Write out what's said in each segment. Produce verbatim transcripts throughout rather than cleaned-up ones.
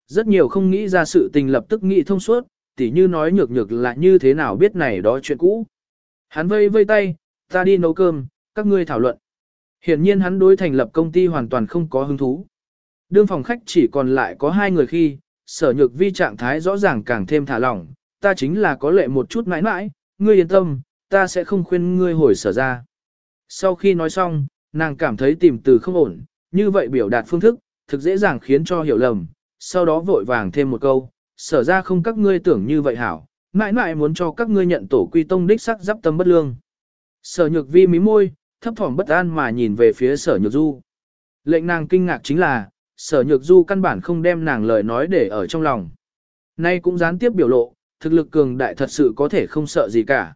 rất nhiều không nghĩ ra sự tình lập tức nghĩ thông suốt, tỉ như nói nhược nhược là như thế nào biết này đó chuyện cũ. Hắn vây vây tay, ta đi nấu cơm, các ngươi thảo luận. Hiển nhiên hắn đối thành lập công ty hoàn toàn không có hứng thú. Đương phòng khách chỉ còn lại có hai người khi, sở nhược vi trạng thái rõ ràng càng thêm thả lỏng, ta chính là có lệ một chút mãi mãi, ngươi yên tâm, ta sẽ không khuyên ngươi hồi sở ra. Sau khi nói xong, nàng cảm thấy tìm từ không ổn, như vậy biểu đạt phương thức, thực dễ dàng khiến cho hiểu lầm, sau đó vội vàng thêm một câu, sở ra không các ngươi tưởng như vậy hảo, mãi mãi muốn cho các ngươi nhận tổ quy tông đích sắc giáp tâm bất lương. Sở nhược vi mí môi, thấp thỏm bất an mà nhìn về phía sở nhược du. Lệnh nàng kinh ngạc chính là, sở nhược du căn bản không đem nàng lời nói để ở trong lòng. Nay cũng gián tiếp biểu lộ, thực lực cường đại thật sự có thể không sợ gì cả.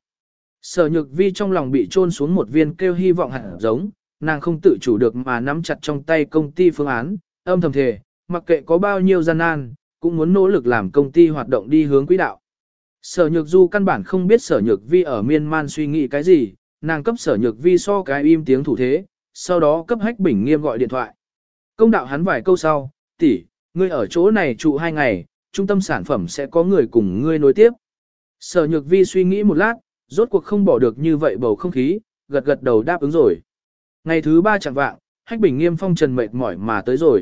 Sở nhược vi trong lòng bị trôn xuống một viên kêu hy vọng hạt giống, nàng không tự chủ được mà nắm chặt trong tay công ty phương án, âm thầm thề, mặc kệ có bao nhiêu gian nan, cũng muốn nỗ lực làm công ty hoạt động đi hướng quỹ đạo. Sở nhược du căn bản không biết sở nhược vi ở miên man suy nghĩ cái gì, nàng cấp sở nhược vi so cái im tiếng thủ thế, sau đó cấp Hách Bình Nghiêm gọi điện thoại. Công đạo hắn vài câu sau, tỷ, ngươi ở chỗ này trụ hai ngày, trung tâm sản phẩm sẽ có người cùng ngươi nối tiếp. Sở nhược vi suy nghĩ một lát, rốt cuộc không bỏ được như vậy bầu không khí, gật gật đầu đáp ứng rồi. Ngày thứ ba chẳng vạng, Hách Bình Nghiêm phong trần mệt mỏi mà tới rồi.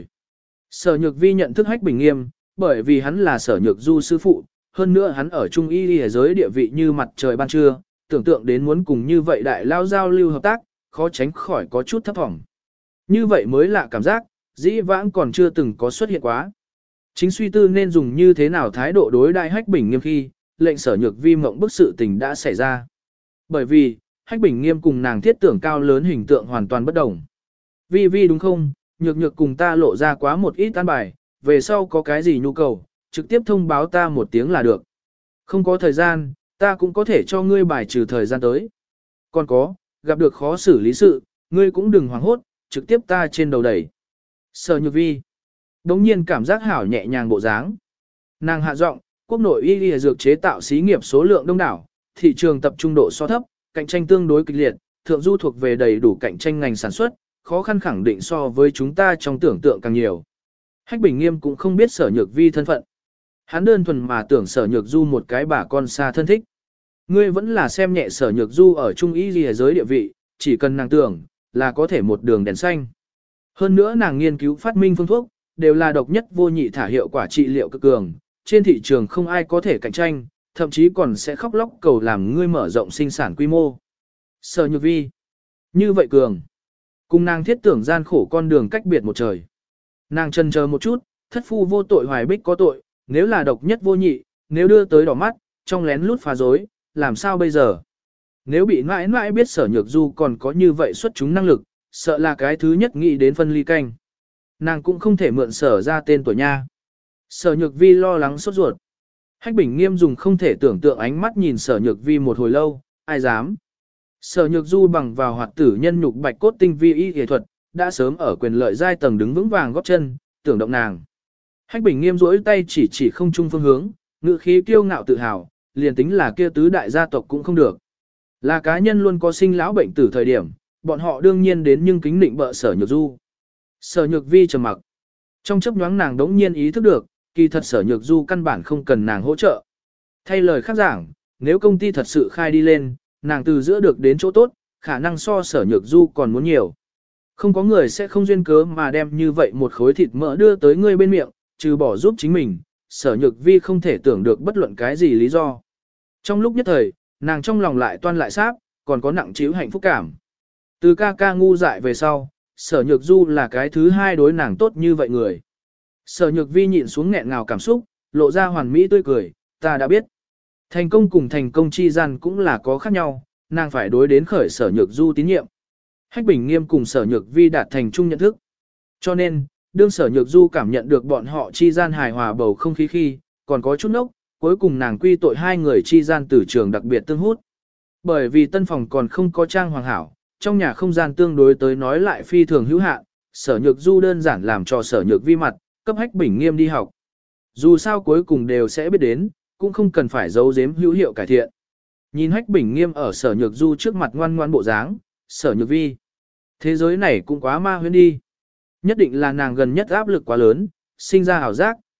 Sở nhược vi nhận thức Hách Bình Nghiêm, bởi vì hắn là sở nhược du sư phụ, hơn nữa hắn ở trung y y giới địa vị như mặt trời ban trưa, tưởng tượng đến muốn cùng như vậy đại lao giao lưu hợp tác, khó tránh khỏi có chút thấp thỏm. Như vậy mới lạ cảm giác, dĩ vãng còn chưa từng có xuất hiện quá. Chính suy tư nên dùng như thế nào thái độ đối đại Hách Bình Nghiêm khi, lệnh sở nhược vi mộng bức sự tình đã xảy ra. Bởi vì, Hách Bình Nghiêm cùng nàng thiết tưởng cao lớn hình tượng hoàn toàn bất đồng. Vi vi đúng không, nhược nhược cùng ta lộ ra quá một ít an bài, về sau có cái gì nhu cầu, trực tiếp thông báo ta một tiếng là được. Không có thời gian, ta cũng có thể cho ngươi bài trừ thời gian tới. Còn có, gặp được khó xử lý sự, ngươi cũng đừng hoảng hốt, trực tiếp ta trên đầu đẩy. Sở nhược vi, đống nhiên cảm giác hảo nhẹ nhàng bộ dáng. Nàng hạ giọng, quốc nội y y dược chế tạo xí nghiệp số lượng đông đảo, thị trường tập trung độ so thấp, cạnh tranh tương đối kịch liệt, thượng du thuộc về đầy đủ cạnh tranh ngành sản xuất, khó khăn khẳng định so với chúng ta trong tưởng tượng càng nhiều. Hách Bình Nghiêm cũng không biết sở nhược vi thân phận. Hắn đơn thuần mà tưởng sở nhược du một cái bà con xa thân thích. Ngươi vẫn là xem nhẹ sở nhược du ở trung y lìa giới địa vị, chỉ cần nàng tưởng, là có thể một đường đèn xanh. Hơn nữa nàng nghiên cứu phát minh phương thuốc, đều là độc nhất vô nhị thả hiệu quả trị liệu cực cường, trên thị trường không ai có thể cạnh tranh, thậm chí còn sẽ khóc lóc cầu làm ngươi mở rộng sinh sản quy mô. Sở nhược vi. Như vậy cường. Cùng nàng thiết tưởng gian khổ con đường cách biệt một trời. Nàng chần chờ một chút, thất phu vô tội hoài bích có tội, nếu là độc nhất vô nhị, nếu đưa tới đỏ mắt, trong lén lút phá dối, làm sao bây giờ? Nếu bị mãi mãi biết sở nhược du còn có như vậy xuất chúng năng lực, sợ là cái thứ nhất nghĩ đến phân ly canh. Nàng cũng không thể mượn sở ra tên tuổi nha. Sở nhược vi lo lắng sốt ruột. Hách Bình Nghiêm dùng không thể tưởng tượng ánh mắt nhìn sở nhược vi một hồi lâu, ai dám. Sở nhược du bằng vào hoạt tử nhân nhục bạch cốt tinh vi y y thuật, đã sớm ở quyền lợi giai tầng đứng vững vàng góp chân, tưởng động nàng. Hách Bình Nghiêm duỗi tay chỉ chỉ không chung phương hướng, ngữ khí kiêu ngạo tự hào, liền tính là kia tứ đại gia tộc cũng không được. Là cá nhân luôn có sinh lão bệnh tử thời điểm, bọn họ đương nhiên đến nhưng kính định bợ sở nhược du. Sở nhược vi trầm mặc. Trong chấp nhoáng nàng đống nhiên ý thức được, kỳ thật sở nhược du căn bản không cần nàng hỗ trợ. Thay lời khác giảng, nếu công ty thật sự khai đi lên, nàng từ giữa được đến chỗ tốt, khả năng so sở nhược du còn muốn nhiều. Không có người sẽ không duyên cớ mà đem như vậy một khối thịt mỡ đưa tới ngươi bên miệng, trừ bỏ giúp chính mình, sở nhược vi không thể tưởng được bất luận cái gì lý do. Trong lúc nhất thời, nàng trong lòng lại toan lại sáp, còn có nặng trĩu hạnh phúc cảm. Từ ca ca ngu dại về sau, sở nhược du là cái thứ hai đối nàng tốt như vậy người. Sở nhược vi nhịn xuống nghẹn ngào cảm xúc, lộ ra hoàn mỹ tươi cười, ta đã biết. Thành công cùng thành công chi gian cũng là có khác nhau, nàng phải đối đến khởi sở nhược du tín nhiệm. Hách Bình Nghiêm cùng sở nhược vi đạt thành chung nhận thức. Cho nên, đương sở nhược du cảm nhận được bọn họ chi gian hài hòa bầu không khí khi, còn có chút nốc, cuối cùng nàng quy tội hai người chi gian từ trường đặc biệt tương hút. Bởi vì tân phòng còn không có trang hoàng hảo, trong nhà không gian tương đối tới nói lại phi thường hữu hạn, sở nhược du đơn giản làm cho sở nhược vi mặt, cấp Hách Bình Nghiêm đi học. Dù sao cuối cùng đều sẽ biết đến, cũng không cần phải giấu giếm hữu hiệu cải thiện. Nhìn Hách Bình Nghiêm ở sở nhược du trước mặt ngoan ngoan bộ dáng, sở nhược vi. Thế giới này cũng quá ma huyễn đi. Nhất định là nàng gần nhất áp lực quá lớn, sinh ra ảo giác,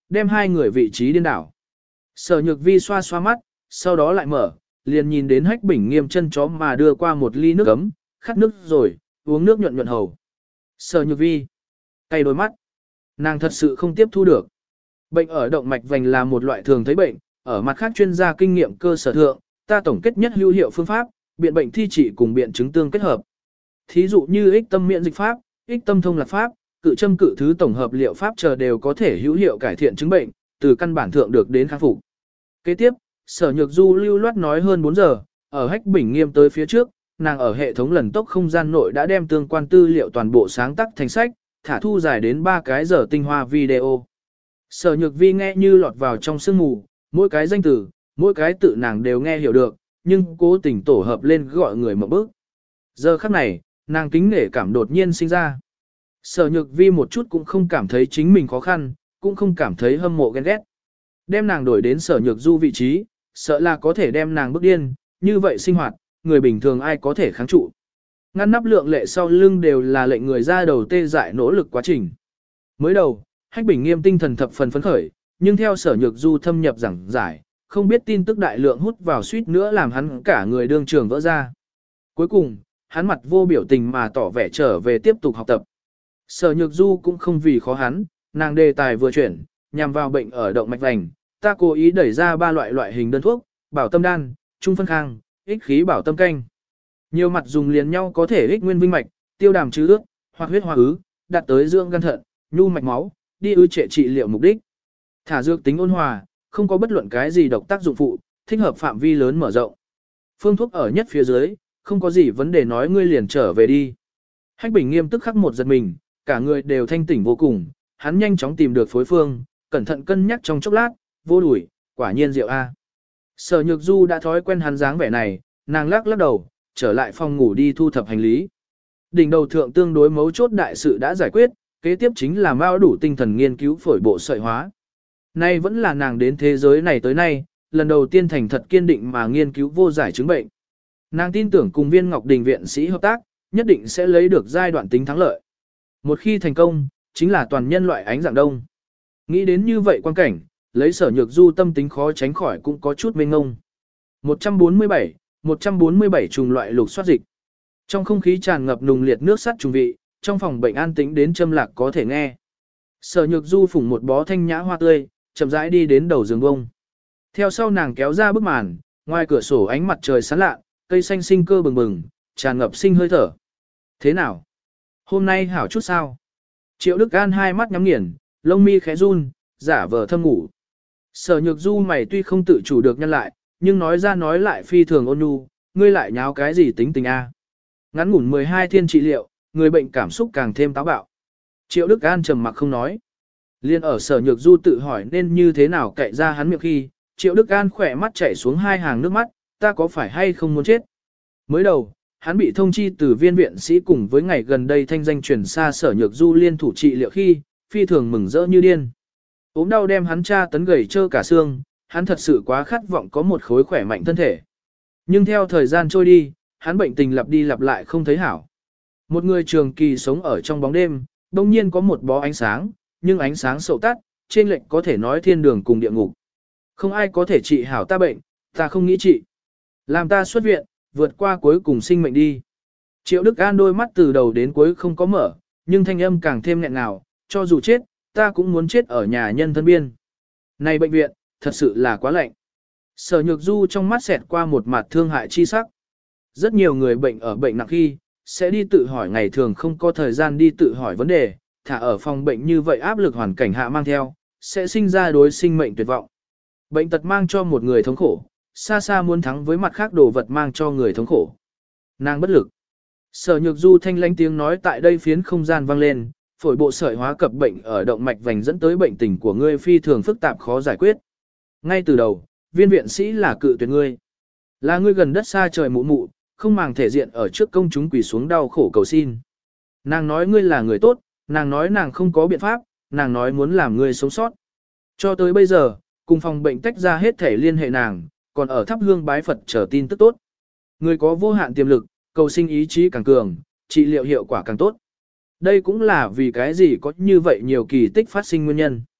đem hai người vị trí điên đảo. Sở Nhược Vi xoa xoa mắt, sau đó lại mở, liền nhìn đến Hách Bình Nghiêm chân chó mà đưa qua một ly nước ấm, khát nước rồi, uống nước nhuận nhuận hầu. Sở Nhược Vi cay đôi mắt, nàng thật sự không tiếp thu được. Bệnh ở động mạch vành là một loại thường thấy bệnh, ở mặt khác chuyên gia kinh nghiệm cơ sở thượng, ta tổng kết nhất hữu hiệu phương pháp, biện bệnh thi trị cùng biện chứng tương kết hợp. Thí dụ như ích tâm miễn dịch pháp, ích tâm thông lạc pháp, cự châm cự thứ tổng hợp liệu pháp chờ đều có thể hữu hiệu cải thiện chứng bệnh, từ căn bản thượng được đến khắc phục. Kế tiếp, Sở Nhược Du lưu loát nói hơn bốn giờ, ở Hách Bình Nghiêm tới phía trước, nàng ở hệ thống lần tốc không gian nội đã đem tương quan tư liệu toàn bộ sáng tác thành sách, thả thu dài đến ba cái giờ tinh hoa video. Sở Nhược Vi nghe như lọt vào trong sương mù, mỗi cái danh từ, mỗi cái tự nàng đều nghe hiểu được, nhưng cố tình tổ hợp lên gọi người mộng bức. Giờ khắc này, nàng kính nể cảm đột nhiên sinh ra. Sở Nhược Vi một chút cũng không cảm thấy chính mình khó khăn, cũng không cảm thấy hâm mộ ghen ghét. Đem nàng đổi đến Sở Nhược Du vị trí, sợ là có thể đem nàng bức điên, như vậy sinh hoạt, người bình thường ai có thể kháng trụ. Ngăn nắp lượng lệ sau lưng đều là lệnh người ra đầu tê dại nỗ lực quá trình. Mới đầu, Hách Bình Nghiêm tinh thần thập phần phấn khởi, nhưng theo Sở Nhược Du thâm nhập giảng giải, không biết tin tức đại lượng hút vào suýt nữa làm hắn cả người đương trường vỡ ra. Cuối cùng, hắn mặt vô biểu tình mà tỏ vẻ trở về tiếp tục học tập. Sở Nhược Du cũng không vì khó hắn, nàng đề tài vừa chuyển, nhằm vào bệnh ở động mạch vành, ta cố ý đẩy ra ba loại loại hình đơn thuốc, bảo tâm đan, trung phân khang, ích khí bảo tâm canh. Nhiều mặt dùng liền nhau có thể ích nguyên vinh mạch, tiêu đàm chứ ước, hoặc huyết hóa ứ, đạt tới dưỡng gan thận, nhu mạch máu, đi ứ trệ trị liệu mục đích. Thả dược tính ôn hòa, không có bất luận cái gì độc tác dụng phụ, thích hợp phạm vi lớn mở rộng. Phương thuốc ở nhất phía dưới, không có gì vấn đề nói ngươi liền trở về đi. Hách Bình Nghiêm tức khắc một giật mình, cả người đều thanh tỉnh vô cùng, hắn nhanh chóng tìm được phối phương, cẩn thận cân nhắc trong chốc lát, vô đuổi, quả nhiên rượu A. Sở Nhược Du đã thói quen hắn dáng vẻ này, nàng lắc lắc đầu, trở lại phòng ngủ đi thu thập hành lý. Đỉnh đầu thượng tương đối mấu chốt đại sự đã giải quyết, kế tiếp chính là mao đủ tinh thần nghiên cứu phổi bộ sợi hóa. Nay vẫn là nàng đến thế giới này tới nay, lần đầu tiên thành thật kiên định mà nghiên cứu vô giải chứng bệnh. Nàng tin tưởng cùng Viên Ngọc Đình viện sĩ hợp tác, nhất định sẽ lấy được giai đoạn tính thắng lợi. Một khi thành công, chính là toàn nhân loại ánh dạng đông. Nghĩ đến như vậy quan cảnh, lấy Sở Nhược Du tâm tính khó tránh khỏi cũng có chút mênh ngông. một trăm bốn mươi bảy, một trăm bốn mươi bảy trùng loại lục soát dịch. Trong không khí tràn ngập nùng liệt nước sắt trùng vị, trong phòng bệnh an tĩnh đến châm lạc có thể nghe. Sở Nhược Du phủng một bó thanh nhã hoa tươi, chậm rãi đi đến đầu giường bông. Theo sau nàng kéo ra bức màn, ngoài cửa sổ ánh mặt trời sáng lạ, cây xanh sinh cơ bừng bừng, tràn ngập sinh hơi thở. Thế nào? Hôm nay hảo chút sao? Triệu Đức An hai mắt nhắm nghiền, lông mi khẽ run, giả vờ thâm ngủ. Sở Nhược Du mày tuy không tự chủ được nhân lại, nhưng nói ra nói lại phi thường ôn nhu, ngươi lại nháo cái gì tính tình a? Ngắn ngủn mười hai thiên trị liệu, người bệnh cảm xúc càng thêm táo bạo. Triệu Đức An trầm mặc không nói. Liên ở Sở Nhược Du tự hỏi nên như thế nào cậy ra hắn miệng khi, Triệu Đức An khỏe mắt chảy xuống hai hàng nước mắt, ta có phải hay không muốn chết? Mới đầu, hắn bị thông chi từ viên viện sĩ cùng với ngày gần đây thanh danh truyền xa Sở Nhược Du liên thủ trị liệu khi, phi thường mừng rỡ như điên. Ốm đau đem hắn tra tấn gầy trơ cả xương, hắn thật sự quá khát vọng có một khối khỏe mạnh thân thể. Nhưng theo thời gian trôi đi, hắn bệnh tình lặp đi lặp lại không thấy hảo. Một người trường kỳ sống ở trong bóng đêm, đông nhiên có một bó ánh sáng, nhưng ánh sáng sậu tắt, trên lệnh có thể nói thiên đường cùng địa ngục. Không ai có thể trị hảo ta bệnh, ta không nghĩ trị. Làm ta xuất viện, vượt qua cuối cùng sinh mệnh đi. Triệu Đức An đôi mắt từ đầu đến cuối không có mở, nhưng thanh âm càng thêm nghẹn ngào, cho dù chết, ta cũng muốn chết ở nhà nhân thân biên. Này bệnh viện, thật sự là quá lạnh. Sở Nhược Du trong mắt xẹt qua một mặt thương hại chi sắc. Rất nhiều người bệnh ở bệnh nặng khi, sẽ đi tự hỏi ngày thường không có thời gian đi tự hỏi vấn đề, thả ở phòng bệnh như vậy áp lực hoàn cảnh hạ mang theo, sẽ sinh ra đối sinh mệnh tuyệt vọng. Bệnh tật mang cho một người thống khổ, xa xa muốn thắng với mặt khác đồ vật mang cho người thống khổ. Nàng bất lực. Sở Nhược Du thanh lãnh tiếng nói tại đây phiến không gian vang lên, phổi bộ sợi hóa cập bệnh ở động mạch vành dẫn tới bệnh tình của ngươi phi thường phức tạp khó giải quyết. Ngay từ đầu, viên viện sĩ là cự tuyệt ngươi. Là ngươi gần đất xa trời mụ mụ, không màng thể diện ở trước công chúng quỳ xuống đau khổ cầu xin. Nàng nói ngươi là người tốt, nàng nói nàng không có biện pháp, nàng nói muốn làm ngươi sống sót. Cho tới bây giờ, cùng phòng bệnh tách ra hết thể liên hệ nàng, còn ở thắp hương bái Phật chờ tin tức tốt. Người có vô hạn tiềm lực, cầu sinh ý chí càng cường, trị liệu hiệu quả càng tốt. Đây cũng là vì cái gì có như vậy nhiều kỳ tích phát sinh nguyên nhân.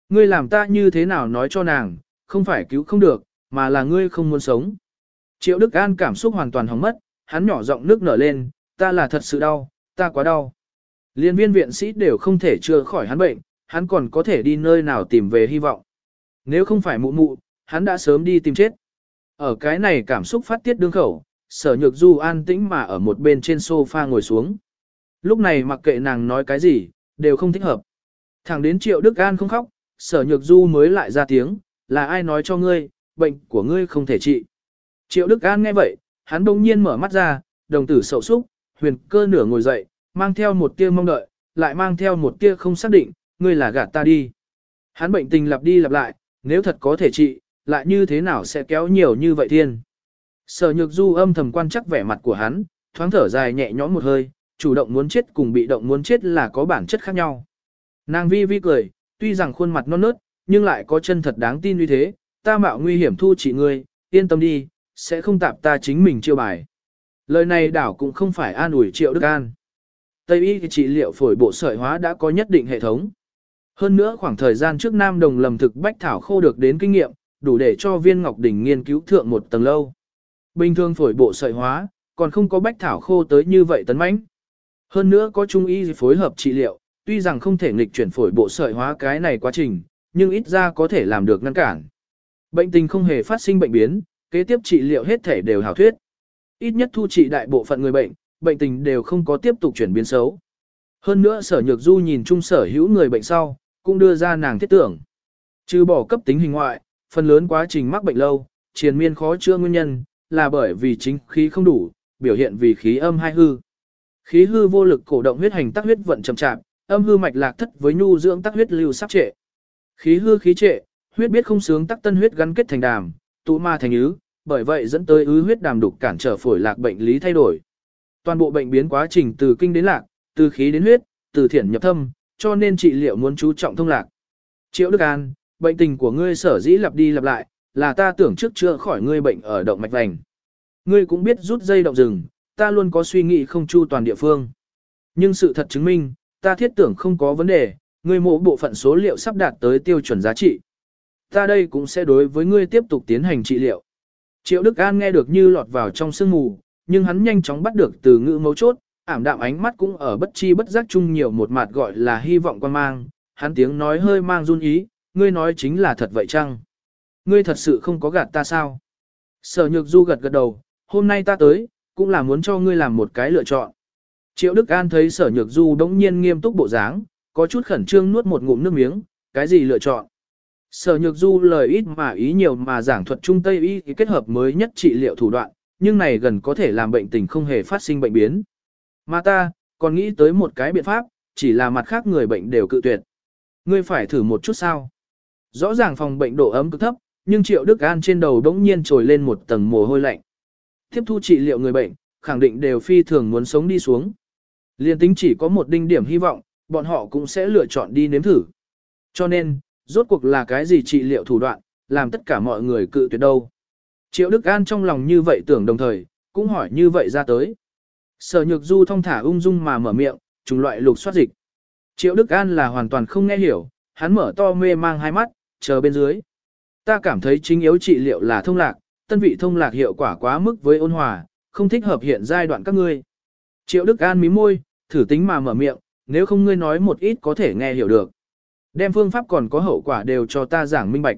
Ngươi làm ta như thế nào nói cho nàng, không phải cứu không được, mà là ngươi không muốn sống. Triệu Đức An cảm xúc hoàn toàn hỏng mất, hắn nhỏ giọng nước nở lên, ta là thật sự đau, ta quá đau. Liên viên viện sĩ đều không thể chữa khỏi hắn bệnh, hắn còn có thể đi nơi nào tìm về hy vọng. Nếu không phải mụ mụ, hắn đã sớm đi tìm chết. Ở cái này cảm xúc phát tiết đương khẩu, Sở Nhược Du an tĩnh mà ở một bên trên sofa ngồi xuống. Lúc này mặc kệ nàng nói cái gì, đều không thích hợp. Thẳng đến Triệu Đức An không khóc, Sở Nhược Du mới lại ra tiếng, là ai nói cho ngươi, bệnh của ngươi không thể trị. Triệu Đức An nghe vậy, hắn bỗng nhiên mở mắt ra, đồng tử sầu xúc, huyền cơ nửa ngồi dậy, mang theo một tia mong đợi, lại mang theo một tia không xác định, ngươi là gạt ta đi. Hắn bệnh tình lặp đi lặp lại, nếu thật có thể trị, lại như thế nào sẽ kéo nhiều như vậy thiên. Sở Nhược Du âm thầm quan chắc vẻ mặt của hắn, thoáng thở dài nhẹ nhõm một hơi, chủ động muốn chết cùng bị động muốn chết là có bản chất khác nhau. Nàng vi vi cười, tuy rằng khuôn mặt non nớt, nhưng lại có chân thật đáng tin như thế, ta mạo nguy hiểm thu trị ngươi, yên tâm đi, sẽ không tạp ta chính mình chiêu bài. Lời này đảo cũng không phải an ủi Triệu Đức An. Tây y trị liệu phổi bộ sợi hóa đã có nhất định hệ thống. Hơn nữa khoảng thời gian trước Nam Đồng lầm thực bách thảo khô được đến kinh nghiệm, đủ để cho Viên Ngọc Đình nghiên cứu thượng một tầng lâu. Bình thường phổi bộ sợi hóa, còn không có bách thảo khô tới như vậy tấn mãnh. Hơn nữa có trung y phối hợp trị liệu, tuy rằng không thể nghịch chuyển phổi bộ sợi hóa cái này quá trình, nhưng ít ra có thể làm được ngăn cản. Bệnh tình không hề phát sinh bệnh biến, kế tiếp trị liệu hết thể đều hảo thuyết. Ít nhất thu trị đại bộ phận người bệnh, bệnh tình đều không có tiếp tục chuyển biến xấu. Hơn nữa Sở Nhược Du nhìn chung sở hữu người bệnh sau, cũng đưa ra nàng thiết tưởng. Trừ bỏ cấp tính hình ngoại, phần lớn quá trình mắc bệnh lâu, triền miên khó chữa nguyên nhân, là bởi vì chính khí không đủ, biểu hiện vì khí âm hai hư. Khí hư vô lực cổ động huyết hành tắc huyết vận chậm chạp, âm hư mạch lạc thất với nhu dưỡng tắc huyết lưu sắp trệ. Khí hư khí trệ, huyết biết không sướng tắc tân huyết gắn kết thành đàm, tụ ma thành ứ, bởi vậy dẫn tới ứ huyết đàm đục cản trở phổi lạc bệnh lý thay đổi. Toàn bộ bệnh biến quá trình từ kinh đến lạc, từ khí đến huyết, từ thiển nhập thâm, cho nên trị liệu muốn chú trọng thông lạc. Triệu Đức An, bệnh tình của ngươi sở dĩ lặp đi lặp lại, là ta tưởng trước chữa khỏi ngươi bệnh ở động mạch vành. Ngươi cũng biết rút dây động rừng, ta luôn có suy nghĩ không chu toàn địa phương. Nhưng sự thật chứng minh, ta thiết tưởng không có vấn đề, ngươi mổ bộ phận số liệu sắp đạt tới tiêu chuẩn giá trị. Ta đây cũng sẽ đối với ngươi tiếp tục tiến hành trị liệu. Triệu Đức An nghe được như lọt vào trong sương mù, nhưng hắn nhanh chóng bắt được từ ngữ mấu chốt, ảm đạm ánh mắt cũng ở bất chi bất giác chung nhiều một mặt gọi là hy vọng quan mang, hắn tiếng nói hơi mang run ý, ngươi nói chính là thật vậy chăng? Ngươi thật sự không có gạt ta sao? Sở Nhược Du gật gật đầu, hôm nay ta tới, cũng là muốn cho ngươi làm một cái lựa chọn. Triệu Đức An thấy Sở Nhược Du đống nhiên nghiêm túc bộ dáng, có chút khẩn trương nuốt một ngụm nước miếng, cái gì lựa chọn? Sở Nhược Du lời ít mà ý nhiều mà giảng thuật trung Tây y kết hợp mới nhất trị liệu thủ đoạn, nhưng này gần có thể làm bệnh tình không hề phát sinh bệnh biến. Mà ta, còn nghĩ tới một cái biện pháp, chỉ là mặt khác người bệnh đều cự tuyệt. Ngươi phải thử một chút sao? Rõ ràng phòng bệnh độ ấm cực thấp, nhưng Triệu Đức An trên đầu đống nhiên trồi lên một tầng mồ hôi lạnh. Tiếp thu trị liệu người bệnh, khẳng định đều phi thường muốn sống đi xuống. Liên tính chỉ có một đinh điểm hy vọng, bọn họ cũng sẽ lựa chọn đi nếm thử. Cho nên, rốt cuộc là cái gì trị liệu thủ đoạn, làm tất cả mọi người cự tuyệt đâu. Triệu Đức An trong lòng như vậy tưởng đồng thời, cũng hỏi như vậy ra tới. Sở Nhược Du thong thả ung dung mà mở miệng, trùng loại lục soát dịch. Triệu Đức An là hoàn toàn không nghe hiểu, hắn mở to mê mang hai mắt, chờ bên dưới. Ta cảm thấy chính yếu trị liệu là thông lạc, tân vị thông lạc hiệu quả quá mức với ôn hòa, không thích hợp hiện giai đoạn các ngươi. Triệu Đức An mím môi, thử tính mà mở miệng, nếu không ngươi nói một ít có thể nghe hiểu được. Đem phương pháp còn có hậu quả đều cho ta giảng minh bạch.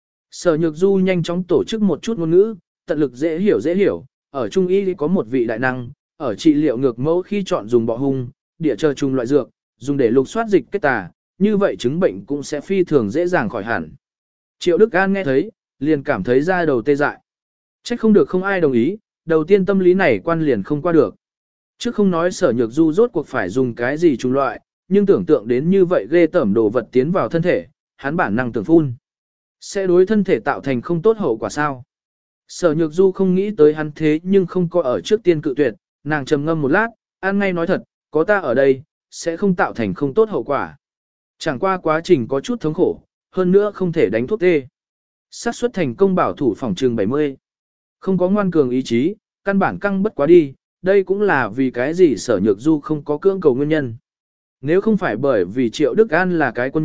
Sở Nhược Du nhanh chóng tổ chức một chút ngôn ngữ, tận lực dễ hiểu dễ hiểu, ở Trung Y có một vị đại năng, ở trị liệu ngược mẫu khi chọn dùng bọ hung, địa chờ trùng loại dược, dùng để lục soát dịch kết tà, như vậy chứng bệnh cũng sẽ phi thường dễ dàng khỏi hẳn. Triệu Đức An nghe thấy, liền cảm thấy da đầu tê dại. Trách không được không ai đồng ý, đầu tiên tâm lý này quan liền không qua được. Trước không nói Sở Nhược Du rốt cuộc phải dùng cái gì trùng loại, nhưng tưởng tượng đến như vậy ghê tởm đồ vật tiến vào thân thể, hắn bản năng tưởng phun. Sẽ đối thân thể tạo thành không tốt hậu quả sao? Sở Nhược Du không nghĩ tới hắn thế nhưng không có ở trước tiên cự tuyệt, nàng trầm ngâm một lát, an ngay nói thật, có ta ở đây, sẽ không tạo thành không tốt hậu quả. Chẳng qua quá trình có chút thống khổ, hơn nữa không thể đánh thuốc tê. xác suất thành công bảo thủ phòng trường bảy mươi. Không có ngoan cường ý chí, căn bản căng bất quá đi, đây cũng là vì cái gì Sở Nhược Du không có cưỡng cầu nguyên nhân. Nếu không phải bởi vì Triệu Đức An là cái quân nhân,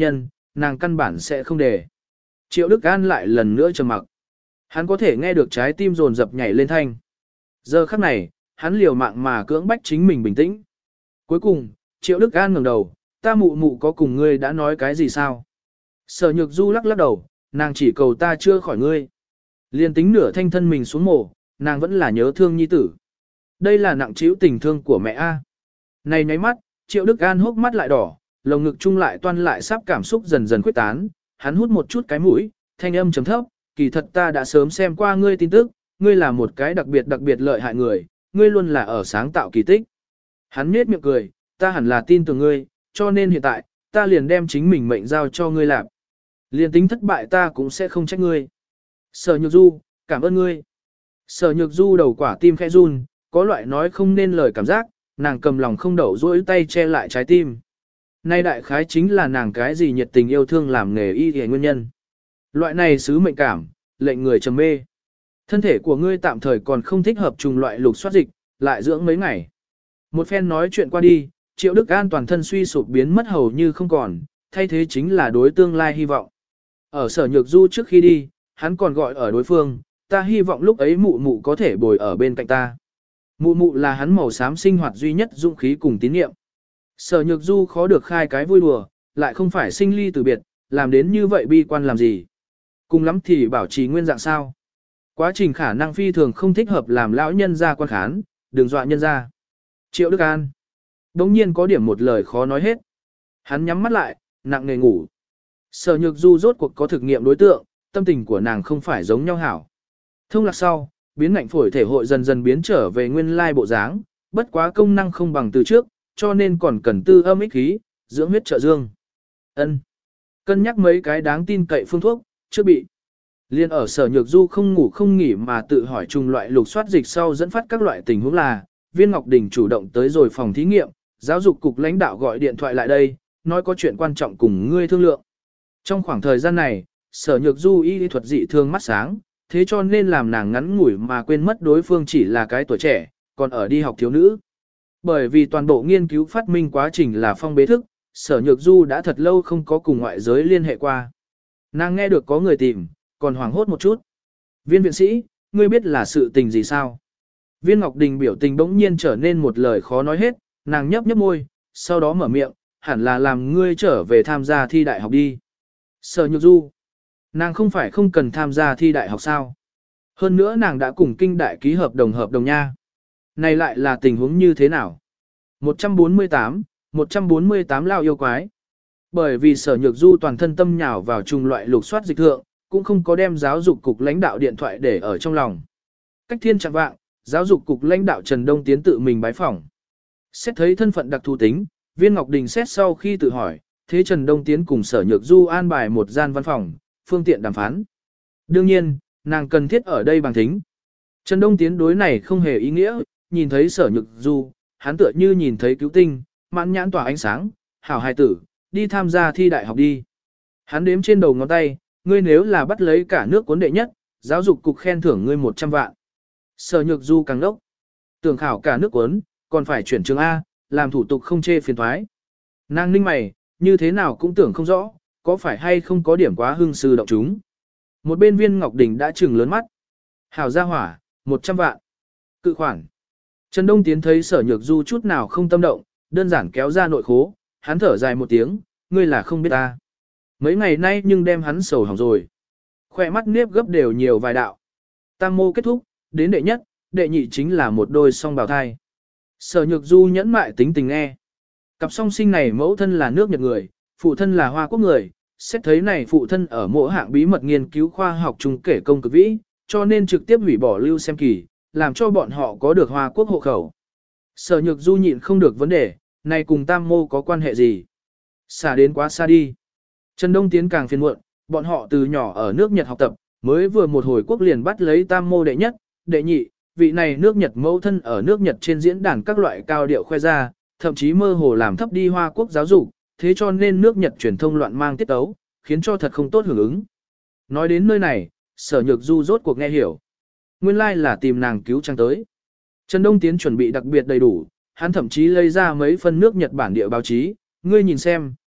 nàng căn bản sẽ không để. Triệu Đức An lại lần nữa trầm mặc. Hắn có thể nghe được trái tim dồn dập nhảy lên thanh. Giờ khắc này, hắn liều mạng mà cưỡng bách chính mình bình tĩnh. Cuối cùng, Triệu Đức An ngẩng đầu, ta mụ mụ có cùng ngươi đã nói cái gì sao? Sở Nhược Du lắc lắc đầu, nàng chỉ cầu ta chưa khỏi ngươi. Liên tính nửa thanh thân mình xuống mổ, nàng vẫn là nhớ thương nhi tử. Đây là nặng trĩu tình thương của mẹ A. Này nháy mắt, Triệu Đức An hốc mắt lại đỏ, lồng ngực chung lại toan lại sắp cảm xúc dần dần khuếch tán, hắn hút một chút cái mũi, thanh âm trầm thấp, kỳ thật ta đã sớm xem qua ngươi tin tức, ngươi là một cái đặc biệt đặc biệt lợi hại người, ngươi luôn là ở sáng tạo kỳ tích. Hắn nhếch miệng cười, ta hẳn là tin tưởng ngươi, cho nên hiện tại, ta liền đem chính mình mệnh giao cho ngươi làm. Liền tính thất bại ta cũng sẽ không trách ngươi. Sở Nhược Du, cảm ơn ngươi. Sở Nhược Du đầu quả tim khẽ run, có loại nói không nên lời cảm giác, nàng cầm lòng không đậu duỗi tay che lại trái tim. Nay đại khái chính là nàng cái gì nhiệt tình yêu thương làm nghề y y nguyên nhân. Loại này sứ mệnh cảm, lệnh người trầm mê. Thân thể của ngươi tạm thời còn không thích hợp trùng loại lục soát dịch, lại dưỡng mấy ngày. Một phen nói chuyện qua đi, Triệu Đức An toàn thân suy sụp biến mất hầu như không còn, thay thế chính là đối tương lai hy vọng. Ở Sở Nhược Du trước khi đi, hắn còn gọi ở đối phương, ta hy vọng lúc ấy mụ mụ có thể bồi ở bên cạnh ta. Mụ mụ là hắn màu xám sinh hoạt duy nhất dũng khí cùng tín nhiệm. Sở Nhược Du khó được khai cái vui đùa, lại không phải sinh ly từ biệt, làm đến như vậy bi quan làm gì. Cùng lắm thì bảo trì nguyên dạng sao. Quá trình khả năng phi thường không thích hợp làm lão nhân ra quan khán, đừng dọa nhân ra. Triệu Đức An. Đống nhiên có điểm một lời khó nói hết. Hắn nhắm mắt lại, nặng nề ngủ. Sở Nhược Du rốt cuộc có thực nghiệm đối tượng, tâm tình của nàng không phải giống nhau hảo. Thông lạc sau, biến ngạnh phổi thể hội dần dần biến trở về nguyên lai bộ dáng, bất quá công năng không bằng từ trước, cho nên còn cần tư âm ích khí, dưỡng huyết trợ dương. Ân. Cân nhắc mấy cái đáng tin cậy phương thuốc, chưa bị. Liên ở Sở Nhược Du không ngủ không nghỉ mà tự hỏi trùng loại lục soát dịch sau dẫn phát các loại tình huống là, Viên Ngọc Đình chủ động tới rồi phòng thí nghiệm, giáo dục cục lãnh đạo gọi điện thoại lại đây, nói có chuyện quan trọng cùng ngươi thương lượng. Trong khoảng thời gian này, Sở Nhược Du y thuật dị thương mắt sáng, thế cho nên làm nàng ngắn ngủi mà quên mất đối phương chỉ là cái tuổi trẻ, còn ở đi học thiếu nữ. Bởi vì toàn bộ nghiên cứu phát minh quá trình là phong bế thức, Sở Nhược Du đã thật lâu không có cùng ngoại giới liên hệ qua. Nàng nghe được có người tìm, còn hoảng hốt một chút. Viên viện sĩ, ngươi biết là sự tình gì sao? Viên Ngọc Đình biểu tình bỗng nhiên trở nên một lời khó nói hết, nàng nhấp nhấp môi, sau đó mở miệng, hẳn là làm ngươi trở về tham gia thi đại học đi. Sở Nhược Du, nàng không phải không cần tham gia thi đại học sao? Hơn nữa nàng đã cùng kinh đại ký hợp đồng hợp đồng nha. Này lại là tình huống như thế nào? một trăm bốn mươi tám, một trăm bốn mươi tám lao yêu quái. Bởi vì Sở Nhược Du toàn thân tâm nhào vào trùng loại lục soát dịch thượng, cũng không có đem giáo dục cục lãnh đạo điện thoại để ở trong lòng. Cách thiên chẳng vạng, giáo dục cục lãnh đạo Trần Đông Tiến tự mình bái phỏng. Xét thấy thân phận đặc thù tính, Viên Ngọc Đình xét sau khi tự hỏi, thế Trần Đông Tiến cùng Sở Nhược Du an bài một gian văn phòng, phương tiện đàm phán. Đương nhiên, nàng cần thiết ở đây bằng thính. Trần Đông Tiến đối này không hề ý nghĩa, nhìn thấy Sở Nhược Du, hắn tựa như nhìn thấy cứu tinh, mãn nhãn tỏa ánh sáng, hảo hài tử, đi tham gia thi đại học đi. Hắn đếm trên đầu ngón tay, ngươi nếu là bắt lấy cả nước cuốn đệ nhất, giáo dục cục khen thưởng ngươi một trăm vạn. Sở Nhược Du càng đốc. Tưởng khảo cả nước cuốn, còn phải chuyển trường A, làm thủ tục không chê phiền thoái. Nàng ninh mày, như thế nào cũng tưởng không rõ, có phải hay không có điểm quá hưng sư động chúng. Một bên Viên Ngọc Đình đã trừng lớn mắt. Hảo gia hỏa, một trăm vạn. Cự khoản. Trần Đông Tiến thấy Sở Nhược Du chút nào không tâm động, đơn giản kéo ra nội khố, hắn thở dài một tiếng, ngươi là không biết ta. Mấy ngày nay nhưng đem hắn sầu hỏng rồi. Khoe mắt nếp gấp đều nhiều vài đạo. Tam mô kết thúc, đến đệ nhất, đệ nhị chính là một đôi song bào thai. Sở Nhược Du nhẫn mại tính tình nghe. Cặp song sinh này mẫu thân là nước Nhật người, phụ thân là Hoa Quốc người, xét thấy này phụ thân ở mỗi hạng bí mật nghiên cứu khoa học chung kể công cực vĩ, cho nên trực tiếp hủy bỏ lưu xem kỳ, làm cho bọn họ có được Hoa Quốc hộ khẩu. Sở Nhược Du nhịn không được vấn đề, này cùng Tam mô có quan hệ gì? Xả đến quá xa đi. Trần Đông Tiến càng phiền muộn, bọn họ từ nhỏ ở nước Nhật học tập, mới vừa một hồi quốc liền bắt lấy Tam mô đệ nhất, đệ nhị, vị này nước Nhật mẫu thân ở nước Nhật trên diễn đàn các loại cao điệu khoe ra, thậm chí mơ hồ làm thấp đi Hoa Quốc giáo dục, thế cho nên nước Nhật truyền thông loạn mang tiết tấu, khiến cho thật không tốt hưởng ứng. Nói đến nơi này, Sở Nhược Du rốt cuộc nghe hiểu. Nguyên lai like là tìm nàng cứu trang tới. Trần Đông Tiến chuẩn bị đặc biệt đầy đủ, hắn thậm chí lấy ra mấy phân nước Nhật bản địa báo chí, ngươi nhìn xem,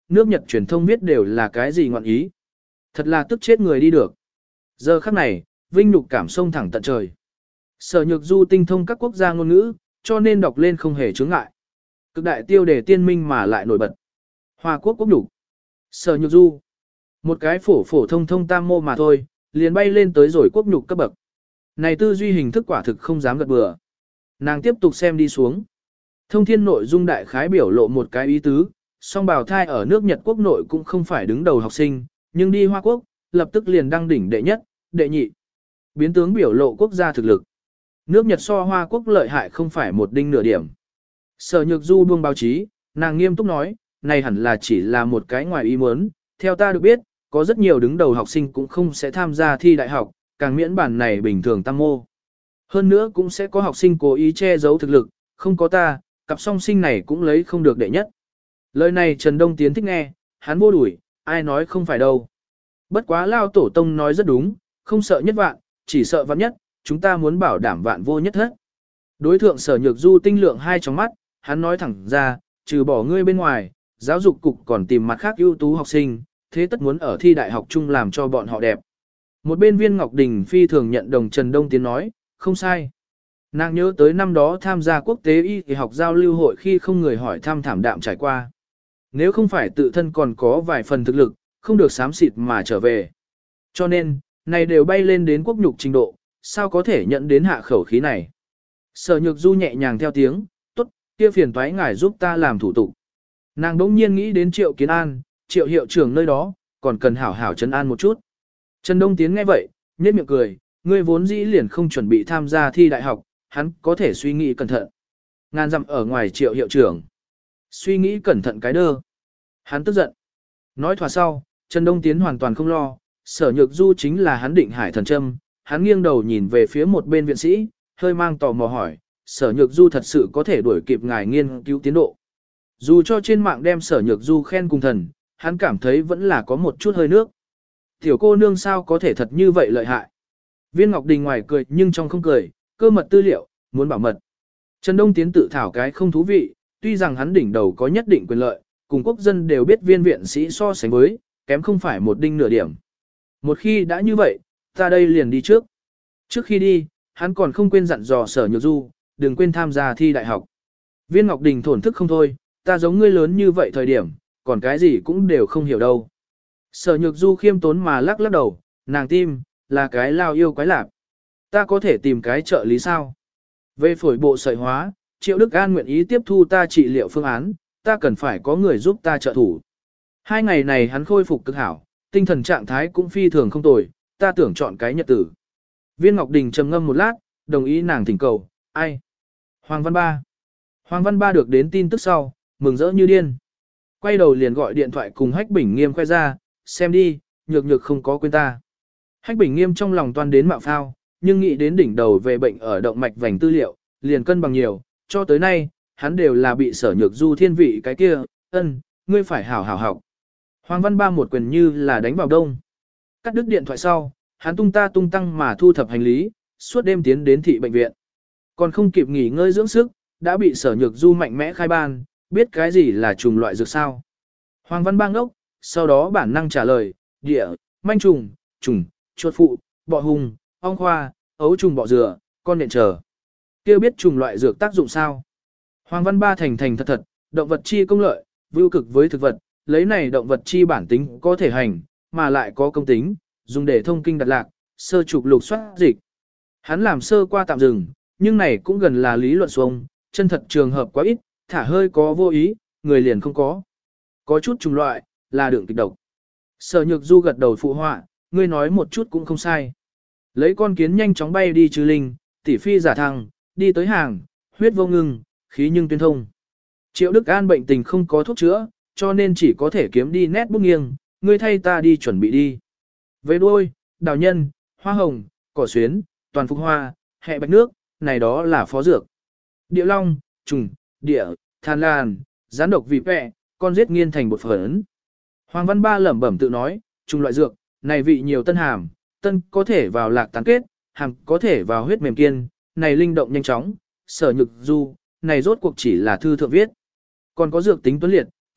nước Nhật truyền thông viết đều là cái gì ngọn ý. Thật là tức chết người đi được. Giờ khắc này, vinh nhục cảm sông thẳng tận trời. Sở Nhược Du tinh thông các quốc gia ngôn ngữ, cho nên đọc lên không hề chướng ngại. Cực đại tiêu đề tiên minh mà lại nổi bật. Hoa quốc quốc nhục. Sở Nhược Du. Một cái phổ phổ thông thông tam mô mà thôi, liền bay lên tới rồi quốc nhục cấp bậc. Này tư duy hình thức quả thực không dám gật bừa. Nàng tiếp tục xem đi xuống. Thông thiên nội dung đại khái biểu lộ một cái ý tứ, song bào thai ở nước Nhật quốc nội cũng không phải đứng đầu học sinh, nhưng đi Hoa quốc, lập tức liền đăng đỉnh đệ nhất, đệ nhị. Biến tướng biểu lộ quốc gia thực lực. Nước Nhật so Hoa quốc lợi hại không phải một đinh nửa điểm. Sở Nhược Du buông báo chí, nàng nghiêm túc nói, này hẳn là chỉ là một cái ngoài ý muốn, theo ta được biết, có rất nhiều đứng đầu học sinh cũng không sẽ tham gia thi đại học, càng miễn bản này bình thường tam mô. Hơn nữa cũng sẽ có học sinh cố ý che giấu thực lực, không có ta, cặp song sinh này cũng lấy không được đệ nhất. Lời này Trần Đông Tiến thích nghe, hắn vô đuổi, ai nói không phải đâu. Bất quá Lao Tổ Tông nói rất đúng, không sợ nhất vạn, chỉ sợ vạn nhất, chúng ta muốn bảo đảm vạn vô nhất hết. Đối thượng Sở Nhược Du tinh lượng hai trong mắt, hắn nói thẳng ra, trừ bỏ ngươi bên ngoài, giáo dục cục còn tìm mặt khác ưu tú học sinh, thế tất muốn ở thi đại học chung làm cho bọn họ đẹp. Một bên Viên Ngọc Đình phi thường nhận đồng Trần Đông Tiến nói, không sai. Nàng nhớ tới năm đó tham gia quốc tế y học giao lưu hội khi không người hỏi thăm thảm đạm trải qua. Nếu không phải tự thân còn có vài phần thực lực, không được xám xịt mà trở về. Cho nên, này đều bay lên đến quốc nhục trình độ, sao có thể nhận đến hạ khẩu khí này. Sở Nhược Du nhẹ nhàng theo tiếng, tốt, kia phiền toái ngài giúp ta làm thủ tục. Nàng đỗng nhiên nghĩ đến Triệu Kiến An, Triệu hiệu trưởng nơi đó, còn cần hảo hảo trấn an một chút. Trần Đông Tiến nghe vậy, nhếch miệng cười, ngươi vốn dĩ liền không chuẩn bị tham gia thi đại học, hắn có thể suy nghĩ cẩn thận. Ngàn dặm ở ngoài Triệu hiệu trưởng. Suy nghĩ cẩn thận cái đơ. Hắn tức giận. Nói thỏa sau, Trần Đông Tiến hoàn toàn không lo, Sở Nhược Du chính là hắn định hải thần châm. Hắn nghiêng đầu nhìn về phía một bên viện sĩ, hơi mang tò mò hỏi, Sở Nhược Du thật sự có thể đuổi kịp ngài nghiên cứu tiến độ. Dù cho trên mạng đem Sở Nhược Du khen cùng thần, hắn cảm thấy vẫn là có một chút hơi nước. Tiểu cô nương sao có thể thật như vậy lợi hại. Viên Ngọc Đình ngoài cười nhưng trong không cười, cơ mật tư liệu, muốn bảo mật. Trần Đông Tiến tự thảo cái không thú vị, tuy rằng hắn đỉnh đầu có nhất định quyền lợi, cùng quốc dân đều biết viên viện sĩ so sánh với, kém không phải một đinh nửa điểm. Một khi đã như vậy, ta đây liền đi trước. Trước khi đi, hắn còn không quên dặn dò Sở Nhược Du, đừng quên tham gia thi đại học. Viên Ngọc Đình thổn thức không thôi, ta giống ngươi lớn như vậy thời điểm, còn cái gì cũng đều không hiểu đâu. Sở Nhược Du khiêm tốn mà lắc lắc đầu, nàng tim, là cái lao yêu quái lạp. Ta có thể tìm cái trợ lý sao? Về phổi bộ sợi hóa, Triệu Đức An nguyện ý tiếp thu ta trị liệu phương án, ta cần phải có người giúp ta trợ thủ. Hai ngày này hắn khôi phục cực hảo, tinh thần trạng thái cũng phi thường không tồi, ta tưởng chọn cái nhật tử. Viên Ngọc Đình trầm ngâm một lát, đồng ý nàng thỉnh cầu, ai? Hoàng Văn Ba. Hoàng Văn Ba được đến tin tức sau, mừng rỡ như điên. Quay đầu liền gọi điện thoại cùng Hách Bình Nghiêm khoe ra, xem đi, nhược nhược không có quên ta. Hách Bình Nghiêm trong lòng toan đến mạo phao, nhưng nghĩ đến đỉnh đầu về bệnh ở động mạch vành tư liệu, liền cân bằng nhiều, cho tới nay, hắn đều là bị Sở Nhược Du thiên vị cái kia, ân, ngươi phải hảo hảo học. Hoàng Văn Ba một quyền như là đánh vào đông. Cắt đứt điện thoại sau, hắn tung ta tung tăng mà thu thập hành lý, suốt đêm tiến đến thị bệnh viện. Còn không kịp nghỉ ngơi dưỡng sức, đã bị Sở Nhược Du mạnh mẽ khai ban, biết cái gì là trùng loại dược sao. Hoàng Văn Ba ngốc, sau đó bản năng trả lời, địa, manh trùng, trùng, chuột phụ, bọ hùng, ong khoa, ấu trùng bọ dừa, con nện chờ. Kêu biết trùng loại dược tác dụng sao. Hoàng Văn Ba thành thành thật thật, động vật chi công lợi, vưu cực với thực vật, lấy này động vật chi bản tính có thể hành, mà lại có công tính, dùng để thông kinh đặt lạc, sơ trục lục soát dịch. Hắn làm sơ qua tạm dừng, nhưng này cũng gần là lý luận xuông, chân thật trường hợp quá ít, thả hơi có vô ý, người liền không có. Có chút trùng loại, là đường kịch độc. Sở Nhược Du gật đầu phụ họa, ngươi nói một chút cũng không sai. Lấy con kiến nhanh chóng bay đi trừ linh, tỷ phi giả thăng, đi tới hàng, huyết vô ngưng, khí nhưng tuyên thông. Triệu Đức An bệnh tình không có thuốc chữa, cho nên chỉ có thể kiếm đi nét bút nghiêng, ngươi thay ta đi chuẩn bị đi. Về đuôi, đào nhân, hoa hồng, cỏ xuyến, toàn phục hoa, hẹ bạch nước, này đó là phó dược. Địa long, trùng, địa, than lan, gián độc vị vẹ, con giết nghiên thành bột phấn. Hoàng Văn Ba lẩm bẩm tự nói, trùng loại dược, này vị nhiều tân hàm, tân có thể vào lạc tán kết, hàm có thể vào huyết mềm kiên, này linh động nhanh chóng, Sở Nhược Du, này rốt cuộc chỉ là thư thượng viết. Còn có dược tính tuấn liệt,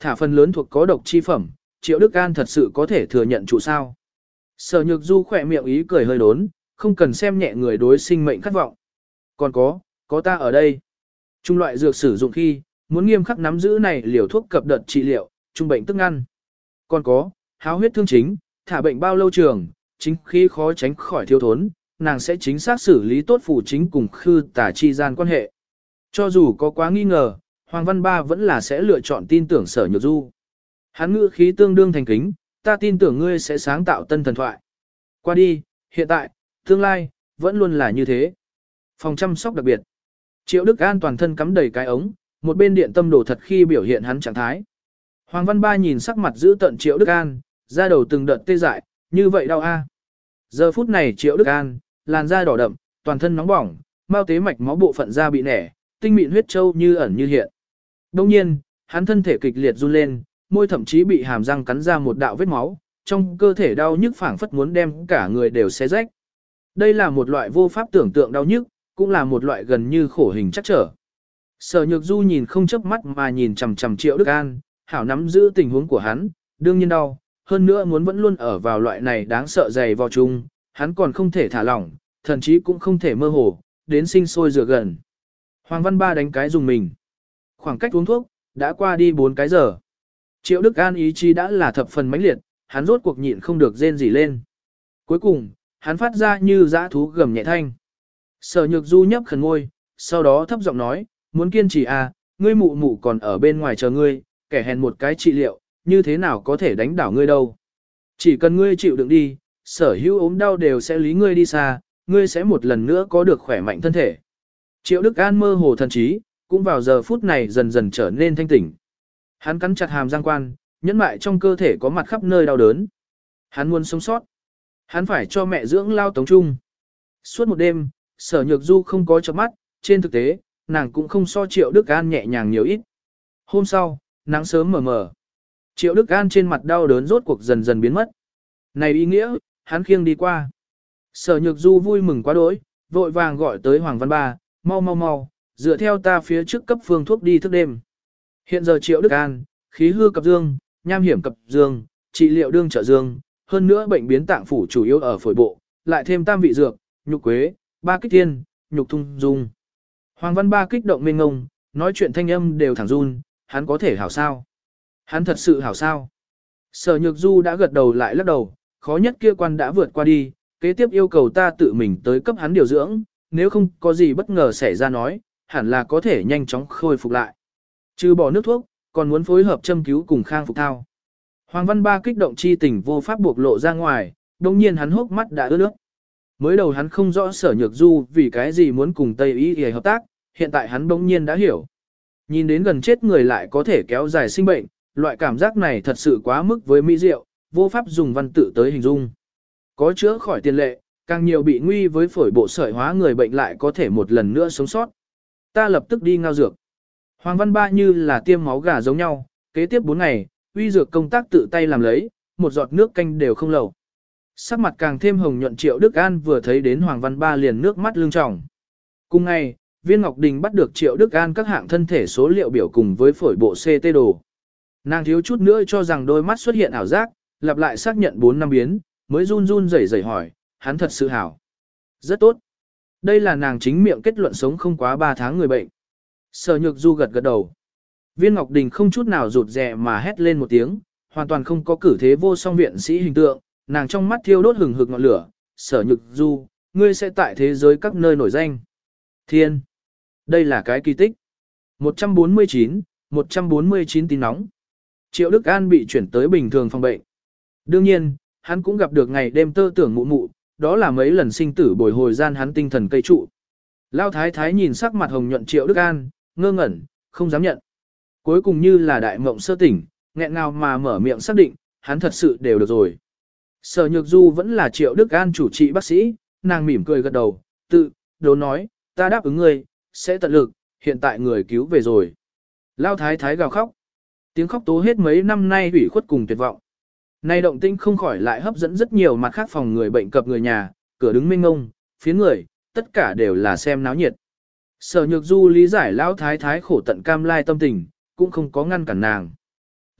thả phần lớn thuộc có độc chi phẩm, Triệu Đức An thật sự có thể thừa nhận trụ sao. Sở Nhược Du khỏe miệng ý cười hơi đốn, không cần xem nhẹ người đối sinh mệnh khát vọng. Còn có, có ta ở đây. Trung loại dược sử dụng khi, muốn nghiêm khắc nắm giữ này liều thuốc cập đợt trị liệu, trung bệnh tức ngăn. Còn có, háo huyết thương chính, thả bệnh bao lâu trường, chính khi khó tránh khỏi thiếu thốn, nàng sẽ chính xác xử lý tốt phủ chính cùng khư tả chi gian quan hệ. Cho dù có quá nghi ngờ, Hoàng Văn Ba vẫn là sẽ lựa chọn tin tưởng Sở Nhược Du. Hắn ngữ khí tương đương thành kính, ta tin tưởng ngươi sẽ sáng tạo tân thần thoại. Qua đi, hiện tại, tương lai, vẫn luôn là như thế. Phòng chăm sóc đặc biệt. Triệu Đức An toàn thân cắm đầy cái ống, một bên điện tâm đồ thật khi biểu hiện hắn trạng thái. Hoàng Văn Ba nhìn sắc mặt giữ tận Triệu Đức An, da đầu từng đợt tê dại, như vậy đau a. Giờ phút này Triệu Đức An, làn da đỏ đậm, toàn thân nóng bỏng, mao tế mạch máu bộ phận da bị nẻ, tinh mịn huyết châu như ẩn như hiện. Đồng nhiên, hắn thân thể kịch liệt run lên, môi thậm chí bị hàm răng cắn ra một đạo vết máu, trong cơ thể đau nhức phảng phất muốn đem cả người đều xé rách. Đây là một loại vô pháp tưởng tượng đau nhức, cũng là một loại gần như khổ hình chắc trở. Sở Nhược Du nhìn không chớp mắt mà nhìn chằm chằm Triệu Đức An, hảo nắm giữ tình huống của hắn, đương nhiên đau, hơn nữa muốn vẫn luôn ở vào loại này đáng sợ dày vò chung, hắn còn không thể thả lỏng, thậm chí cũng không thể mơ hồ, đến sinh sôi rửa gần. Hoàng Văn Ba đánh cái dùng mình. Khoảng cách uống thuốc, đã qua đi bốn cái giờ. Triệu Đức An ý chí đã là thập phần mãnh liệt, hắn rốt cuộc nhịn không được rên rỉ lên. Cuối cùng, hắn phát ra như dã thú gầm nhẹ thanh. Sở Nhược Du nhấp khẩn ngôi, sau đó thấp giọng nói, muốn kiên trì à, ngươi mụ mụ còn ở bên ngoài chờ ngươi, kẻ hèn một cái trị liệu, như thế nào có thể đánh đảo ngươi đâu. Chỉ cần ngươi chịu đựng đi, sở hữu ốm đau đều sẽ lý ngươi đi xa, ngươi sẽ một lần nữa có được khỏe mạnh thân thể. Triệu Đức An mơ hồ thần trí, cũng vào giờ phút này dần dần trở nên thanh tỉnh. Hắn cắn chặt hàm răng quan, nhẫn mại trong cơ thể có mặt khắp nơi đau đớn. Hắn muốn sống sót. Hắn phải cho mẹ dưỡng lao tống trung. Suốt một đêm, Sở Nhược Du không có chớp mắt, trên thực tế, nàng cũng không so Triệu Đức An nhẹ nhàng nhiều ít. Hôm sau, nắng sớm mờ mờ. Triệu Đức An trên mặt đau đớn rốt cuộc dần dần biến mất. Này ý nghĩa, hắn khiêng đi qua. Sở Nhược Du vui mừng quá đỗi, vội vàng gọi tới Hoàng Văn Ba, mau mau mau, dựa theo ta phía trước cấp phương thuốc đi thức đêm. Hiện giờ Triệu Đức An, khí hư cập dương, nham hiểm cập dương, trị liệu đương trợ dương, hơn nữa bệnh biến tạng phủ chủ yếu ở phổi bộ, lại thêm tam vị dược, nhục quế, ba kích thiên, nhục thung dung. Hoàng Văn Ba kích động mênh ngông, nói chuyện thanh âm đều thẳng run, hắn có thể hảo sao? Hắn thật sự hảo sao? Sở Nhược Du đã gật đầu lại lắc đầu, khó nhất kia quan đã vượt qua đi, kế tiếp yêu cầu ta tự mình tới cấp hắn điều dưỡng, nếu không có gì bất ngờ xảy ra nói, hẳn là có thể nhanh chóng khôi phục lại. Trừ bỏ nước thuốc, còn muốn phối hợp châm cứu cùng khang phục thao. Hoàng Văn Ba kích động chi tình vô pháp buộc lộ ra ngoài, đồng nhiên hắn hốc mắt đã ướt nước. Mới đầu hắn không rõ Sở Nhược Du vì cái gì muốn cùng Tây Y y hợp tác, hiện tại hắn bỗng nhiên đã hiểu. Nhìn đến gần chết người lại có thể kéo dài sinh bệnh, loại cảm giác này thật sự quá mức với mỹ diệu, vô pháp dùng văn tự tới hình dung. Có chữa khỏi tiền lệ, càng nhiều bị nguy với phổi bộ sởi hóa người bệnh lại có thể một lần nữa sống sót. Ta lập tức đi ngao dược. Hoàng Văn Ba như là tiêm máu gà giống nhau, kế tiếp bốn ngày, uy dược công tác tự tay làm lấy, một giọt nước canh đều không lầu. Sắc mặt càng thêm hồng nhuận Triệu Đức An vừa thấy đến Hoàng Văn Ba liền nước mắt lưng tròng. Cùng ngày, Viên Ngọc Đình bắt được Triệu Đức An các hạng thân thể số liệu biểu cùng với phổi bộ xê tê đồ. Nàng thiếu chút nữa cho rằng đôi mắt xuất hiện ảo giác, lặp lại xác nhận bốn năm biến, mới run run rẩy rẩy hỏi, hắn thật sự hảo. Rất tốt. Đây là nàng chính miệng kết luận sống không quá ba tháng người bệnh. Sở Nhược Du gật gật đầu. Viên Ngọc Đình không chút nào rụt rè mà hét lên một tiếng, hoàn toàn không có cử thế vô song viện sĩ hình tượng, nàng trong mắt thiêu đốt hừng hực ngọn lửa. Sở Nhược Du, ngươi sẽ tại thế giới các nơi nổi danh. Thiên. Đây là cái kỳ tích. một trăm bốn mươi chín, một trăm bốn mươi chín tin nóng. Triệu Đức An bị chuyển tới bình thường phòng bệnh. Đương nhiên, hắn cũng gặp được ngày đêm tơ tưởng mụ mụ, đó là mấy lần sinh tử bồi hồi gian hắn tinh thần cây trụ. Lao Thái Thái nhìn sắc mặt hồng nhuận Triệu Đức An, ngơ ngẩn, không dám nhận. Cuối cùng như là đại mộng sơ tỉnh, nghẹn ngào mà mở miệng xác định, hắn thật sự đều được rồi. Sở Nhược Du vẫn là Triệu Đức An chủ trị bác sĩ, nàng mỉm cười gật đầu, tự, đố nói, ta đáp ứng ngươi, sẽ tận lực, hiện tại người cứu về rồi. Lao Thái Thái gào khóc. Tiếng khóc tố hết mấy năm nay ủy khuất cùng tuyệt vọng. Nay động tinh không khỏi lại hấp dẫn rất nhiều mặt khác phòng người bệnh cập người nhà, cửa đứng mênh ngông, phía người, tất cả đều là xem náo nhiệt. Sở Nhược Du lý giải Lão Thái Thái khổ tận cam lai tâm tình, cũng không có ngăn cản nàng.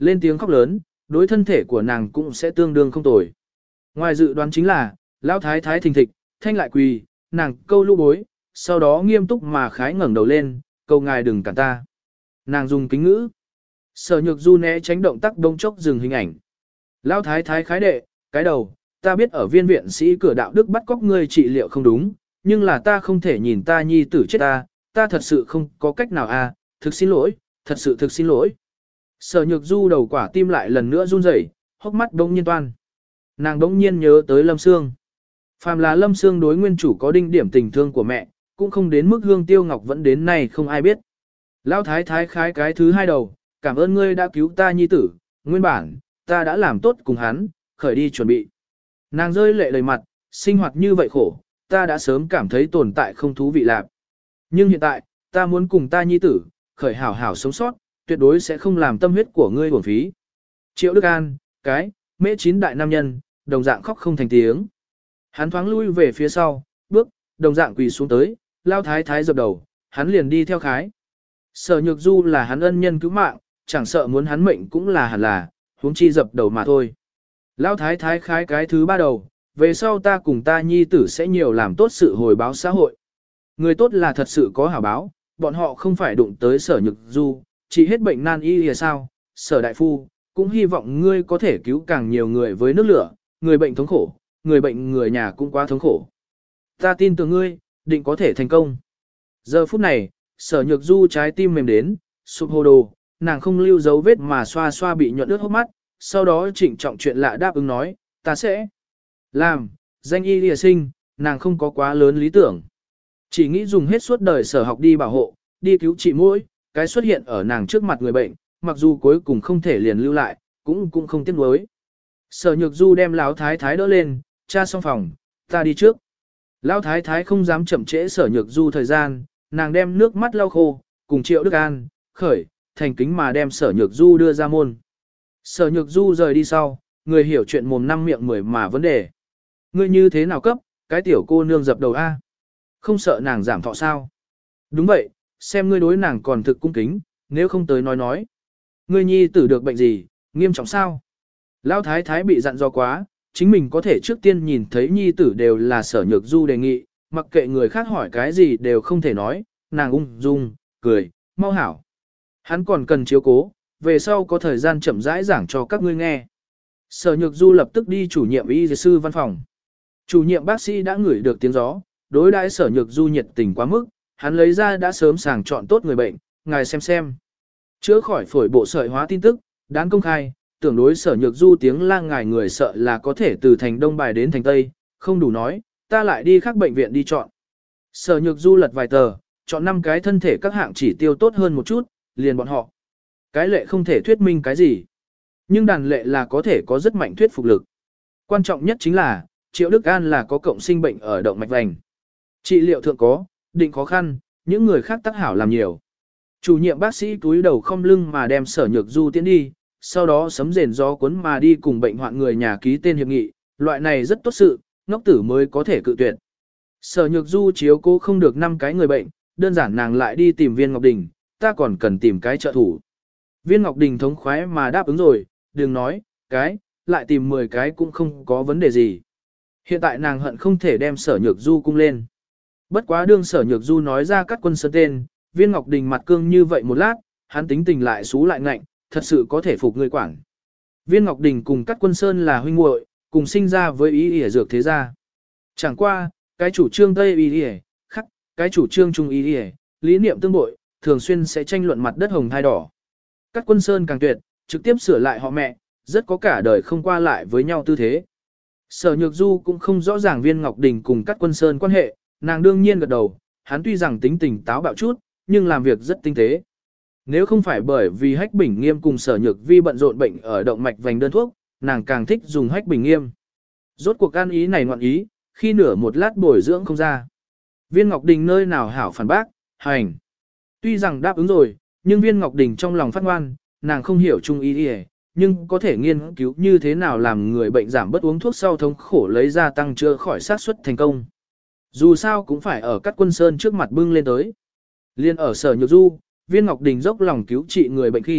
lên tiếng khóc lớn, đối thân thể của nàng cũng sẽ tương đương không tồi. Ngoài dự đoán chính là, lão thái thái thình thịch, thanh lại quỳ, nàng câu lũ bối, sau đó nghiêm túc mà khái ngẩng đầu lên, cầu ngài đừng cản ta. Nàng dùng kính ngữ. Sở Nhược Du né tránh động tác đông chốc dừng hình ảnh. Lão thái thái khái đệ, cái đầu, ta biết ở viên viện sĩ cửa đạo đức bắt cóc ngươi trị liệu không đúng, nhưng là ta không thể nhìn ta nhi tử chết ta, ta thật sự không có cách nào à, thực xin lỗi, thật sự thực xin lỗi. Sở Nhược Du đầu quả tim lại lần nữa run rẩy, hốc mắt đống nhiên toan. Nàng đống nhiên nhớ tới Lâm Sương. Phàm là Lâm Sương đối nguyên chủ có đinh điểm tình thương của mẹ, cũng không đến mức Hương Tiêu Ngọc vẫn đến nay không ai biết. Lão thái thái khái cái thứ hai đầu, cảm ơn ngươi đã cứu ta nhi tử, nguyên bản, ta đã làm tốt cùng hắn, khởi đi chuẩn bị. Nàng rơi lệ đầy mặt, sinh hoạt như vậy khổ, ta đã sớm cảm thấy tồn tại không thú vị lạc. Nhưng hiện tại, ta muốn cùng ta nhi tử, khởi hảo hảo sống sót, tuyệt đối sẽ không làm tâm huyết của ngươi uổng phí. Triệu Đức An, cái, mễ chín đại nam nhân, đồng dạng khóc không thành tiếng. Hắn thoáng lui về phía sau, bước, đồng dạng quỳ xuống tới, lao thái thái dập đầu, hắn liền đi theo khái. Sở Nhược Du là hắn ân nhân cứu mạng, chẳng sợ muốn hắn mệnh cũng là hẳn là, huống chi dập đầu mà thôi. Lao thái thái khái cái thứ ba đầu, về sau ta cùng ta nhi tử sẽ nhiều làm tốt sự hồi báo xã hội. Người tốt là thật sự có hảo báo, bọn họ không phải đụng tới Sở Nhược Du, chỉ hết bệnh nan y lìa sao, Sở đại phu, cũng hy vọng ngươi có thể cứu càng nhiều người với nước lửa, người bệnh thống khổ, người bệnh người nhà cũng quá thống khổ. Ta tin tưởng ngươi, định có thể thành công. Giờ phút này, Sở Nhược Du trái tim mềm đến, sụp hồ đồ, nàng không lưu dấu vết mà xoa xoa bị nhuận ướt hốc mắt, sau đó trịnh trọng chuyện lạ đáp ứng nói, ta sẽ làm, danh y lìa sinh, nàng không có quá lớn lý tưởng. Chỉ nghĩ dùng hết suốt đời sở học đi bảo hộ, đi cứu trị mỗi, cái xuất hiện ở nàng trước mặt người bệnh, mặc dù cuối cùng không thể liền lưu lại, cũng cũng không tiếc nuối. Sở Nhược Du đem Lão thái thái đỡ lên, cha xong phòng, ta đi trước. Lão thái thái không dám chậm trễ Sở Nhược Du thời gian, nàng đem nước mắt lau khô, cùng Triệu Đức An, khởi, thành kính mà đem Sở Nhược Du đưa ra môn. Sở Nhược Du rời đi sau, người hiểu chuyện mồm năm miệng mười mà vấn đề. Ngươi như thế nào cấp, cái tiểu cô nương dập đầu A. Không sợ nàng giảm thọ sao? Đúng vậy, xem ngươi đối nàng còn thực cung kính, nếu không tới nói nói. Ngươi nhi tử được bệnh gì, nghiêm trọng sao? Lão thái thái bị dặn dò quá, chính mình có thể trước tiên nhìn thấy nhi tử đều là Sở Nhược Du đề nghị, mặc kệ người khác hỏi cái gì đều không thể nói, nàng ung dung, cười, mau hảo. Hắn còn cần chiếu cố, về sau có thời gian chậm rãi giảng cho các ngươi nghe. Sở Nhược Du lập tức đi chủ nhiệm y sư văn phòng. Chủ nhiệm bác sĩ đã ngửi được tiếng gió, đối đãi Sở Nhược Du nhiệt tình quá mức, hắn lấy ra đã sớm sàng chọn tốt người bệnh, ngài xem xem. Chữa khỏi phổi bộ sợi hóa tin tức, đáng công khai, tưởng đối Sở Nhược Du tiếng la ngài người sợ là có thể từ thành Đông bài đến thành Tây, không đủ nói, ta lại đi khác bệnh viện đi chọn. Sở Nhược Du lật vài tờ, chọn năm cái thân thể các hạng chỉ tiêu tốt hơn một chút, liền bọn họ. Cái lệ không thể thuyết minh cái gì, nhưng đàn lệ là có thể có rất mạnh thuyết phục lực. Quan trọng nhất chính là, Triệu Đức An là có cộng sinh bệnh ở động mạch vành. Trị liệu thượng có, định khó khăn, những người khác tác hảo làm nhiều. Chủ nhiệm bác sĩ túi đầu không lưng mà đem Sở Nhược Du tiến đi, sau đó sấm rền gió cuốn mà đi cùng bệnh hoạn người nhà ký tên hiệp nghị, loại này rất tốt sự, ngốc tử mới có thể cự tuyệt. Sở Nhược Du chiếu cố không được năm cái người bệnh, đơn giản nàng lại đi tìm Viên Ngọc Đình, ta còn cần tìm cái trợ thủ. Viên Ngọc Đình thống khoái mà đáp ứng rồi, đừng nói, cái, lại tìm mười cái cũng không có vấn đề gì. Hiện tại nàng hận không thể đem Sở Nhược Du cung lên. Bất quá đương Sở Nhược Du nói ra các quân sơn tên, Viên Ngọc Đình mặt cương như vậy một lát, hắn tính tình lại xú lại ngạnh, thật sự có thể phục người quản. Viên Ngọc Đình cùng các quân sơn là huynh muội, cùng sinh ra với ý ỉa dược thế gia. Chẳng qua, cái chủ trương Tây ý ỉa, khắc, cái chủ trương Trung ý ỉa, lý niệm tương bội, thường xuyên sẽ tranh luận mặt đất hồng thai đỏ. Các quân sơn càng tuyệt, trực tiếp sửa lại họ mẹ, rất có cả đời không qua lại với nhau tư thế. Sở Nhược Du cũng không rõ ràng Viên Ngọc Đình cùng các quân sơn quan hệ, nàng đương nhiên gật đầu, hắn tuy rằng tính tình táo bạo chút, nhưng làm việc rất tinh tế. Nếu không phải bởi vì Hách Bình Nghiêm cùng Sở Nhược Vi bận rộn bệnh ở động mạch vành đơn thuốc, nàng càng thích dùng Hách Bình Nghiêm. Rốt cuộc ăn ý này ngoạn ý, khi nửa một lát bồi dưỡng không ra. Viên Ngọc Đình nơi nào hảo phản bác, hành. Tuy rằng đáp ứng rồi, nhưng Viên Ngọc Đình trong lòng phát ngoan, nàng không hiểu trung ý y, nhưng có thể nghiên cứu như thế nào làm người bệnh giảm bớt uống thuốc sau thống khổ lấy ra tăng chữa khỏi xác suất thành công. Dù sao cũng phải ở các quân sơn trước mặt bưng lên tới. Liên ở Sở Nhược Du, Viên Ngọc Đình dốc lòng cứu trị người bệnh khi,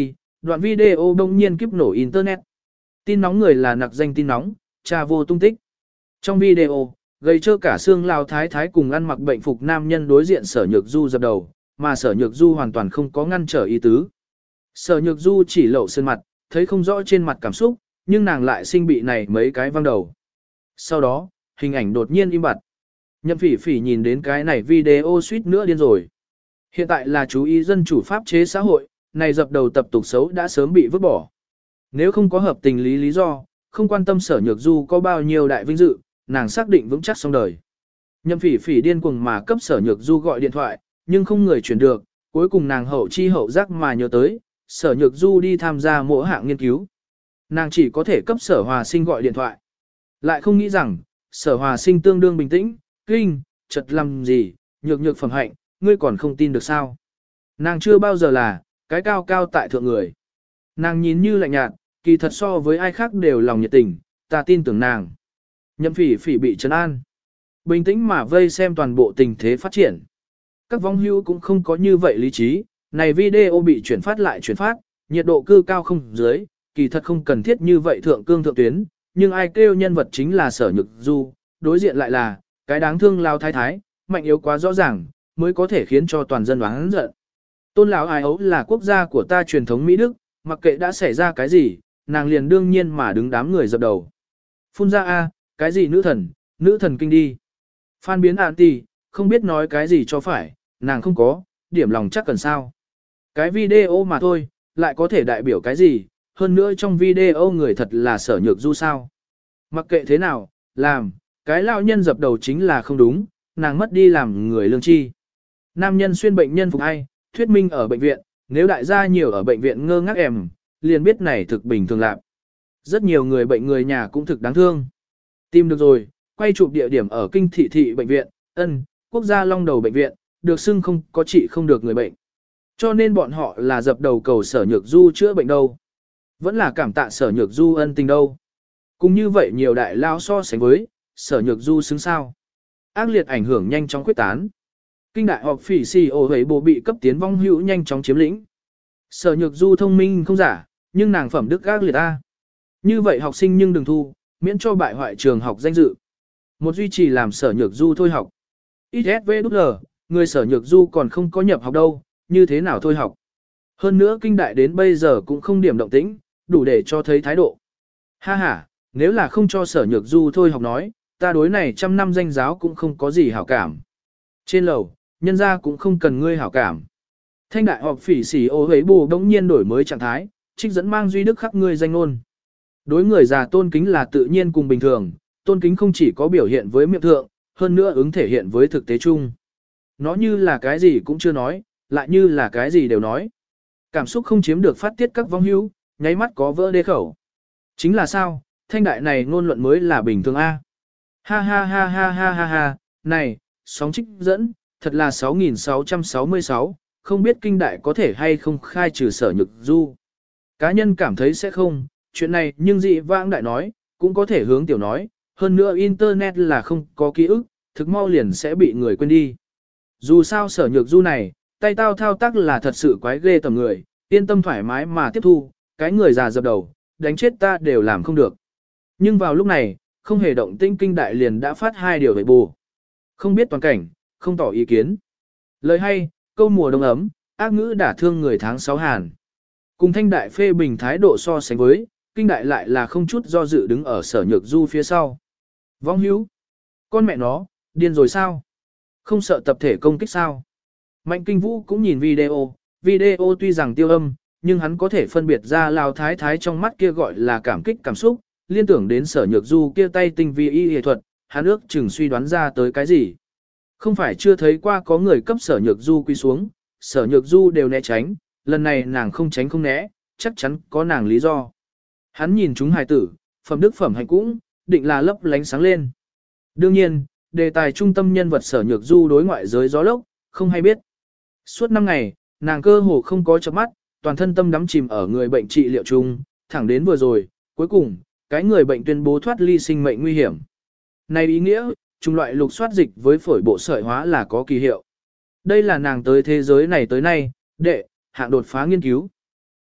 Đoạn video đông nhiên kiếp nổ internet. Tin nóng người là nặc danh tin nóng, tra vô tung tích. Trong video, gây trơ cả xương lao thái thái cùng ăn mặc bệnh phục nam nhân đối diện Sở Nhược Du dập đầu, mà Sở Nhược Du hoàn toàn không có ngăn trở ý tứ. Sở Nhược Du chỉ lộ sơn mặt, thấy không rõ trên mặt cảm xúc, nhưng nàng lại sinh bị này mấy cái văng đầu. Sau đó, hình ảnh đột nhiên im bặt. Nhậm Phỉ Phỉ nhìn đến cái này video suýt nữa điên rồi. Hiện tại là chú ý dân chủ pháp chế xã hội, này dập đầu tập tục xấu đã sớm bị vứt bỏ. Nếu không có hợp tình lý lý do, không quan tâm Sở Nhược Du có bao nhiêu đại vinh dự, nàng xác định vững chắc xong đời. Nhậm Phỉ Phỉ điên cuồng mà cấp Sở Nhược Du gọi điện thoại, nhưng không người chuyển được, cuối cùng nàng hậu chi hậu giác mà nhớ tới, Sở Nhược Du đi tham gia mỗi hạng nghiên cứu. Nàng chỉ có thể cấp Sở Hòa Sinh gọi điện thoại. Lại không nghĩ rằng, Sở Hòa Sinh tương đương bình tĩnh, kinh, chật làm gì, nhược nhược phẩm hạnh, ngươi còn không tin được sao. Nàng chưa bao giờ là, cái cao cao tại thượng người. Nàng nhìn như lạnh nhạt, kỳ thật so với ai khác đều lòng nhiệt tình, ta tin tưởng nàng. Nhậm Phỉ Phỉ bị trấn an. Bình tĩnh mà vây xem toàn bộ tình thế phát triển. Các vong hữu cũng không có như vậy lý trí, này video bị chuyển phát lại chuyển phát, nhiệt độ cư cao không dưới, kỳ thật không cần thiết như vậy thượng cương thượng tuyến, nhưng ai kêu nhân vật chính là Sở Nhược Du, đối diện lại là, cái đáng thương lao thái thái, mạnh yếu quá rõ ràng, mới có thể khiến cho toàn dân oán giận. Tôn lão ai ấu là quốc gia của ta truyền thống Mỹ Đức, mặc kệ đã xảy ra cái gì, nàng liền đương nhiên mà đứng đám người dập đầu. Phun ra a, cái gì nữ thần, nữ thần kinh đi. Phan biến anti, không biết nói cái gì cho phải, nàng không có, điểm lòng chắc cần sao. Cái video mà thôi, lại có thể đại biểu cái gì, hơn nữa trong video người thật là Sở Nhược Du sao. Mặc kệ thế nào, làm, cái lão nhân dập đầu chính là không đúng, nàng mất đi làm người lương tri. Nam nhân xuyên bệnh nhân phục ai, thuyết minh ở bệnh viện, nếu đại gia nhiều ở bệnh viện ngơ ngác em, liền biết này thực bình thường lạc. Rất nhiều người bệnh người nhà cũng thực đáng thương. Tìm được rồi, quay chụp địa điểm ở kinh thị thị bệnh viện, ân, quốc gia long đầu bệnh viện, được xưng không có trị không được người bệnh. Cho nên bọn họ là dập đầu cầu Sở Nhược Du chữa bệnh đâu. Vẫn là cảm tạ Sở Nhược Du ân tình đâu. Cũng như vậy nhiều đại lao so sánh với, Sở Nhược Du xứng sao. Ác liệt ảnh hưởng nhanh chóng quyết tán. Kinh đại họp phỉ xì ổ hấy bộ bị cấp tiến vong hữu nhanh chóng chiếm lĩnh. Sở Nhược Du thông minh không giả, nhưng nàng phẩm đức ác liệt a. Như vậy học sinh nhưng đừng thu, miễn cho bại hoại trường học danh dự. Một duy trì làm Sở Nhược Du thôi học. ích ét vê đê lờ, người Sở Nhược Du còn không có nhập học đâu, như thế nào thôi học. Hơn nữa kinh đại đến bây giờ cũng không điểm động tĩnh, đủ để cho thấy thái độ. Ha ha, nếu là không cho Sở Nhược Du thôi học nói, ta đối này trăm năm danh giáo cũng không có gì hảo cảm. Trên lầu, nhân gia cũng không cần ngươi hảo cảm. Thanh đại họp phỉ xỉ ô hấy bù đống nhiên đổi mới trạng thái, trích dẫn mang duy đức khắc ngươi danh ngôn. Đối người già tôn kính là tự nhiên cùng bình thường, tôn kính không chỉ có biểu hiện với miệng thượng, hơn nữa ứng thể hiện với thực tế chung. Nó như là cái gì cũng chưa nói, lại như là cái gì đều nói. Cảm xúc không chiếm được phát tiết các vong hữu, nháy mắt có vỡ đê khẩu. Chính là sao, thanh đại này ngôn luận mới là bình thường A. Ha ha ha ha ha ha ha, này, sóng trích dẫn, thật là sáu nghìn sáu trăm sáu mươi sáu, không biết kinh đại có thể hay không khai trừ Sở Nhược Du. Cá nhân cảm thấy sẽ không, chuyện này nhưng dị vãng đại nói, cũng có thể hướng tiểu nói, hơn nữa internet là không có ký ức, thực mau liền sẽ bị người quên đi. Dù sao Sở Nhược Du này, tay tao thao tác là thật sự quái ghê tầm người, yên tâm thoải mái mà tiếp thu, cái người già dập đầu, đánh chết ta đều làm không được. Nhưng vào lúc này, không hề động tĩnh kinh đại liền đã phát hai điều về bù. Không biết toàn cảnh, không tỏ ý kiến. Lời hay, câu mùa đông ấm, ác ngữ đả thương người tháng sáu hàn. Cùng thanh đại phê bình thái độ so sánh với, kinh đại lại là không chút do dự đứng ở Sở Nhược Du phía sau. Vong hữu, con mẹ nó, điên rồi sao? Không sợ tập thể công kích sao? Mạnh Kinh Vũ cũng nhìn video, video tuy rằng tiêu âm, nhưng hắn có thể phân biệt ra Lào Thái Thái trong mắt kia gọi là cảm kích cảm xúc, liên tưởng đến Sở Nhược Du kia tay tinh vi y y thuật, hắn ước chừng suy đoán ra tới cái gì. Không phải chưa thấy qua có người cấp Sở Nhược Du quy xuống, Sở Nhược Du đều né tránh, lần này nàng không tránh không né, chắc chắn có nàng lý do. Hắn nhìn chúng hài tử, phẩm đức phẩm hạnh cũng, định là lấp lánh sáng lên. Đương nhiên, đề tài trung tâm nhân vật Sở Nhược Du đối ngoại giới gió lốc, không hay biết. Suốt năm ngày, nàng cơ hồ không có chớp mắt, toàn thân tâm đắm chìm ở người bệnh trị liệu chung, thẳng đến vừa rồi, cuối cùng, cái người bệnh tuyên bố thoát ly sinh mệnh nguy hiểm. Này ý nghĩa, chung loại lục soát dịch với phổi bộ sợi hóa là có kỳ hiệu. Đây là nàng tới thế giới này tới nay, đệ, hạng đột phá nghiên cứu.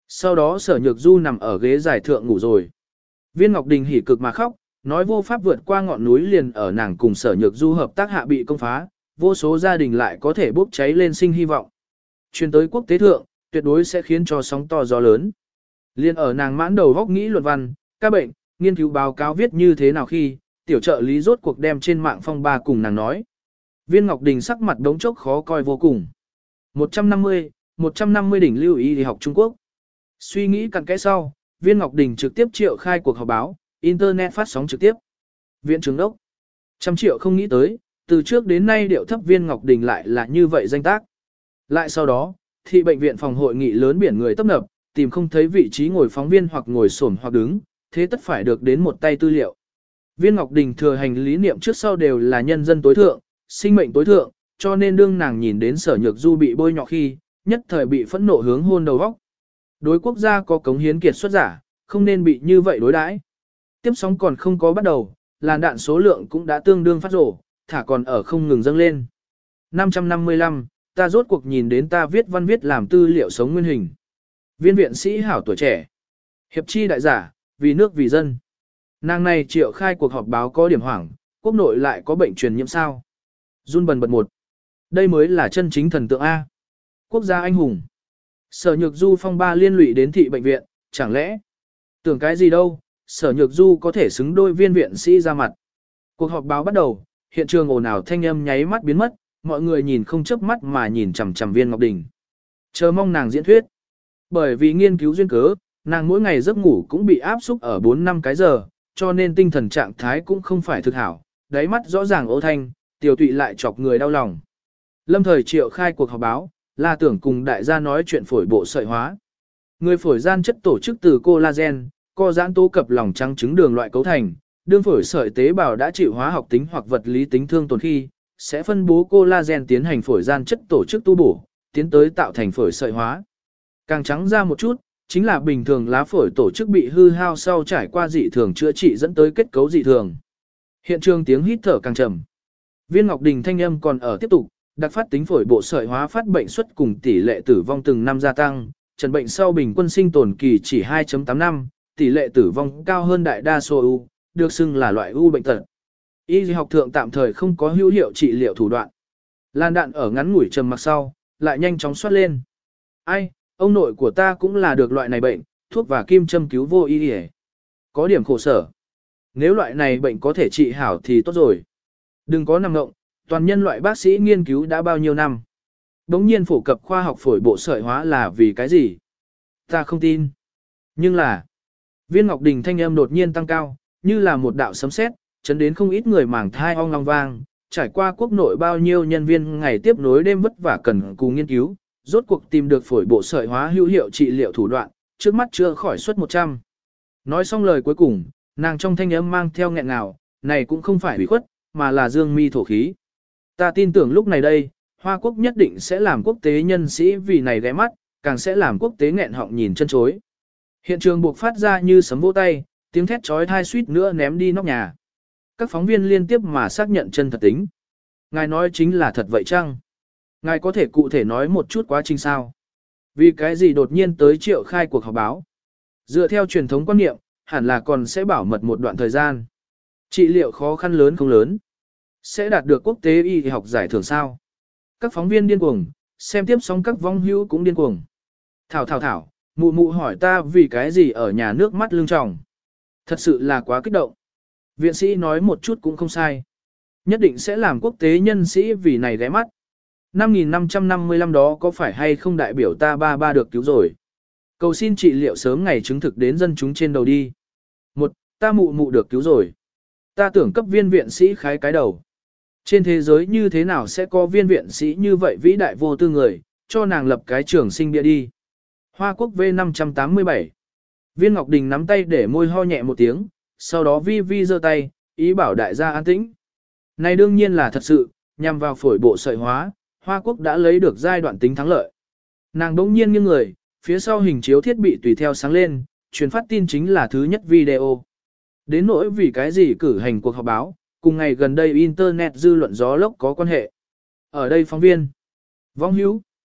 Sau đó Sở Nhược Du nằm ở ghế giải thượng ngủ rồi. Viên Ngọc Đình hỉ cực mà khóc, nói vô pháp vượt qua ngọn núi liền ở nàng cùng Sở Nhược Du hợp tác hạ bị công phá, vô số gia đình lại có thể bốc cháy lên sinh hy vọng. Truyền tới quốc tế thượng, tuyệt đối sẽ khiến cho sóng to gió lớn. Liên ở nàng mãn đầu góc nghĩ luận văn, các bệnh, nghiên cứu báo cáo viết như thế nào khi, tiểu trợ lý rốt cuộc đem trên mạng phong ba cùng nàng nói. Viên Ngọc Đình sắc mặt đống chốc khó coi vô cùng. một trăm năm mươi, một trăm năm mươi đỉnh lưu ý đi học Trung Quốc. Suy nghĩ cặn kẽ sau, Viên Ngọc Đình trực tiếp triệu khai cuộc họp báo, Internet phát sóng trực tiếp. Viện trưởng đốc. Trăm triệu không nghĩ tới, từ trước đến nay điệu thấp Viên Ngọc Đình lại là như vậy danh tác. Lại sau đó, thị bệnh viện phòng hội nghị lớn biển người tấp nập, tìm không thấy vị trí ngồi phóng viên hoặc ngồi xổm hoặc đứng, thế tất phải được đến một tay tư liệu. Viên Ngọc Đình thừa hành lý niệm trước sau đều là nhân dân tối thượng, sinh mệnh tối thượng, cho nên đương nàng nhìn đến Sở Nhược Du bị bôi nhọ khi, nhất thời bị phẫn nộ hướng hôn đầu vóc. Đối quốc gia có cống hiến kiệt xuất giả, không nên bị như vậy đối đãi. Tiếp sóng còn không có bắt đầu, làn đạn số lượng cũng đã tương đương phát rổ, thả còn ở không ngừng dâng lên. năm trăm năm mươi lăm, ta rốt cuộc nhìn đến ta viết văn viết làm tư liệu sống nguyên hình. Viên viện sĩ hảo tuổi trẻ. Hiệp chi đại giả, vì nước vì dân. Nàng này triệu khai cuộc họp báo có điểm hoảng, quốc nội lại có bệnh truyền nhiễm sao. Run bần bật một. Đây mới là chân chính thần tượng A. Quốc gia anh hùng. Sở Nhược Du phong ba liên lụy đến thị bệnh viện, chẳng lẽ tưởng cái gì đâu, Sở Nhược Du có thể xứng đôi viên viện sĩ ra mặt. Cuộc họp báo bắt đầu, hiện trường ồn ào thanh âm nháy mắt biến mất, mọi người nhìn không chớp mắt mà nhìn chằm chằm Viên Ngọc Đình. Chờ mong nàng diễn thuyết. Bởi vì nghiên cứu duyên cớ, nàng mỗi ngày giấc ngủ cũng bị áp xúc ở bốn năm cái giờ, cho nên tinh thần trạng thái cũng không phải thực hảo, đáy mắt rõ ràng ố thanh, tiểu tụy lại chọc người đau lòng. Lâm thời triệu khai cuộc họp báo, là tưởng cùng đại gia nói chuyện phổi bộ sợi hóa. Người phổi gian chất tổ chức từ collagen, co giãn tố cập lòng trắng trứng đường loại cấu thành, đương phổi sợi tế bào đã chịu hóa học tính hoặc vật lý tính thương tổn khi, sẽ phân bố collagen tiến hành phổi gian chất tổ chức tu bổ, tiến tới tạo thành phổi sợi hóa. Càng trắng ra một chút, chính là bình thường lá phổi tổ chức bị hư hao sau trải qua dị thường chữa trị dẫn tới kết cấu dị thường. Hiện trường tiếng hít thở càng trầm. Viên Ngọc Đình thanh âm còn ở tiếp tục, đặc phát tính phổi bộ sợi hóa phát bệnh suất cùng tỷ lệ tử vong từng năm gia tăng, trần bệnh sau bình quân sinh tồn kỳ chỉ hai phẩy tám năm, tỷ lệ tử vong cao hơn đại đa số U, được xưng là loại U bệnh tật. Y học thượng tạm thời không có hữu hiệu trị liệu thủ đoạn. Lan đạn ở ngắn ngủi trầm mặc sau, lại nhanh chóng xoát lên. Ai, ông nội của ta cũng là được loại này bệnh, thuốc và kim châm cứu vô y y. Có điểm khổ sở. Nếu loại này bệnh có thể trị hảo thì tốt rồi. Đừng có nằm ngộng, toàn nhân loại bác sĩ nghiên cứu đã bao nhiêu năm. Đống nhiên phổ cập khoa học phổi bộ sợi hóa là vì cái gì? Ta không tin. Nhưng là, Viên Ngọc Đình thanh âm đột nhiên tăng cao, như là một đạo sấm sét, chấn đến không ít người màng thai ong long vang, trải qua quốc nội bao nhiêu nhân viên ngày tiếp nối đêm vất vả cần cù nghiên cứu, rốt cuộc tìm được phổi bộ sợi hóa hữu hiệu trị liệu thủ đoạn, trước mắt chưa khỏi suất một trăm. Nói xong lời cuối cùng, nàng trong thanh âm mang theo nghẹn ngào, này cũng không phải bị khuất, mà là dương mi thổ khí. Ta tin tưởng lúc này đây, Hoa Quốc nhất định sẽ làm quốc tế nhân sĩ vì này ghé mắt, càng sẽ làm quốc tế nghẹn họng nhìn chân chối. Hiện trường buộc phát ra như sấm vỗ tay, tiếng thét chói tai suýt nữa ném đi nóc nhà. Các phóng viên liên tiếp mà xác nhận chân thật tính. Ngài nói chính là thật vậy chăng? Ngài có thể cụ thể nói một chút quá trình sao? Vì cái gì đột nhiên tới triệu khai cuộc họp báo? Dựa theo truyền thống quan niệm, hẳn là còn sẽ bảo mật một đoạn thời gian. Trị liệu khó khăn lớn không lớn? Sẽ đạt được quốc tế y học giải thưởng sao? Các phóng viên điên cuồng, xem tiếp xong các vong hữu cũng điên cuồng. Thảo thảo thảo, mụ mụ hỏi ta vì cái gì ở nhà nước mắt lưng tròng. Thật sự là quá kích động. Viện sĩ nói một chút cũng không sai. Nhất định sẽ làm quốc tế nhân sĩ vì này ghé mắt. năm nghìn năm trăm năm mươi lăm đó có phải hay không đại biểu ta ba ba được cứu rồi. Cầu xin trị liệu sớm ngày chứng thực đến dân chúng trên đầu đi. Một, ta mụ mụ được cứu rồi. Ta tưởng cấp viên viện sĩ khái cái đầu. Trên thế giới như thế nào sẽ có viên viện sĩ như vậy vĩ đại vô tư người, cho nàng lập cái trường sinh bia đi. Hoa Quốc V năm trăm tám mươi bảy. Viên Ngọc Đình nắm tay để môi ho nhẹ một tiếng, sau đó vi vi giơ tay, ý bảo đại gia an tĩnh. Này đương nhiên là thật sự, nhằm vào phổi bộ sợi hóa, Hoa Quốc đã lấy được giai đoạn tính thắng lợi. Nàng đống nhiên nghiêng người, phía sau hình chiếu thiết bị tùy theo sáng lên, truyền phát tin chính là thứ nhất video. Đến nỗi vì cái gì cử hành cuộc họp báo, cùng ngày gần đây Internet dư luận gió lốc có quan hệ. Ở đây phóng viên, vong hữu,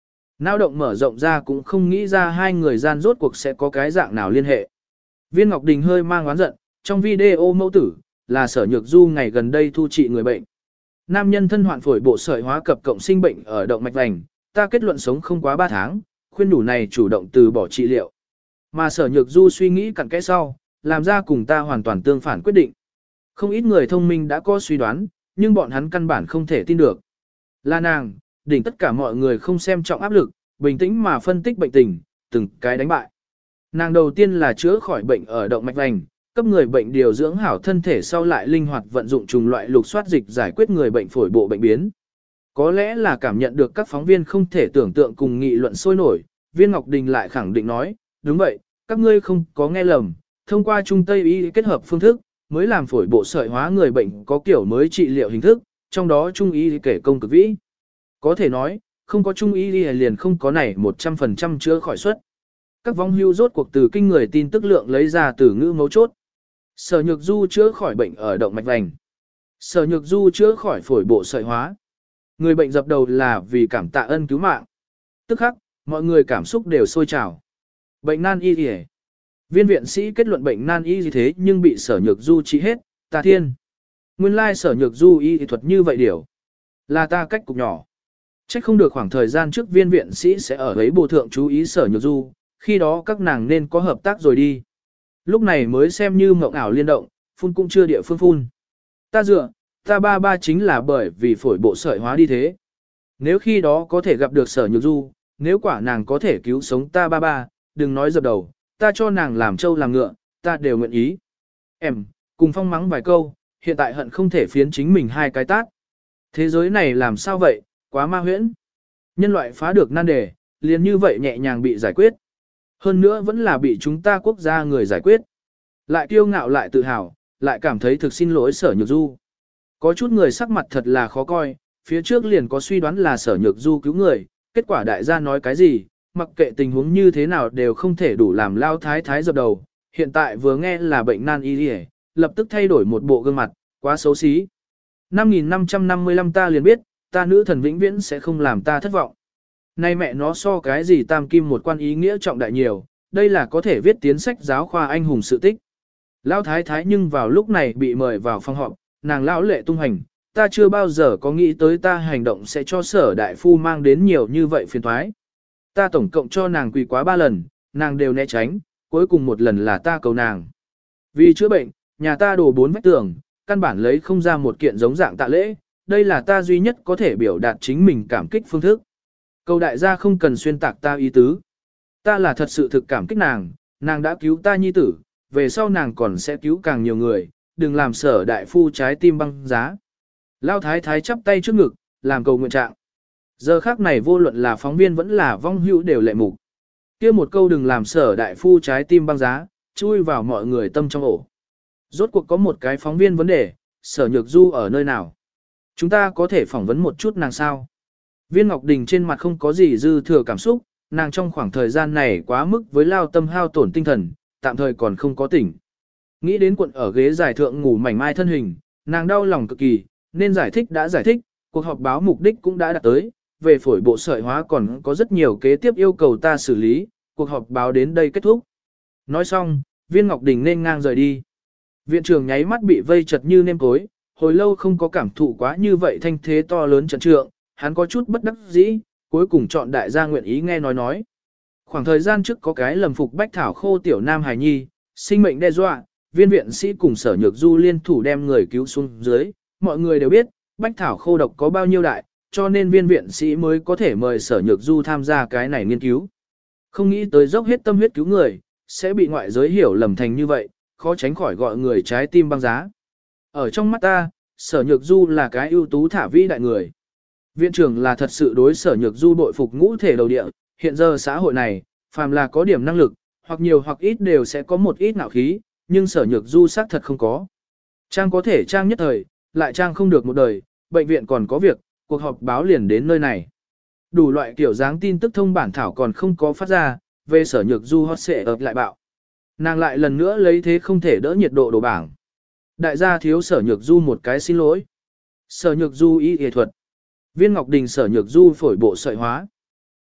Não động mở rộng ra cũng không nghĩ ra hai người gian rốt cuộc sẽ có cái dạng nào liên hệ. Viên Ngọc Đình hơi mang oán giận, trong video mẫu tử, là Sở Nhược Du ngày gần đây thu trị người bệnh. Nam nhân thân hoạn phổi bộ sợi hóa cập cộng sinh bệnh ở động mạch vành, ta kết luận sống không quá ba tháng, khuyên đủ này chủ động từ bỏ trị liệu. Mà Sở Nhược Du suy nghĩ cặn kẽ sau, làm ra cùng ta hoàn toàn tương phản quyết định. Không ít người thông minh đã có suy đoán, nhưng bọn hắn căn bản không thể tin được. Là nàng, đỉnh tất cả mọi người không xem trọng áp lực, bình tĩnh mà phân tích bệnh tình, từng cái đánh bại. Nàng đầu tiên là chữa khỏi bệnh ở động mạch vành, cấp người bệnh điều dưỡng hảo thân thể sau lại linh hoạt vận dụng trùng loại lục soát dịch giải quyết người bệnh phổi bộ bệnh biến. Có lẽ là cảm nhận được các phóng viên không thể tưởng tượng cùng nghị luận sôi nổi, Viên Ngọc Đình lại khẳng định nói, đúng vậy, các ngươi không có nghe lầm, thông qua Trung Tây y kết hợp phương thức, mới làm phổi bộ sợi hóa người bệnh có kiểu mới trị liệu hình thức, trong đó Trung y kể công cực vĩ. Có thể nói, không có Trung y liền không có này một trăm phần trăm chữa khỏi suất. Các vong hưu rốt cuộc từ kinh người tin tức lượng lấy ra từ ngữ mấu chốt. Sở Nhược Du chữa khỏi bệnh ở động mạch vành. Sở Nhược Du chữa khỏi phổi bộ sợi hóa. Người bệnh dập đầu là vì cảm tạ ân cứu mạng. Tức khắc, mọi người cảm xúc đều sôi trào. Bệnh nan y y. Viên viện sĩ kết luận bệnh nan y gì thế nhưng bị Sở Nhược Du trị hết, ta thiên. Nguyên lai Sở Nhược Du y thuật như vậy điều. Là ta cách cục nhỏ. Chắc không được khoảng thời gian trước viên viện sĩ sẽ ở ấy bộ thượng chú ý Sở Nhược Du, khi đó các nàng nên có hợp tác rồi đi. Lúc này mới xem như mộng ảo liên động, phun cũng chưa địa phương phun. Ta dựa, ta ba ba chính là bởi vì phổi bộ sợi hóa đi thế. Nếu khi đó có thể gặp được Sở Nhược Du, nếu quả nàng có thể cứu sống ta ba ba, đừng nói dập đầu, ta cho nàng làm trâu làm ngựa, ta đều nguyện ý. Em, cùng Phong mắng vài câu, hiện tại hận không thể phiến chính mình hai cái tát. Thế giới này làm sao vậy, quá ma huyễn. Nhân loại phá được nan đề, liền như vậy nhẹ nhàng bị giải quyết. Hơn nữa vẫn là bị chúng ta quốc gia người giải quyết. Lại kiêu ngạo lại tự hào, lại cảm thấy thực xin lỗi Sở Nhược Du. Có chút người sắc mặt thật là khó coi, phía trước liền có suy đoán là Sở Nhược Du cứu người, kết quả đại gia nói cái gì, mặc kệ tình huống như thế nào đều không thể đủ làm lao thái thái dập đầu. Hiện tại vừa nghe là bệnh nan y y, lập tức thay đổi một bộ gương mặt, quá xấu xí. năm nghìn năm trăm năm mươi lăm ta liền biết, ta nữ thần vĩnh viễn sẽ không làm ta thất vọng. Nay mẹ nó so cái gì tam kim một quan ý nghĩa trọng đại nhiều, đây là có thể viết tiến sách giáo khoa anh hùng sự tích. Lão thái thái nhưng vào lúc này bị mời vào phòng họp, nàng lão lệ tung hành, ta chưa bao giờ có nghĩ tới ta hành động sẽ cho Sở đại phu mang đến nhiều như vậy phiền toái. Ta tổng cộng cho nàng quỳ quá ba lần, nàng đều né tránh, cuối cùng một lần là ta cầu nàng. Vì chữa bệnh, nhà ta đổ bốn vách tường, căn bản lấy không ra một kiện giống dạng tạ lễ, đây là ta duy nhất có thể biểu đạt chính mình cảm kích phương thức. Cầu đại gia không cần xuyên tạc ta ý tứ. Ta là thật sự thực cảm kích nàng, nàng đã cứu ta nhi tử, về sau nàng còn sẽ cứu càng nhiều người, đừng làm Sở đại phu trái tim băng giá. Lao thái thái chắp tay trước ngực, làm cầu nguyện trạng. Giờ khác này vô luận là phóng viên vẫn là vong hữu đều lệ mục. Kia một câu đừng làm Sở đại phu trái tim băng giá, chui vào mọi người tâm trong ổ. Rốt cuộc có một cái phóng viên vấn đề, Sở Nhược Du ở nơi nào? Chúng ta có thể phỏng vấn một chút nàng sao? Viên Ngọc Đình trên mặt không có gì dư thừa cảm xúc, nàng trong khoảng thời gian này quá mức với lao tâm hao tổn tinh thần, tạm thời còn không có tỉnh. Nghĩ đến quận ở ghế giải thượng ngủ mảnh mai thân hình, nàng đau lòng cực kỳ, nên giải thích đã giải thích, cuộc họp báo mục đích cũng đã đạt tới, về phổi bộ sợi hóa còn có rất nhiều kế tiếp yêu cầu ta xử lý, cuộc họp báo đến đây kết thúc. Nói xong, Viên Ngọc Đình nên ngang rời đi. Viện trưởng nháy mắt bị vây chật như nêm cối, hồi lâu không có cảm thụ quá như vậy thanh thế to lớn trận trượng, hắn có chút bất đắc dĩ, cuối cùng chọn đại gia nguyện ý nghe nói nói. Khoảng thời gian trước có cái lầm phục bách thảo khô tiểu nam hài nhi, sinh mệnh đe dọa, viên viện sĩ cùng Sở Nhược Du liên thủ đem người cứu xuống dưới, mọi người đều biết, bách thảo khô độc có bao nhiêu đại, cho nên viên viện sĩ mới có thể mời Sở Nhược Du tham gia cái này nghiên cứu. Không nghĩ tới dốc hết tâm huyết cứu người, sẽ bị ngoại giới hiểu lầm thành như vậy, khó tránh khỏi gọi người trái tim băng giá. Ở trong mắt ta, Sở Nhược Du là cái ưu tú thả vĩ đại người. Viện trưởng là thật sự đối Sở Nhược Du bội phục ngũ thể đầu địa, hiện giờ xã hội này, phàm là có điểm năng lực, hoặc nhiều hoặc ít đều sẽ có một ít nạo khí, nhưng Sở Nhược Du xác thật không có. Trang có thể trang nhất thời, lại trang không được một đời, bệnh viện còn có việc, cuộc họp báo liền đến nơi này. Đủ loại kiểu dáng tin tức thông bản thảo còn không có phát ra, về Sở Nhược Du hot sẽ ập lại bạo. Nàng lại lần nữa lấy thế không thể đỡ nhiệt độ đổ bảng. Đại gia thiếu Sở Nhược Du một cái xin lỗi. Sở Nhược Du y y thuật. Viên Ngọc Đình Sở Nhược Du phổi bộ sợi hóa.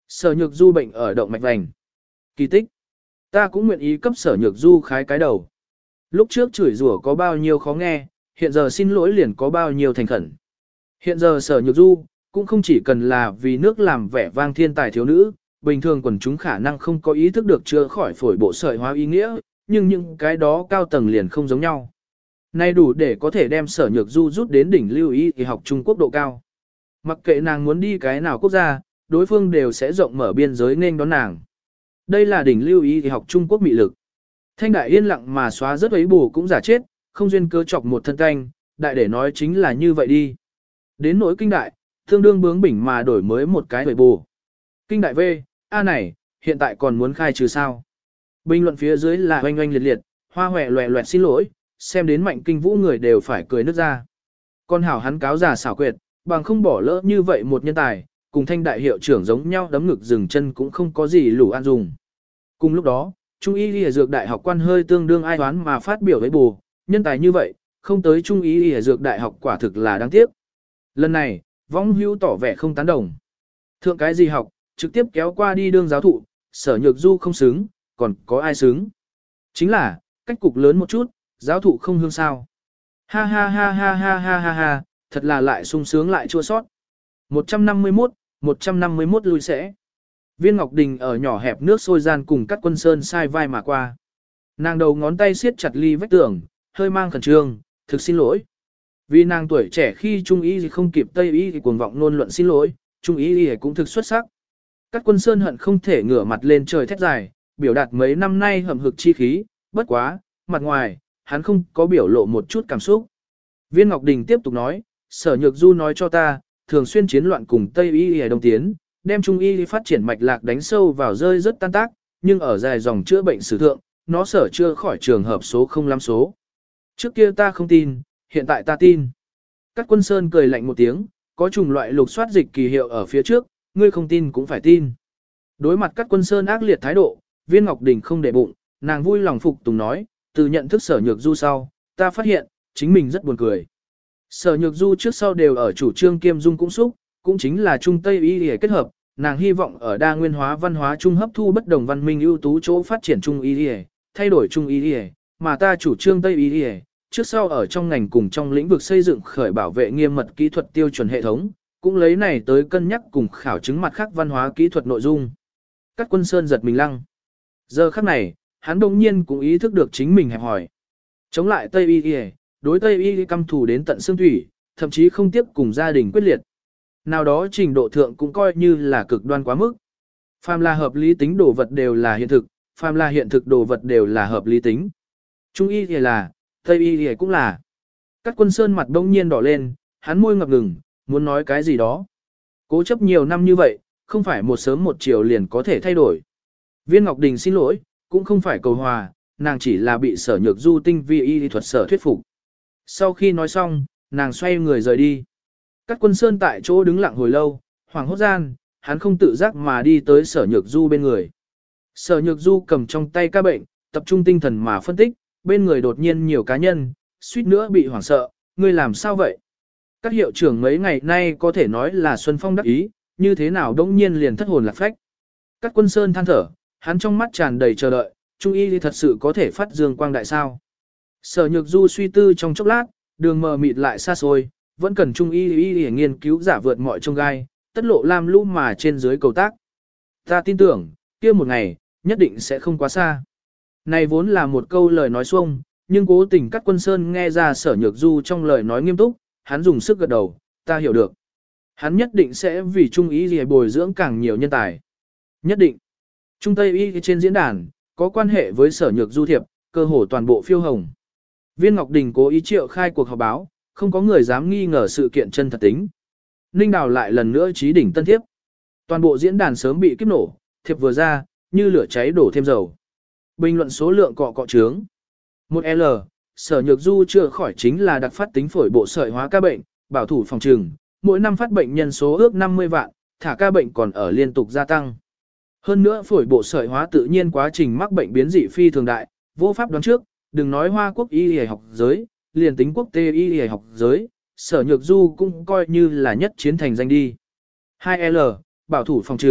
Sở Nhược Du bệnh ở động mạch vành. Kỳ tích. Ta cũng nguyện ý cấp Sở Nhược Du khái cái đầu. Lúc trước chửi rủa có bao nhiêu khó nghe, hiện giờ xin lỗi liền có bao nhiêu thành khẩn. Hiện giờ Sở Nhược Du, cũng không chỉ cần là vì nước làm vẻ vang thiên tài thiếu nữ, bình thường quần chúng khả năng không có ý thức được chữa khỏi phổi bộ sợi hóa ý nghĩa, nhưng những cái đó cao tầng liền không giống nhau. Nay đủ để có thể đem Sở Nhược Du rút đến đỉnh lưu ý y học Trung Quốc độ cao. Mặc kệ nàng muốn đi cái nào quốc gia, đối phương đều sẽ rộng mở biên giới nên đón nàng. Đây là đỉnh lưu ý y học Trung Quốc mị lực. Thanh đại yên lặng mà xóa rất ấy bù cũng giả chết, không duyên cơ chọc một thân canh, đại để nói chính là như vậy đi. Đến nỗi kinh đại, tương đương bướng bỉnh mà đổi mới một cái hồi bù. Kinh đại V, A này, hiện tại còn muốn khai trừ sao? Bình luận phía dưới là oanh oanh liệt liệt, hoa hòe loẹ loẹt xin lỗi, xem đến mạnh kinh vũ người đều phải cười nứt ra. Con hảo hắn cáo giả xảo quyệt, bằng không bỏ lỡ như vậy một nhân tài, cùng thanh đại hiệu trưởng giống nhau đấm ngực dừng chân cũng không có gì lđủ an dùng. Cùng lúc đó, Trung y y dược đại học quan hơi tương đương ai toán mà phát biểu với bù, nhân tài như vậy, không tới Trung y y dược đại học quả thực là đáng tiếc. Lần này, Võng Hữu tỏ vẻ không tán đồng. Thượng cái gì học, trực tiếp kéo qua đi đương giáo thụ, Sở Nhược Du không xứng, còn có ai xứng? Chính là, cách cục lớn một chút, giáo thụ không hương sao. Ha ha ha ha ha ha ha ha, thật là lại sung sướng lại chua sót. một trăm năm mươi mốt, một trăm năm mươi mốt lui sẽ. Viên Ngọc Đình ở nhỏ hẹp nước sôi gian cùng các quân sơn sai vai mà qua. Nàng đầu ngón tay siết chặt ly vách tường, hơi mang khẩn trương, thực xin lỗi. Vì nàng tuổi trẻ khi Trung y không kịp Tây y thì cuồng vọng nôn luận xin lỗi, Trung y cũng thực xuất sắc. Các quân sơn hận không thể ngửa mặt lên trời thét dài, biểu đạt mấy năm nay hầm hực chi khí, bất quá, mặt ngoài, hắn không có biểu lộ một chút cảm xúc. Viên Ngọc Đình tiếp tục nói, Sở Nhược Du nói cho ta, thường xuyên chiến loạn cùng Tây y y đông tiến, đem Trung y phát triển mạch lạc đánh sâu vào rơi rất tan tác, nhưng ở dài dòng chữa bệnh sử thượng, nó sở chưa khỏi trường hợp số không lắm số. Trước kia ta không tin, hiện tại ta tin. Các quân sơn cười lạnh một tiếng, có chủng loại lục soát dịch kỳ hiệu ở phía trước, ngươi không tin cũng phải tin. Đối mặt các quân sơn ác liệt thái độ, Viên Ngọc Đình không để bụng, nàng vui lòng phục tùng nói, từ nhận thức Sở Nhược Du sau, ta phát hiện, chính mình rất buồn cười. Sở Nhược Du trước sau đều ở chủ trương kiêm dung cũng xúc, cũng chính là Trung Tây y y kết hợp, nàng hy vọng ở đa nguyên hóa văn hóa trung hấp thu bất đồng văn minh ưu tú chỗ phát triển Trung y y, thay đổi Trung y y, mà ta chủ trương Tây y y, trước sau ở trong ngành cùng trong lĩnh vực xây dựng khởi bảo vệ nghiêm mật kỹ thuật tiêu chuẩn hệ thống, cũng lấy này tới cân nhắc cùng khảo chứng mặt khác văn hóa kỹ thuật nội dung. Các quân sơn giật mình lăng. Giờ khắc này, hắn đồng nhiên cũng ý thức được chính mình hẹp hỏi. Chống lại Tây y y, đối Tây y căm thù đến tận xương thủy, thậm chí không tiếp cùng gia đình quyết liệt. Nào đó trình độ thượng cũng coi như là cực đoan quá mức. Phàm là hợp lý tính đồ vật đều là hiện thực, phàm là hiện thực đồ vật đều là hợp lý tính. Trung y thì là, Tây y thì cũng là. Các quân sơn mặt đông nhiên đỏ lên, hắn môi ngập ngừng, muốn nói cái gì đó. Cố chấp nhiều năm như vậy, không phải một sớm một chiều liền có thể thay đổi. Viên Ngọc Đình xin lỗi, cũng không phải cầu hòa, nàng chỉ là bị Sở Nhược Du tinh vi y thuật sở thuyết phục. Sau khi nói xong, nàng xoay người rời đi. Các quân sơn tại chỗ đứng lặng hồi lâu, hoàng hốt gian, hắn không tự giác mà đi tới Sở Nhược Du bên người. Sở Nhược Du cầm trong tay ca bệnh, tập trung tinh thần mà phân tích, bên người đột nhiên nhiều cá nhân, suýt nữa bị hoảng sợ, ngươi làm sao vậy? Các hiệu trưởng mấy ngày nay có thể nói là xuân phong đắc ý, như thế nào đống nhiên liền thất hồn lạc phách. Các quân sơn than thở, hắn trong mắt tràn đầy chờ đợi, Trung y thì thật sự có thể phát dương quang đại sao. Sở Nhược Du suy tư trong chốc lát, đường mờ mịt lại xa xôi, vẫn cần Trung y y để nghiên cứu giả vượt mọi trông gai, tất lộ lam lũ mà trên dưới cầu tác. Ta tin tưởng, kia một ngày, nhất định sẽ không quá xa. Này vốn là một câu lời nói xuông, nhưng cố tình các quân sơn nghe ra Sở Nhược Du trong lời nói nghiêm túc, hắn dùng sức gật đầu, ta hiểu được. Hắn nhất định sẽ vì Trung y gì bồi dưỡng càng nhiều nhân tài. Nhất định. Trung Tây y trên diễn đàn, có quan hệ với Sở Nhược Du thiệp, cơ hồ toàn bộ phiêu hồng. Viên Ngọc Đình cố ý triệu khai cuộc họp báo, không có người dám nghi ngờ sự kiện chân thật tính. Ninh Đào lại lần nữa trí đỉnh tân thiếp. Toàn bộ diễn đàn sớm bị kiếp nổ, thiệp vừa ra, như lửa cháy đổ thêm dầu. Bình luận số lượng cọ cọ trướng. một L, Sở Nhược Du chữa khỏi chính là đặc phát tính phổi bộ sợi hóa ca bệnh, bảo thủ phòng trừng, mỗi năm phát bệnh nhân số ước năm mươi vạn, thả ca bệnh còn ở liên tục gia tăng. Hơn nữa phổi bộ sợi hóa tự nhiên quá trình mắc bệnh biến dị phi thường đại, vô pháp đoán trước, đừng nói Hoa Quốc y y học giới, liền tính quốc tế y y học giới, Sở Nhược Du cũng coi như là nhất chiến thành danh đi. hai L, bảo thủ phòng trừng,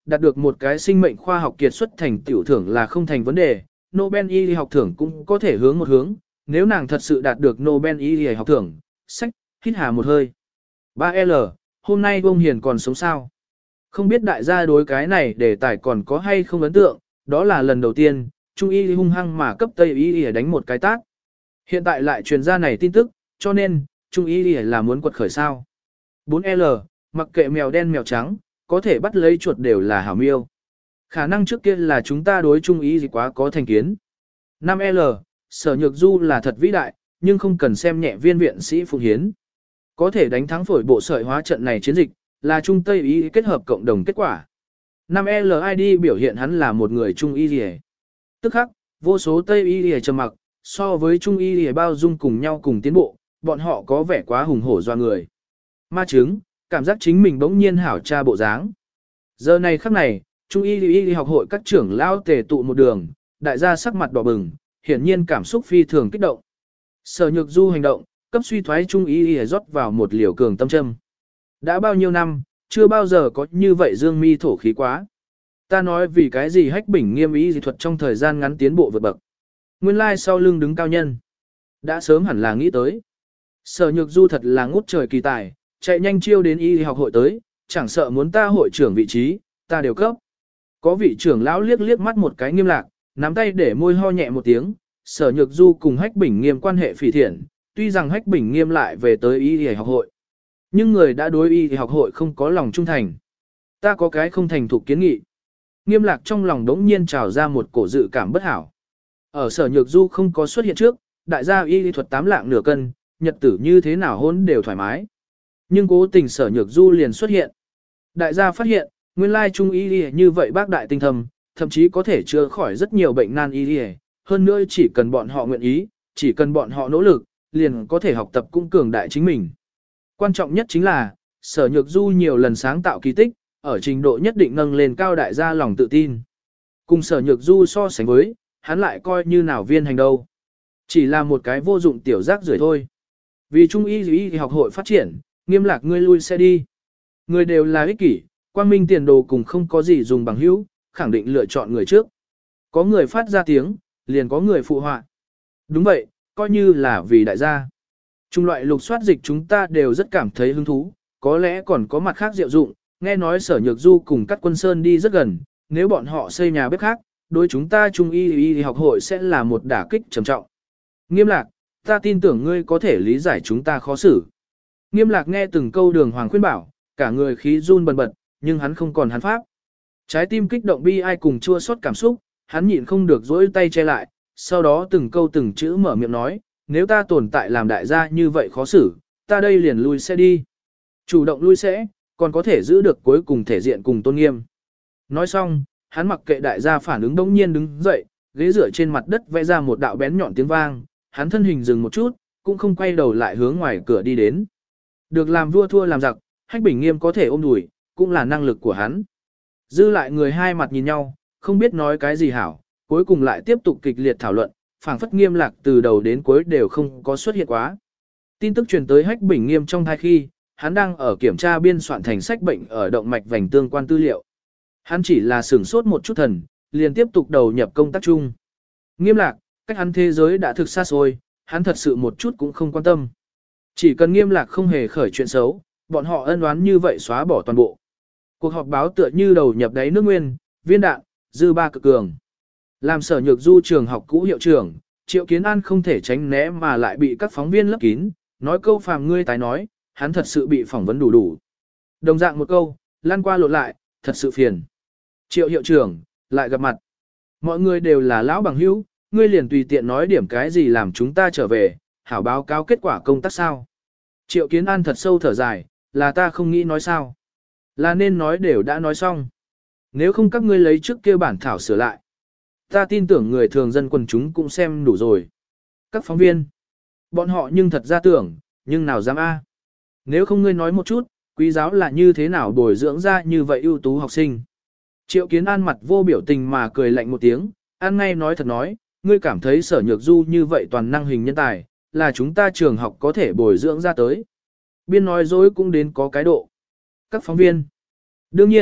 đạt được một cái sinh mệnh khoa học kiệt xuất thành tiểu thưởng là không thành vấn đề, Nobel y học thưởng cũng có thể hướng một hướng, nếu nàng thật sự đạt được Nobel y học thưởng, sách, hít hà một hơi. ba L, hôm nay bông hiền còn sống sao? Không biết đại gia đối cái này đề tài còn có hay không ấn tượng, đó là lần đầu tiên, Trung y hung hăng mà cấp Tây y đánh một cái tác. Hiện tại lại truyền ra này tin tức, cho nên, Trung y là muốn quật khởi sao. bốn L, mặc kệ mèo đen mèo trắng, có thể bắt lấy chuột đều là hảo miêu. Khả năng trước kia là chúng ta đối Trung y gì quá có thành kiến. năm L, Sở Nhược Du là thật vĩ đại, nhưng không cần xem nhẹ viên viện sĩ Phụng Hiến. Có thể đánh thắng phổi bộ sợi hóa trận này chiến dịch, là Trung Tây y kết hợp cộng đồng kết quả. năm L I D biểu hiện hắn là một người Trung y gì. Tức khắc, vô số Tây y gì trầm mặc, so với Trung y gì bao dung cùng nhau cùng tiến bộ, bọn họ có vẻ quá hùng hổ doa người. Ma chứng, cảm giác chính mình bỗng nhiên hảo cha bộ dáng. Giờ này khắc này, Trung y y học hội các trưởng lao tề tụ một đường, đại gia sắc mặt đỏ bừng, hiển nhiên cảm xúc phi thường kích động. Sở Nhược Du hành động, cấp suy thoái Trung y y rót vào một liều cường tâm châm. Đã bao nhiêu năm, chưa bao giờ có như vậy dương mi thổ khí quá. Ta nói vì cái gì Hách Bình Nghiêm y dị thuật trong thời gian ngắn tiến bộ vượt bậc. Nguyên lai sau lưng đứng cao nhân. Đã sớm hẳn là nghĩ tới. Sở Nhược Du thật là ngút trời kỳ tài, chạy nhanh chiêu đến y học hội tới, chẳng sợ muốn ta hội trưởng vị trí, ta đều cấp. Có vị trưởng lão liếc liếc mắt một cái Nghiêm Lạc, nắm tay để môi ho nhẹ một tiếng, Sở Nhược Du cùng Hách Bình Nghiêm quan hệ phỉ thiện, tuy rằng Hách Bình Nghiêm lại về tới y học hội. Nhưng người đã đối y học hội không có lòng trung thành. Ta có cái không thành thục kiến nghị. Nghiêm Lạc trong lòng đống nhiên trào ra một cổ dự cảm bất hảo. Ở Sở Nhược Du không có xuất hiện trước, đại gia y lý thuật tám lạng nửa cân, nhật tử như thế nào hôn đều thoải mái. Nhưng cố tình Sở Nhược Du liền xuất hiện. Đại gia phát hiện, nguyên lai trung y lý như vậy bác đại tinh thầm, thậm chí có thể chữa khỏi rất nhiều bệnh nan y lý. Hơn nữa chỉ cần bọn họ nguyện ý, chỉ cần bọn họ nỗ lực, liền có thể học tập cũng cường đại chính mình. Quan trọng nhất chính là, Sở Nhược Du nhiều lần sáng tạo kỳ tích, ở trình độ nhất định nâng lên cao đại gia lòng tự tin. Cùng Sở Nhược Du so sánh với, hắn lại coi như nào viên hành đâu. Chỉ là một cái vô dụng tiểu rác rưởi thôi. Vì Trung y y học hội phát triển, Nghiêm Lạc ngươi lui sẽ đi. Người đều là ích kỷ, quang minh tiền đồ cùng không có gì dùng bằng hữu, khẳng định lựa chọn người trước. Có người phát ra tiếng, liền có người phụ họa. Đúng vậy, coi như là vì đại gia. Trung loại lục soát dịch chúng ta đều rất cảm thấy hứng thú, có lẽ còn có mặt khác diệu dụng, nghe nói Sở Nhược Du cùng các quân sơn đi rất gần, nếu bọn họ xây nhà bếp khác, đối chúng ta Trung y y học hội sẽ là một đả kích trầm trọng. Nghiêm Lạc, ta tin tưởng ngươi có thể lý giải chúng ta khó xử. Nghiêm Lạc nghe từng câu đường hoàng khuyên bảo, cả người khí run bần bật, nhưng hắn không còn hắn pháp. Trái tim kích động bi ai cùng chua xót cảm xúc, hắn nhịn không được dỗi tay che lại, sau đó từng câu từng chữ mở miệng nói, nếu ta tồn tại làm đại gia như vậy khó xử, ta đây liền lui sẽ đi. Chủ động lui sẽ, còn có thể giữ được cuối cùng thể diện cùng tôn nghiêm. Nói xong, hắn mặc kệ đại gia phản ứng đống nhiên đứng dậy, ghế dựa trên mặt đất vẽ ra một đạo bén nhọn tiếng vang, hắn thân hình dừng một chút, cũng không quay đầu lại hướng ngoài cửa đi đến. Được làm vua thua làm giặc, Hách Bình Nghiêm có thể ôm đùi, cũng là năng lực của hắn. Dư lại người hai mặt nhìn nhau, không biết nói cái gì hảo, cuối cùng lại tiếp tục kịch liệt thảo luận, phảng phất Nghiêm Lạc từ đầu đến cuối đều không có xuất hiện quá. Tin tức truyền tới Hách Bình Nghiêm trong thai khi, hắn đang ở kiểm tra biên soạn thành sách bệnh ở động mạch vành tương quan tư liệu. Hắn chỉ là sửng sốt một chút thần, liền tiếp tục đầu nhập công tác chung. Nghiêm Lạc, cách hắn thế giới đã thực xa xôi, hắn thật sự một chút cũng không quan tâm. Chỉ cần Nghiêm Lạc không hề khởi chuyện xấu, bọn họ ân oán như vậy xóa bỏ toàn bộ. Cuộc họp báo tựa như đầu nhập đáy nước nguyên, viên đạn, dư ba cực cường. Làm Sở Nhược Du trường học cũ hiệu trưởng, Triệu Kiến An không thể tránh né mà lại bị các phóng viên lấp kín, nói câu phàm ngươi tái nói, hắn thật sự bị phỏng vấn đủ đủ. Đồng dạng một câu, lan qua lộn lại, thật sự phiền. Triệu hiệu trưởng, lại gặp mặt. Mọi người đều là lão bằng hữu, ngươi liền tùy tiện nói điểm cái gì làm chúng ta trở về, hảo báo cáo kết quả công tác sao. Triệu Kiến An thật sâu thở dài, là ta không nghĩ nói sao. Là nên nói đều đã nói xong. Nếu không các ngươi lấy trước kia bản thảo sửa lại. Ta tin tưởng người thường dân quần chúng cũng xem đủ rồi. Các phóng viên. Bọn họ nhưng thật ra tưởng, nhưng nào dám a? Nếu không ngươi nói một chút, quý giáo là như thế nào bồi dưỡng ra như vậy ưu tú học sinh. Triệu Kiến An mặt vô biểu tình mà cười lạnh một tiếng, An ngay nói thật nói, ngươi cảm thấy Sở Nhược Du như vậy toàn năng hình nhân tài, là chúng ta trường học có thể bồi dưỡng ra tới. Biên nói dối cũng đến có cái độ. Các phóng viên. Đương nhiên,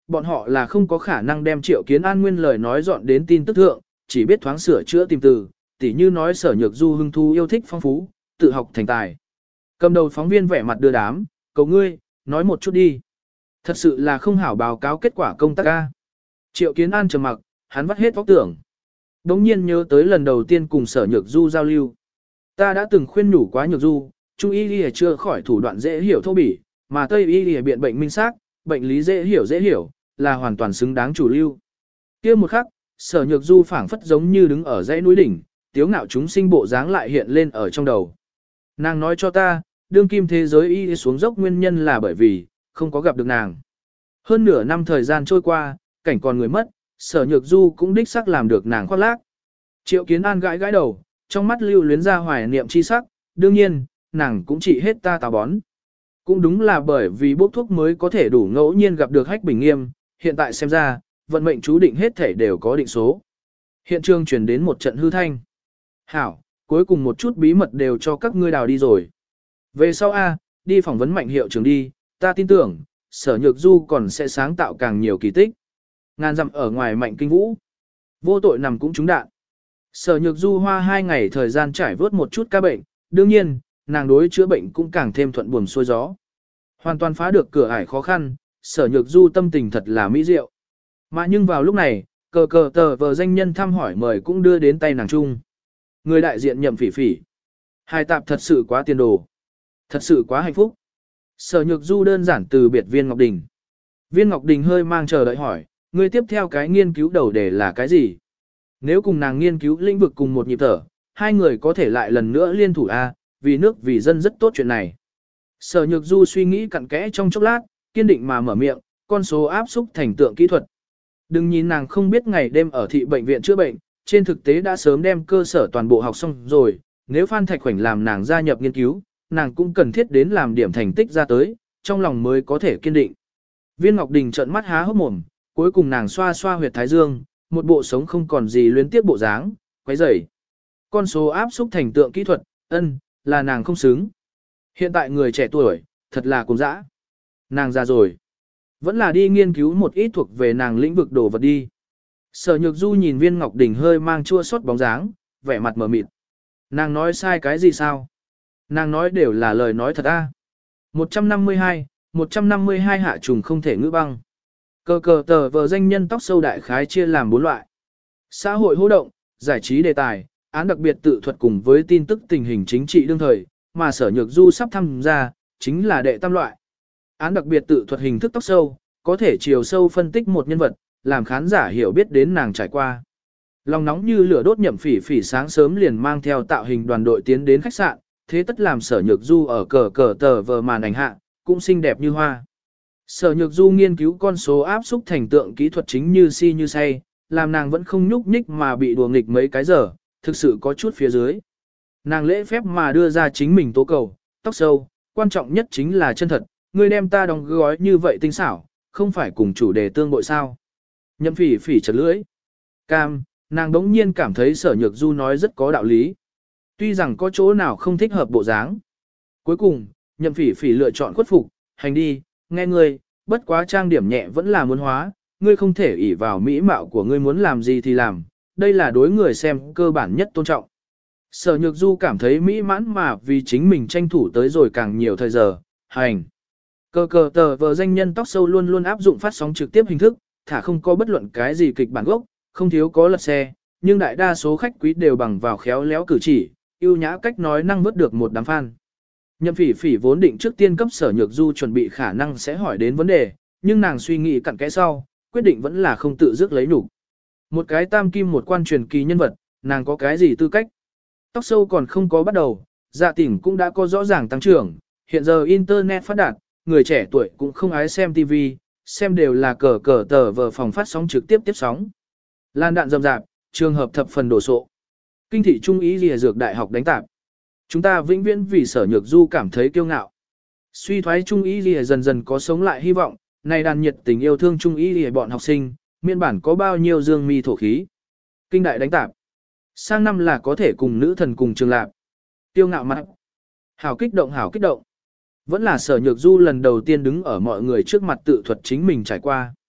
bọn họ là không có khả năng đem Triệu Kiến An nguyên lời nói dọn đến tin tức thượng, chỉ biết thoáng sửa chữa tìm từ, tỉ như nói Sở Nhược Du hưng thu yêu thích phong phú, tự học thành tài. Cầm đầu phóng viên vẻ mặt đưa đám, cầu ngươi, nói một chút đi. Thật sự là không hảo báo cáo kết quả công tác ca. Triệu Kiến An trầm mặc, hắn vắt hết óc tưởng. Đống nhiên nhớ tới lần đầu tiên cùng Sở Nhược Du giao lưu. Ta đã từng khuyên nhủ quá Nhược Du, Trung y y chưa khỏi thủ đoạn dễ hiểu thô bỉ, mà Tây y y biện bệnh minh xác, bệnh lý dễ hiểu dễ hiểu, là hoàn toàn xứng đáng chủ lưu. Kia một khắc, Sở Nhược Du phảng phất giống như đứng ở dãy núi đỉnh, tiếu ngạo chúng sinh bộ dáng lại hiện lên ở trong đầu. Nàng nói cho ta, đương kim thế giới y xuống dốc nguyên nhân là bởi vì không có gặp được nàng. Hơn nửa năm thời gian trôi qua, cảnh còn người mất, Sở Nhược Du cũng đích xác làm được nàng khoác lác. Triệu Kiến An gãi gãi đầu, trong mắt lưu luyến ra hoài niệm chi sắc, đương nhiên, nàng cũng chỉ hết ta tà bón. Cũng đúng là bởi vì bốc thuốc mới có thể đủ ngẫu nhiên gặp được Hách Bình Nghiêm, hiện tại xem ra, vận mệnh chú định hết thể đều có định số. Hiện trường truyền đến một trận hư thanh. Hảo, cuối cùng một chút bí mật đều cho các ngươi đào đi rồi. Về sau A, đi phỏng vấn Mạnh hiệu trưởng đi, ta tin tưởng, Sở Nhược Du còn sẽ sáng tạo càng nhiều kỳ tích. Ngàn dặm ở ngoài Mạnh Kinh Vũ. Vô tội nằm cũng trúng đạn. Sở Nhược Du hoa hai ngày thời gian trải vớt một chút ca bệnh, đương nhiên, nàng đối chữa bệnh cũng càng thêm thuận buồm xuôi gió. Hoàn toàn phá được cửa ải khó khăn, Sở Nhược Du tâm tình thật là mỹ diệu. Mà nhưng vào lúc này, cờ cờ tờ vờ danh nhân thăm hỏi mời cũng đưa đến tay nàng chung. Người đại diện Nhậm Phỉ Phỉ. Hai tạp thật sự quá tiền đồ. Thật sự quá hạnh phúc. Sở Nhược Du đơn giản từ biệt Viên Ngọc Đình. Viên Ngọc Đình hơi mang chờ đợi hỏi, người tiếp theo cái nghiên cứu đầu đề là cái gì? Nếu cùng nàng nghiên cứu lĩnh vực cùng một nhịp thở, hai người có thể lại lần nữa liên thủ A, vì nước vì dân rất tốt chuyện này. Sở Nhược Du suy nghĩ cặn kẽ trong chốc lát, kiên định mà mở miệng, con số áp xúc thành tượng kỹ thuật. Đừng nhìn nàng không biết ngày đêm ở thị bệnh viện chữa bệnh, trên thực tế đã sớm đem cơ sở toàn bộ học xong rồi, nếu Phan Thạch Khoảnh làm nàng gia nhập nghiên cứu, nàng cũng cần thiết đến làm điểm thành tích ra tới, trong lòng mới có thể kiên định. Viên Ngọc Đình trợn mắt há hốc mồm, cuối cùng nàng xoa xoa huyệt thái dương, một bộ sống không còn gì luyến tiếc bộ dáng, quấy rầy. Con số áp xúc thành tượng kỹ thuật, ân, là nàng không xứng. Hiện tại người trẻ tuổi, thật là cùng dã. Nàng già rồi. Vẫn là đi nghiên cứu một ít thuộc về nàng lĩnh vực đồ vật đi. Sở Nhược Du nhìn Viên Ngọc Đình hơi mang chua xót bóng dáng, vẻ mặt mờ mịt. Nàng nói sai cái gì sao? Nàng nói đều là lời nói thật a. một trăm năm mươi hai, một trăm năm mươi hai hạ trùng không thể ngữ băng. Cờ cờ tờ vờ danh nhân tóc sâu đại khái chia làm bốn loại. Xã hội hô động, giải trí đề tài, án đặc biệt tự thuật cùng với tin tức tình hình chính trị đương thời, mà Sở Nhược Du sắp tham gia, chính là đệ tam loại. Án đặc biệt tự thuật hình thức tóc sâu, có thể chiều sâu phân tích một nhân vật, làm khán giả hiểu biết đến nàng trải qua. Lòng nóng như lửa đốt Nhậm Phỉ Phỉ sáng sớm liền mang theo tạo hình đoàn đội tiến đến khách sạn, thế tất làm Sở Nhược Du ở cờ cờ tờ vờ màn ảnh hạ, cũng xinh đẹp như hoa. Sở Nhược Du nghiên cứu con số áp xúc thành tượng kỹ thuật chính như si như say, làm nàng vẫn không nhúc nhích mà bị đùa nghịch mấy cái giờ, thực sự có chút phía dưới. Nàng lễ phép mà đưa ra chính mình tố cầu, tóc sâu, quan trọng nhất chính là chân thật, người đem ta đóng gói như vậy tinh xảo, không phải cùng chủ đề tương bội sao. Nhậm Phỉ Phỉ chật lưỡi. Cam, nàng đống nhiên cảm thấy Sở Nhược Du nói rất có đạo lý. Tuy rằng có chỗ nào không thích hợp bộ dáng. Cuối cùng, Nhậm Phỉ Phỉ lựa chọn khuất phục, hành đi, nghe ngươi, bất quá trang điểm nhẹ vẫn là muốn hóa, ngươi không thể ỷ vào mỹ mạo của ngươi muốn làm gì thì làm, đây là đối người xem cơ bản nhất tôn trọng. Sở Nhược Du cảm thấy mỹ mãn mà vì chính mình tranh thủ tới rồi càng nhiều thời giờ, hành. Cờ cờ tờ vờ danh nhân tóc sâu luôn luôn áp dụng phát sóng trực tiếp hình thức, thả không có bất luận cái gì kịch bản gốc, không thiếu có lật xe, nhưng đại đa số khách quý đều bằng vào khéo léo cử chỉ, ưu nhã cách nói năng vớt được một đám fan. Nhậm Phỉ Phỉ vốn định trước tiên cấp Sở Nhược Du chuẩn bị khả năng sẽ hỏi đến vấn đề, nhưng nàng suy nghĩ cặn kẽ sau, quyết định vẫn là không tự dứt lấy nhục. Một cái tam kim một quan truyền kỳ nhân vật, nàng có cái gì tư cách? Tóc sâu còn không có bắt đầu, dạ tỉnh cũng đã có rõ ràng tăng trưởng, hiện giờ internet phát đạt, người trẻ tuổi cũng không ái xem ti vi, xem đều là cờ cờ tờ vờ phòng phát sóng trực tiếp tiếp sóng. Lan đạn rầm rạp, trường hợp thập phần đổ sộ. Kinh thị trung ý lìa dược đại học đánh tạp. Chúng ta vĩnh viễn vì Sở Nhược Du cảm thấy kiêu ngạo. Suy thoái trung ý lìa dần dần có sống lại hy vọng, này đàn nhiệt tình yêu thương trung ý lìa bọn học sinh, miên bản có bao nhiêu dương mi thổ khí. Kinh đại đánh tạp. Sang năm là có thể cùng nữ thần cùng trường lạc. Kiêu ngạo mặt. Hảo kích động hảo kích động. Vẫn là Sở Nhược Du lần đầu tiên đứng ở mọi người trước mặt tự thuật chính mình trải qua.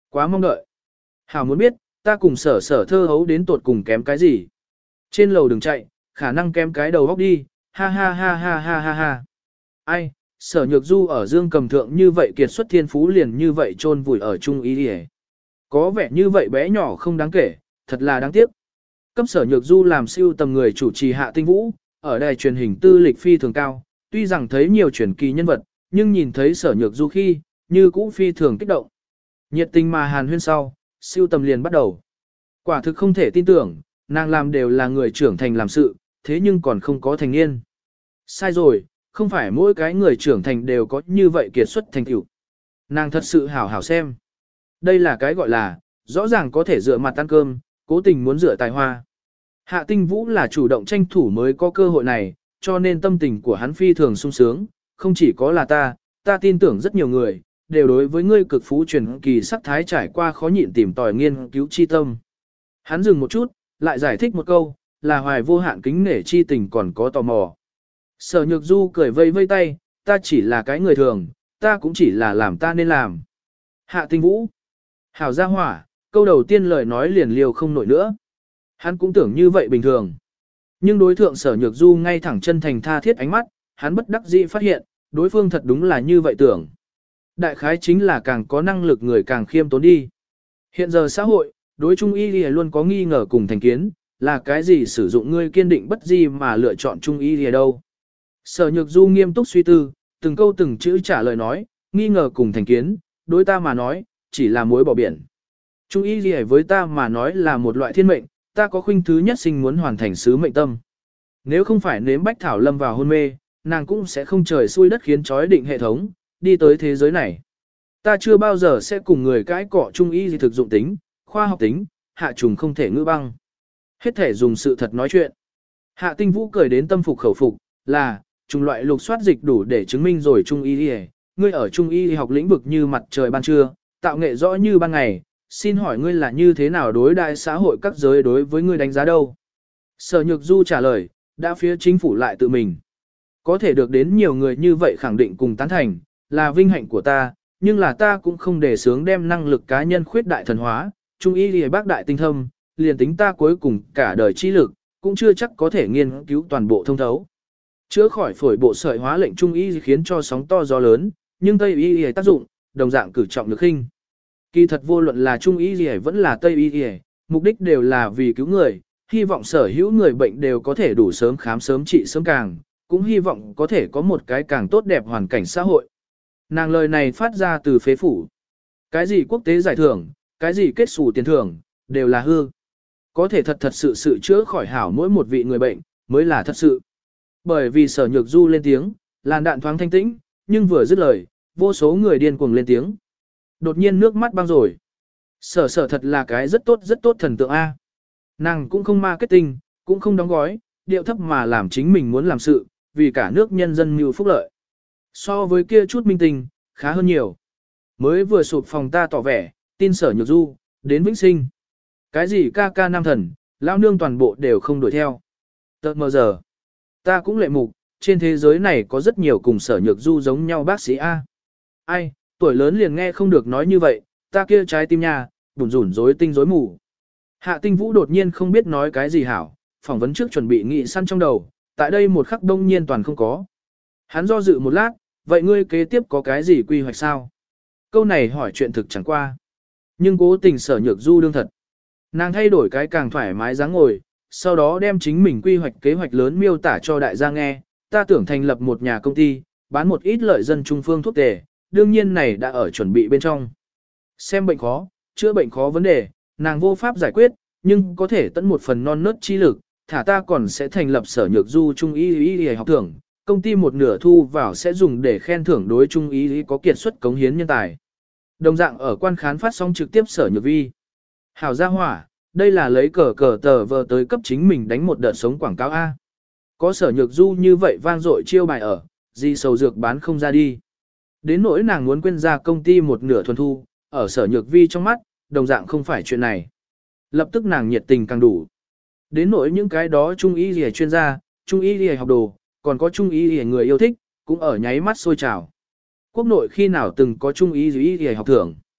Quá mong đợi. Hảo muốn biết, ta cùng sở sở thơ hấu đến tột cùng kém cái gì. Trên lầu đừng chạy, khả năng kém cái đầu góc đi, ha ha ha ha ha ha ha. Ai, sở nhược du ở dương cầm thượng như vậy kiệt xuất thiên phú liền như vậy chôn vùi ở trung ý đi. Có vẻ như vậy bé nhỏ không đáng kể, thật là đáng tiếc. Cấp sở nhược du làm siêu tầm người chủ trì Hạ Tinh Vũ, ở đài truyền hình tư lịch phi thường cao, tuy rằng thấy nhiều truyền kỳ nhân vật, nhưng nhìn thấy sở nhược du khi, như cũ phi thường kích động. Nhiệt tình mà hàn huyên sau, siêu tầm liền bắt đầu. Quả thực không thể tin tưởng, nàng làm đều là người trưởng thành làm sự, thế nhưng còn không có thành niên. Sai rồi, không phải mỗi cái người trưởng thành đều có như vậy kiệt xuất thành tựu. Nàng thật sự hảo hảo xem. Đây là cái gọi là, rõ ràng có thể dựa mặt ăn cơm, cố tình muốn dựa tài hoa. Hạ Tinh Vũ là chủ động tranh thủ mới có cơ hội này, cho nên tâm tình của hắn phi thường sung sướng, không chỉ có là ta, ta tin tưởng rất nhiều người, đều đối với ngươi cực phú truyền kỳ sắc thái trải qua khó nhịn tìm tòi nghiên cứu chi tâm. Hắn dừng một chút, lại giải thích một câu, là hoài vô hạn kính nể chi tình còn có tò mò. Sở Nhược Du cười vây vây tay, ta chỉ là cái người thường, ta cũng chỉ là làm ta nên làm. Hạ Tinh Vũ. Hảo gia hỏa, câu đầu tiên lời nói liền liều không nổi nữa. Hắn cũng tưởng như vậy bình thường. Nhưng đối thượng Sở Nhược Du ngay thẳng chân thành tha thiết ánh mắt, hắn bất đắc dĩ phát hiện, đối phương thật đúng là như vậy tưởng. Đại khái chính là càng có năng lực người càng khiêm tốn đi. Hiện giờ xã hội, đối trung y lìa luôn có nghi ngờ cùng thành kiến, là cái gì sử dụng ngươi kiên định bất di mà lựa chọn trung y lìa đâu. Sở Nhược Du nghiêm túc suy tư, từng câu từng chữ trả lời nói, nghi ngờ cùng thành kiến, đối ta mà nói, chỉ là muối bỏ biển. Trung y lìa với ta mà nói là một loại thiên mệnh, ta có khuynh thứ nhất sinh muốn hoàn thành sứ mệnh tâm. Nếu không phải nếm bách thảo lâm vào hôn mê, nàng cũng sẽ không trời xui đất khiến trói định hệ thống, đi tới thế giới này. Ta chưa bao giờ sẽ cùng người cãi cọ trung y gì thực dụng tính, khoa học tính, hạ trùng không thể ngữ băng. Hết thể dùng sự thật nói chuyện. Hạ Tinh Vũ cười đến tâm phục khẩu phục, là, trùng loại lục soát dịch đủ để chứng minh rồi trung y đi. Ngươi ở trung y học lĩnh vực như mặt trời ban trưa, tạo nghệ rõ như ban ngày, xin hỏi ngươi là như thế nào đối đại xã hội các giới đối với ngươi đánh giá đâu? Sở Nhược Du trả lời, đã phía chính phủ lại tự mình. Có thể được đến nhiều người như vậy khẳng định cùng tán thành, là vinh hạnh của ta, nhưng là ta cũng không để sướng đem năng lực cá nhân khuyết đại thần hóa, trung y lìa bác đại tinh thâm, liền tính ta cuối cùng cả đời chi lực, cũng chưa chắc có thể nghiên cứu toàn bộ thông thấu. Chữa khỏi phổi bộ sợi hóa lệnh trung y khiến cho sóng to gió lớn, nhưng tây y lìa tác dụng, đồng dạng cử trọng lực khinh. Kỳ thật vô luận là trung y lìa vẫn là tây y lìa, mục đích đều là vì cứu người, hy vọng sở hữu người bệnh đều có thể đủ sớm khám sớm trị sớm càng, cũng hy vọng có thể có một cái càng tốt đẹp hoàn cảnh xã hội. Nàng lời này phát ra từ phế phủ. Cái gì quốc tế giải thưởng, cái gì kết xù tiền thưởng, đều là hư. Có thể thật thật sự sự chữa khỏi hảo mỗi một vị người bệnh, mới là thật sự. Bởi vì Sở Nhược Du lên tiếng, làn đạn thoáng thanh tĩnh, nhưng vừa dứt lời, vô số người điên cuồng lên tiếng. Đột nhiên nước mắt băng rồi. Sở sở thật là cái rất tốt rất tốt thần tượng A. Nàng cũng không marketing, cũng không đóng gói, điệu thấp mà làm chính mình muốn làm sự, vì cả nước nhân dân mưu phúc lợi. So với kia chút minh tinh, khá hơn nhiều. Mới vừa sụp phòng ta tỏ vẻ, tin Sở Nhược Du, đến vĩnh sinh. Cái gì ca ca nam thần, lão nương toàn bộ đều không đuổi theo. Tợt mờ giờ. Ta cũng lệ mục, trên thế giới này có rất nhiều cùng Sở Nhược Du giống nhau bác sĩ A. Ai, tuổi lớn liền nghe không được nói như vậy, ta kia trái tim nhà, bùn rủn rối tinh rối mù. Hạ Tinh Vũ đột nhiên không biết nói cái gì hảo, phỏng vấn trước chuẩn bị nghị săn trong đầu, tại đây một khắc đông nhiên toàn không có. Hắn do dự một lát, vậy ngươi kế tiếp có cái gì quy hoạch sao? Câu này hỏi chuyện thực chẳng qua. Nhưng cố tình Sở Nhược Du đương thật. Nàng thay đổi cái càng thoải mái dáng ngồi, sau đó đem chính mình quy hoạch kế hoạch lớn miêu tả cho đại gia nghe. Ta tưởng thành lập một nhà công ty, bán một ít lợi dân trung phương thuốc tề, đương nhiên này đã ở chuẩn bị bên trong. Xem bệnh khó, chữa bệnh khó vấn đề, nàng vô pháp giải quyết, nhưng có thể tận một phần non nớt chi lực, thả ta còn sẽ thành lập Sở Nhược Du trung y y y học thưởng, công ty một nửa thu vào sẽ dùng để khen thưởng đối trung y y có kiệt xuất cống hiến nhân tài. Đồng dạng ở quan khán phát sóng trực tiếp Sở Nhược Vi. Hảo gia hỏa, đây là lấy cờ cờ tờ vờ tới cấp chính mình đánh một đợt sống quảng cáo A. Có Sở Nhược Du như vậy vang dội chiêu bài ở, gì sầu dược bán không ra đi. Đến nỗi nàng muốn quên ra công ty một nửa thuần thu, ở Sở Nhược Vi trong mắt, đồng dạng không phải chuyện này. Lập tức nàng nhiệt tình càng đủ. Đến nỗi những cái đó trung y y chuyên gia, trung y y học đồ, còn có trung y y người yêu thích, cũng ở nháy mắt sôi trào. Quốc nội khi nào từng có trung y y y học thưởng?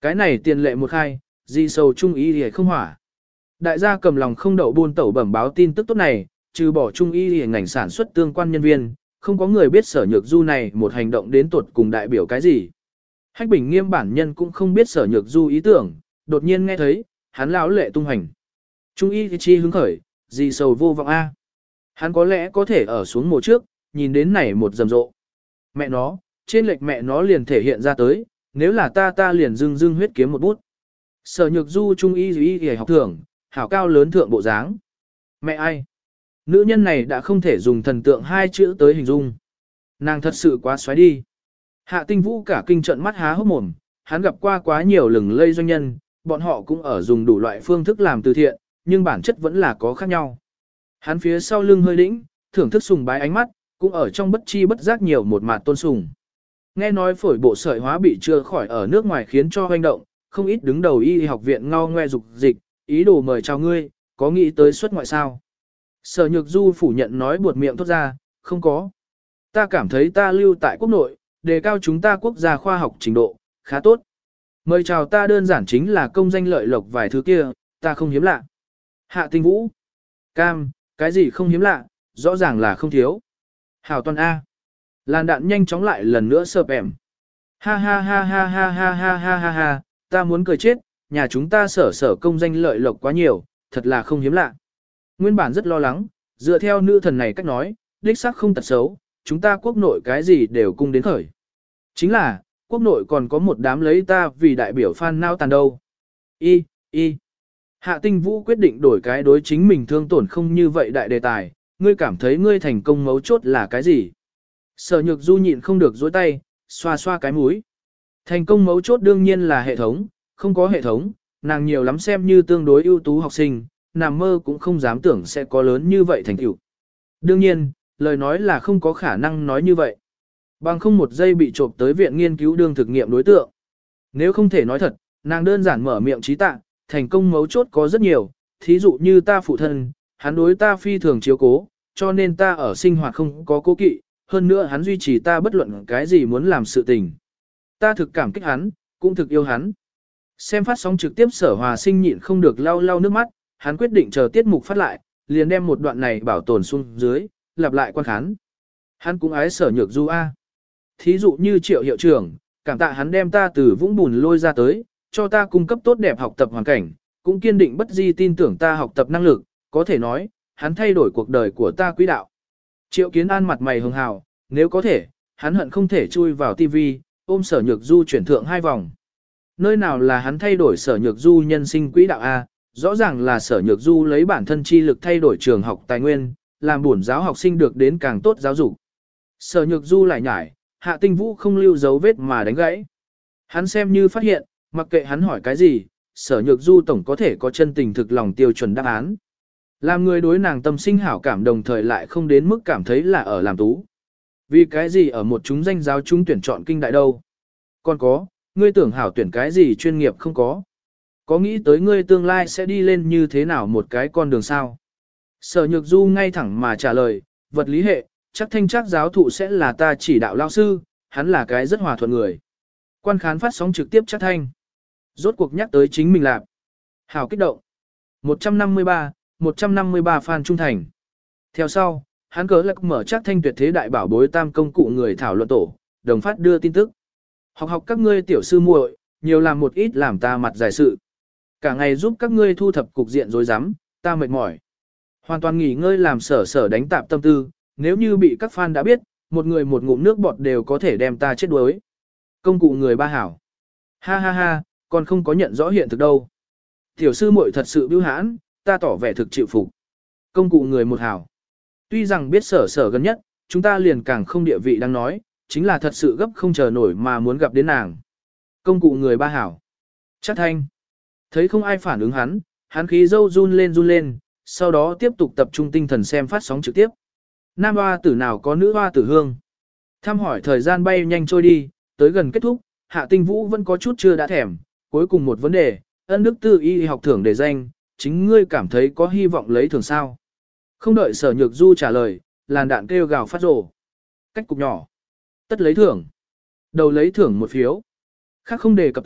Cái này tiền lệ một khai, di sầu trung y thì không hỏa. Đại gia cầm lòng không đậu buôn tẩu bẩm báo tin tức tốt này, trừ bỏ trung y thì ngành sản xuất tương quan nhân viên, không có người biết sở nhược du này một hành động đến tuột cùng đại biểu cái gì. Hách Bình Nghiêm bản nhân cũng không biết sở nhược du ý tưởng, đột nhiên nghe thấy, hắn lão lệ tung hành. Trung y thì chi hứng khởi, di sầu vô vọng A. Hắn có lẽ có thể ở xuống mùa trước, nhìn đến này một rầm rộ. Mẹ nó, trên lệch mẹ nó liền thể hiện ra tới, nếu là ta ta liền dưng dưng huyết kiếm một bút. Sở nhược du trung y y y học thưởng, hảo cao lớn thượng bộ dáng. Mẹ ai? Nữ nhân này đã không thể dùng thần tượng hai chữ tới hình dung. Nàng thật sự quá xoáy đi. Hạ Tinh Vũ cả kinh trận mắt há hốc mồm, hắn gặp qua quá nhiều lừng lây doanh nhân, bọn họ cũng ở dùng đủ loại phương thức làm từ thiện, nhưng bản chất vẫn là có khác nhau. Hắn phía sau lưng hơi đĩnh, thưởng thức sùng bái ánh mắt, cũng ở trong bất chi bất giác nhiều một mặt tôn sùng. Nghe nói phổi bộ sợi hóa bị chưa khỏi ở nước ngoài khiến cho hoành động, không ít đứng đầu y học viện ngao ngoe dục dịch, ý đồ mời chào ngươi, có nghĩ tới xuất ngoại sao? Sở Nhược Du phủ nhận nói buột miệng thốt ra, không có. Ta cảm thấy ta lưu tại quốc nội, đề cao chúng ta quốc gia khoa học trình độ, khá tốt. Mời chào ta đơn giản chính là công danh lợi lộc vài thứ kia, ta không hiếm lạ. Hạ Tinh Vũ. Cam, cái gì không hiếm lạ, rõ ràng là không thiếu. Hảo toàn A. Làn đạn nhanh chóng lại lần nữa sợp ẻm. Ha ha ha ha ha ha ha ha ha ha, ta muốn cười chết, nhà chúng ta sở sở công danh lợi lộc quá nhiều, thật là không hiếm lạ. Nguyên bản rất lo lắng, dựa theo nữ thần này cách nói, đích xác không tật xấu, chúng ta quốc nội cái gì đều cung đến khởi. Chính là, quốc nội còn có một đám lấy ta vì đại biểu fan nao tàn đâu. Y, y. Hạ Tinh Vũ quyết định đổi cái đối chính mình thương tổn không như vậy đại đề tài, ngươi cảm thấy ngươi thành công mấu chốt là cái gì? Sở Nhược Du nhịn không được dối tay, xoa xoa cái mũi. Thành công mấu chốt đương nhiên là hệ thống, không có hệ thống, nàng nhiều lắm xem như tương đối ưu tú học sinh, nằm mơ cũng không dám tưởng sẽ có lớn như vậy thành tựu. Đương nhiên, lời nói là không có khả năng nói như vậy. Bằng không một giây bị trộm tới viện nghiên cứu đương thực nghiệm đối tượng. Nếu không thể nói thật, nàng đơn giản mở miệng trí tạ, thành công mấu chốt có rất nhiều, thí dụ như ta phụ thân, hắn đối ta phi thường chiếu cố, cho nên ta ở sinh hoạt không có cố kỵ, hơn nữa hắn duy trì ta bất luận cái gì muốn làm sự tình. Ta thực cảm kích hắn, cũng thực yêu hắn. Xem phát sóng trực tiếp Sở Hòa Sinh nhịn không được lau lau nước mắt, hắn quyết định chờ tiết mục phát lại, liền đem một đoạn này bảo tồn xuống dưới, lặp lại quan khán. Hắn cũng ái Sở Nhược Du A. Thí dụ như Triệu hiệu trưởng, cảm tạ hắn đem ta từ vũng bùn lôi ra tới, cho ta cung cấp tốt đẹp học tập hoàn cảnh, cũng kiên định bất di tin tưởng ta học tập năng lực, có thể nói, hắn thay đổi cuộc đời của ta quỹ đạo. Triệu Kiến An mặt mày hường hào, nếu có thể, hắn hận không thể chui vào tivi, ôm Sở Nhược Du chuyển thượng hai vòng. Nơi nào là hắn thay đổi Sở Nhược Du nhân sinh quỹ đạo A, rõ ràng là Sở Nhược Du lấy bản thân chi lực thay đổi trường học tài nguyên, làm bổn giáo học sinh được đến càng tốt giáo dục. Sở Nhược Du lại nhải, Hạ Tinh Vũ không lưu dấu vết mà đánh gãy. Hắn xem như phát hiện, mặc kệ hắn hỏi cái gì, Sở Nhược Du tổng có thể có chân tình thực lòng tiêu chuẩn đáp án. Làm người đối nàng tâm sinh hảo cảm đồng thời lại không đến mức cảm thấy là ở làm tú. Vì cái gì ở một chúng danh giáo chúng tuyển chọn kinh đại đâu? Còn có, ngươi tưởng hảo tuyển cái gì chuyên nghiệp không có? Có nghĩ tới ngươi tương lai sẽ đi lên như thế nào một cái con đường sao? Sở Nhược Du ngay thẳng mà trả lời, vật lý hệ, chắc thanh chắc giáo thụ sẽ là ta chỉ đạo lao sư, hắn là cái rất hòa thuận người. Quan khán phát sóng trực tiếp chắc thanh. Rốt cuộc nhắc tới chính mình làm. Hảo kích động. một trăm năm mươi ba, một trăm năm mươi ba fan trung thành. Theo sau, hắn cớ lạc mở chắc thanh tuyệt thế đại bảo bối tam công cụ người thảo luận tổ, đồng phát đưa tin tức. Học học các ngươi tiểu sư muội, nhiều làm một ít làm ta mặt giải sự. Cả ngày giúp các ngươi thu thập cục diện rối rắm, ta mệt mỏi. Hoàn toàn nghỉ ngơi làm sở sở đánh tạp tâm tư, nếu như bị các fan đã biết, một người một ngụm nước bọt đều có thể đem ta chết đuối. Công cụ người ba hảo. Ha ha ha, còn không có nhận rõ hiện thực đâu. Tiểu sư muội thật sự bưu hãn, ta tỏ vẻ thực chịu phục. Công cụ người một hảo. Tuy rằng biết sở sở gần nhất, chúng ta liền càng không địa vị đang nói, chính là thật sự gấp không chờ nổi mà muốn gặp đến nàng. Công cụ người ba hảo. Chắc thanh. Thấy không ai phản ứng hắn, hắn khí dâu run lên run lên, sau đó tiếp tục tập trung tinh thần xem phát sóng trực tiếp. Nam hoa tử nào có nữ hoa tử hương. Thăm hỏi thời gian bay nhanh trôi đi, tới gần kết thúc, Hạ Tinh Vũ vẫn có chút chưa đã thèm. Cuối cùng một vấn đề, ân đức tư y học thưởng đề danh, chính ngươi cảm thấy có hy vọng lấy thưởng sao. Không đợi Sở Nhược Du trả lời, làn đạn kêu gào phát rồ. Cách cục nhỏ. Tất lấy thưởng. Đầu lấy thưởng một phiếu. Khác không đề cập tới,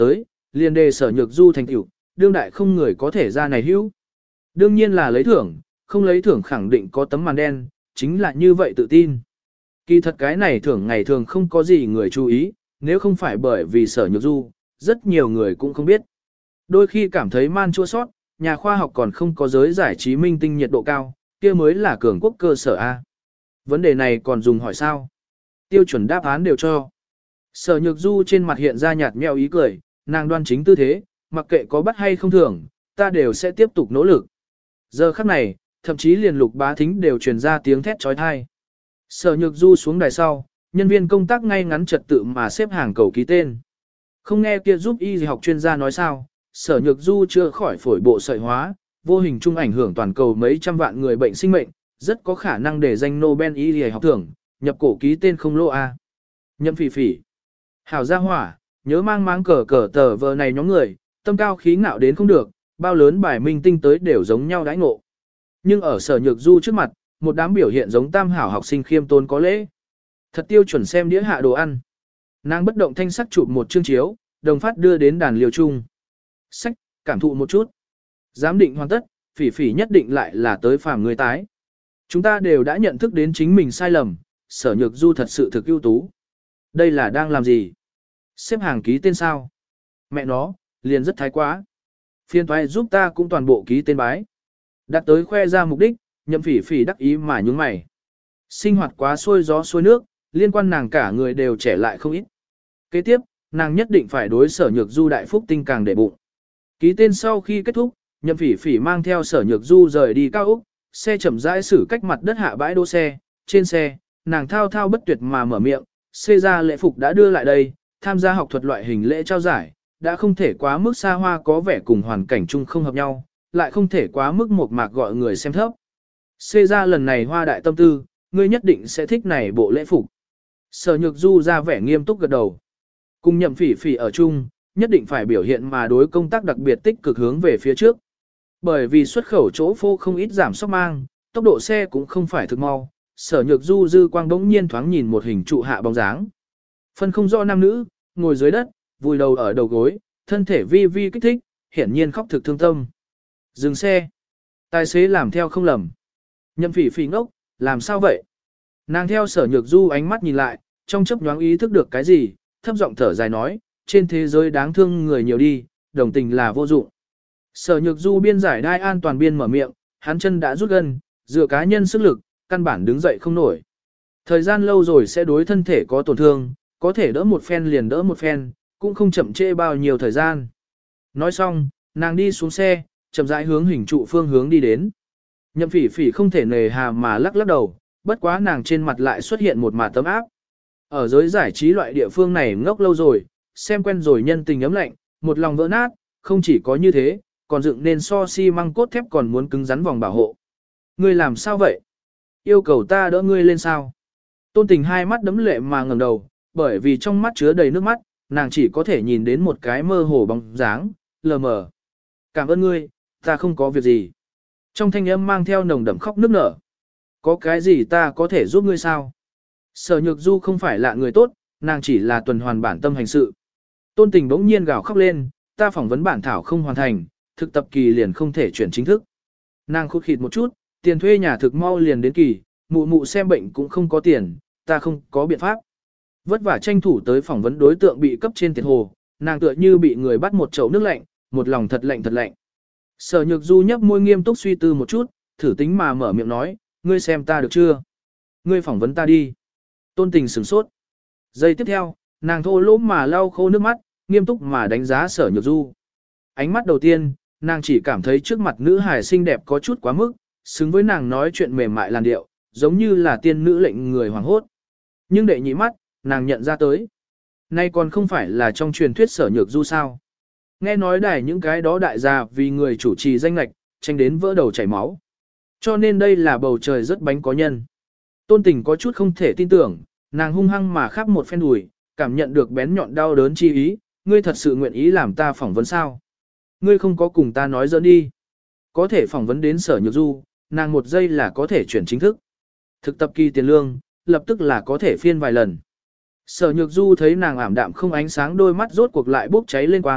liền đề sở nhược du thành tựu, đương đại không người có thể ra này hữu. Đương nhiên là lấy thưởng, không lấy thưởng khẳng định có tấm màn đen, chính là như vậy tự tin. Kỳ thật cái này thưởng ngày thường không có gì người chú ý, nếu không phải bởi vì sở nhược du, rất nhiều người cũng không biết. Đôi khi cảm thấy man chua sót, nhà khoa học còn không có giới giải trí minh tinh nhiệt độ cao, kia mới là cường quốc cơ sở A. Vấn đề này còn dùng hỏi sao? Tiêu chuẩn đáp án đều cho. Sở nhược du trên mặt hiện ra nhạt mèo ý cười, nàng đoan chính tư thế, mặc kệ có bắt hay không thưởng, ta đều sẽ tiếp tục nỗ lực. Giờ khắc này, thậm chí liền Lục Bá Thính đều truyền ra tiếng thét trói thai. Sở nhược du xuống đài sau, nhân viên công tác ngay ngắn trật tự mà xếp hàng cầu ký tên. Không nghe kia giúp y học chuyên gia nói sao, sở nhược du chưa khỏi phổi bộ sợi hóa, vô hình chung ảnh hưởng toàn cầu mấy trăm vạn người bệnh sinh mệnh, rất có khả năng để danh Nobel y học thưởng, nhập cổ ký tên không lô a. Nhậm phỉ phỉ. Hảo gia hỏa, nhớ mang máng cờ cờ tờ vờ này nhóm người, tâm cao khí ngạo đến không được, bao lớn bài minh tinh tới đều giống nhau đãi ngộ. Nhưng ở sở nhược du trước mặt, một đám biểu hiện giống tam hảo học sinh khiêm tốn có lễ. Thật tiêu chuẩn xem đĩa hạ đồ ăn. Nàng bất động thanh sắc chụp một chương chiếu, đồng phát đưa đến đàn liều chung. Sách, cảm thụ một chút. Giám định hoàn tất, phỉ phỉ nhất định lại là tới phàm người tái. Chúng ta đều đã nhận thức đến chính mình sai lầm, sở nhược du thật sự thực ưu tú. Đây là đang làm gì? Xếp hàng ký tên sao? Mẹ nó, liền rất thái quá. Phiên toái giúp ta cũng toàn bộ ký tên bái. Đặt tới khoe ra mục đích, nhậm phỉ phỉ đắc ý mà nhúng mày. Sinh hoạt quá xuôi gió xuôi nước, liên quan nàng cả người đều trẻ lại không ít. Kế tiếp, nàng nhất định phải đối sở nhược du đại phúc tinh càng để bụng. Ký tên sau khi kết thúc, nhậm phỉ phỉ mang theo sở nhược du rời đi cao Úc, xe chậm rãi xử cách mặt đất hạ bãi đỗ xe, trên xe, nàng thao thao bất tuyệt mà mở miệng, xê ra lễ phục đã đưa lại đây, tham gia học thuật loại hình lễ trao giải, đã không thể quá mức xa hoa có vẻ cùng hoàn cảnh chung không hợp nhau, lại không thể quá mức một mạc gọi người xem thấp. Xê ra lần này hoa đại tâm tư, ngươi nhất định sẽ thích này bộ lễ phục. Sở nhược du ra vẻ nghiêm túc gật đầu. Cùng nhậm phỉ phỉ ở chung, nhất định phải biểu hiện mà đối công tác đặc biệt tích cực hướng về phía trước. Bởi vì xuất khẩu chỗ phô không ít giảm sóc mang, tốc độ xe cũng không phải thực mau, sở nhược du dư quang đống nhiên thoáng nhìn một hình trụ hạ bóng dáng. Phân không rõ nam nữ, ngồi dưới đất, vùi đầu ở đầu gối, thân thể vi vi kích thích, hiển nhiên khóc thực thương tâm. Dừng xe. Tài xế làm theo không lầm. Nhậm phỉ phỉ ngốc, làm sao vậy? Nàng theo sở nhược du ánh mắt nhìn lại, trong chớp nhoáng ý thức được cái gì, thấp giọng thở dài nói, trên thế giới đáng thương người nhiều đi, đồng tình là vô dụng. Sở nhược du biên giải đai an toàn biên mở miệng, hắn chân đã rút gân, dựa cá nhân sức lực, căn bản đứng dậy không nổi. Thời gian lâu rồi sẽ đối thân thể có tổn thương, có thể đỡ một phen liền đỡ một phen, cũng không chậm trễ bao nhiêu thời gian. Nói xong, nàng đi xuống xe, chậm rãi hướng hình trụ phương hướng đi đến. Nhậm phỉ phỉ không thể nề hà mà lắc lắc đầu, bất quá nàng trên mặt lại xuất hiện một mạt tấm áp. Ở giới giải trí loại địa phương này ngốc lâu rồi, xem quen rồi nhân tình ấm lạnh, một lòng vỡ nát, không chỉ có như thế, còn dựng nên so xi măng cốt thép còn muốn cứng rắn vòng bảo hộ. Ngươi làm sao vậy? Yêu cầu ta đỡ ngươi lên sao? Tôn Tình hai mắt đấm lệ mà ngẩng đầu, bởi vì trong mắt chứa đầy nước mắt, nàng chỉ có thể nhìn đến một cái mơ hồ bóng dáng, lờ mờ. Cảm ơn ngươi, ta không có việc gì. Trong thanh âm mang theo nồng đậm khóc nức nở. Có cái gì ta có thể giúp ngươi sao? Sở Nhược Du không phải là người tốt, nàng chỉ là tuần hoàn bản tâm hành sự. Tôn Tình bỗng nhiên gào khóc lên, ta phỏng vấn bản thảo không hoàn thành, thực tập kỳ liền không thể chuyển chính thức. Nàng khụt khịt một chút, tiền thuê nhà thực mau liền đến kỳ, mụ mụ xem bệnh cũng không có tiền, ta không có biện pháp. Vất vả tranh thủ tới phỏng vấn đối tượng bị cấp trên tiền hồ, nàng tựa như bị người bắt một chậu nước lạnh, một lòng thật lạnh thật lạnh. Sở Nhược Du nhấp môi nghiêm túc suy tư một chút, thử tính mà mở miệng nói, ngươi xem ta được chưa? Ngươi phỏng vấn ta đi. Tôn Tình sửng sốt. Giây tiếp theo, nàng thô lỗ mà lau khô nước mắt, nghiêm túc mà đánh giá Sở Nhược Du. Ánh mắt đầu tiên, nàng chỉ cảm thấy trước mặt nữ hài xinh đẹp có chút quá mức, xứng với nàng nói chuyện mềm mại làn điệu, giống như là tiên nữ lệnh người hoàng hốt. Nhưng đệ nhị mắt, nàng nhận ra tới. Nay còn không phải là trong truyền thuyết Sở Nhược Du sao. Nghe nói đài những cái đó đại gia vì người chủ trì danh lệch, tranh đến vỡ đầu chảy máu. Cho nên đây là bầu trời rất bánh có nhân. Tôn Tình có chút không thể tin tưởng, nàng hung hăng mà khắp một phen đùi, cảm nhận được bén nhọn đau đớn chi ý, ngươi thật sự nguyện ý làm ta phỏng vấn sao? Ngươi không có cùng ta nói giỡn đi. Có thể phỏng vấn đến Sở Nhược Du, nàng một giây là có thể chuyển chính thức. Thực tập kỳ tiền lương, lập tức là có thể phiên vài lần. Sở Nhược Du thấy nàng ảm đạm không ánh sáng đôi mắt rốt cuộc lại bốc cháy lên quang,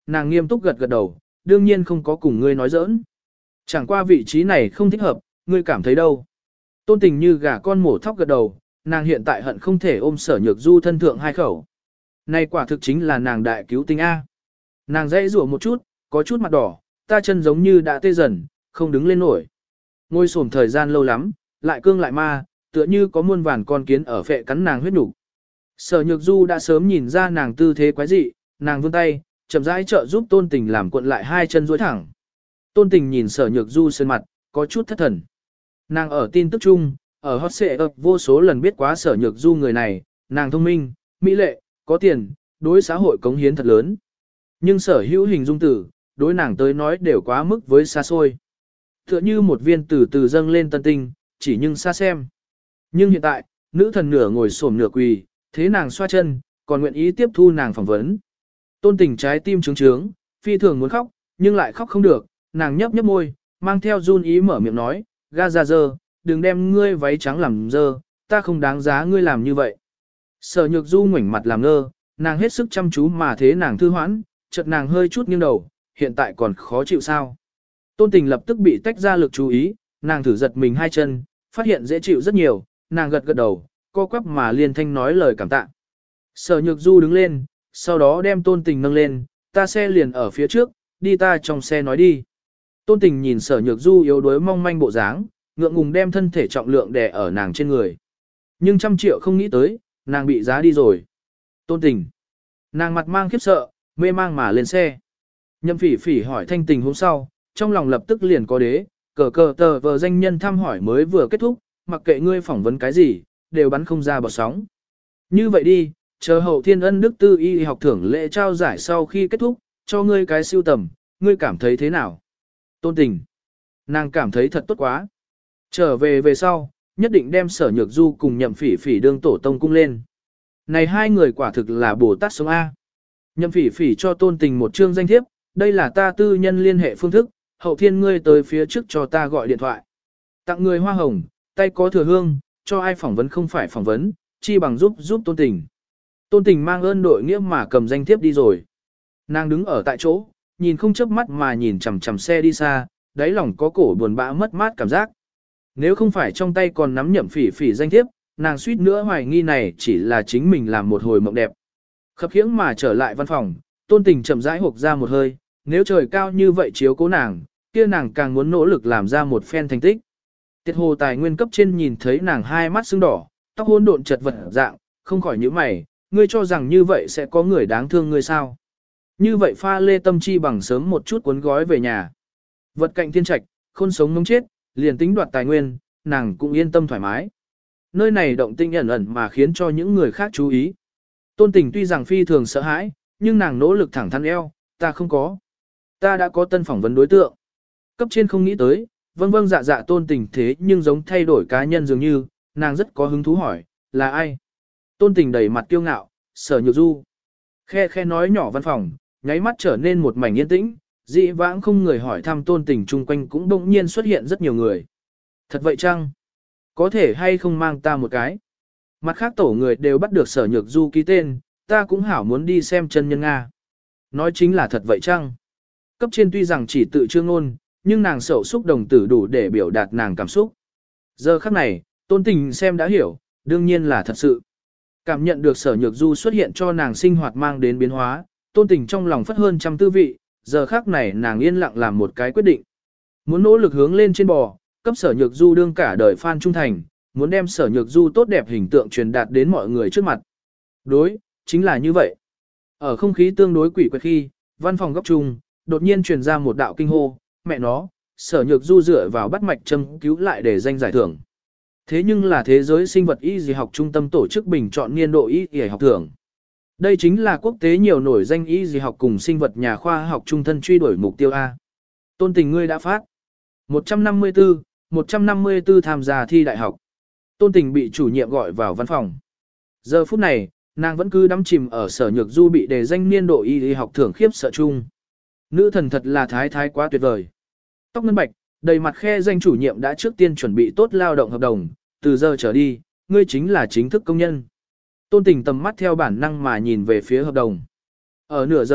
nàng nghiêm túc gật gật đầu, đương nhiên không có cùng ngươi nói giỡn. Chẳng qua vị trí này không thích hợp, ngươi cảm thấy đâu. Tôn Tình như gà con mổ thóc gật đầu, nàng hiện tại hận không thể ôm Sở Nhược Du thân thượng hai khẩu. Này quả thực chính là nàng đại cứu tinh A. Nàng dãy rủa một chút, có chút mặt đỏ, ta chân giống như đã tê dần, không đứng lên nổi. Ngồi xổm thời gian lâu lắm, lại cương lại ma, tựa như có muôn vàn con kiến ở phệ cắn nàng huyết nục. Sở Nhược Du đã sớm nhìn ra nàng tư thế quái dị, nàng vươn tay, chậm rãi trợ giúp Tôn Tình làm cuộn lại hai chân duỗi thẳng. Tôn Tình nhìn Sở Nhược Du sơn mặt, có chút thất thần. Nàng ở tin tức chung, ở hot xệ ập vô số lần biết quá Sở Nhược Du người này, nàng thông minh, mỹ lệ, có tiền, đối xã hội cống hiến thật lớn. Nhưng sở hữu hình dung tử, đối nàng tới nói đều quá mức với xa xôi. Tựa như một viên từ từ dâng lên tân tinh, chỉ nhưng xa xem. Nhưng hiện tại, nữ thần nửa ngồi xổm nửa quỳ, thế nàng xoa chân, còn nguyện ý tiếp thu nàng phỏng vấn. Tôn Tình trái tim trướng trướng, phi thường muốn khóc, nhưng lại khóc không được, nàng nhấp nhấp môi, mang theo run ý mở miệng nói, ga ra dơ, đừng đem ngươi váy trắng làm dơ, ta không đáng giá ngươi làm như vậy. Sở Nhược Du ngoảnh mặt làm ngơ, nàng hết sức chăm chú mà thế nàng thư hoãn, chợt nàng hơi chút nghiêng đầu, hiện tại còn khó chịu sao. Tôn Tình lập tức bị tách ra lực chú ý, nàng thử giật mình hai chân, phát hiện dễ chịu rất nhiều, nàng gật gật đầu, co quắp mà liên thanh nói lời cảm tạ. Sở Nhược Du đứng lên, sau đó đem Tôn Tình nâng lên, ta xe liền ở phía trước, đi ta trong xe nói đi. Tôn Tình nhìn Sở Nhược Du yếu đuối mong manh bộ dáng, ngượng ngùng đem thân thể trọng lượng đè ở nàng trên người. Nhưng trăm triệu không nghĩ tới, nàng bị giá đi rồi. Tôn Tình. Nàng mặt mang khiếp sợ, mê mang mà lên xe. Nhậm Phỉ Phỉ hỏi Thanh Tình hôm sau, trong lòng lập tức liền có đế, cờ cờ tờ vờ danh nhân thăm hỏi mới vừa kết thúc, mặc kệ ngươi phỏng vấn cái gì, đều bắn không ra bọt sóng. Như vậy đi, chờ hậu thiên ân đức tư y học thưởng lễ trao giải sau khi kết thúc, cho ngươi cái siêu tầm, ngươi cảm thấy thế nào? Tôn Tình. Nàng cảm thấy thật tốt quá. Trở về về sau, nhất định đem Sở Nhược Du cùng Nhậm Phỉ Phỉ đương tổ tông cung lên. Này hai người quả thực là Bồ Tát sống A. Nhậm Phỉ Phỉ cho Tôn Tình một chương danh thiếp, đây là ta tư nhân liên hệ phương thức, hậu thiên ngươi tới phía trước cho ta gọi điện thoại. Tặng người hoa hồng, tay có thừa hương, cho ai phỏng vấn không phải phỏng vấn, chi bằng giúp giúp Tôn Tình. Tôn Tình mang ơn đội nghĩa mà cầm danh thiếp đi rồi. Nàng đứng ở tại chỗ, nhìn không chớp mắt mà nhìn chằm chằm xe đi xa, đáy lòng có cổ buồn bã mất mát cảm giác. Nếu không phải trong tay còn nắm Nhậm Phỉ Phỉ danh thiếp, nàng suýt nữa hoài nghi này chỉ là chính mình làm một hồi mộng đẹp. Khập khiễng mà trở lại văn phòng, Tôn Tình chậm rãi hộc ra một hơi, nếu trời cao như vậy chiếu cố nàng, kia nàng càng muốn nỗ lực làm ra một phen thành tích. Tiết hồ tài nguyên cấp trên nhìn thấy nàng hai mắt sưng đỏ, tóc hỗn độn chật vật dạng, không khỏi nhíu mày, ngươi cho rằng như vậy sẽ có người đáng thương ngươi sao? Như vậy pha lê tâm chi bằng sớm một chút cuốn gói về nhà. Vật cạnh thiên trạch, khôn sống ngống chết, liền tính đoạt tài nguyên, nàng cũng yên tâm thoải mái. Nơi này động tinh ẩn ẩn mà khiến cho những người khác chú ý. Tôn Tình tuy rằng phi thường sợ hãi, nhưng nàng nỗ lực thẳng thắn eo, ta không có. Ta đã có tân phỏng vấn đối tượng. Cấp trên không nghĩ tới, vâng vâng dạ dạ Tôn Tình thế nhưng giống thay đổi cá nhân dường như, nàng rất có hứng thú hỏi, là ai? Tôn Tình đầy mặt kiêu ngạo, Sở Nhược Du. Khe khe nói nhỏ văn phòng, nháy mắt trở nên một mảnh yên tĩnh, dị vãng không người hỏi thăm Tôn Tình chung quanh cũng bỗng nhiên xuất hiện rất nhiều người. Thật vậy chăng? Có thể hay không mang ta một cái? Mặt khác tổ người đều bắt được Sở Nhược Du ký tên, ta cũng hảo muốn đi xem chân nhân Nga. Nói chính là thật vậy chăng? Cấp trên tuy rằng chỉ tự chương ngôn, nhưng nàng sầu xúc đồng tử đủ để biểu đạt nàng cảm xúc. Giờ khắc này, Tôn Tình xem đã hiểu, đương nhiên là thật sự. Cảm nhận được Sở Nhược Du xuất hiện cho nàng sinh hoạt mang đến biến hóa, Tôn Tình trong lòng phất hơn trăm tư vị, giờ khắc này nàng yên lặng làm một cái quyết định. Muốn nỗ lực hướng lên trên bò, cấp Sở Nhược Du đương cả đời fan trung thành, muốn đem Sở Nhược Du tốt đẹp hình tượng truyền đạt đến mọi người trước mặt. Đối, chính là như vậy. Ở không khí tương đối quỷ quệt khi, văn phòng góc chung, đột nhiên truyền ra một đạo kinh hô, mẹ nó, Sở Nhược Du dựa vào bắt mạch châm cứu lại để danh giải thưởng. Thế nhưng là thế giới sinh vật y y học trung tâm tổ chức bình chọn niên độ y y học thưởng. Đây chính là quốc tế nhiều nổi danh y y học cùng sinh vật nhà khoa học trung thân truy đuổi mục tiêu A. Tôn Tình ngươi đã phát. một trăm năm mươi tư, một trăm năm mươi tư tham gia thi đại học. Tôn Tình bị chủ nhiệm gọi vào văn phòng. Giờ phút này, nàng vẫn cứ đắm chìm ở Sở Nhược Du bị đề danh niên độ y y học thưởng khiếp sợ chung. Nữ thần thật là thái thái quá tuyệt vời. Tóc ngân bạch, đầy mặt khe danh chủ nhiệm đã trước tiên chuẩn bị tốt lao động hợp đồng, từ giờ trở đi, ngươi chính là chính thức công nhân. Tôn Tình tầm mắt theo bản năng mà nhìn về phía hợp đồng. Ở nửa giờ trước,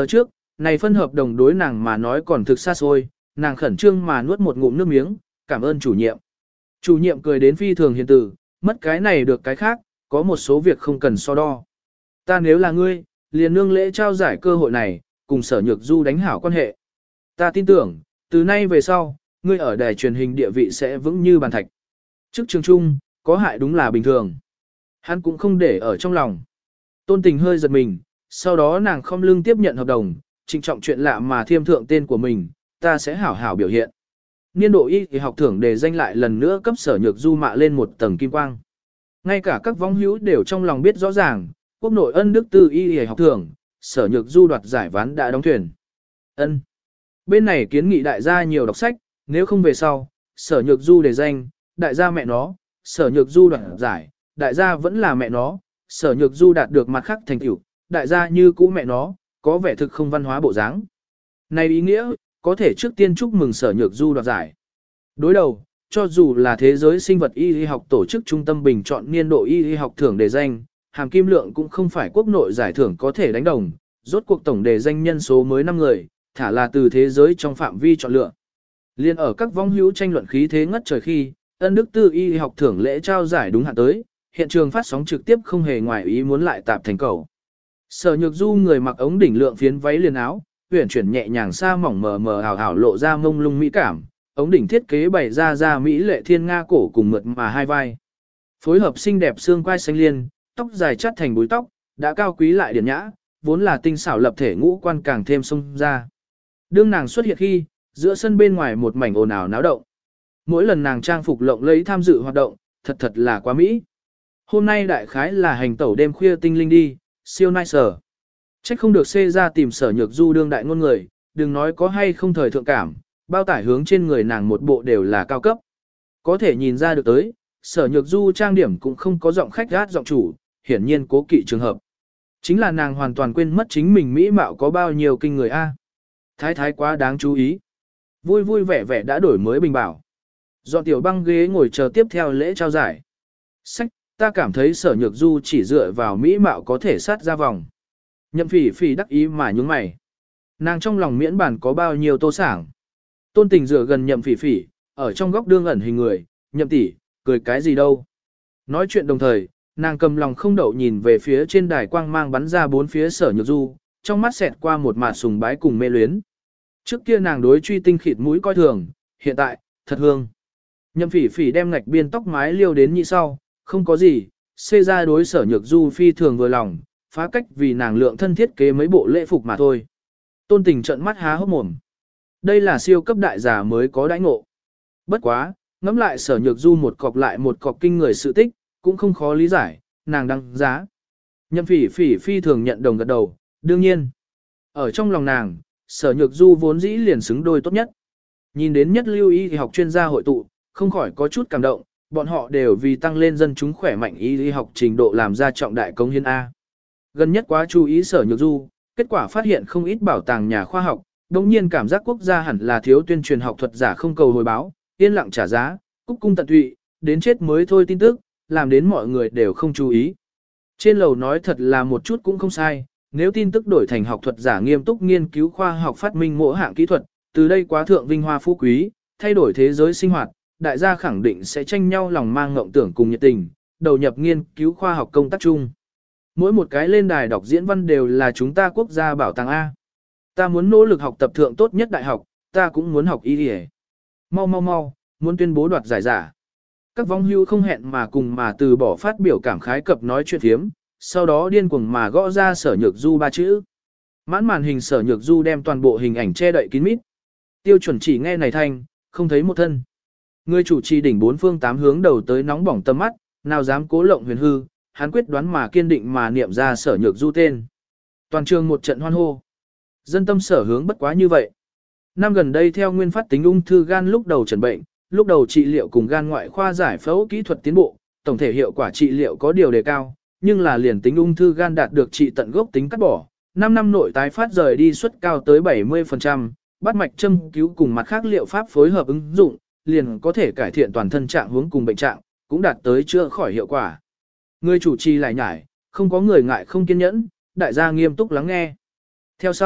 này phân hợp đồng đối nàng mà nói còn thực xa xôi, nàng khẩn trương mà nuốt một ngụm nước miếng, cảm ơn chủ nhiệm. Chủ nhiệm cười đến phi thường hiền từ, mất cái này được cái khác, có một số việc không cần so đo. Ta nếu là ngươi, liền nương lễ trao giải cơ hội này, cùng sở nhược du đánh hảo quan hệ. Ta tin tưởng, từ nay về sau, ngươi ở đài truyền hình địa vị sẽ vững như bàn thạch. Trước trường trung, có hại đúng là bình thường. Hắn cũng không để ở trong lòng. Tôn Tình hơi giật mình, sau đó nàng không lưng tiếp nhận hợp đồng, trịnh trọng chuyện lạ mà thiêm thượng tên của mình, ta sẽ hảo hảo biểu hiện. Niên độ y thì học thưởng đề danh lại lần nữa cấp sở nhược du mạ lên một tầng kim quang. Ngay cả các vong hữu đều trong lòng biết rõ ràng, quốc nội ân đức tư y thì học thưởng, sở nhược du đoạt giải ván đã đóng thuyền. Ân. Bên này kiến nghị đại gia nhiều đọc sách, nếu không về sau, sở nhược du đề danh, đại gia mẹ nó, sở nhược du đoạt giải, đại gia vẫn là mẹ nó, sở nhược du đạt được mặt khác thành tựu, đại gia như cũ mẹ nó, có vẻ thực không văn hóa bộ dáng. Này ý nghĩa, có thể trước tiên chúc mừng sở nhược du đoạt giải. Đối đầu, cho dù là thế giới sinh vật y y học tổ chức trung tâm bình chọn niên độ y y học thưởng đề danh, hàm kim lượng cũng không phải quốc nội giải thưởng có thể đánh đồng, rốt cuộc tổng đề danh nhân số mới năm người, thả là từ thế giới trong phạm vi chọn lựa. Liên ở các vong hữu tranh luận khí thế ngất trời khi, ân đức tư y học thưởng lễ trao giải đúng hạn tới, hiện trường phát sóng trực tiếp không hề ngoài ý muốn lại tạp thành cầu. Sở nhược du người mặc ống đỉnh lượng phiến váy liền áo, uyển chuyển nhẹ nhàng xa mỏng mờ mờ ảo ảo lộ ra mông lung mỹ cảm, ống đỉnh thiết kế bày ra ra mỹ lệ thiên nga cổ cùng mượt mà hai vai. Phối hợp xinh đẹp xương quai xanh liên, tóc dài chắt thành búi tóc, đã cao quý lại điển nhã, vốn là tinh xảo lập thể ngũ quan càng thêm xông ra. Đương nàng xuất hiện khi, giữa sân bên ngoài một mảnh ồn ào náo động. Mỗi lần nàng trang phục lộng lẫy tham dự hoạt động, thật thật là quá mỹ. Hôm nay đại khái là hành tẩu đêm khuya tinh linh đi, siêu nice sở. Trách không được xê ra tìm sở nhược du đương đại ngôn người, đừng nói có hay không thời thượng cảm, bao tải hướng trên người nàng một bộ đều là cao cấp. Có thể nhìn ra được tới, sở nhược du trang điểm cũng không có giọng khách gát giọng chủ, hiển nhiên cố kỵ trường hợp. Chính là nàng hoàn toàn quên mất chính mình mỹ mạo có bao nhiêu kinh người a. Thái thái quá đáng chú ý. Vui vui vẻ vẻ đã đổi mới bình bảo. Dọn tiểu băng ghế ngồi chờ tiếp theo lễ trao giải. Sách, ta cảm thấy sở nhược du chỉ dựa vào mỹ mạo có thể sát ra vòng. Nhậm phỉ phỉ đắc ý mà nhúng mày. Nàng trong lòng miễn bản có bao nhiêu tô sảng. Tôn Tình dựa gần nhậm phỉ phỉ, ở trong góc đương ẩn hình người, nhậm tỷ, cười cái gì đâu. Nói chuyện đồng thời, nàng cầm lòng không đậu nhìn về phía trên đài quang mang bắn ra bốn phía sở nhược du, trong mắt xẹt qua một mạt sùng bái cùng mê luyến. Trước kia nàng đối truy tinh khịt mũi coi thường, hiện tại, thật hương. Nhậm phỉ phỉ đem ngạch biên tóc mái liêu đến nhị sau, không có gì, xê ra đối sở nhược du phi thường vừa lòng, phá cách vì nàng lượng thân thiết kế mấy bộ lễ phục mà thôi. Tôn Tình trợn mắt há hốc mồm. Đây là siêu cấp đại giả mới có đãi ngộ. Bất quá, ngẫm lại sở nhược du một cọc lại một cọc kinh người sự tích, cũng không khó lý giải, nàng đăng giá. Nhậm phỉ phỉ phi thường nhận đồng gật đầu, đương nhiên. Ở trong lòng nàng, sở nhược du vốn dĩ liền xứng đôi tốt nhất. Nhìn đến nhất lưu y học chuyên gia hội tụ, không khỏi có chút cảm động, bọn họ đều vì tăng lên dân chúng khỏe mạnh y học trình độ làm ra trọng đại công hiến A. Gần nhất quá chú ý sở nhược du, kết quả phát hiện không ít bảo tàng nhà khoa học, đồng nhiên cảm giác quốc gia hẳn là thiếu tuyên truyền học thuật giả không cầu hồi báo, yên lặng trả giá, cúc cung tận tụy, đến chết mới thôi tin tức, làm đến mọi người đều không chú ý. Trên lầu nói thật là một chút cũng không sai, nếu tin tức đổi thành học thuật giả nghiêm túc nghiên cứu khoa học phát minh mỗi hạng kỹ thuật, từ đây quá thượng vinh hoa phú quý, thay đổi thế giới sinh hoạt, đại gia khẳng định sẽ tranh nhau lòng mang ngộng tưởng cùng nhiệt tình, đầu nhập nghiên cứu khoa học công tác chung. Mỗi một cái lên đài đọc diễn văn đều là chúng ta quốc gia bảo tàng A. Ta muốn nỗ lực học tập thượng tốt nhất đại học, ta cũng muốn học y đi. Mau mau mau, muốn tuyên bố đoạt giải giả. Các vong hưu không hẹn mà cùng mà từ bỏ phát biểu cảm khái cập nói chuyện thiếm, sau đó điên cuồng mà gõ ra sở nhược du ba chữ. Mãn màn hình sở nhược du đem toàn bộ hình ảnh che đậy kín mít. Tiêu chuẩn chỉ nghe này thanh, không thấy một thân. Người chủ trì đỉnh bốn phương tám hướng đầu tới nóng bỏng tâm mắt, nào dám cố lộng huyền hư, hắn quyết đoán mà kiên định mà niệm ra sở nhược du tên. Toàn trường một trận hoan hô. Dân tâm sở hướng bất quá như vậy. Năm gần đây theo nguyên phát tính ung thư gan lúc đầu chẩn bệnh, lúc đầu trị liệu cùng gan ngoại khoa giải phẫu kỹ thuật tiến bộ, tổng thể hiệu quả trị liệu có điều đề cao, nhưng là liền tính ung thư gan đạt được trị tận gốc tính cắt bỏ, năm năm nội tái phát rời đi suất cao tới bảy mươi phần trăm, bắt mạch châm cứu cùng mặt khác liệu pháp phối hợp ứng dụng, liền có thể cải thiện toàn thân trạng huống cùng bệnh trạng, cũng đạt tới chữa khỏi hiệu quả. Người chủ trì lại nhải, không có người ngại không kiên nhẫn, đại gia nghiêm túc lắng nghe. Theo sau,